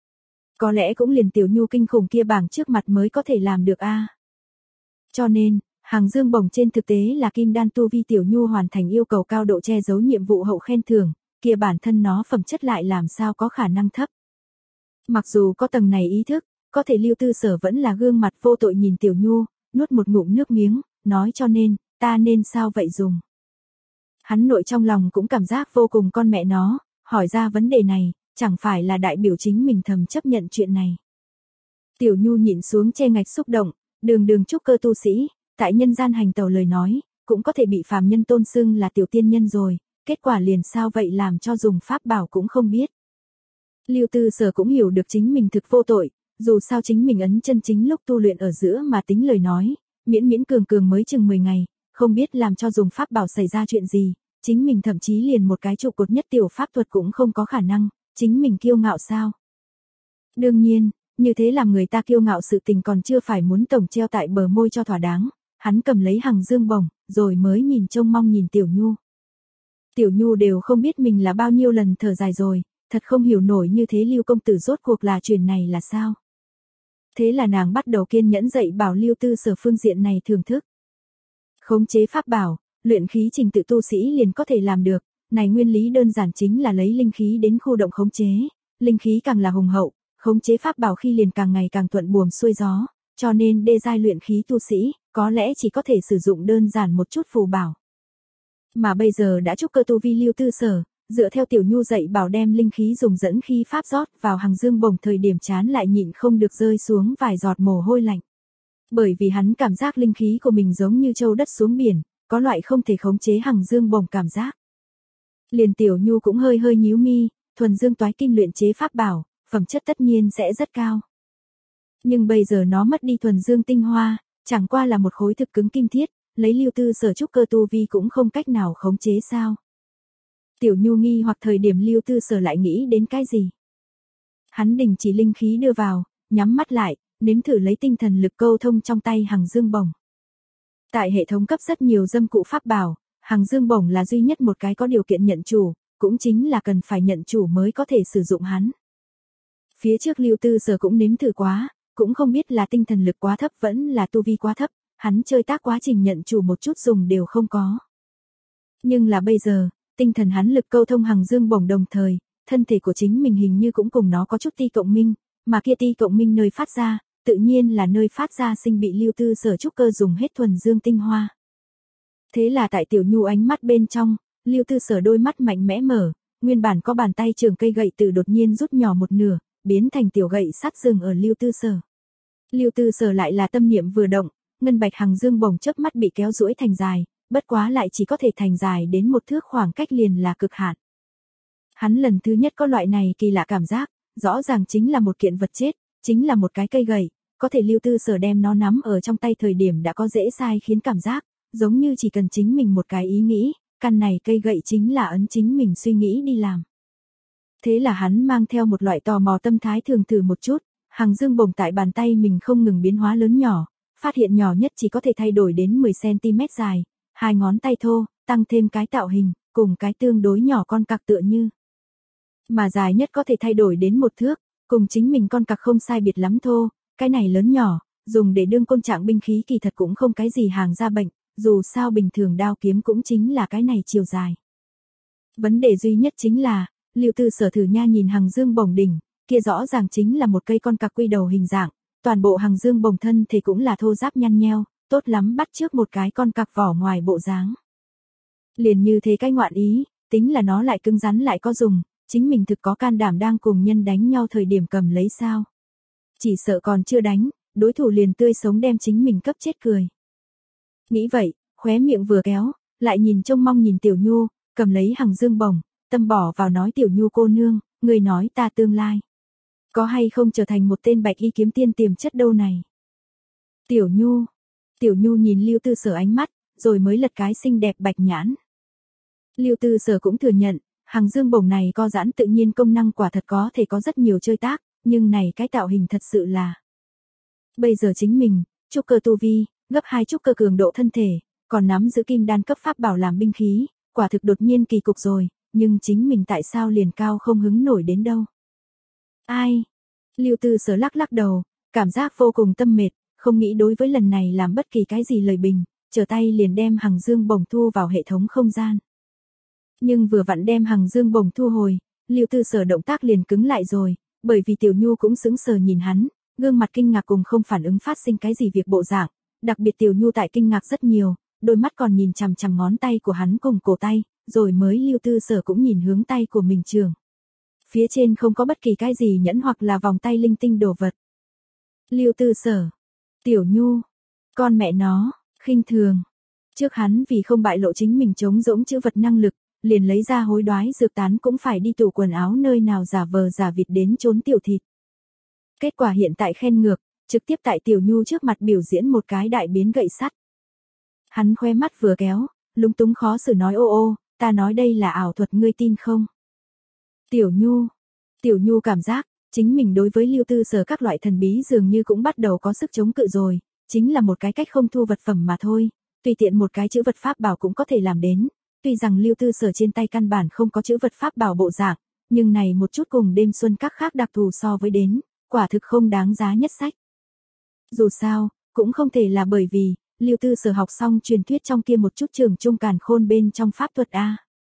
Có lẽ cũng liền Tiểu Nhu kinh khủng kia bảng trước mặt mới có thể làm được a. Cho nên, hằng dương bồng trên thực tế là kim đan tu vi Tiểu Nhu hoàn thành yêu cầu cao độ che giấu nhiệm vụ hậu khen thưởng, kia bản thân nó phẩm chất lại làm sao có khả năng thấp. Mặc dù có tầng này ý thức, có thể Lưu Tư Sở vẫn là gương mặt vô tội nhìn Tiểu Nhu, nuốt một ngụm nước miếng, nói cho nên, ta nên sao vậy dùng. Hắn nội trong lòng cũng cảm giác vô cùng con mẹ nó, hỏi ra vấn đề này, chẳng phải là đại biểu chính mình thầm chấp nhận chuyện này. Tiểu Nhu nhịn xuống che ngạch xúc động, đường đường trúc cơ tu sĩ, tại nhân gian hành tẩu lời nói, cũng có thể bị phàm nhân tôn xưng là tiểu tiên nhân rồi, kết quả liền sao vậy làm cho dùng pháp bảo cũng không biết. Lưu Tư Sở cũng hiểu được chính mình thực vô tội, dù sao chính mình ấn chân chính lúc tu luyện ở giữa mà tính lời nói, miễn miễn cường cường mới chừng mười ngày, không biết làm cho dùng pháp bảo xảy ra chuyện gì, chính mình thậm chí liền một cái trụ cột nhất tiểu pháp thuật cũng không có khả năng, chính mình kiêu ngạo sao? Đương nhiên, như thế làm người ta kiêu ngạo sự tình còn chưa phải muốn tổng treo tại bờ môi cho thỏa đáng, hắn cầm lấy hằng dương bổng, rồi mới nhìn trông mong nhìn Tiểu Nhu. Tiểu Nhu đều không biết mình là bao nhiêu lần thở dài rồi, thật không hiểu nổi như thế Lưu công tử rốt cuộc là chuyện này là sao. Thế là nàng bắt đầu kiên nhẫn dạy bảo Lưu Tư Sở phương diện này thưởng thức. Khống chế pháp bảo, luyện khí trình tự tu sĩ liền có thể làm được, này nguyên lý đơn giản chính là lấy linh khí đến khu động khống chế, linh khí càng là hùng hậu, khống chế pháp bảo khi liền càng ngày càng thuận buồm xuôi gió, cho nên đê giai luyện khí tu sĩ, có lẽ chỉ có thể sử dụng đơn giản một chút phù bảo. Mà bây giờ đã trúc cơ tu vi Lưu Tư Sở, dựa theo Tiểu Nhu dạy bảo đem linh khí dùng dẫn khí pháp rót vào hằng dương bổng thời điểm chán lại nhịn không được rơi xuống vài giọt mồ hôi lạnh. Bởi vì hắn cảm giác linh khí của mình giống như châu đất xuống biển, có loại không thể khống chế hằng dương bổng cảm giác. Liền Tiểu Nhu cũng hơi hơi nhíu mi, thuần dương toái kim luyện chế pháp bảo, phẩm chất tất nhiên sẽ rất cao. Nhưng bây giờ nó mất đi thuần dương tinh hoa, chẳng qua là một khối thực cứng kim thiết, lấy Lưu Tư Sở trúc cơ tu vi cũng không cách nào khống chế sao. Tiểu Nhu nghi hoặc thời điểm Lưu Tư Sở lại nghĩ đến cái gì. Hắn đình chỉ linh khí đưa vào, nhắm mắt lại, nếm thử lấy tinh thần lực câu thông trong tay hằng dương bổng. Tại hệ thống cấp rất nhiều dâm cụ pháp bảo, hằng dương bổng là duy nhất một cái có điều kiện nhận chủ, cũng chính là cần phải nhận chủ mới có thể sử dụng hắn. Phía trước Lưu Tư Sở cũng nếm thử quá, cũng không biết là tinh thần lực quá thấp vẫn là tu vi quá thấp, hắn chơi tác quá trình nhận chủ một chút dùng đều không có. Nhưng là bây giờ, tinh thần hắn lực câu thông hằng dương bổng đồng thời, thân thể của chính mình hình như cũng cùng nó có chút ti cộng minh, mà kia ti cộng minh nơi phát ra, tự nhiên là nơi phát ra sinh bị Lưu Tư Sở trúc cơ dùng hết thuần dương tinh hoa. Thế là tại Tiểu Nhu ánh mắt bên trong, Lưu Tư Sở đôi mắt mạnh mẽ mở, nguyên bản có bàn tay trường cây gậy từ đột nhiên rút nhỏ một nửa, biến thành tiểu gậy sắt dừng ở Lưu Tư Sở. Lưu Tư Sở lại là tâm niệm vừa động, ngân bạch hằng dương bổng chớp mắt bị kéo duỗi thành dài, bất quá lại chỉ có thể thành dài đến một thước, khoảng cách liền là cực hạn. Hắn lần thứ nhất có loại này kỳ lạ cảm giác, rõ ràng chính là một kiện vật chết, chính là một cái cây gậy, có thể Lưu Tư Sở đem nó nắm ở trong tay thời điểm đã có dễ sai khiến cảm giác, giống như chỉ cần chính mình một cái ý nghĩ, căn này cây gậy chính là ấn chính mình suy nghĩ đi làm. Thế là hắn mang theo một loại tò mò tâm thái thường thử một chút, hằng dương bổng tại bàn tay mình không ngừng biến hóa lớn nhỏ, phát hiện nhỏ nhất chỉ có thể thay đổi đến mười xăng-ti-mét dài, hai ngón tay thô, tăng thêm cái tạo hình, cùng cái tương đối nhỏ con cặc tựa như. Mà dài nhất có thể thay đổi đến một thước, cùng chính mình con cặc không sai biệt lắm thô, cái này lớn nhỏ, dùng để đương côn trạng binh khí kỳ thật cũng không cái gì hàng ra bệnh, dù sao bình thường đao kiếm cũng chính là cái này chiều dài. Vấn đề duy nhất chính là, Lưu Tư Sở thử nha nhìn hằng dương bổng đỉnh, kia rõ ràng chính là một cây con cặc quy đầu hình dạng, toàn bộ hằng dương bổng thân thì cũng là thô ráp nhăn nheo, tốt lắm bắt trước một cái con cặc vỏ ngoài bộ dáng. Liền như thế cái ngoạn ý, tính là nó lại cứng rắn lại có dùng, chính mình thực có can đảm đang cùng nhân đánh nhau thời điểm cầm lấy sao. Chỉ sợ còn chưa đánh, đối thủ liền tươi sống đem chính mình cấp chết cười. Nghĩ vậy, khóe miệng vừa kéo, lại nhìn trông mong nhìn Tiểu Nhu, cầm lấy hằng dương bổng, tâm bỏ vào nói Tiểu Nhu cô nương, người nói ta tương lai. Có hay không trở thành một tên bạch y kiếm tiên tiềm chất đâu này. Tiểu Nhu, Tiểu Nhu nhìn Lưu Tư Sở ánh mắt, rồi mới lật cái xinh đẹp bạch nhãn. Lưu Tư Sở cũng thừa nhận, hằng dương bổng này co giãn tự nhiên công năng quả thật có thể có rất nhiều chơi tác, nhưng này cái tạo hình thật sự là. Bây giờ chính mình, trúc cơ tu vi, gấp hai trúc cơ cường độ thân thể, còn nắm giữ kim đan cấp pháp bảo làm binh khí, quả thực đột nhiên kỳ cục rồi, nhưng chính mình tại sao liền cao không hứng nổi đến đâu. Ai? Lưu Tư Sở lắc lắc đầu, cảm giác vô cùng tâm mệt, không nghĩ đối với lần này làm bất kỳ cái gì lời bình, trở tay liền đem hằng dương bổng thu vào hệ thống không gian. Nhưng vừa vặn đem hằng dương bổng thu hồi, Lưu Tư Sở động tác liền cứng lại rồi, bởi vì Tiểu Nhu cũng sững sờ nhìn hắn, gương mặt kinh ngạc cùng không phản ứng phát sinh cái gì việc bộ dạng, đặc biệt Tiểu Nhu tại kinh ngạc rất nhiều, đôi mắt còn nhìn chằm chằm ngón tay của hắn cùng cổ tay, rồi mới Lưu Tư Sở cũng nhìn hướng tay của mình trường. Phía trên không có bất kỳ cái gì nhẫn hoặc là vòng tay linh tinh đồ vật. Lưu Tư Sở. Tiểu Nhu. Con mẹ nó, khinh thường. Trước hắn vì không bại lộ chính mình trống rỗng chữ vật năng lực, liền lấy ra hối đoái dược tán cũng phải đi tủ quần áo nơi nào giả vờ giả vịt đến trốn tiểu thịt. Kết quả hiện tại khen ngược, trực tiếp tại Tiểu Nhu trước mặt biểu diễn một cái đại biến gậy sắt. Hắn khoe mắt vừa kéo, lúng túng khó xử nói ô ô, ta nói đây là ảo thuật ngươi tin không? Tiểu Nhu. Tiểu Nhu cảm giác, chính mình đối với Lưu Tư Sở các loại thần bí dường như cũng bắt đầu có sức chống cự rồi, chính là một cái cách không thu vật phẩm mà thôi, tùy tiện một cái chữ vật pháp bảo cũng có thể làm đến, tuy rằng Lưu Tư Sở trên tay căn bản không có chữ vật pháp bảo bộ dạng, nhưng này một chút cùng đêm xuân các khác đặc thù so với đến, quả thực không đáng giá nhất sách. Dù sao, cũng không thể là bởi vì, Lưu Tư Sở học xong truyền thuyết trong kia một chút trường trung càn khôn bên trong pháp thuật A.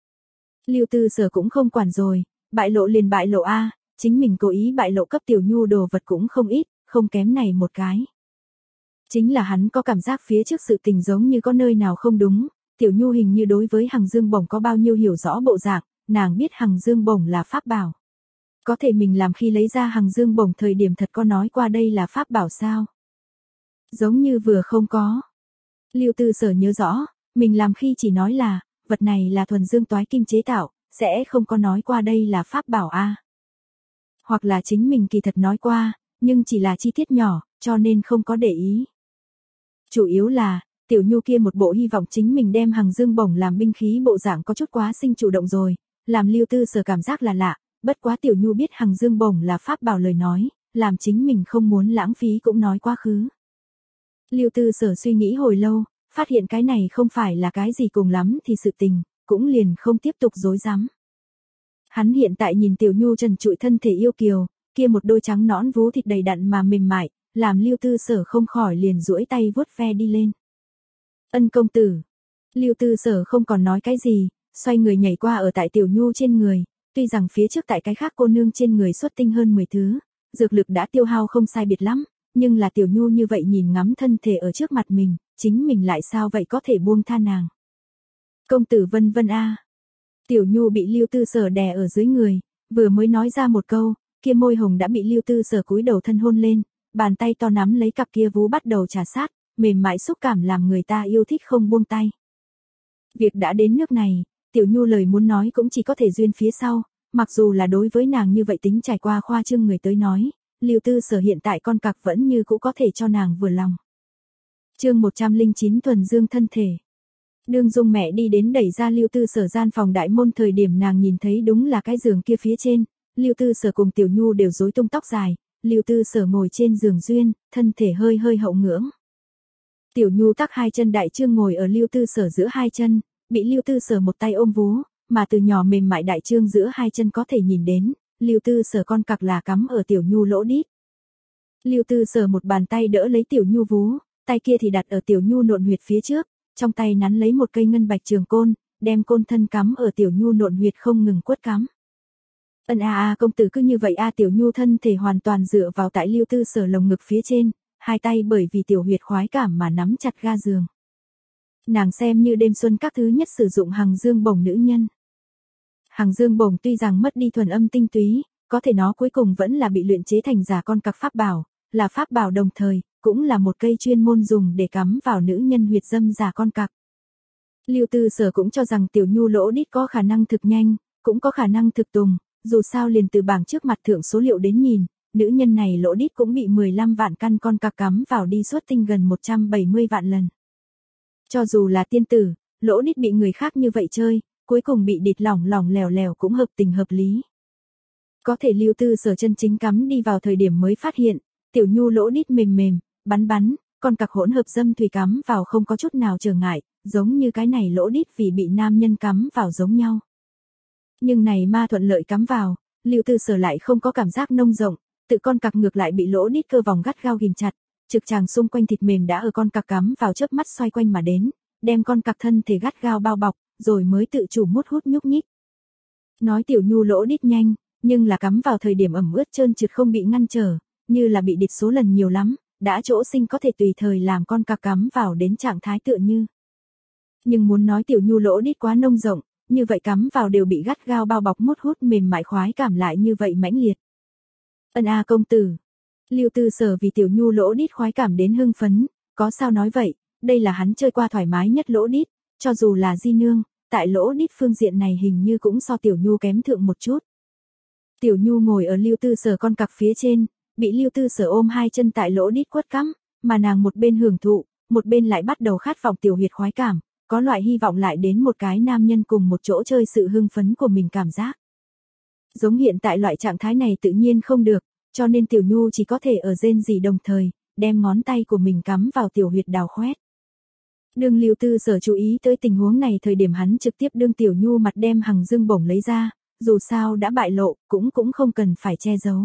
Lưu Tư Sở cũng không quản rồi, bại lộ liền bại lộ A, chính mình cố ý bại lộ cấp Tiểu Nhu đồ vật cũng không ít, không kém này một cái. Chính là hắn có cảm giác phía trước sự tình giống như có nơi nào không đúng, Tiểu Nhu hình như đối với Hằng Dương Bổng có bao nhiêu hiểu rõ bộ dạng, nàng biết Hằng Dương Bổng là pháp bảo. Có thể mình làm khi lấy ra Hằng Dương Bổng thời điểm thật có nói qua đây là pháp bảo sao? Giống như vừa không có. Lưu Tư Sở nhớ rõ, mình làm khi chỉ nói là, vật này là thuần dương toái kim chế tạo, sẽ không có nói qua đây là pháp bảo a. Hoặc là chính mình kỳ thật nói qua, nhưng chỉ là chi tiết nhỏ, cho nên không có để ý. Chủ yếu là, Tiểu Nhu kia một bộ hy vọng chính mình đem Hằng Dương Bổng làm binh khí bộ dạng có chút quá sinh chủ động rồi, làm Lưu Tư Sở cảm giác là lạ, bất quá Tiểu Nhu biết Hằng Dương Bổng là pháp bảo lời nói, làm chính mình không muốn lãng phí cũng nói quá khứ. Lưu Tư Sở suy nghĩ hồi lâu, phát hiện cái này không phải là cái gì cùng lắm thì sự tình, cũng liền không tiếp tục dối rắm. Hắn hiện tại nhìn Tiểu Nhu trần trụi thân thể yêu kiều, kia một đôi trắng nõn vú thịt đầy đặn mà mềm mại, làm Lưu Tư Sở không khỏi liền duỗi tay vuốt ve đi lên. Ân công tử. Lưu Tư Sở không còn nói cái gì, xoay người nhảy qua ở tại Tiểu Nhu trên người, tuy rằng phía trước tại cái khác cô nương trên người xuất tinh hơn mười thứ, dược lực đã tiêu hao không sai biệt lắm, nhưng là Tiểu Nhu như vậy nhìn ngắm thân thể ở trước mặt mình, chính mình lại sao vậy có thể buông tha nàng. Công tử vân vân a. Tiểu Nhu bị Lưu Tư Sở đè ở dưới người, vừa mới nói ra một câu, kia môi hồng đã bị Lưu Tư Sở cúi đầu thân hôn lên, bàn tay to nắm lấy cặp kia vú bắt đầu trà sát, mềm mại xúc cảm làm người ta yêu thích không buông tay. Việc đã đến nước này, Tiểu Nhu lời muốn nói cũng chỉ có thể duyên phía sau, mặc dù là đối với nàng như vậy tính trải qua khoa trương người tới nói, Lưu Tư Sở hiện tại con cặc vẫn như cũ có thể cho nàng vừa lòng. Chương một trăm lẻ chín thuần dương thân thể. Đương Dung mẹ đi đến đẩy ra Lưu Tư Sở gian phòng đại môn thời điểm nàng nhìn thấy đúng là cái giường kia phía trên, Lưu Tư Sở cùng Tiểu Nhu đều rối tung tóc dài, Lưu Tư Sở ngồi trên giường duyên, thân thể hơi hơi hậu ngưỡng. Tiểu Nhu tắc hai chân đại trương ngồi ở Lưu Tư Sở giữa hai chân, bị Lưu Tư Sở một tay ôm vú, mà từ nhỏ mềm mại đại trương giữa hai chân có thể nhìn đến, Lưu Tư Sở con cặc là cắm ở Tiểu Nhu lỗ đít. Lưu Tư Sở một bàn tay đỡ lấy Tiểu Nhu vú, tay kia thì đặt ở Tiểu Nhu nộn huyệt phía trước, trong tay nắn lấy một cây ngân bạch trường côn, đem côn thân cắm ở Tiểu Nhu nộn huyệt không ngừng quất cắm. Ân a a công tử cứ như vậy a. Tiểu Nhu thân thể hoàn toàn dựa vào tại Lưu Tư Sở lồng ngực phía trên, hai tay bởi vì tiểu huyệt khoái cảm mà nắm chặt ga giường. Nàng xem như đêm xuân các thứ nhất sử dụng Hằng Dương Bổng nữ nhân. Hằng Dương Bổng tuy rằng mất đi thuần âm tinh túy, có thể nó cuối cùng vẫn là bị luyện chế thành giả con cặc pháp bảo, là pháp bảo đồng thời, cũng là một cây chuyên môn dùng để cắm vào nữ nhân huyệt dâm giả con cặc. Lưu Tư Sở cũng cho rằng Tiểu Nhu lỗ đít có khả năng thực nhanh, cũng có khả năng thực tùng, dù sao liền từ bảng trước mặt thượng số liệu đến nhìn, nữ nhân này lỗ đít cũng bị mười lăm vạn căn con cặc cắm vào đi suốt tinh gần một trăm bảy mươi vạn lần. Cho dù là tiên tử, lỗ đít bị người khác như vậy chơi, cuối cùng bị địt lỏng lỏng lèo lèo cũng hợp tình hợp lý. Có thể Lưu Tư Sở chân chính cắm đi vào thời điểm mới phát hiện, Tiểu Nhu lỗ đít mềm mềm, bắn bắn, con cặc hỗn hợp dâm thủy cắm vào không có chút nào trở ngại, giống như cái này lỗ đít vì bị nam nhân cắm vào giống nhau. Nhưng này ma thuận lợi cắm vào, Lưu Tư Sở lại không có cảm giác nông rộng, tự con cặc ngược lại bị lỗ đít cơ vòng gắt gao ghim chặt, trực tràng xung quanh thịt mềm đã ở con cặc cắm vào chớp mắt xoay quanh mà đến, đem con cặc thân thể gắt gao bao bọc, rồi mới tự chủ mút hút nhúc nhích. Nói Tiểu Nhu lỗ đít nhanh, nhưng là cắm vào thời điểm ẩm ướt trơn trượt không bị ngăn trở, như là bị địt số lần nhiều lắm, đã chỗ sinh có thể tùy thời làm con cặc cắm vào đến trạng thái tựa như. Nhưng muốn nói Tiểu Nhu lỗ đít quá nông rộng, như vậy cắm vào đều bị gắt gao bao bọc mút hút mềm mại khoái cảm lại như vậy mãnh liệt. Ân a công tử. Lưu Tư Sở vì Tiểu Nhu lỗ đít khoái cảm đến hưng phấn, có sao nói vậy, đây là hắn chơi qua thoải mái nhất lỗ đít, cho dù là di nương, tại lỗ đít phương diện này hình như cũng so Tiểu Nhu kém thượng một chút. Tiểu Nhu ngồi ở Lưu Tư Sở con cặc phía trên, bị Lưu Tư Sở ôm hai chân tại lỗ đít quất cắm, mà nàng một bên hưởng thụ, một bên lại bắt đầu khát vọng tiểu huyệt khoái cảm, có loại hy vọng lại đến một cái nam nhân cùng một chỗ chơi sự hưng phấn của mình cảm giác. Giống hiện tại loại trạng thái này tự nhiên không được, cho nên Tiểu Nhu chỉ có thể ở rên rỉ đồng thời, đem ngón tay của mình cắm vào tiểu huyệt đào khoét. Đương Lưu Tư Sở chú ý tới tình huống này thời điểm hắn trực tiếp đương Tiểu Nhu mặt đem hằng dương bổng lấy ra, dù sao đã bại lộ, cũng cũng không cần phải che giấu.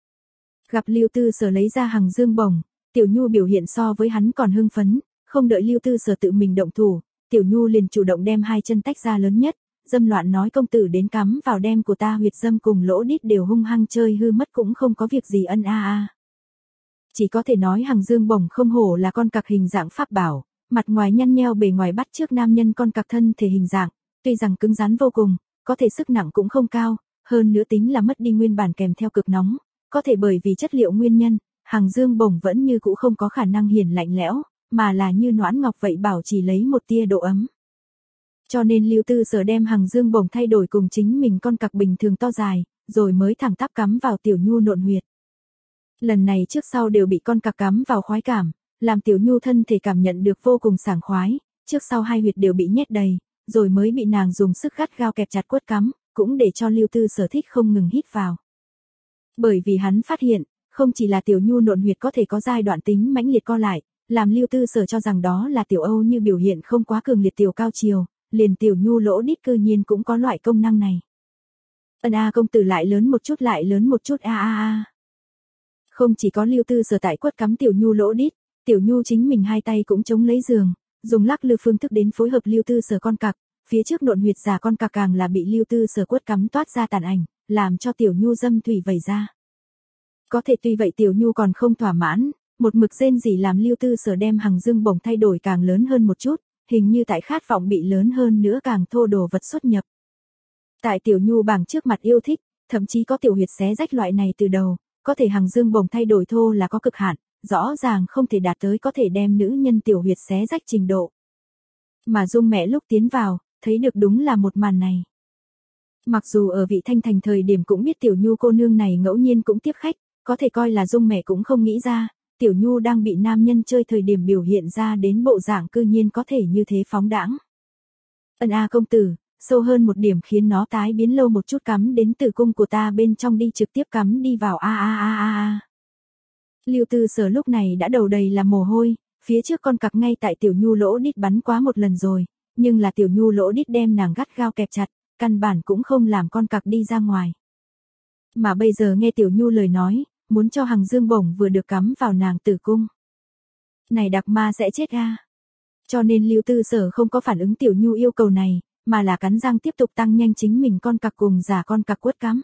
Gặp Lưu Tư Sở lấy ra hằng dương bổng, Tiểu Nhu biểu hiện so với hắn còn hưng phấn, không đợi Lưu Tư Sở tự mình động thủ, Tiểu Nhu liền chủ động đem hai chân tách ra lớn nhất, dâm loạn nói công tử đến cắm vào đem của ta huyệt dâm cùng lỗ đít đều hung hăng chơi hư mất cũng không có việc gì ân a a. Chỉ có thể nói hằng dương bổng không hổ là con cặc hình dạng pháp bảo, mặt ngoài nhăn nheo bề ngoài bắt trước nam nhân con cặc thân thể hình dạng, tuy rằng cứng rắn vô cùng, có thể sức nặng cũng không cao, hơn nữa tính là mất đi nguyên bản kèm theo cực nóng, có thể bởi vì chất liệu nguyên nhân, hằng dương bổng vẫn như cũ không có khả năng hiển lạnh lẽo, mà là như noãn ngọc vậy bảo chỉ lấy một tia độ ấm. Cho nên Lưu Tư Sở đem hằng dương bổng thay đổi cùng chính mình con cặc bình thường to dài, rồi mới thẳng tắp cắm vào Tiểu Nhu nộn huyệt. Lần này trước sau đều bị con cặc cắm vào khoái cảm, làm Tiểu Nhu thân thể cảm nhận được vô cùng sảng khoái, trước sau hai huyệt đều bị nhét đầy, rồi mới bị nàng dùng sức gắt gao kẹp chặt quất cắm, cũng để cho Lưu Tư Sở thích không ngừng hít vào. Bởi vì hắn phát hiện, không chỉ là Tiểu Nhu nộn huyệt có thể có giai đoạn tính mãnh liệt co lại, làm Lưu Tư Sở cho rằng đó là Tiểu Âu như biểu hiện không quá cường liệt tiểu cao chiều, liền Tiểu Nhu lỗ đít cư nhiên cũng có loại công năng này. Ân a công tử lại lớn một chút lại lớn một chút a a a. Không chỉ có Lưu Tư Sở tại quất cắm Tiểu Nhu lỗ đít, Tiểu Nhu chính mình hai tay cũng chống lấy giường, dùng lắc lư phương thức đến phối hợp Lưu Tư Sở con cặc, phía trước nộn huyệt già con cặc càng là bị Lưu Tư Sở quất cắm toát ra tàn ảnh, làm cho Tiểu Nhu dâm thủy vẩy ra. Có thể tuy vậy Tiểu Nhu còn không thỏa mãn, một mực rên rỉ làm Lưu Tư Sở đem hằng dương bổng thay đổi càng lớn hơn một chút, hình như tại khát vọng bị lớn hơn nữa càng thô đồ vật xuất nhập. Tại Tiểu Nhu bảng trước mặt yêu thích, thậm chí có tiểu huyệt xé rách loại này từ đầu, có thể hằng dương bổng thay đổi thô là có cực hạn, rõ ràng không thể đạt tới có thể đem nữ nhân tiểu huyệt xé rách trình độ. Mà Dung mẹ lúc tiến vào, thấy được đúng là một màn này. Mặc dù ở vị thanh thành thời điểm cũng biết Tiểu Nhu cô nương này ngẫu nhiên cũng tiếp khách, có thể coi là Dung mẹ cũng không nghĩ ra, Tiểu Nhu đang bị nam nhân chơi thời điểm biểu hiện ra đến bộ dạng cư nhiên có thể như thế phóng đãng. Ân a công tử, sâu hơn một điểm khiến nó tái biến lâu một chút cắm đến tử cung của ta bên trong đi trực tiếp cắm đi vào a a a a a. Lưu Tư Sở lúc này đã đầu đầy là mồ hôi, phía trước con cặc ngay tại Tiểu Nhu lỗ đít bắn quá một lần rồi, nhưng là Tiểu Nhu lỗ đít đem nàng gắt gao kẹp chặt, căn bản cũng không làm con cặc đi ra ngoài. Mà bây giờ nghe Tiểu Nhu lời nói, muốn cho hằng dương bổng vừa được cắm vào nàng tử cung. Này đặc ma sẽ chết a. Cho nên Lưu Tư Sở không có phản ứng Tiểu Nhu yêu cầu này, mà là cắn răng tiếp tục tăng nhanh chính mình con cặc cùng giả con cặc quất cắm.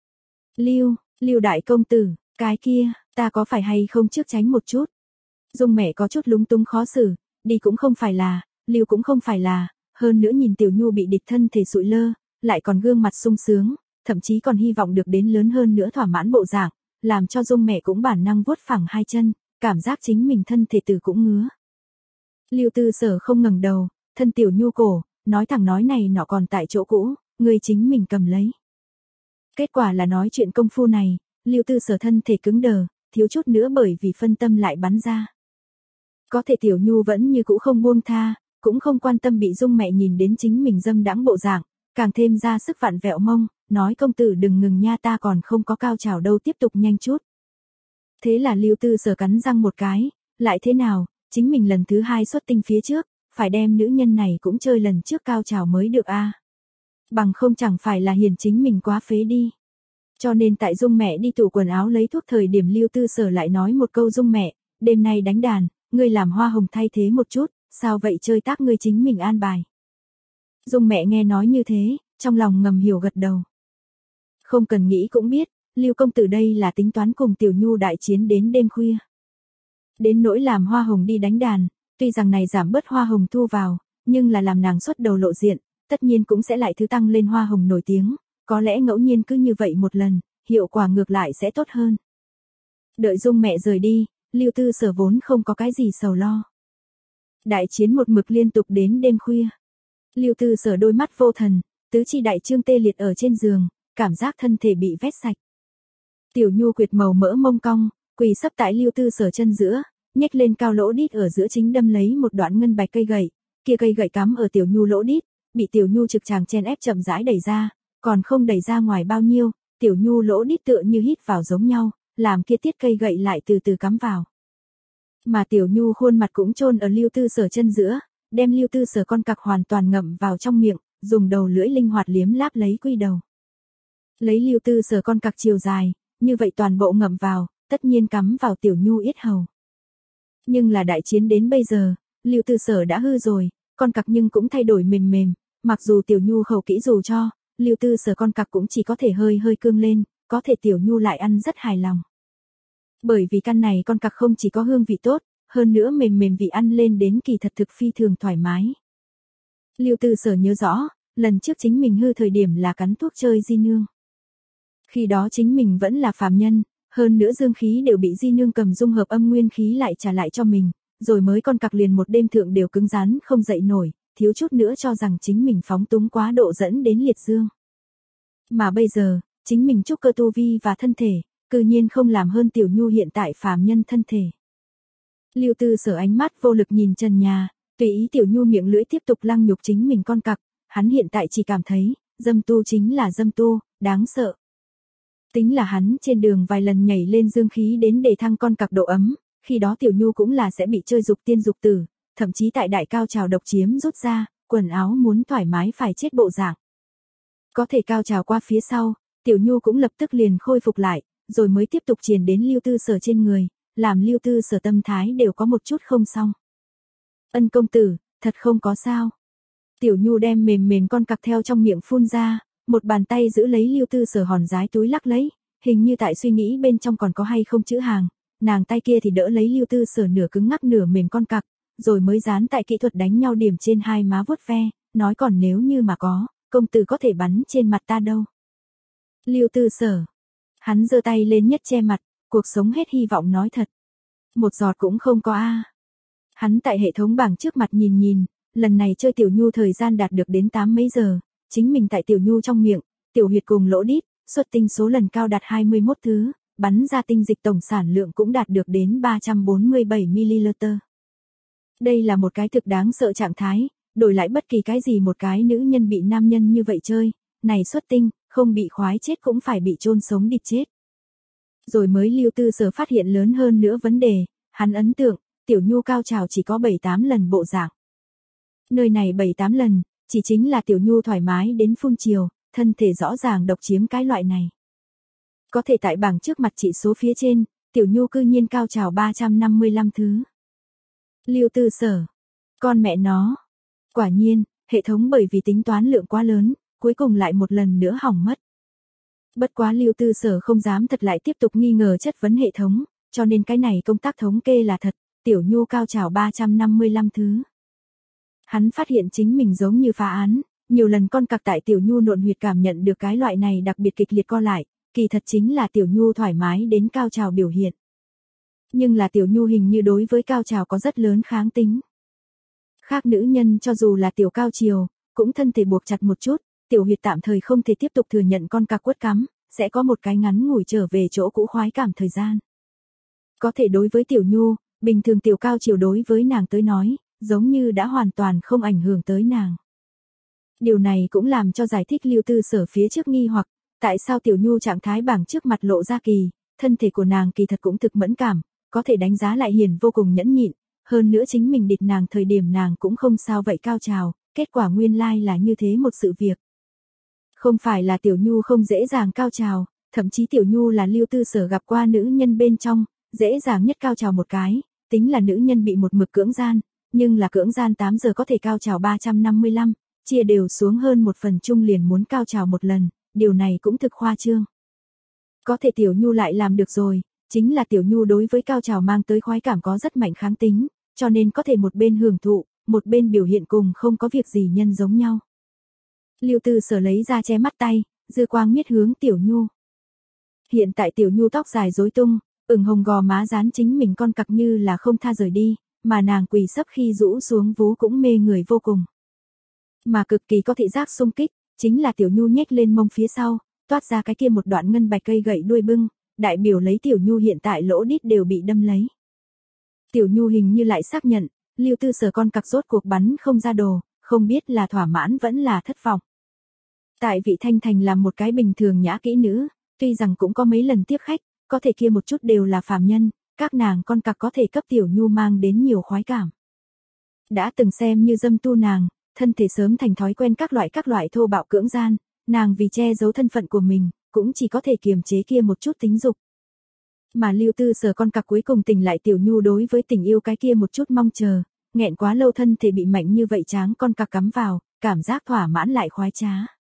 Lưu, Lưu đại công tử, cái kia, ta có phải hay không trước tránh một chút. Dung mẹ có chút lúng túng khó xử, đi cũng không phải là, Lưu cũng không phải là, hơn nữa nhìn Tiểu Nhu bị địch thân thể sụi lơ, lại còn gương mặt sung sướng, thậm chí còn hy vọng được đến lớn hơn nữa thỏa mãn bộ dạng, làm cho Dung mẹ cũng bản năng vuốt phẳng hai chân, cảm giác chính mình thân thể tử cũng ngứa. Lưu Tư Sở không ngẩng đầu, thân Tiểu Nhu cổ, nói thẳng nói này nọ còn tại chỗ cũ, người chính mình cầm lấy. Kết quả là nói chuyện công phu này, Lưu Tư Sở thân thể cứng đờ, thiếu chút nữa bởi vì phân tâm lại bắn ra. Có thể Tiểu Nhu vẫn như cũ không buông tha, cũng không quan tâm bị Dung mẹ nhìn đến chính mình dâm đãng bộ dạng, càng thêm ra sức vặn vẹo mông, nói công tử đừng ngừng nha ta còn không có cao trào đâu tiếp tục nhanh chút. Thế là Lưu Tư Sở cắn răng một cái, lại thế nào, chính mình lần thứ hai xuất tinh phía trước, phải đem nữ nhân này cũng chơi lần trước cao trào mới được a. Bằng không chẳng phải là hiền chính mình quá phế đi. Cho nên tại Dung mẹ đi tủ quần áo lấy thuốc thời điểm Lưu Tư Sở lại nói một câu Dung mẹ, đêm nay đánh đàn, ngươi làm hoa hồng thay thế một chút, sao vậy chơi tác ngươi chính mình an bài. Dung mẹ nghe nói như thế, trong lòng ngầm hiểu gật đầu. Không cần nghĩ cũng biết, Lưu công tử đây là tính toán cùng Tiểu Nhu đại chiến đến đêm khuya. Đến nỗi làm hoa hồng đi đánh đàn, tuy rằng này giảm bớt hoa hồng thu vào, nhưng là làm nàng xuất đầu lộ diện, tất nhiên cũng sẽ lại thứ tăng lên hoa hồng nổi tiếng, có lẽ ngẫu nhiên cứ như vậy một lần, hiệu quả ngược lại sẽ tốt hơn. Đợi Dung mẹ rời đi, Lưu Tư Sở vốn không có cái gì sầu lo. Đại chiến một mực liên tục đến đêm khuya. Lưu Tư Sở đôi mắt vô thần, tứ chi đại trương tê liệt ở trên giường, cảm giác thân thể bị vét sạch. Tiểu Nhu quyệt màu mỡ mông cong, quỳ sấp tại Lưu Tư Sở chân giữa, nhếch lên cao lỗ đít ở giữa chính đâm lấy một đoạn ngân bạch cây gậy, kia cây gậy cắm ở Tiểu Nhu lỗ đít, bị Tiểu Nhu trực tràng chen ép chậm rãi đẩy ra, còn không đẩy ra ngoài bao nhiêu, Tiểu Nhu lỗ đít tựa như hít vào giống nhau, làm kia tiết cây gậy lại từ từ cắm vào. Mà Tiểu Nhu khuôn mặt cũng chôn ở Lưu Tư Sở chân giữa, đem Lưu Tư Sở con cặc hoàn toàn ngậm vào trong miệng, dùng đầu lưỡi linh hoạt liếm láp lấy quy đầu. Lấy Lưu Tư Sở con cặc chiều dài, như vậy toàn bộ ngậm vào, tất nhiên cắm vào Tiểu Nhu yết hầu. Nhưng là đại chiến đến bây giờ, Lưu Tư Sở đã hư rồi, con cặc nhưng cũng thay đổi mềm mềm, mặc dù Tiểu Nhu khẩu kỹ dù cho, Lưu Tư Sở con cặc cũng chỉ có thể hơi hơi cương lên, có thể Tiểu Nhu lại ăn rất hài lòng. Bởi vì căn này con cặc không chỉ có hương vị tốt, hơn nữa mềm mềm vị ăn lên đến kỳ thật thực phi thường thoải mái. Lưu Tư Sở nhớ rõ, lần trước chính mình hư thời điểm là cắn thuốc chơi di nương. Khi đó chính mình vẫn là phàm nhân, hơn nữa dương khí đều bị di nương cầm dung hợp âm nguyên khí lại trả lại cho mình, rồi mới con cặc liền một đêm thượng đều cứng rắn không dậy nổi, thiếu chút nữa cho rằng chính mình phóng túng quá độ dẫn đến liệt dương. Mà bây giờ, chính mình trúc cơ tu vi và thân thể, cư nhiên không làm hơn Tiểu Nhu hiện tại phàm nhân thân thể. Lưu Tư Sở ánh mắt vô lực nhìn trần nhà, tùy ý Tiểu Nhu miệng lưỡi tiếp tục lăng nhục chính mình con cặc, hắn hiện tại chỉ cảm thấy, dâm tu chính là dâm tu, đáng sợ. Tính là hắn trên đường vài lần nhảy lên dương khí đến để thăng con cặc độ ấm, khi đó Tiểu Nhu cũng là sẽ bị chơi dục tiên dục tử, thậm chí tại đại cao trào độc chiếm rút ra, quần áo muốn thoải mái phải chết bộ dạng. Có thể cao trào qua phía sau, Tiểu Nhu cũng lập tức liền khôi phục lại, rồi mới tiếp tục truyền đến Lưu Tư Sở trên người, làm Lưu Tư Sở tâm thái đều có một chút không xong. Ân công tử, thật không có sao. Tiểu Nhu đem mềm mềm con cặc theo trong miệng phun ra, một bàn tay giữ lấy Lưu Tư Sở hòn giái túi lắc lấy, hình như tại suy nghĩ bên trong còn có hay không chữ hàng, nàng tay kia thì đỡ lấy Lưu Tư Sở nửa cứng ngắc nửa mềm con cặc, rồi mới dán tại kỹ thuật đánh nhau điểm trên hai má vuốt ve, nói còn nếu như mà có, công tử có thể bắn trên mặt ta đâu. Lưu Tư Sở, hắn giơ tay lên nhất che mặt, cuộc sống hết hy vọng nói thật. Một giọt cũng không có a. Hắn tại hệ thống bảng trước mặt nhìn nhìn, lần này chơi Tiểu Nhu thời gian đạt được đến tám mấy giờ, chính mình tại Tiểu Nhu trong miệng, tiểu huyệt cùng lỗ đít, xuất tinh số lần cao đạt hai mươi mốt thứ, bắn ra tinh dịch tổng sản lượng cũng đạt được đến ba trăm bốn mươi bảy mi-li-liter. Đây là một cái thực đáng sợ trạng thái, đổi lại bất kỳ cái gì một cái nữ nhân bị nam nhân như vậy chơi, này xuất tinh, không bị khoái chết cũng phải bị chôn sống địt chết. Rồi mới Lưu Tư Sở phát hiện lớn hơn nữa vấn đề, hắn ấn tượng, Tiểu Nhu cao trào chỉ có bảy tám lần bộ dạng. Nơi này bảy tám lần, chỉ chính là Tiểu Nhu thoải mái đến phun chiều, thân thể rõ ràng độc chiếm cái loại này. Có thể tại bảng trước mặt chỉ số phía trên, Tiểu Nhu cư nhiên cao trào ba trăm năm mươi lăm thứ. Lưu Tư Sở, con mẹ nó. Quả nhiên, hệ thống bởi vì tính toán lượng quá lớn, cuối cùng lại một lần nữa hỏng mất. Bất quá Lưu Tư Sở không dám thật lại tiếp tục nghi ngờ chất vấn hệ thống, cho nên cái này công tác thống kê là thật, Tiểu Nhu cao trào ba trăm năm mươi lăm thứ. Hắn phát hiện chính mình giống như phá án, nhiều lần con cặc tại Tiểu Nhu nộn huyệt cảm nhận được cái loại này đặc biệt kịch liệt co lại, kỳ thật chính là Tiểu Nhu thoải mái đến cao trào biểu hiện. Nhưng là Tiểu Nhu hình như đối với cao trào có rất lớn kháng tính. Khác nữ nhân cho dù là tiểu cao chiều, cũng thân thể buộc chặt một chút, tiểu huyệt tạm thời không thể tiếp tục thừa nhận con cặc quất cắm, sẽ có một cái ngắn ngủi trở về chỗ cũ khoái cảm thời gian. Có thể đối với Tiểu Nhu, bình thường tiểu cao chiều đối với nàng tới nói, giống như đã hoàn toàn không ảnh hưởng tới nàng. Điều này cũng làm cho giải thích Lưu Tư Sở phía trước nghi hoặc, tại sao Tiểu Nhu trạng thái bảng trước mặt lộ ra kỳ, thân thể của nàng kỳ thật cũng thực mẫn cảm, có thể đánh giá lại hiền vô cùng nhẫn nhịn, hơn nữa chính mình địch nàng thời điểm nàng cũng không sao vậy cao trào, kết quả nguyên lai là như thế một sự việc. Không phải là Tiểu Nhu không dễ dàng cao trào, thậm chí Tiểu Nhu là Lưu Tư Sở gặp qua nữ nhân bên trong, dễ dàng nhất cao trào một cái, tính là nữ nhân bị một mực cưỡng gian, nhưng là cưỡng gian tám giờ có thể cao trào ba trăm năm mươi lăm, chia đều xuống hơn một phần chung liền muốn cao trào một lần, điều này cũng thực khoa trương. Có thể Tiểu Nhu lại làm được rồi, chính là Tiểu Nhu đối với cao trào mang tới khoái cảm có rất mạnh kháng tính, cho nên có thể một bên hưởng thụ, một bên biểu hiện cùng không có việc gì nhân giống nhau. Lưu Tư Sở lấy ra che mắt tay, dư quang miết hướng Tiểu Nhu. Hiện tại Tiểu Nhu tóc dài rối tung, ửng hồng gò má dán chính mình con cặc như là không tha rời đi, mà nàng quỳ sấp khi rũ xuống vú cũng mê người vô cùng. Mà cực kỳ có thị giác xung kích, chính là Tiểu Nhu nhếch lên mông phía sau, toát ra cái kia một đoạn ngân bạch cây gậy đuôi bưng, đại biểu lấy Tiểu Nhu hiện tại lỗ đít đều bị đâm lấy. Tiểu Nhu hình như lại xác nhận, Lưu Tư Sở con cặc rốt cuộc bắn không ra đồ, không biết là thỏa mãn vẫn là thất vọng. Tại Vị Thanh Thành là một cái bình thường nhã kỹ nữ, tuy rằng cũng có mấy lần tiếp khách, có thể kia một chút đều là phàm nhân, các nàng con cặc có thể cấp Tiểu Nhu mang đến nhiều khoái cảm. Đã từng xem như dâm tu nàng, thân thể sớm thành thói quen các loại các loại thô bạo cưỡng gian, nàng vì che giấu thân phận của mình, cũng chỉ có thể kiềm chế kia một chút tính dục. Mà Lưu Tư Sở con cặc cuối cùng tỉnh lại Tiểu Nhu đối với tình yêu cái kia một chút mong chờ, nghẹn quá lâu thân thể bị mạnh như vậy tráng con cặc cắm vào, cảm giác thỏa mãn lại khoái trá.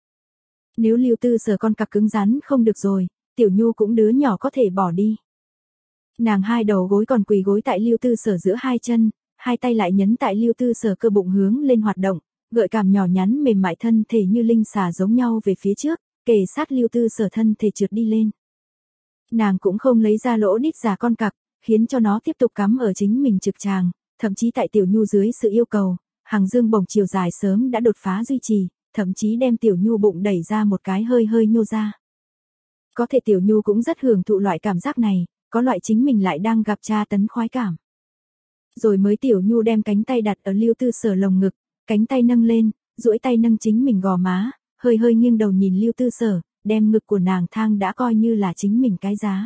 Nếu Lưu Tư Sở con cặc cứng rắn không được rồi, Tiểu Nhu cũng đứa nhỏ có thể bỏ đi. Nàng hai đầu gối còn quỳ gối tại Lưu Tư Sở giữa hai chân, hai tay lại nhấn tại Lưu Tư Sở cơ bụng hướng lên hoạt động, gợi cảm nhỏ nhắn mềm mại thân thể như linh xà giống nhau về phía trước, kề sát Lưu Tư Sở thân thể trượt đi lên. Nàng cũng không lấy ra lỗ đít giả con cặc, khiến cho nó tiếp tục cắm ở chính mình trực tràng, thậm chí tại Tiểu Nhu dưới sự yêu cầu, hàng dương bổng chiều dài sớm đã đột phá duy trì, thậm chí đem Tiểu Nhu bụng đẩy ra một cái hơi hơi nhô ra. Có thể Tiểu Nhu cũng rất hưởng thụ loại cảm giác này, có loại chính mình lại đang gặp tra tấn khoái cảm. Rồi mới Tiểu Nhu đem cánh tay đặt ở Lưu Tư Sở lồng ngực, cánh tay nâng lên, duỗi tay nâng chính mình gò má, hơi hơi nghiêng đầu nhìn Lưu Tư Sở, đem ngực của nàng thang đã coi như là chính mình cái giá.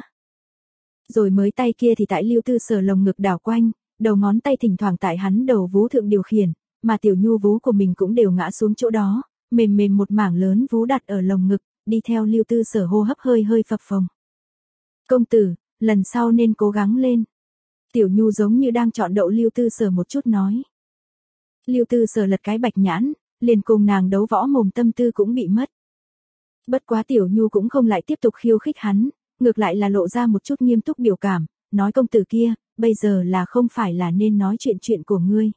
Rồi mới tay kia thì tại Lưu Tư Sở lồng ngực đảo quanh, đầu ngón tay thỉnh thoảng tại hắn đầu vú thượng điều khiển, mà Tiểu Nhu vú của mình cũng đều ngã xuống chỗ đó, mềm mềm một mảng lớn vú đặt ở lồng ngực, đi theo Lưu Tư Sở hô hấp hơi hơi phập phồng. Công tử, lần sau nên cố gắng lên. Tiểu Nhu giống như đang chọn đậu Lưu Tư Sở một chút nói. Lưu Tư Sở lật cái bạch nhãn, liền cùng nàng đấu võ mồm tâm tư cũng bị mất. Bất quá Tiểu Nhu cũng không lại tiếp tục khiêu khích hắn, ngược lại là lộ ra một chút nghiêm túc biểu cảm, nói công tử kia, bây giờ là không phải là nên nói chuyện chuyện của ngươi.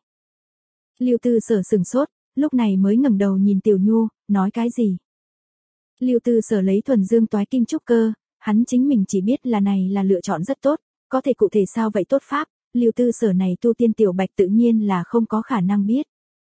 Lưu Tư Sở sừng sốt, lúc này mới ngẩng đầu nhìn Tiểu Nhu, nói cái gì? Lưu Tư Sở lấy thuần dương toái kim trúc cơ, hắn chính mình chỉ biết là này là lựa chọn rất tốt, có thể cụ thể sao vậy tốt pháp, Lưu Tư Sở này tu tiên tiểu bạch tự nhiên là không có khả năng biết.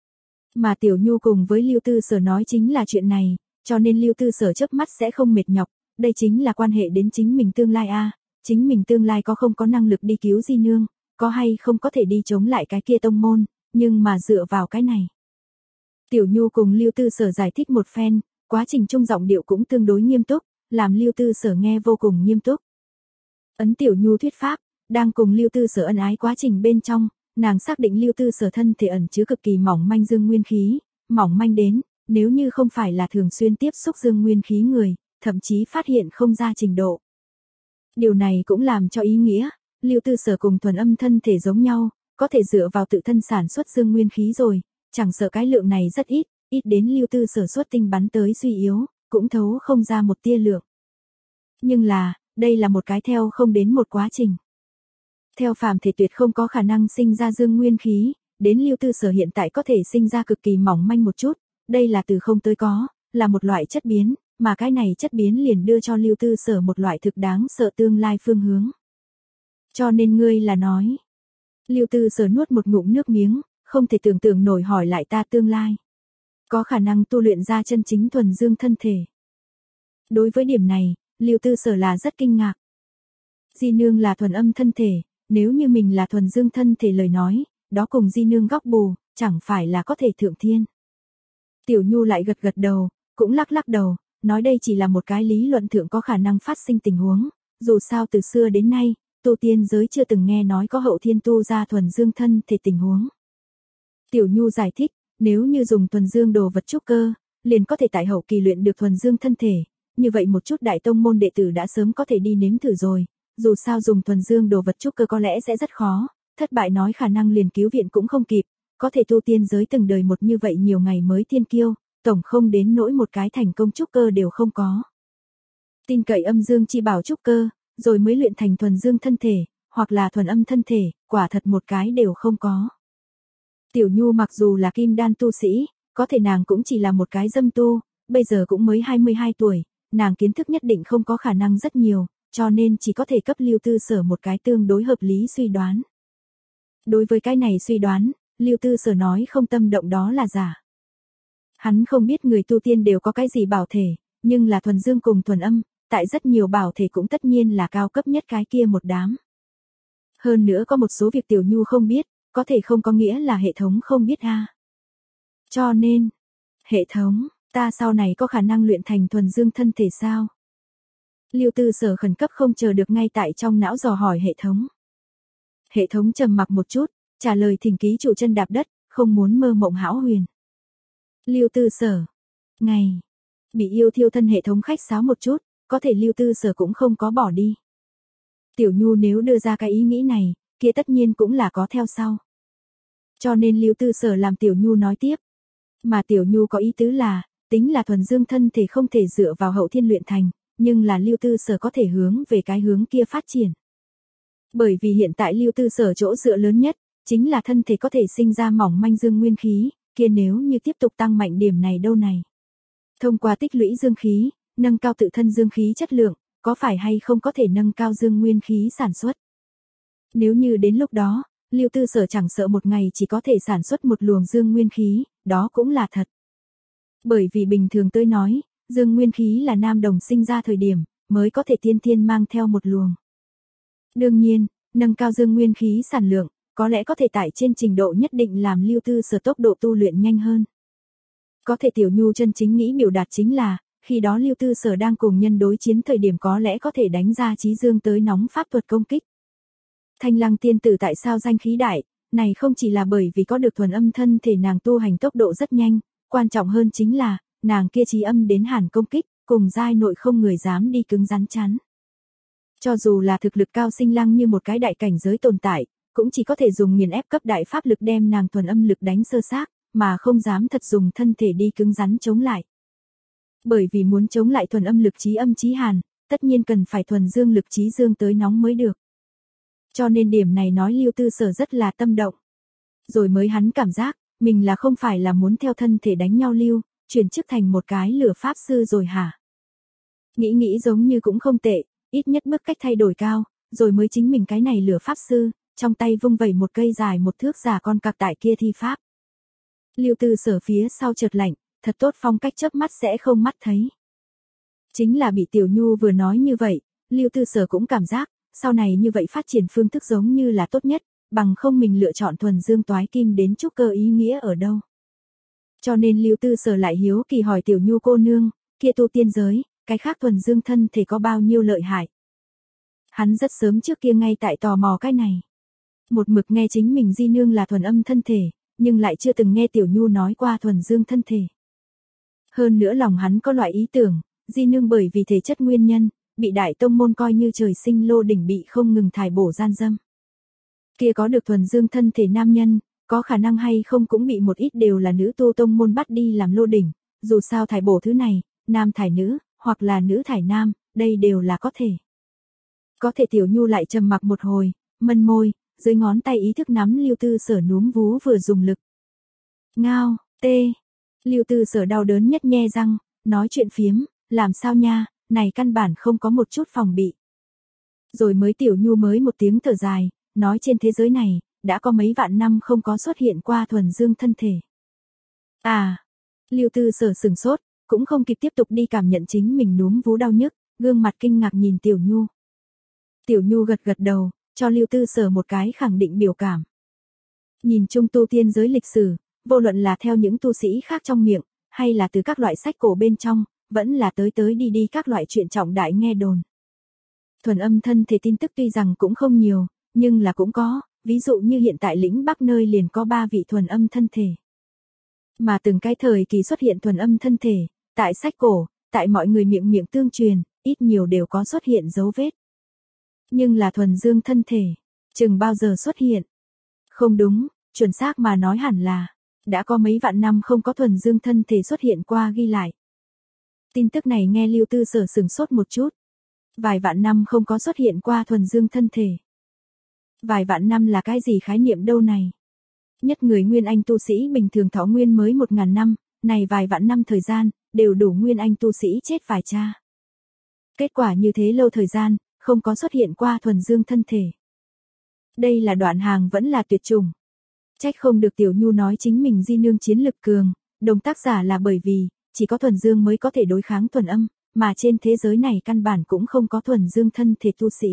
Mà Tiểu Nhu cùng với Lưu Tư Sở nói chính là chuyện này, cho nên Lưu Tư Sở chớp mắt sẽ không mệt nhọc, đây chính là quan hệ đến chính mình tương lai a, à, chính mình tương lai có không có năng lực đi cứu Di Nương, có hay không có thể đi chống lại cái kia tông môn, nhưng mà dựa vào cái này. Tiểu Nhu cùng Lưu Tư Sở giải thích một phen, quá trình trung giọng điệu cũng tương đối nghiêm túc, làm Lưu Tư Sở nghe vô cùng nghiêm túc. Ấn Tiểu Nhu thuyết pháp, đang cùng Lưu Tư Sở ân ái quá trình bên trong, nàng xác định Lưu Tư Sở thân thể ẩn chứa cực kỳ mỏng manh dương nguyên khí, mỏng manh đến, nếu như không phải là thường xuyên tiếp xúc dương nguyên khí người, thậm chí phát hiện không ra trình độ. Điều này cũng làm cho ý nghĩa, Lưu Tư Sở cùng thuần âm thân thể giống nhau, có thể dựa vào tự thân sản xuất dương nguyên khí rồi, chẳng sợ cái lượng này rất ít, ít đến Lưu Tư Sở xuất tinh bắn tới suy yếu, cũng thấu không ra một tia lượng. Nhưng là, đây là một cái theo không đến một quá trình. Theo phàm thể tuyệt không có khả năng sinh ra dương nguyên khí, đến Lưu Tư Sở hiện tại có thể sinh ra cực kỳ mỏng manh một chút, đây là từ không tới có, là một loại chất biến, mà cái này chất biến liền đưa cho Lưu Tư Sở một loại thực đáng sợ tương lai phương hướng. Cho nên ngươi là nói. Lưu Tư Sở nuốt một ngụm nước miếng, không thể tưởng tượng nổi hỏi lại ta tương lai. Có khả năng tu luyện ra chân chính thuần dương thân thể. Đối với điểm này, Lưu Tư Sở là rất kinh ngạc. Di Nương là thuần âm thân thể, nếu như mình là thuần dương thân thể lời nói, đó cùng Di Nương góc bù, chẳng phải là có thể thượng thiên. Tiểu Nhu lại gật gật đầu, cũng lắc lắc đầu, nói đây chỉ là một cái lý luận thượng có khả năng phát sinh tình huống, dù sao từ xưa đến nay, tu tiên giới chưa từng nghe nói có hậu thiên tu ra thuần dương thân thể tình huống. Tiểu Nhu giải thích, nếu như dùng thuần dương đồ vật trúc cơ, liền có thể tại hậu kỳ luyện được thuần dương thân thể, như vậy một chút đại tông môn đệ tử đã sớm có thể đi nếm thử rồi, dù sao dùng thuần dương đồ vật trúc cơ có lẽ sẽ rất khó, thất bại nói khả năng liền cứu viện cũng không kịp, có thể tu tiên giới từng đời một như vậy nhiều ngày mới thiên kiêu, tổng không đến nỗi một cái thành công trúc cơ đều không có. Tin cậy âm dương chi bảo trúc cơ, rồi mới luyện thành thuần dương thân thể, hoặc là thuần âm thân thể, quả thật một cái đều không có. Tiểu Nhu mặc dù là kim đan tu sĩ, có thể nàng cũng chỉ là một cái dâm tu, bây giờ cũng mới hai mươi hai tuổi, nàng kiến thức nhất định không có khả năng rất nhiều, cho nên chỉ có thể cấp Lưu Tư Sở một cái tương đối hợp lý suy đoán. Đối với cái này suy đoán, Lưu Tư Sở nói không tâm động đó là giả. Hắn không biết người tu tiên đều có cái gì bảo thể, nhưng là thuần dương cùng thuần âm, tại rất nhiều bảo thể cũng tất nhiên là cao cấp nhất cái kia một đám. Hơn nữa có một số việc Tiểu Nhu không biết, có thể không có nghĩa là hệ thống không biết a. Cho nên, hệ thống, ta sau này có khả năng luyện thành thuần dương thân thể sao? Lưu Tư Sở khẩn cấp không chờ được ngay tại trong não dò hỏi hệ thống. Hệ thống trầm mặc một chút, trả lời thỉnh ký chủ chân đạp đất, không muốn mơ mộng hão huyền. Lưu Tư Sở, ngày, bị yêu thiêu thân hệ thống khách sáo một chút, có thể Lưu Tư Sở cũng không có bỏ đi. Tiểu Nhu nếu đưa ra cái ý nghĩ này, kia tất nhiên cũng là có theo sau. Cho nên Lưu Tư Sở làm Tiểu Nhu nói tiếp. Mà Tiểu Nhu có ý tứ là, tính là thuần dương thân thể không thể dựa vào hậu thiên luyện thành, nhưng là Lưu Tư Sở có thể hướng về cái hướng kia phát triển. Bởi vì hiện tại Lưu Tư Sở chỗ dựa lớn nhất, chính là thân thể có thể sinh ra mỏng manh dương nguyên khí, kia nếu như tiếp tục tăng mạnh điểm này đâu này. Thông qua tích lũy dương khí, nâng cao tự thân dương khí chất lượng, có phải hay không có thể nâng cao dương nguyên khí sản xuất. Nếu như đến lúc đó, Lưu Tư Sở chẳng sợ một ngày chỉ có thể sản xuất một luồng dương nguyên khí, đó cũng là thật. Bởi vì bình thường tôi nói, dương nguyên khí là nam đồng sinh ra thời điểm, mới có thể tiên thiên mang theo một luồng. Đương nhiên, nâng cao dương nguyên khí sản lượng, có lẽ có thể tại trên trình độ nhất định làm Lưu Tư Sở tốc độ tu luyện nhanh hơn. Có thể Tiểu Nhu chân chính nghĩ biểu đạt chính là, khi đó Lưu Tư Sở đang cùng nhân đối chiến thời điểm có lẽ có thể đánh ra chí dương tới nóng pháp thuật công kích. Thanh Lăng tiên tử tại sao danh khí đại, này không chỉ là bởi vì có được thuần âm thân thể nàng tu hành tốc độ rất nhanh, quan trọng hơn chính là, nàng kia chí âm đến hàn công kích, cùng giai nội không người dám đi cứng rắn chắn. Cho dù là thực lực cao sinh lăng như một cái đại cảnh giới tồn tại, cũng chỉ có thể dùng nghiền ép cấp đại pháp lực đem nàng thuần âm lực đánh sơ xác, mà không dám thật dùng thân thể đi cứng rắn chống lại. Bởi vì muốn chống lại thuần âm lực chí âm chí hàn, tất nhiên cần phải thuần dương lực chí dương tới nóng mới được. Cho nên điểm này nói Lưu Tư Sở rất là tâm động. Rồi mới hắn cảm giác, mình là không phải là muốn theo thân thể đánh nhau lưu, chuyển chức thành một cái lửa pháp sư rồi hả? Nghĩ nghĩ giống như cũng không tệ, ít nhất bước cách thay đổi cao, rồi mới chính mình cái này lửa pháp sư, trong tay vung vẩy một cây dài một thước giả con cặc tại kia thi pháp. Lưu Tư Sở phía sau chợt lạnh, thật tốt phong cách chớp mắt sẽ không mắt thấy. Chính là bị Tiểu Nhu vừa nói như vậy, Lưu Tư Sở cũng cảm giác, sau này như vậy phát triển phương thức giống như là tốt nhất, bằng không mình lựa chọn thuần dương toái kim đến trúc cơ ý nghĩa ở đâu. Cho nên Lưu Tư Sở lại hiếu kỳ hỏi Tiểu Nhu cô nương, kia tu tiên giới, cái khác thuần dương thân thể có bao nhiêu lợi hại. Hắn rất sớm trước kia ngay tại tò mò cái này. Một mực nghe chính mình di nương là thuần âm thân thể, nhưng lại chưa từng nghe Tiểu Nhu nói qua thuần dương thân thể. Hơn nữa lòng hắn có loại ý tưởng, di nương bởi vì thể chất nguyên nhân, bị đại tông môn coi như trời sinh lô đỉnh bị không ngừng thải bổ gian dâm. Kia có được thuần dương thân thể nam nhân, có khả năng hay không cũng bị một ít đều là nữ tu tông môn bắt đi làm lô đỉnh, dù sao thải bổ thứ này, nam thải nữ, hoặc là nữ thải nam, đây đều là có thể. Có thể Tiểu Nhu lại trầm mặc một hồi, mân môi, dưới ngón tay ý thức nắm Lưu Tư Sở núm vú vừa dùng lực. Ngao, tê. Lưu Tư Sở đau đớn nhất nhe răng, nói chuyện phiếm, làm sao nha, này căn bản không có một chút phòng bị. Rồi mới Tiểu Nhu mới một tiếng thở dài, nói trên thế giới này, đã có mấy vạn năm không có xuất hiện qua thuần dương thân thể. À, Lưu Tư Sở sừng sốt, cũng không kịp tiếp tục đi cảm nhận chính mình núm vú đau nhức, gương mặt kinh ngạc nhìn Tiểu Nhu. Tiểu Nhu gật gật đầu, cho Lưu Tư Sở một cái khẳng định biểu cảm. Nhìn chung tu tiên giới lịch sử, vô luận là theo những tu sĩ khác trong miệng, hay là từ các loại sách cổ bên trong, vẫn là tới tới đi đi các loại chuyện trọng đại nghe đồn. Thuần âm thân thể tin tức tuy rằng cũng không nhiều, nhưng là cũng có, ví dụ như hiện tại lĩnh Bắc nơi liền có ba vị thuần âm thân thể. Mà từng cái thời kỳ xuất hiện thuần âm thân thể, tại sách cổ, tại mọi người miệng miệng tương truyền, ít nhiều đều có xuất hiện dấu vết. Nhưng là thuần dương thân thể, chừng bao giờ xuất hiện? Không đúng, chuẩn xác mà nói hẳn là, đã có mấy vạn năm không có thuần dương thân thể xuất hiện qua ghi lại. Tin tức này nghe Lưu Tư Sở sừng sốt một chút. Vài vạn năm không có xuất hiện qua thuần dương thân thể. Vài vạn năm là cái gì khái niệm đâu này? Nhất người nguyên anh tu sĩ bình thường thọ nguyên mới một ngàn năm, này vài vạn năm thời gian, đều đủ nguyên anh tu sĩ chết vài cha. Kết quả như thế lâu thời gian, không có xuất hiện qua thuần dương thân thể. Đây là đoạn hàng vẫn là tuyệt chủng. Trách không được Tiểu Nhu nói chính mình di nương chiến lực cường, đồng tác giả là bởi vì, chỉ có thuần dương mới có thể đối kháng thuần âm, mà trên thế giới này căn bản cũng không có thuần dương thân thể tu sĩ.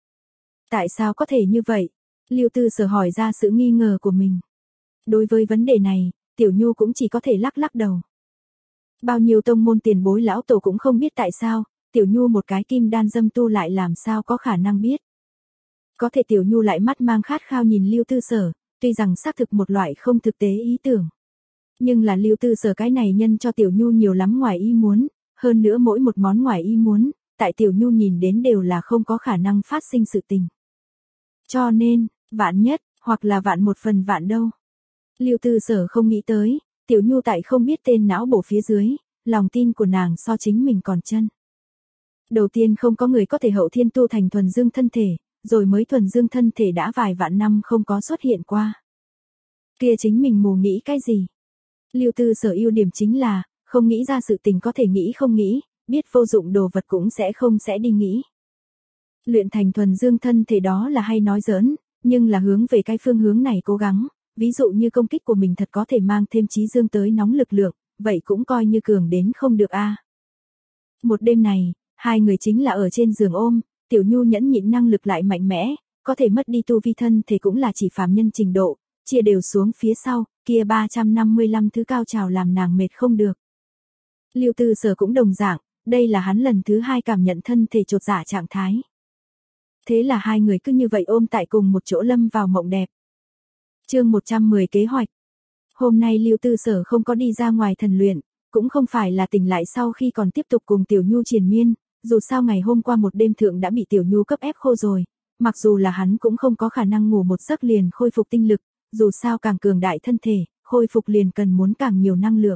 Tại sao có thể như vậy? Lưu Tư Sở hỏi ra sự nghi ngờ của mình. Đối với vấn đề này, Tiểu Nhu cũng chỉ có thể lắc lắc đầu. Bao nhiêu tông môn tiền bối lão tổ cũng không biết tại sao, Tiểu Nhu một cái kim đan dâm tu lại làm sao có khả năng biết. Có thể Tiểu Nhu lại mắt mang khát khao nhìn Lưu Tư Sở, tuy rằng xác thực một loại không thực tế ý tưởng. Nhưng là Lưu Tư Sở cái này nhân cho Tiểu Nhu nhiều lắm ngoài ý muốn, hơn nữa mỗi một món ngoài ý muốn, tại Tiểu Nhu nhìn đến đều là không có khả năng phát sinh sự tình. Cho nên, vạn nhất, hoặc là vạn một phần vạn đâu. Lưu Tư Sở không nghĩ tới, Tiểu Nhu tại không biết tên não bổ phía dưới, lòng tin của nàng so chính mình còn chân. Đầu tiên không có người có thể hậu thiên tu thành thuần dương thân thể, rồi mới thuần dương thân thể đã vài vạn năm không có xuất hiện qua. Kia chính mình mù nghĩ cái gì? Lưu Tư Sở ưu điểm chính là, không nghĩ ra sự tình có thể nghĩ không nghĩ, biết vô dụng đồ vật cũng sẽ không sẽ đi nghĩ. Luyện thành thuần dương thân thể đó là hay nói giỡn, nhưng là hướng về cái phương hướng này cố gắng, ví dụ như công kích của mình thật có thể mang thêm trí dương tới nóng lực lượng, vậy cũng coi như cường đến không được a. À. Một đêm này, hai người chính là ở trên giường ôm, Tiểu Nhu nhẫn nhịn năng lực lại mạnh mẽ, có thể mất đi tu vi thân thể cũng là chỉ phàm nhân trình độ, chia đều xuống phía sau, kia ba trăm năm mươi lăm thứ cao trào làm nàng mệt không được. Lưu Tư Sở cũng đồng dạng, đây là hắn lần thứ hai cảm nhận thân thể chột dạ trạng thái. Thế là hai người cứ như vậy ôm tại cùng một chỗ lâm vào mộng đẹp. Chương một trăm mười kế hoạch. Hôm nay Lưu Tư Sở không có đi ra ngoài thần luyện, cũng không phải là tỉnh lại sau khi còn tiếp tục cùng Tiểu Nhu triền miên, dù sao ngày hôm qua một đêm thượng đã bị Tiểu Nhu cấp ép khô rồi, mặc dù là hắn cũng không có khả năng ngủ một giấc liền khôi phục tinh lực, dù sao càng cường đại thân thể, khôi phục liền cần muốn càng nhiều năng lượng.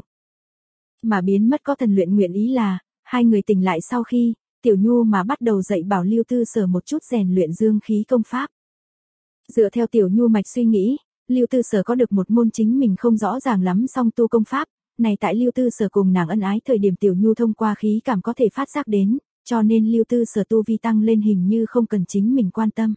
Mà biến mất có thần luyện nguyện ý là, hai người tỉnh lại sau khi, Tiểu Nhu mà bắt đầu dạy bảo Lưu Tư Sở một chút rèn luyện dương khí công pháp. Dựa theo Tiểu Nhu mạch suy nghĩ, Lưu Tư Sở có được một môn chính mình không rõ ràng lắm song tu công pháp, này tại Lưu Tư Sở cùng nàng ân ái thời điểm Tiểu Nhu thông qua khí cảm có thể phát giác đến, cho nên Lưu Tư Sở tu vi tăng lên hình như không cần chính mình quan tâm.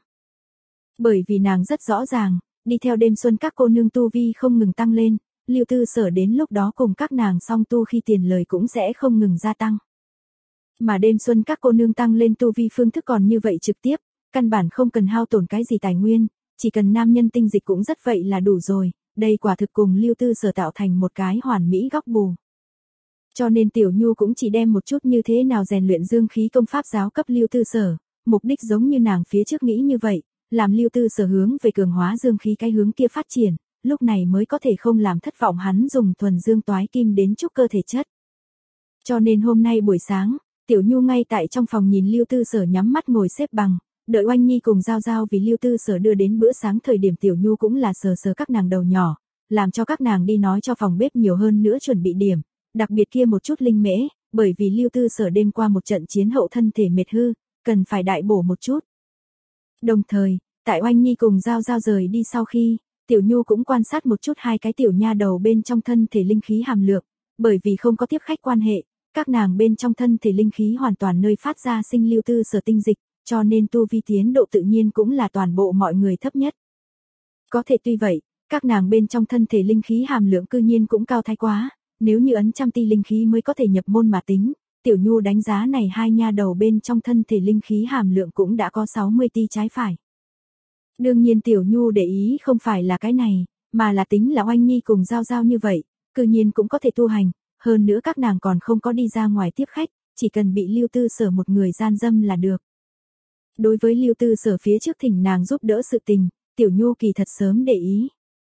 Bởi vì nàng rất rõ ràng, đi theo đêm xuân các cô nương tu vi không ngừng tăng lên, Lưu Tư Sở đến lúc đó cùng các nàng song tu khi tiền lời cũng sẽ không ngừng gia tăng. Mà đêm xuân các cô nương tăng lên tu vi phương thức còn như vậy trực tiếp, căn bản không cần hao tổn cái gì tài nguyên, chỉ cần nam nhân tinh dịch cũng rất vậy là đủ rồi, đây quả thực cùng Lưu Tư Sở tạo thành một cái hoàn mỹ góc bù. Cho nên Tiểu Nhu cũng chỉ đem một chút như thế nào rèn luyện dương khí công pháp giáo cấp Lưu Tư Sở, mục đích giống như nàng phía trước nghĩ như vậy, làm Lưu Tư Sở hướng về cường hóa dương khí cái hướng kia phát triển, lúc này mới có thể không làm thất vọng hắn dùng thuần dương toái kim đến trúc cơ thể chất. Cho nên hôm nay buổi sáng, Tiểu Nhu ngay tại trong phòng nhìn Lưu Tư Sở nhắm mắt ngồi xếp bằng, đợi Oanh Nhi cùng Giao Giao vì Lưu Tư Sở đưa đến bữa sáng thời điểm Tiểu Nhu cũng là sờ sờ các nàng đầu nhỏ, làm cho các nàng đi nói cho phòng bếp nhiều hơn nữa chuẩn bị điểm, đặc biệt kia một chút linh mễ, bởi vì Lưu Tư Sở đêm qua một trận chiến hậu thân thể mệt hư, cần phải đại bổ một chút. Đồng thời, tại Oanh Nhi cùng Giao Giao rời đi sau khi, Tiểu Nhu cũng quan sát một chút hai cái tiểu nha đầu bên trong thân thể linh khí hàm lượng, bởi vì không có tiếp khách quan hệ, các nàng bên trong thân thể linh khí hoàn toàn nơi phát ra sinh Lưu Tư Sở tinh dịch, cho nên tu vi tiến độ tự nhiên cũng là toàn bộ mọi người thấp nhất. Có thể tuy vậy, các nàng bên trong thân thể linh khí hàm lượng cư nhiên cũng cao thái quá, nếu như ấn trăm ti linh khí mới có thể nhập môn mà tính, Tiểu Nhu đánh giá này hai nha đầu bên trong thân thể linh khí hàm lượng cũng đã có sáu mươi ti trái phải. Đương nhiên Tiểu Nhu để ý không phải là cái này, mà là tính là Oanh Nhi cùng Giao Giao như vậy, cư nhiên cũng có thể tu hành, hơn nữa các nàng còn không có đi ra ngoài tiếp khách, chỉ cần bị Lưu Tư Sở một người gian dâm là được. Đối với Lưu Tư Sở phía trước thỉnh nàng giúp đỡ sự tình, Tiểu Nhu kỳ thật sớm để ý.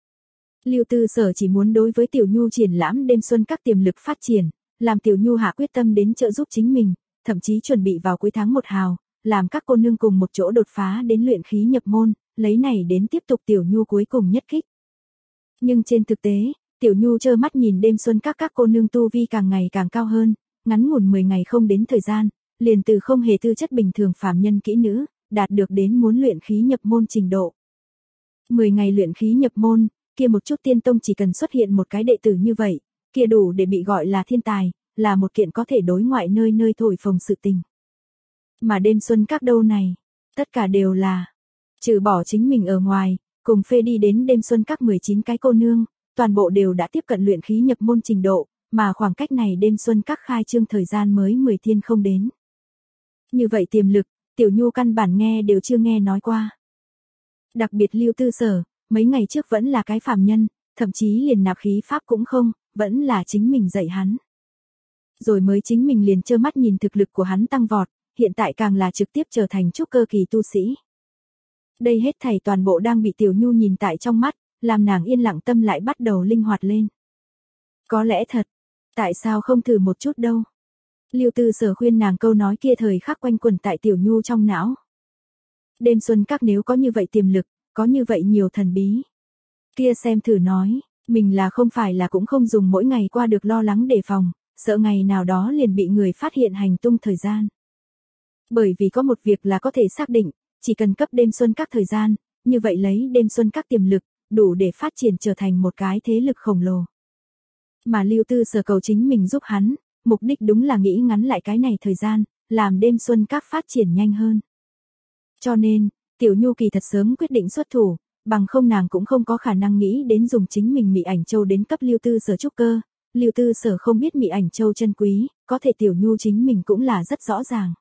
Lưu Tư Sở chỉ muốn đối với Tiểu Nhu triển lãm đêm xuân các tiềm lực phát triển, làm Tiểu Nhu hạ quyết tâm đến trợ giúp chính mình, thậm chí chuẩn bị vào cuối tháng một hào, làm các cô nương cùng một chỗ đột phá đến luyện khí nhập môn, lấy này đến tiếp tục Tiểu Nhu cuối cùng nhất kích. Nhưng trên thực tế, Tiểu Nhu trơ mắt nhìn đêm xuân các các cô nương tu vi càng ngày càng cao hơn, ngắn ngủn mười ngày không đến thời gian, liền từ không hề tư chất bình thường phàm nhân kỹ nữ, đạt được đến muốn luyện khí nhập môn trình độ. mười ngày luyện khí nhập môn, kia một chút tiên tông chỉ cần xuất hiện một cái đệ tử như vậy, kia đủ để bị gọi là thiên tài, là một kiện có thể đối ngoại nơi nơi thổi phồng sự tình. Mà đêm xuân các đâu này, tất cả đều là, trừ bỏ chính mình ở ngoài, cùng phê đi đến đêm xuân các mười chín cái cô nương, toàn bộ đều đã tiếp cận luyện khí nhập môn trình độ, mà khoảng cách này đêm xuân các khai trương thời gian mới mười thiên không đến. Như vậy tiềm lực, Tiểu Nhu căn bản nghe đều chưa nghe nói qua. Đặc biệt Lưu Tư Sở, mấy ngày trước vẫn là cái phàm nhân, thậm chí liền nạp khí pháp cũng không, vẫn là chính mình dạy hắn. Rồi mới chính mình liền trơ mắt nhìn thực lực của hắn tăng vọt, hiện tại càng là trực tiếp trở thành trúc cơ kỳ tu sĩ. Đây hết thảy toàn bộ đang bị Tiểu Nhu nhìn tại trong mắt, làm nàng yên lặng tâm lại bắt đầu linh hoạt lên. Có lẽ thật, tại sao không thử một chút đâu? Lưu Tư Sở khuyên nàng câu nói kia thời khắc quanh quẩn tại Tiểu Nhu trong não. Đêm xuân các nếu có như vậy tiềm lực, có như vậy nhiều thần bí. Kia xem thử nói, mình là không phải là cũng không dùng mỗi ngày qua được lo lắng đề phòng, sợ ngày nào đó liền bị người phát hiện hành tung thời gian. Bởi vì có một việc là có thể xác định, chỉ cần cấp đêm xuân các thời gian, như vậy lấy đêm xuân các tiềm lực, đủ để phát triển trở thành một cái thế lực khổng lồ. Mà Lưu Tư Sở cầu chính mình giúp hắn, mục đích đúng là nghĩ ngắn lại cái này thời gian, làm đêm xuân các phát triển nhanh hơn. Cho nên, Tiểu Nhu kỳ thật sớm quyết định xuất thủ, bằng không nàng cũng không có khả năng nghĩ đến dùng chính mình Mị Ảnh Châu đến cấp Lưu Tư Sở trúc cơ. Lưu Tư Sở không biết Mị Ảnh Châu chân quý, có thể Tiểu Nhu chính mình cũng là rất rõ ràng.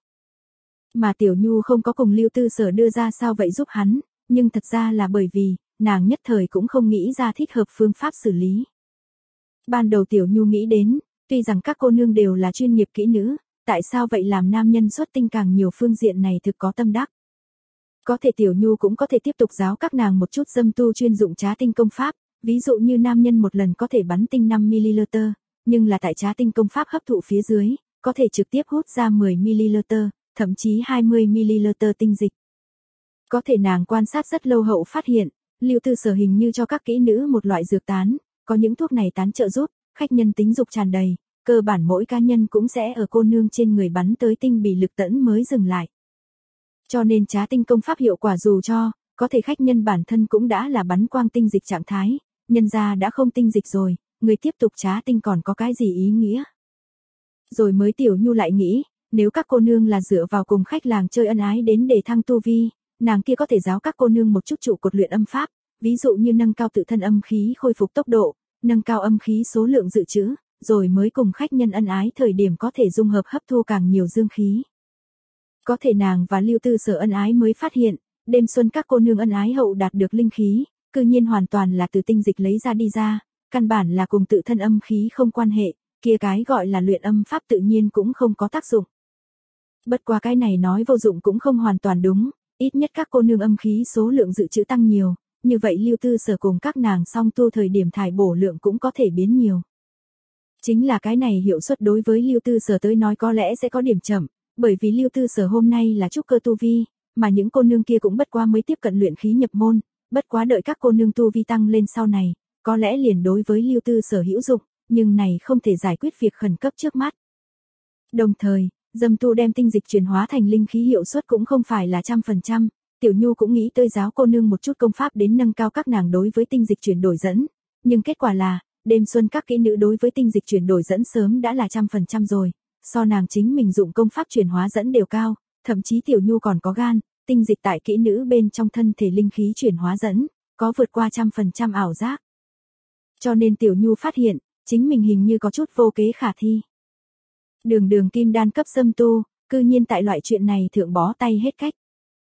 Mà Tiểu Nhu không có cùng Lưu Tư Sở đưa ra sao vậy giúp hắn, nhưng thật ra là bởi vì, nàng nhất thời cũng không nghĩ ra thích hợp phương pháp xử lý. Ban đầu Tiểu Nhu nghĩ đến, tuy rằng các cô nương đều là chuyên nghiệp kỹ nữ, tại sao vậy làm nam nhân xuất tinh càng nhiều phương diện này thực có tâm đắc. Có thể Tiểu Nhu cũng có thể tiếp tục giáo các nàng một chút dâm tu chuyên dụng trá tinh công pháp, ví dụ như nam nhân một lần có thể bắn tinh năm mi-li-liter, nhưng là tại trá tinh công pháp hấp thụ phía dưới, có thể trực tiếp hút ra mười mi-li-liter, thậm chí hai mươi mi-li-liter tinh dịch. Có thể nàng quan sát rất lâu hậu phát hiện, Lưu Tư Sở hình như cho các kỹ nữ một loại dược tán, có những thuốc này tán trợ giúp, khách nhân tính dục tràn đầy, cơ bản mỗi cá nhân cũng sẽ ở cô nương trên người bắn tới tinh bị lực tẫn mới dừng lại. Cho nên trá tinh công pháp hiệu quả dù cho, có thể khách nhân bản thân cũng đã là bắn quang tinh dịch trạng thái, nhân ra đã không tinh dịch rồi, người tiếp tục trá tinh còn có cái gì ý nghĩa. Rồi mới Tiểu Nhu lại nghĩ, nếu các cô nương là dựa vào cùng khách làng chơi ân ái đến để thăng tu vi, nàng kia có thể giáo các cô nương một chút trụ cột luyện âm pháp, ví dụ như nâng cao tự thân âm khí khôi phục tốc độ, nâng cao âm khí số lượng dự trữ, rồi mới cùng khách nhân ân ái thời điểm có thể dung hợp hấp thu càng nhiều dương khí. Có thể nàng và Lưu Tư Sở ân ái mới phát hiện, đêm xuân các cô nương ân ái hậu đạt được linh khí, cư nhiên hoàn toàn là từ tinh dịch lấy ra đi ra, căn bản là cùng tự thân âm khí không quan hệ, kia cái gọi là luyện âm pháp tự nhiên cũng không có tác dụng. Bất qua cái này nói vô dụng cũng không hoàn toàn đúng, ít nhất các cô nương âm khí số lượng dự trữ tăng nhiều, như vậy Lưu Tư Sở cùng các nàng song tu thời điểm thải bổ lượng cũng có thể biến nhiều. Chính là cái này hiệu suất đối với Lưu Tư Sở tới nói có lẽ sẽ có điểm chậm, bởi vì Lưu Tư Sở hôm nay là trúc cơ tu vi, mà những cô nương kia cũng bất quá mới tiếp cận luyện khí nhập môn, bất quá đợi các cô nương tu vi tăng lên sau này, có lẽ liền đối với Lưu Tư Sở hữu dụng, nhưng này không thể giải quyết việc khẩn cấp trước mắt. Đồng thời, dâm tu đem tinh dịch chuyển hóa thành linh khí hiệu suất cũng không phải là trăm phần trăm, Tiểu Nhu cũng nghĩ tới giáo cô nương một chút công pháp đến nâng cao các nàng đối với tinh dịch chuyển đổi dẫn, nhưng kết quả là, đêm xuân các kỹ nữ đối với tinh dịch chuyển đổi dẫn sớm đã là trăm phần trăm rồi, so nàng chính mình dụng công pháp chuyển hóa dẫn đều cao, thậm chí Tiểu Nhu còn có gan, tinh dịch tại kỹ nữ bên trong thân thể linh khí chuyển hóa dẫn, có vượt qua trăm phần trăm ảo giác. Cho nên Tiểu Nhu phát hiện, chính mình hình như có chút vô kế khả thi. Đường đường kim đan cấp xâm tu, cư nhiên tại loại chuyện này thượng bó tay hết cách.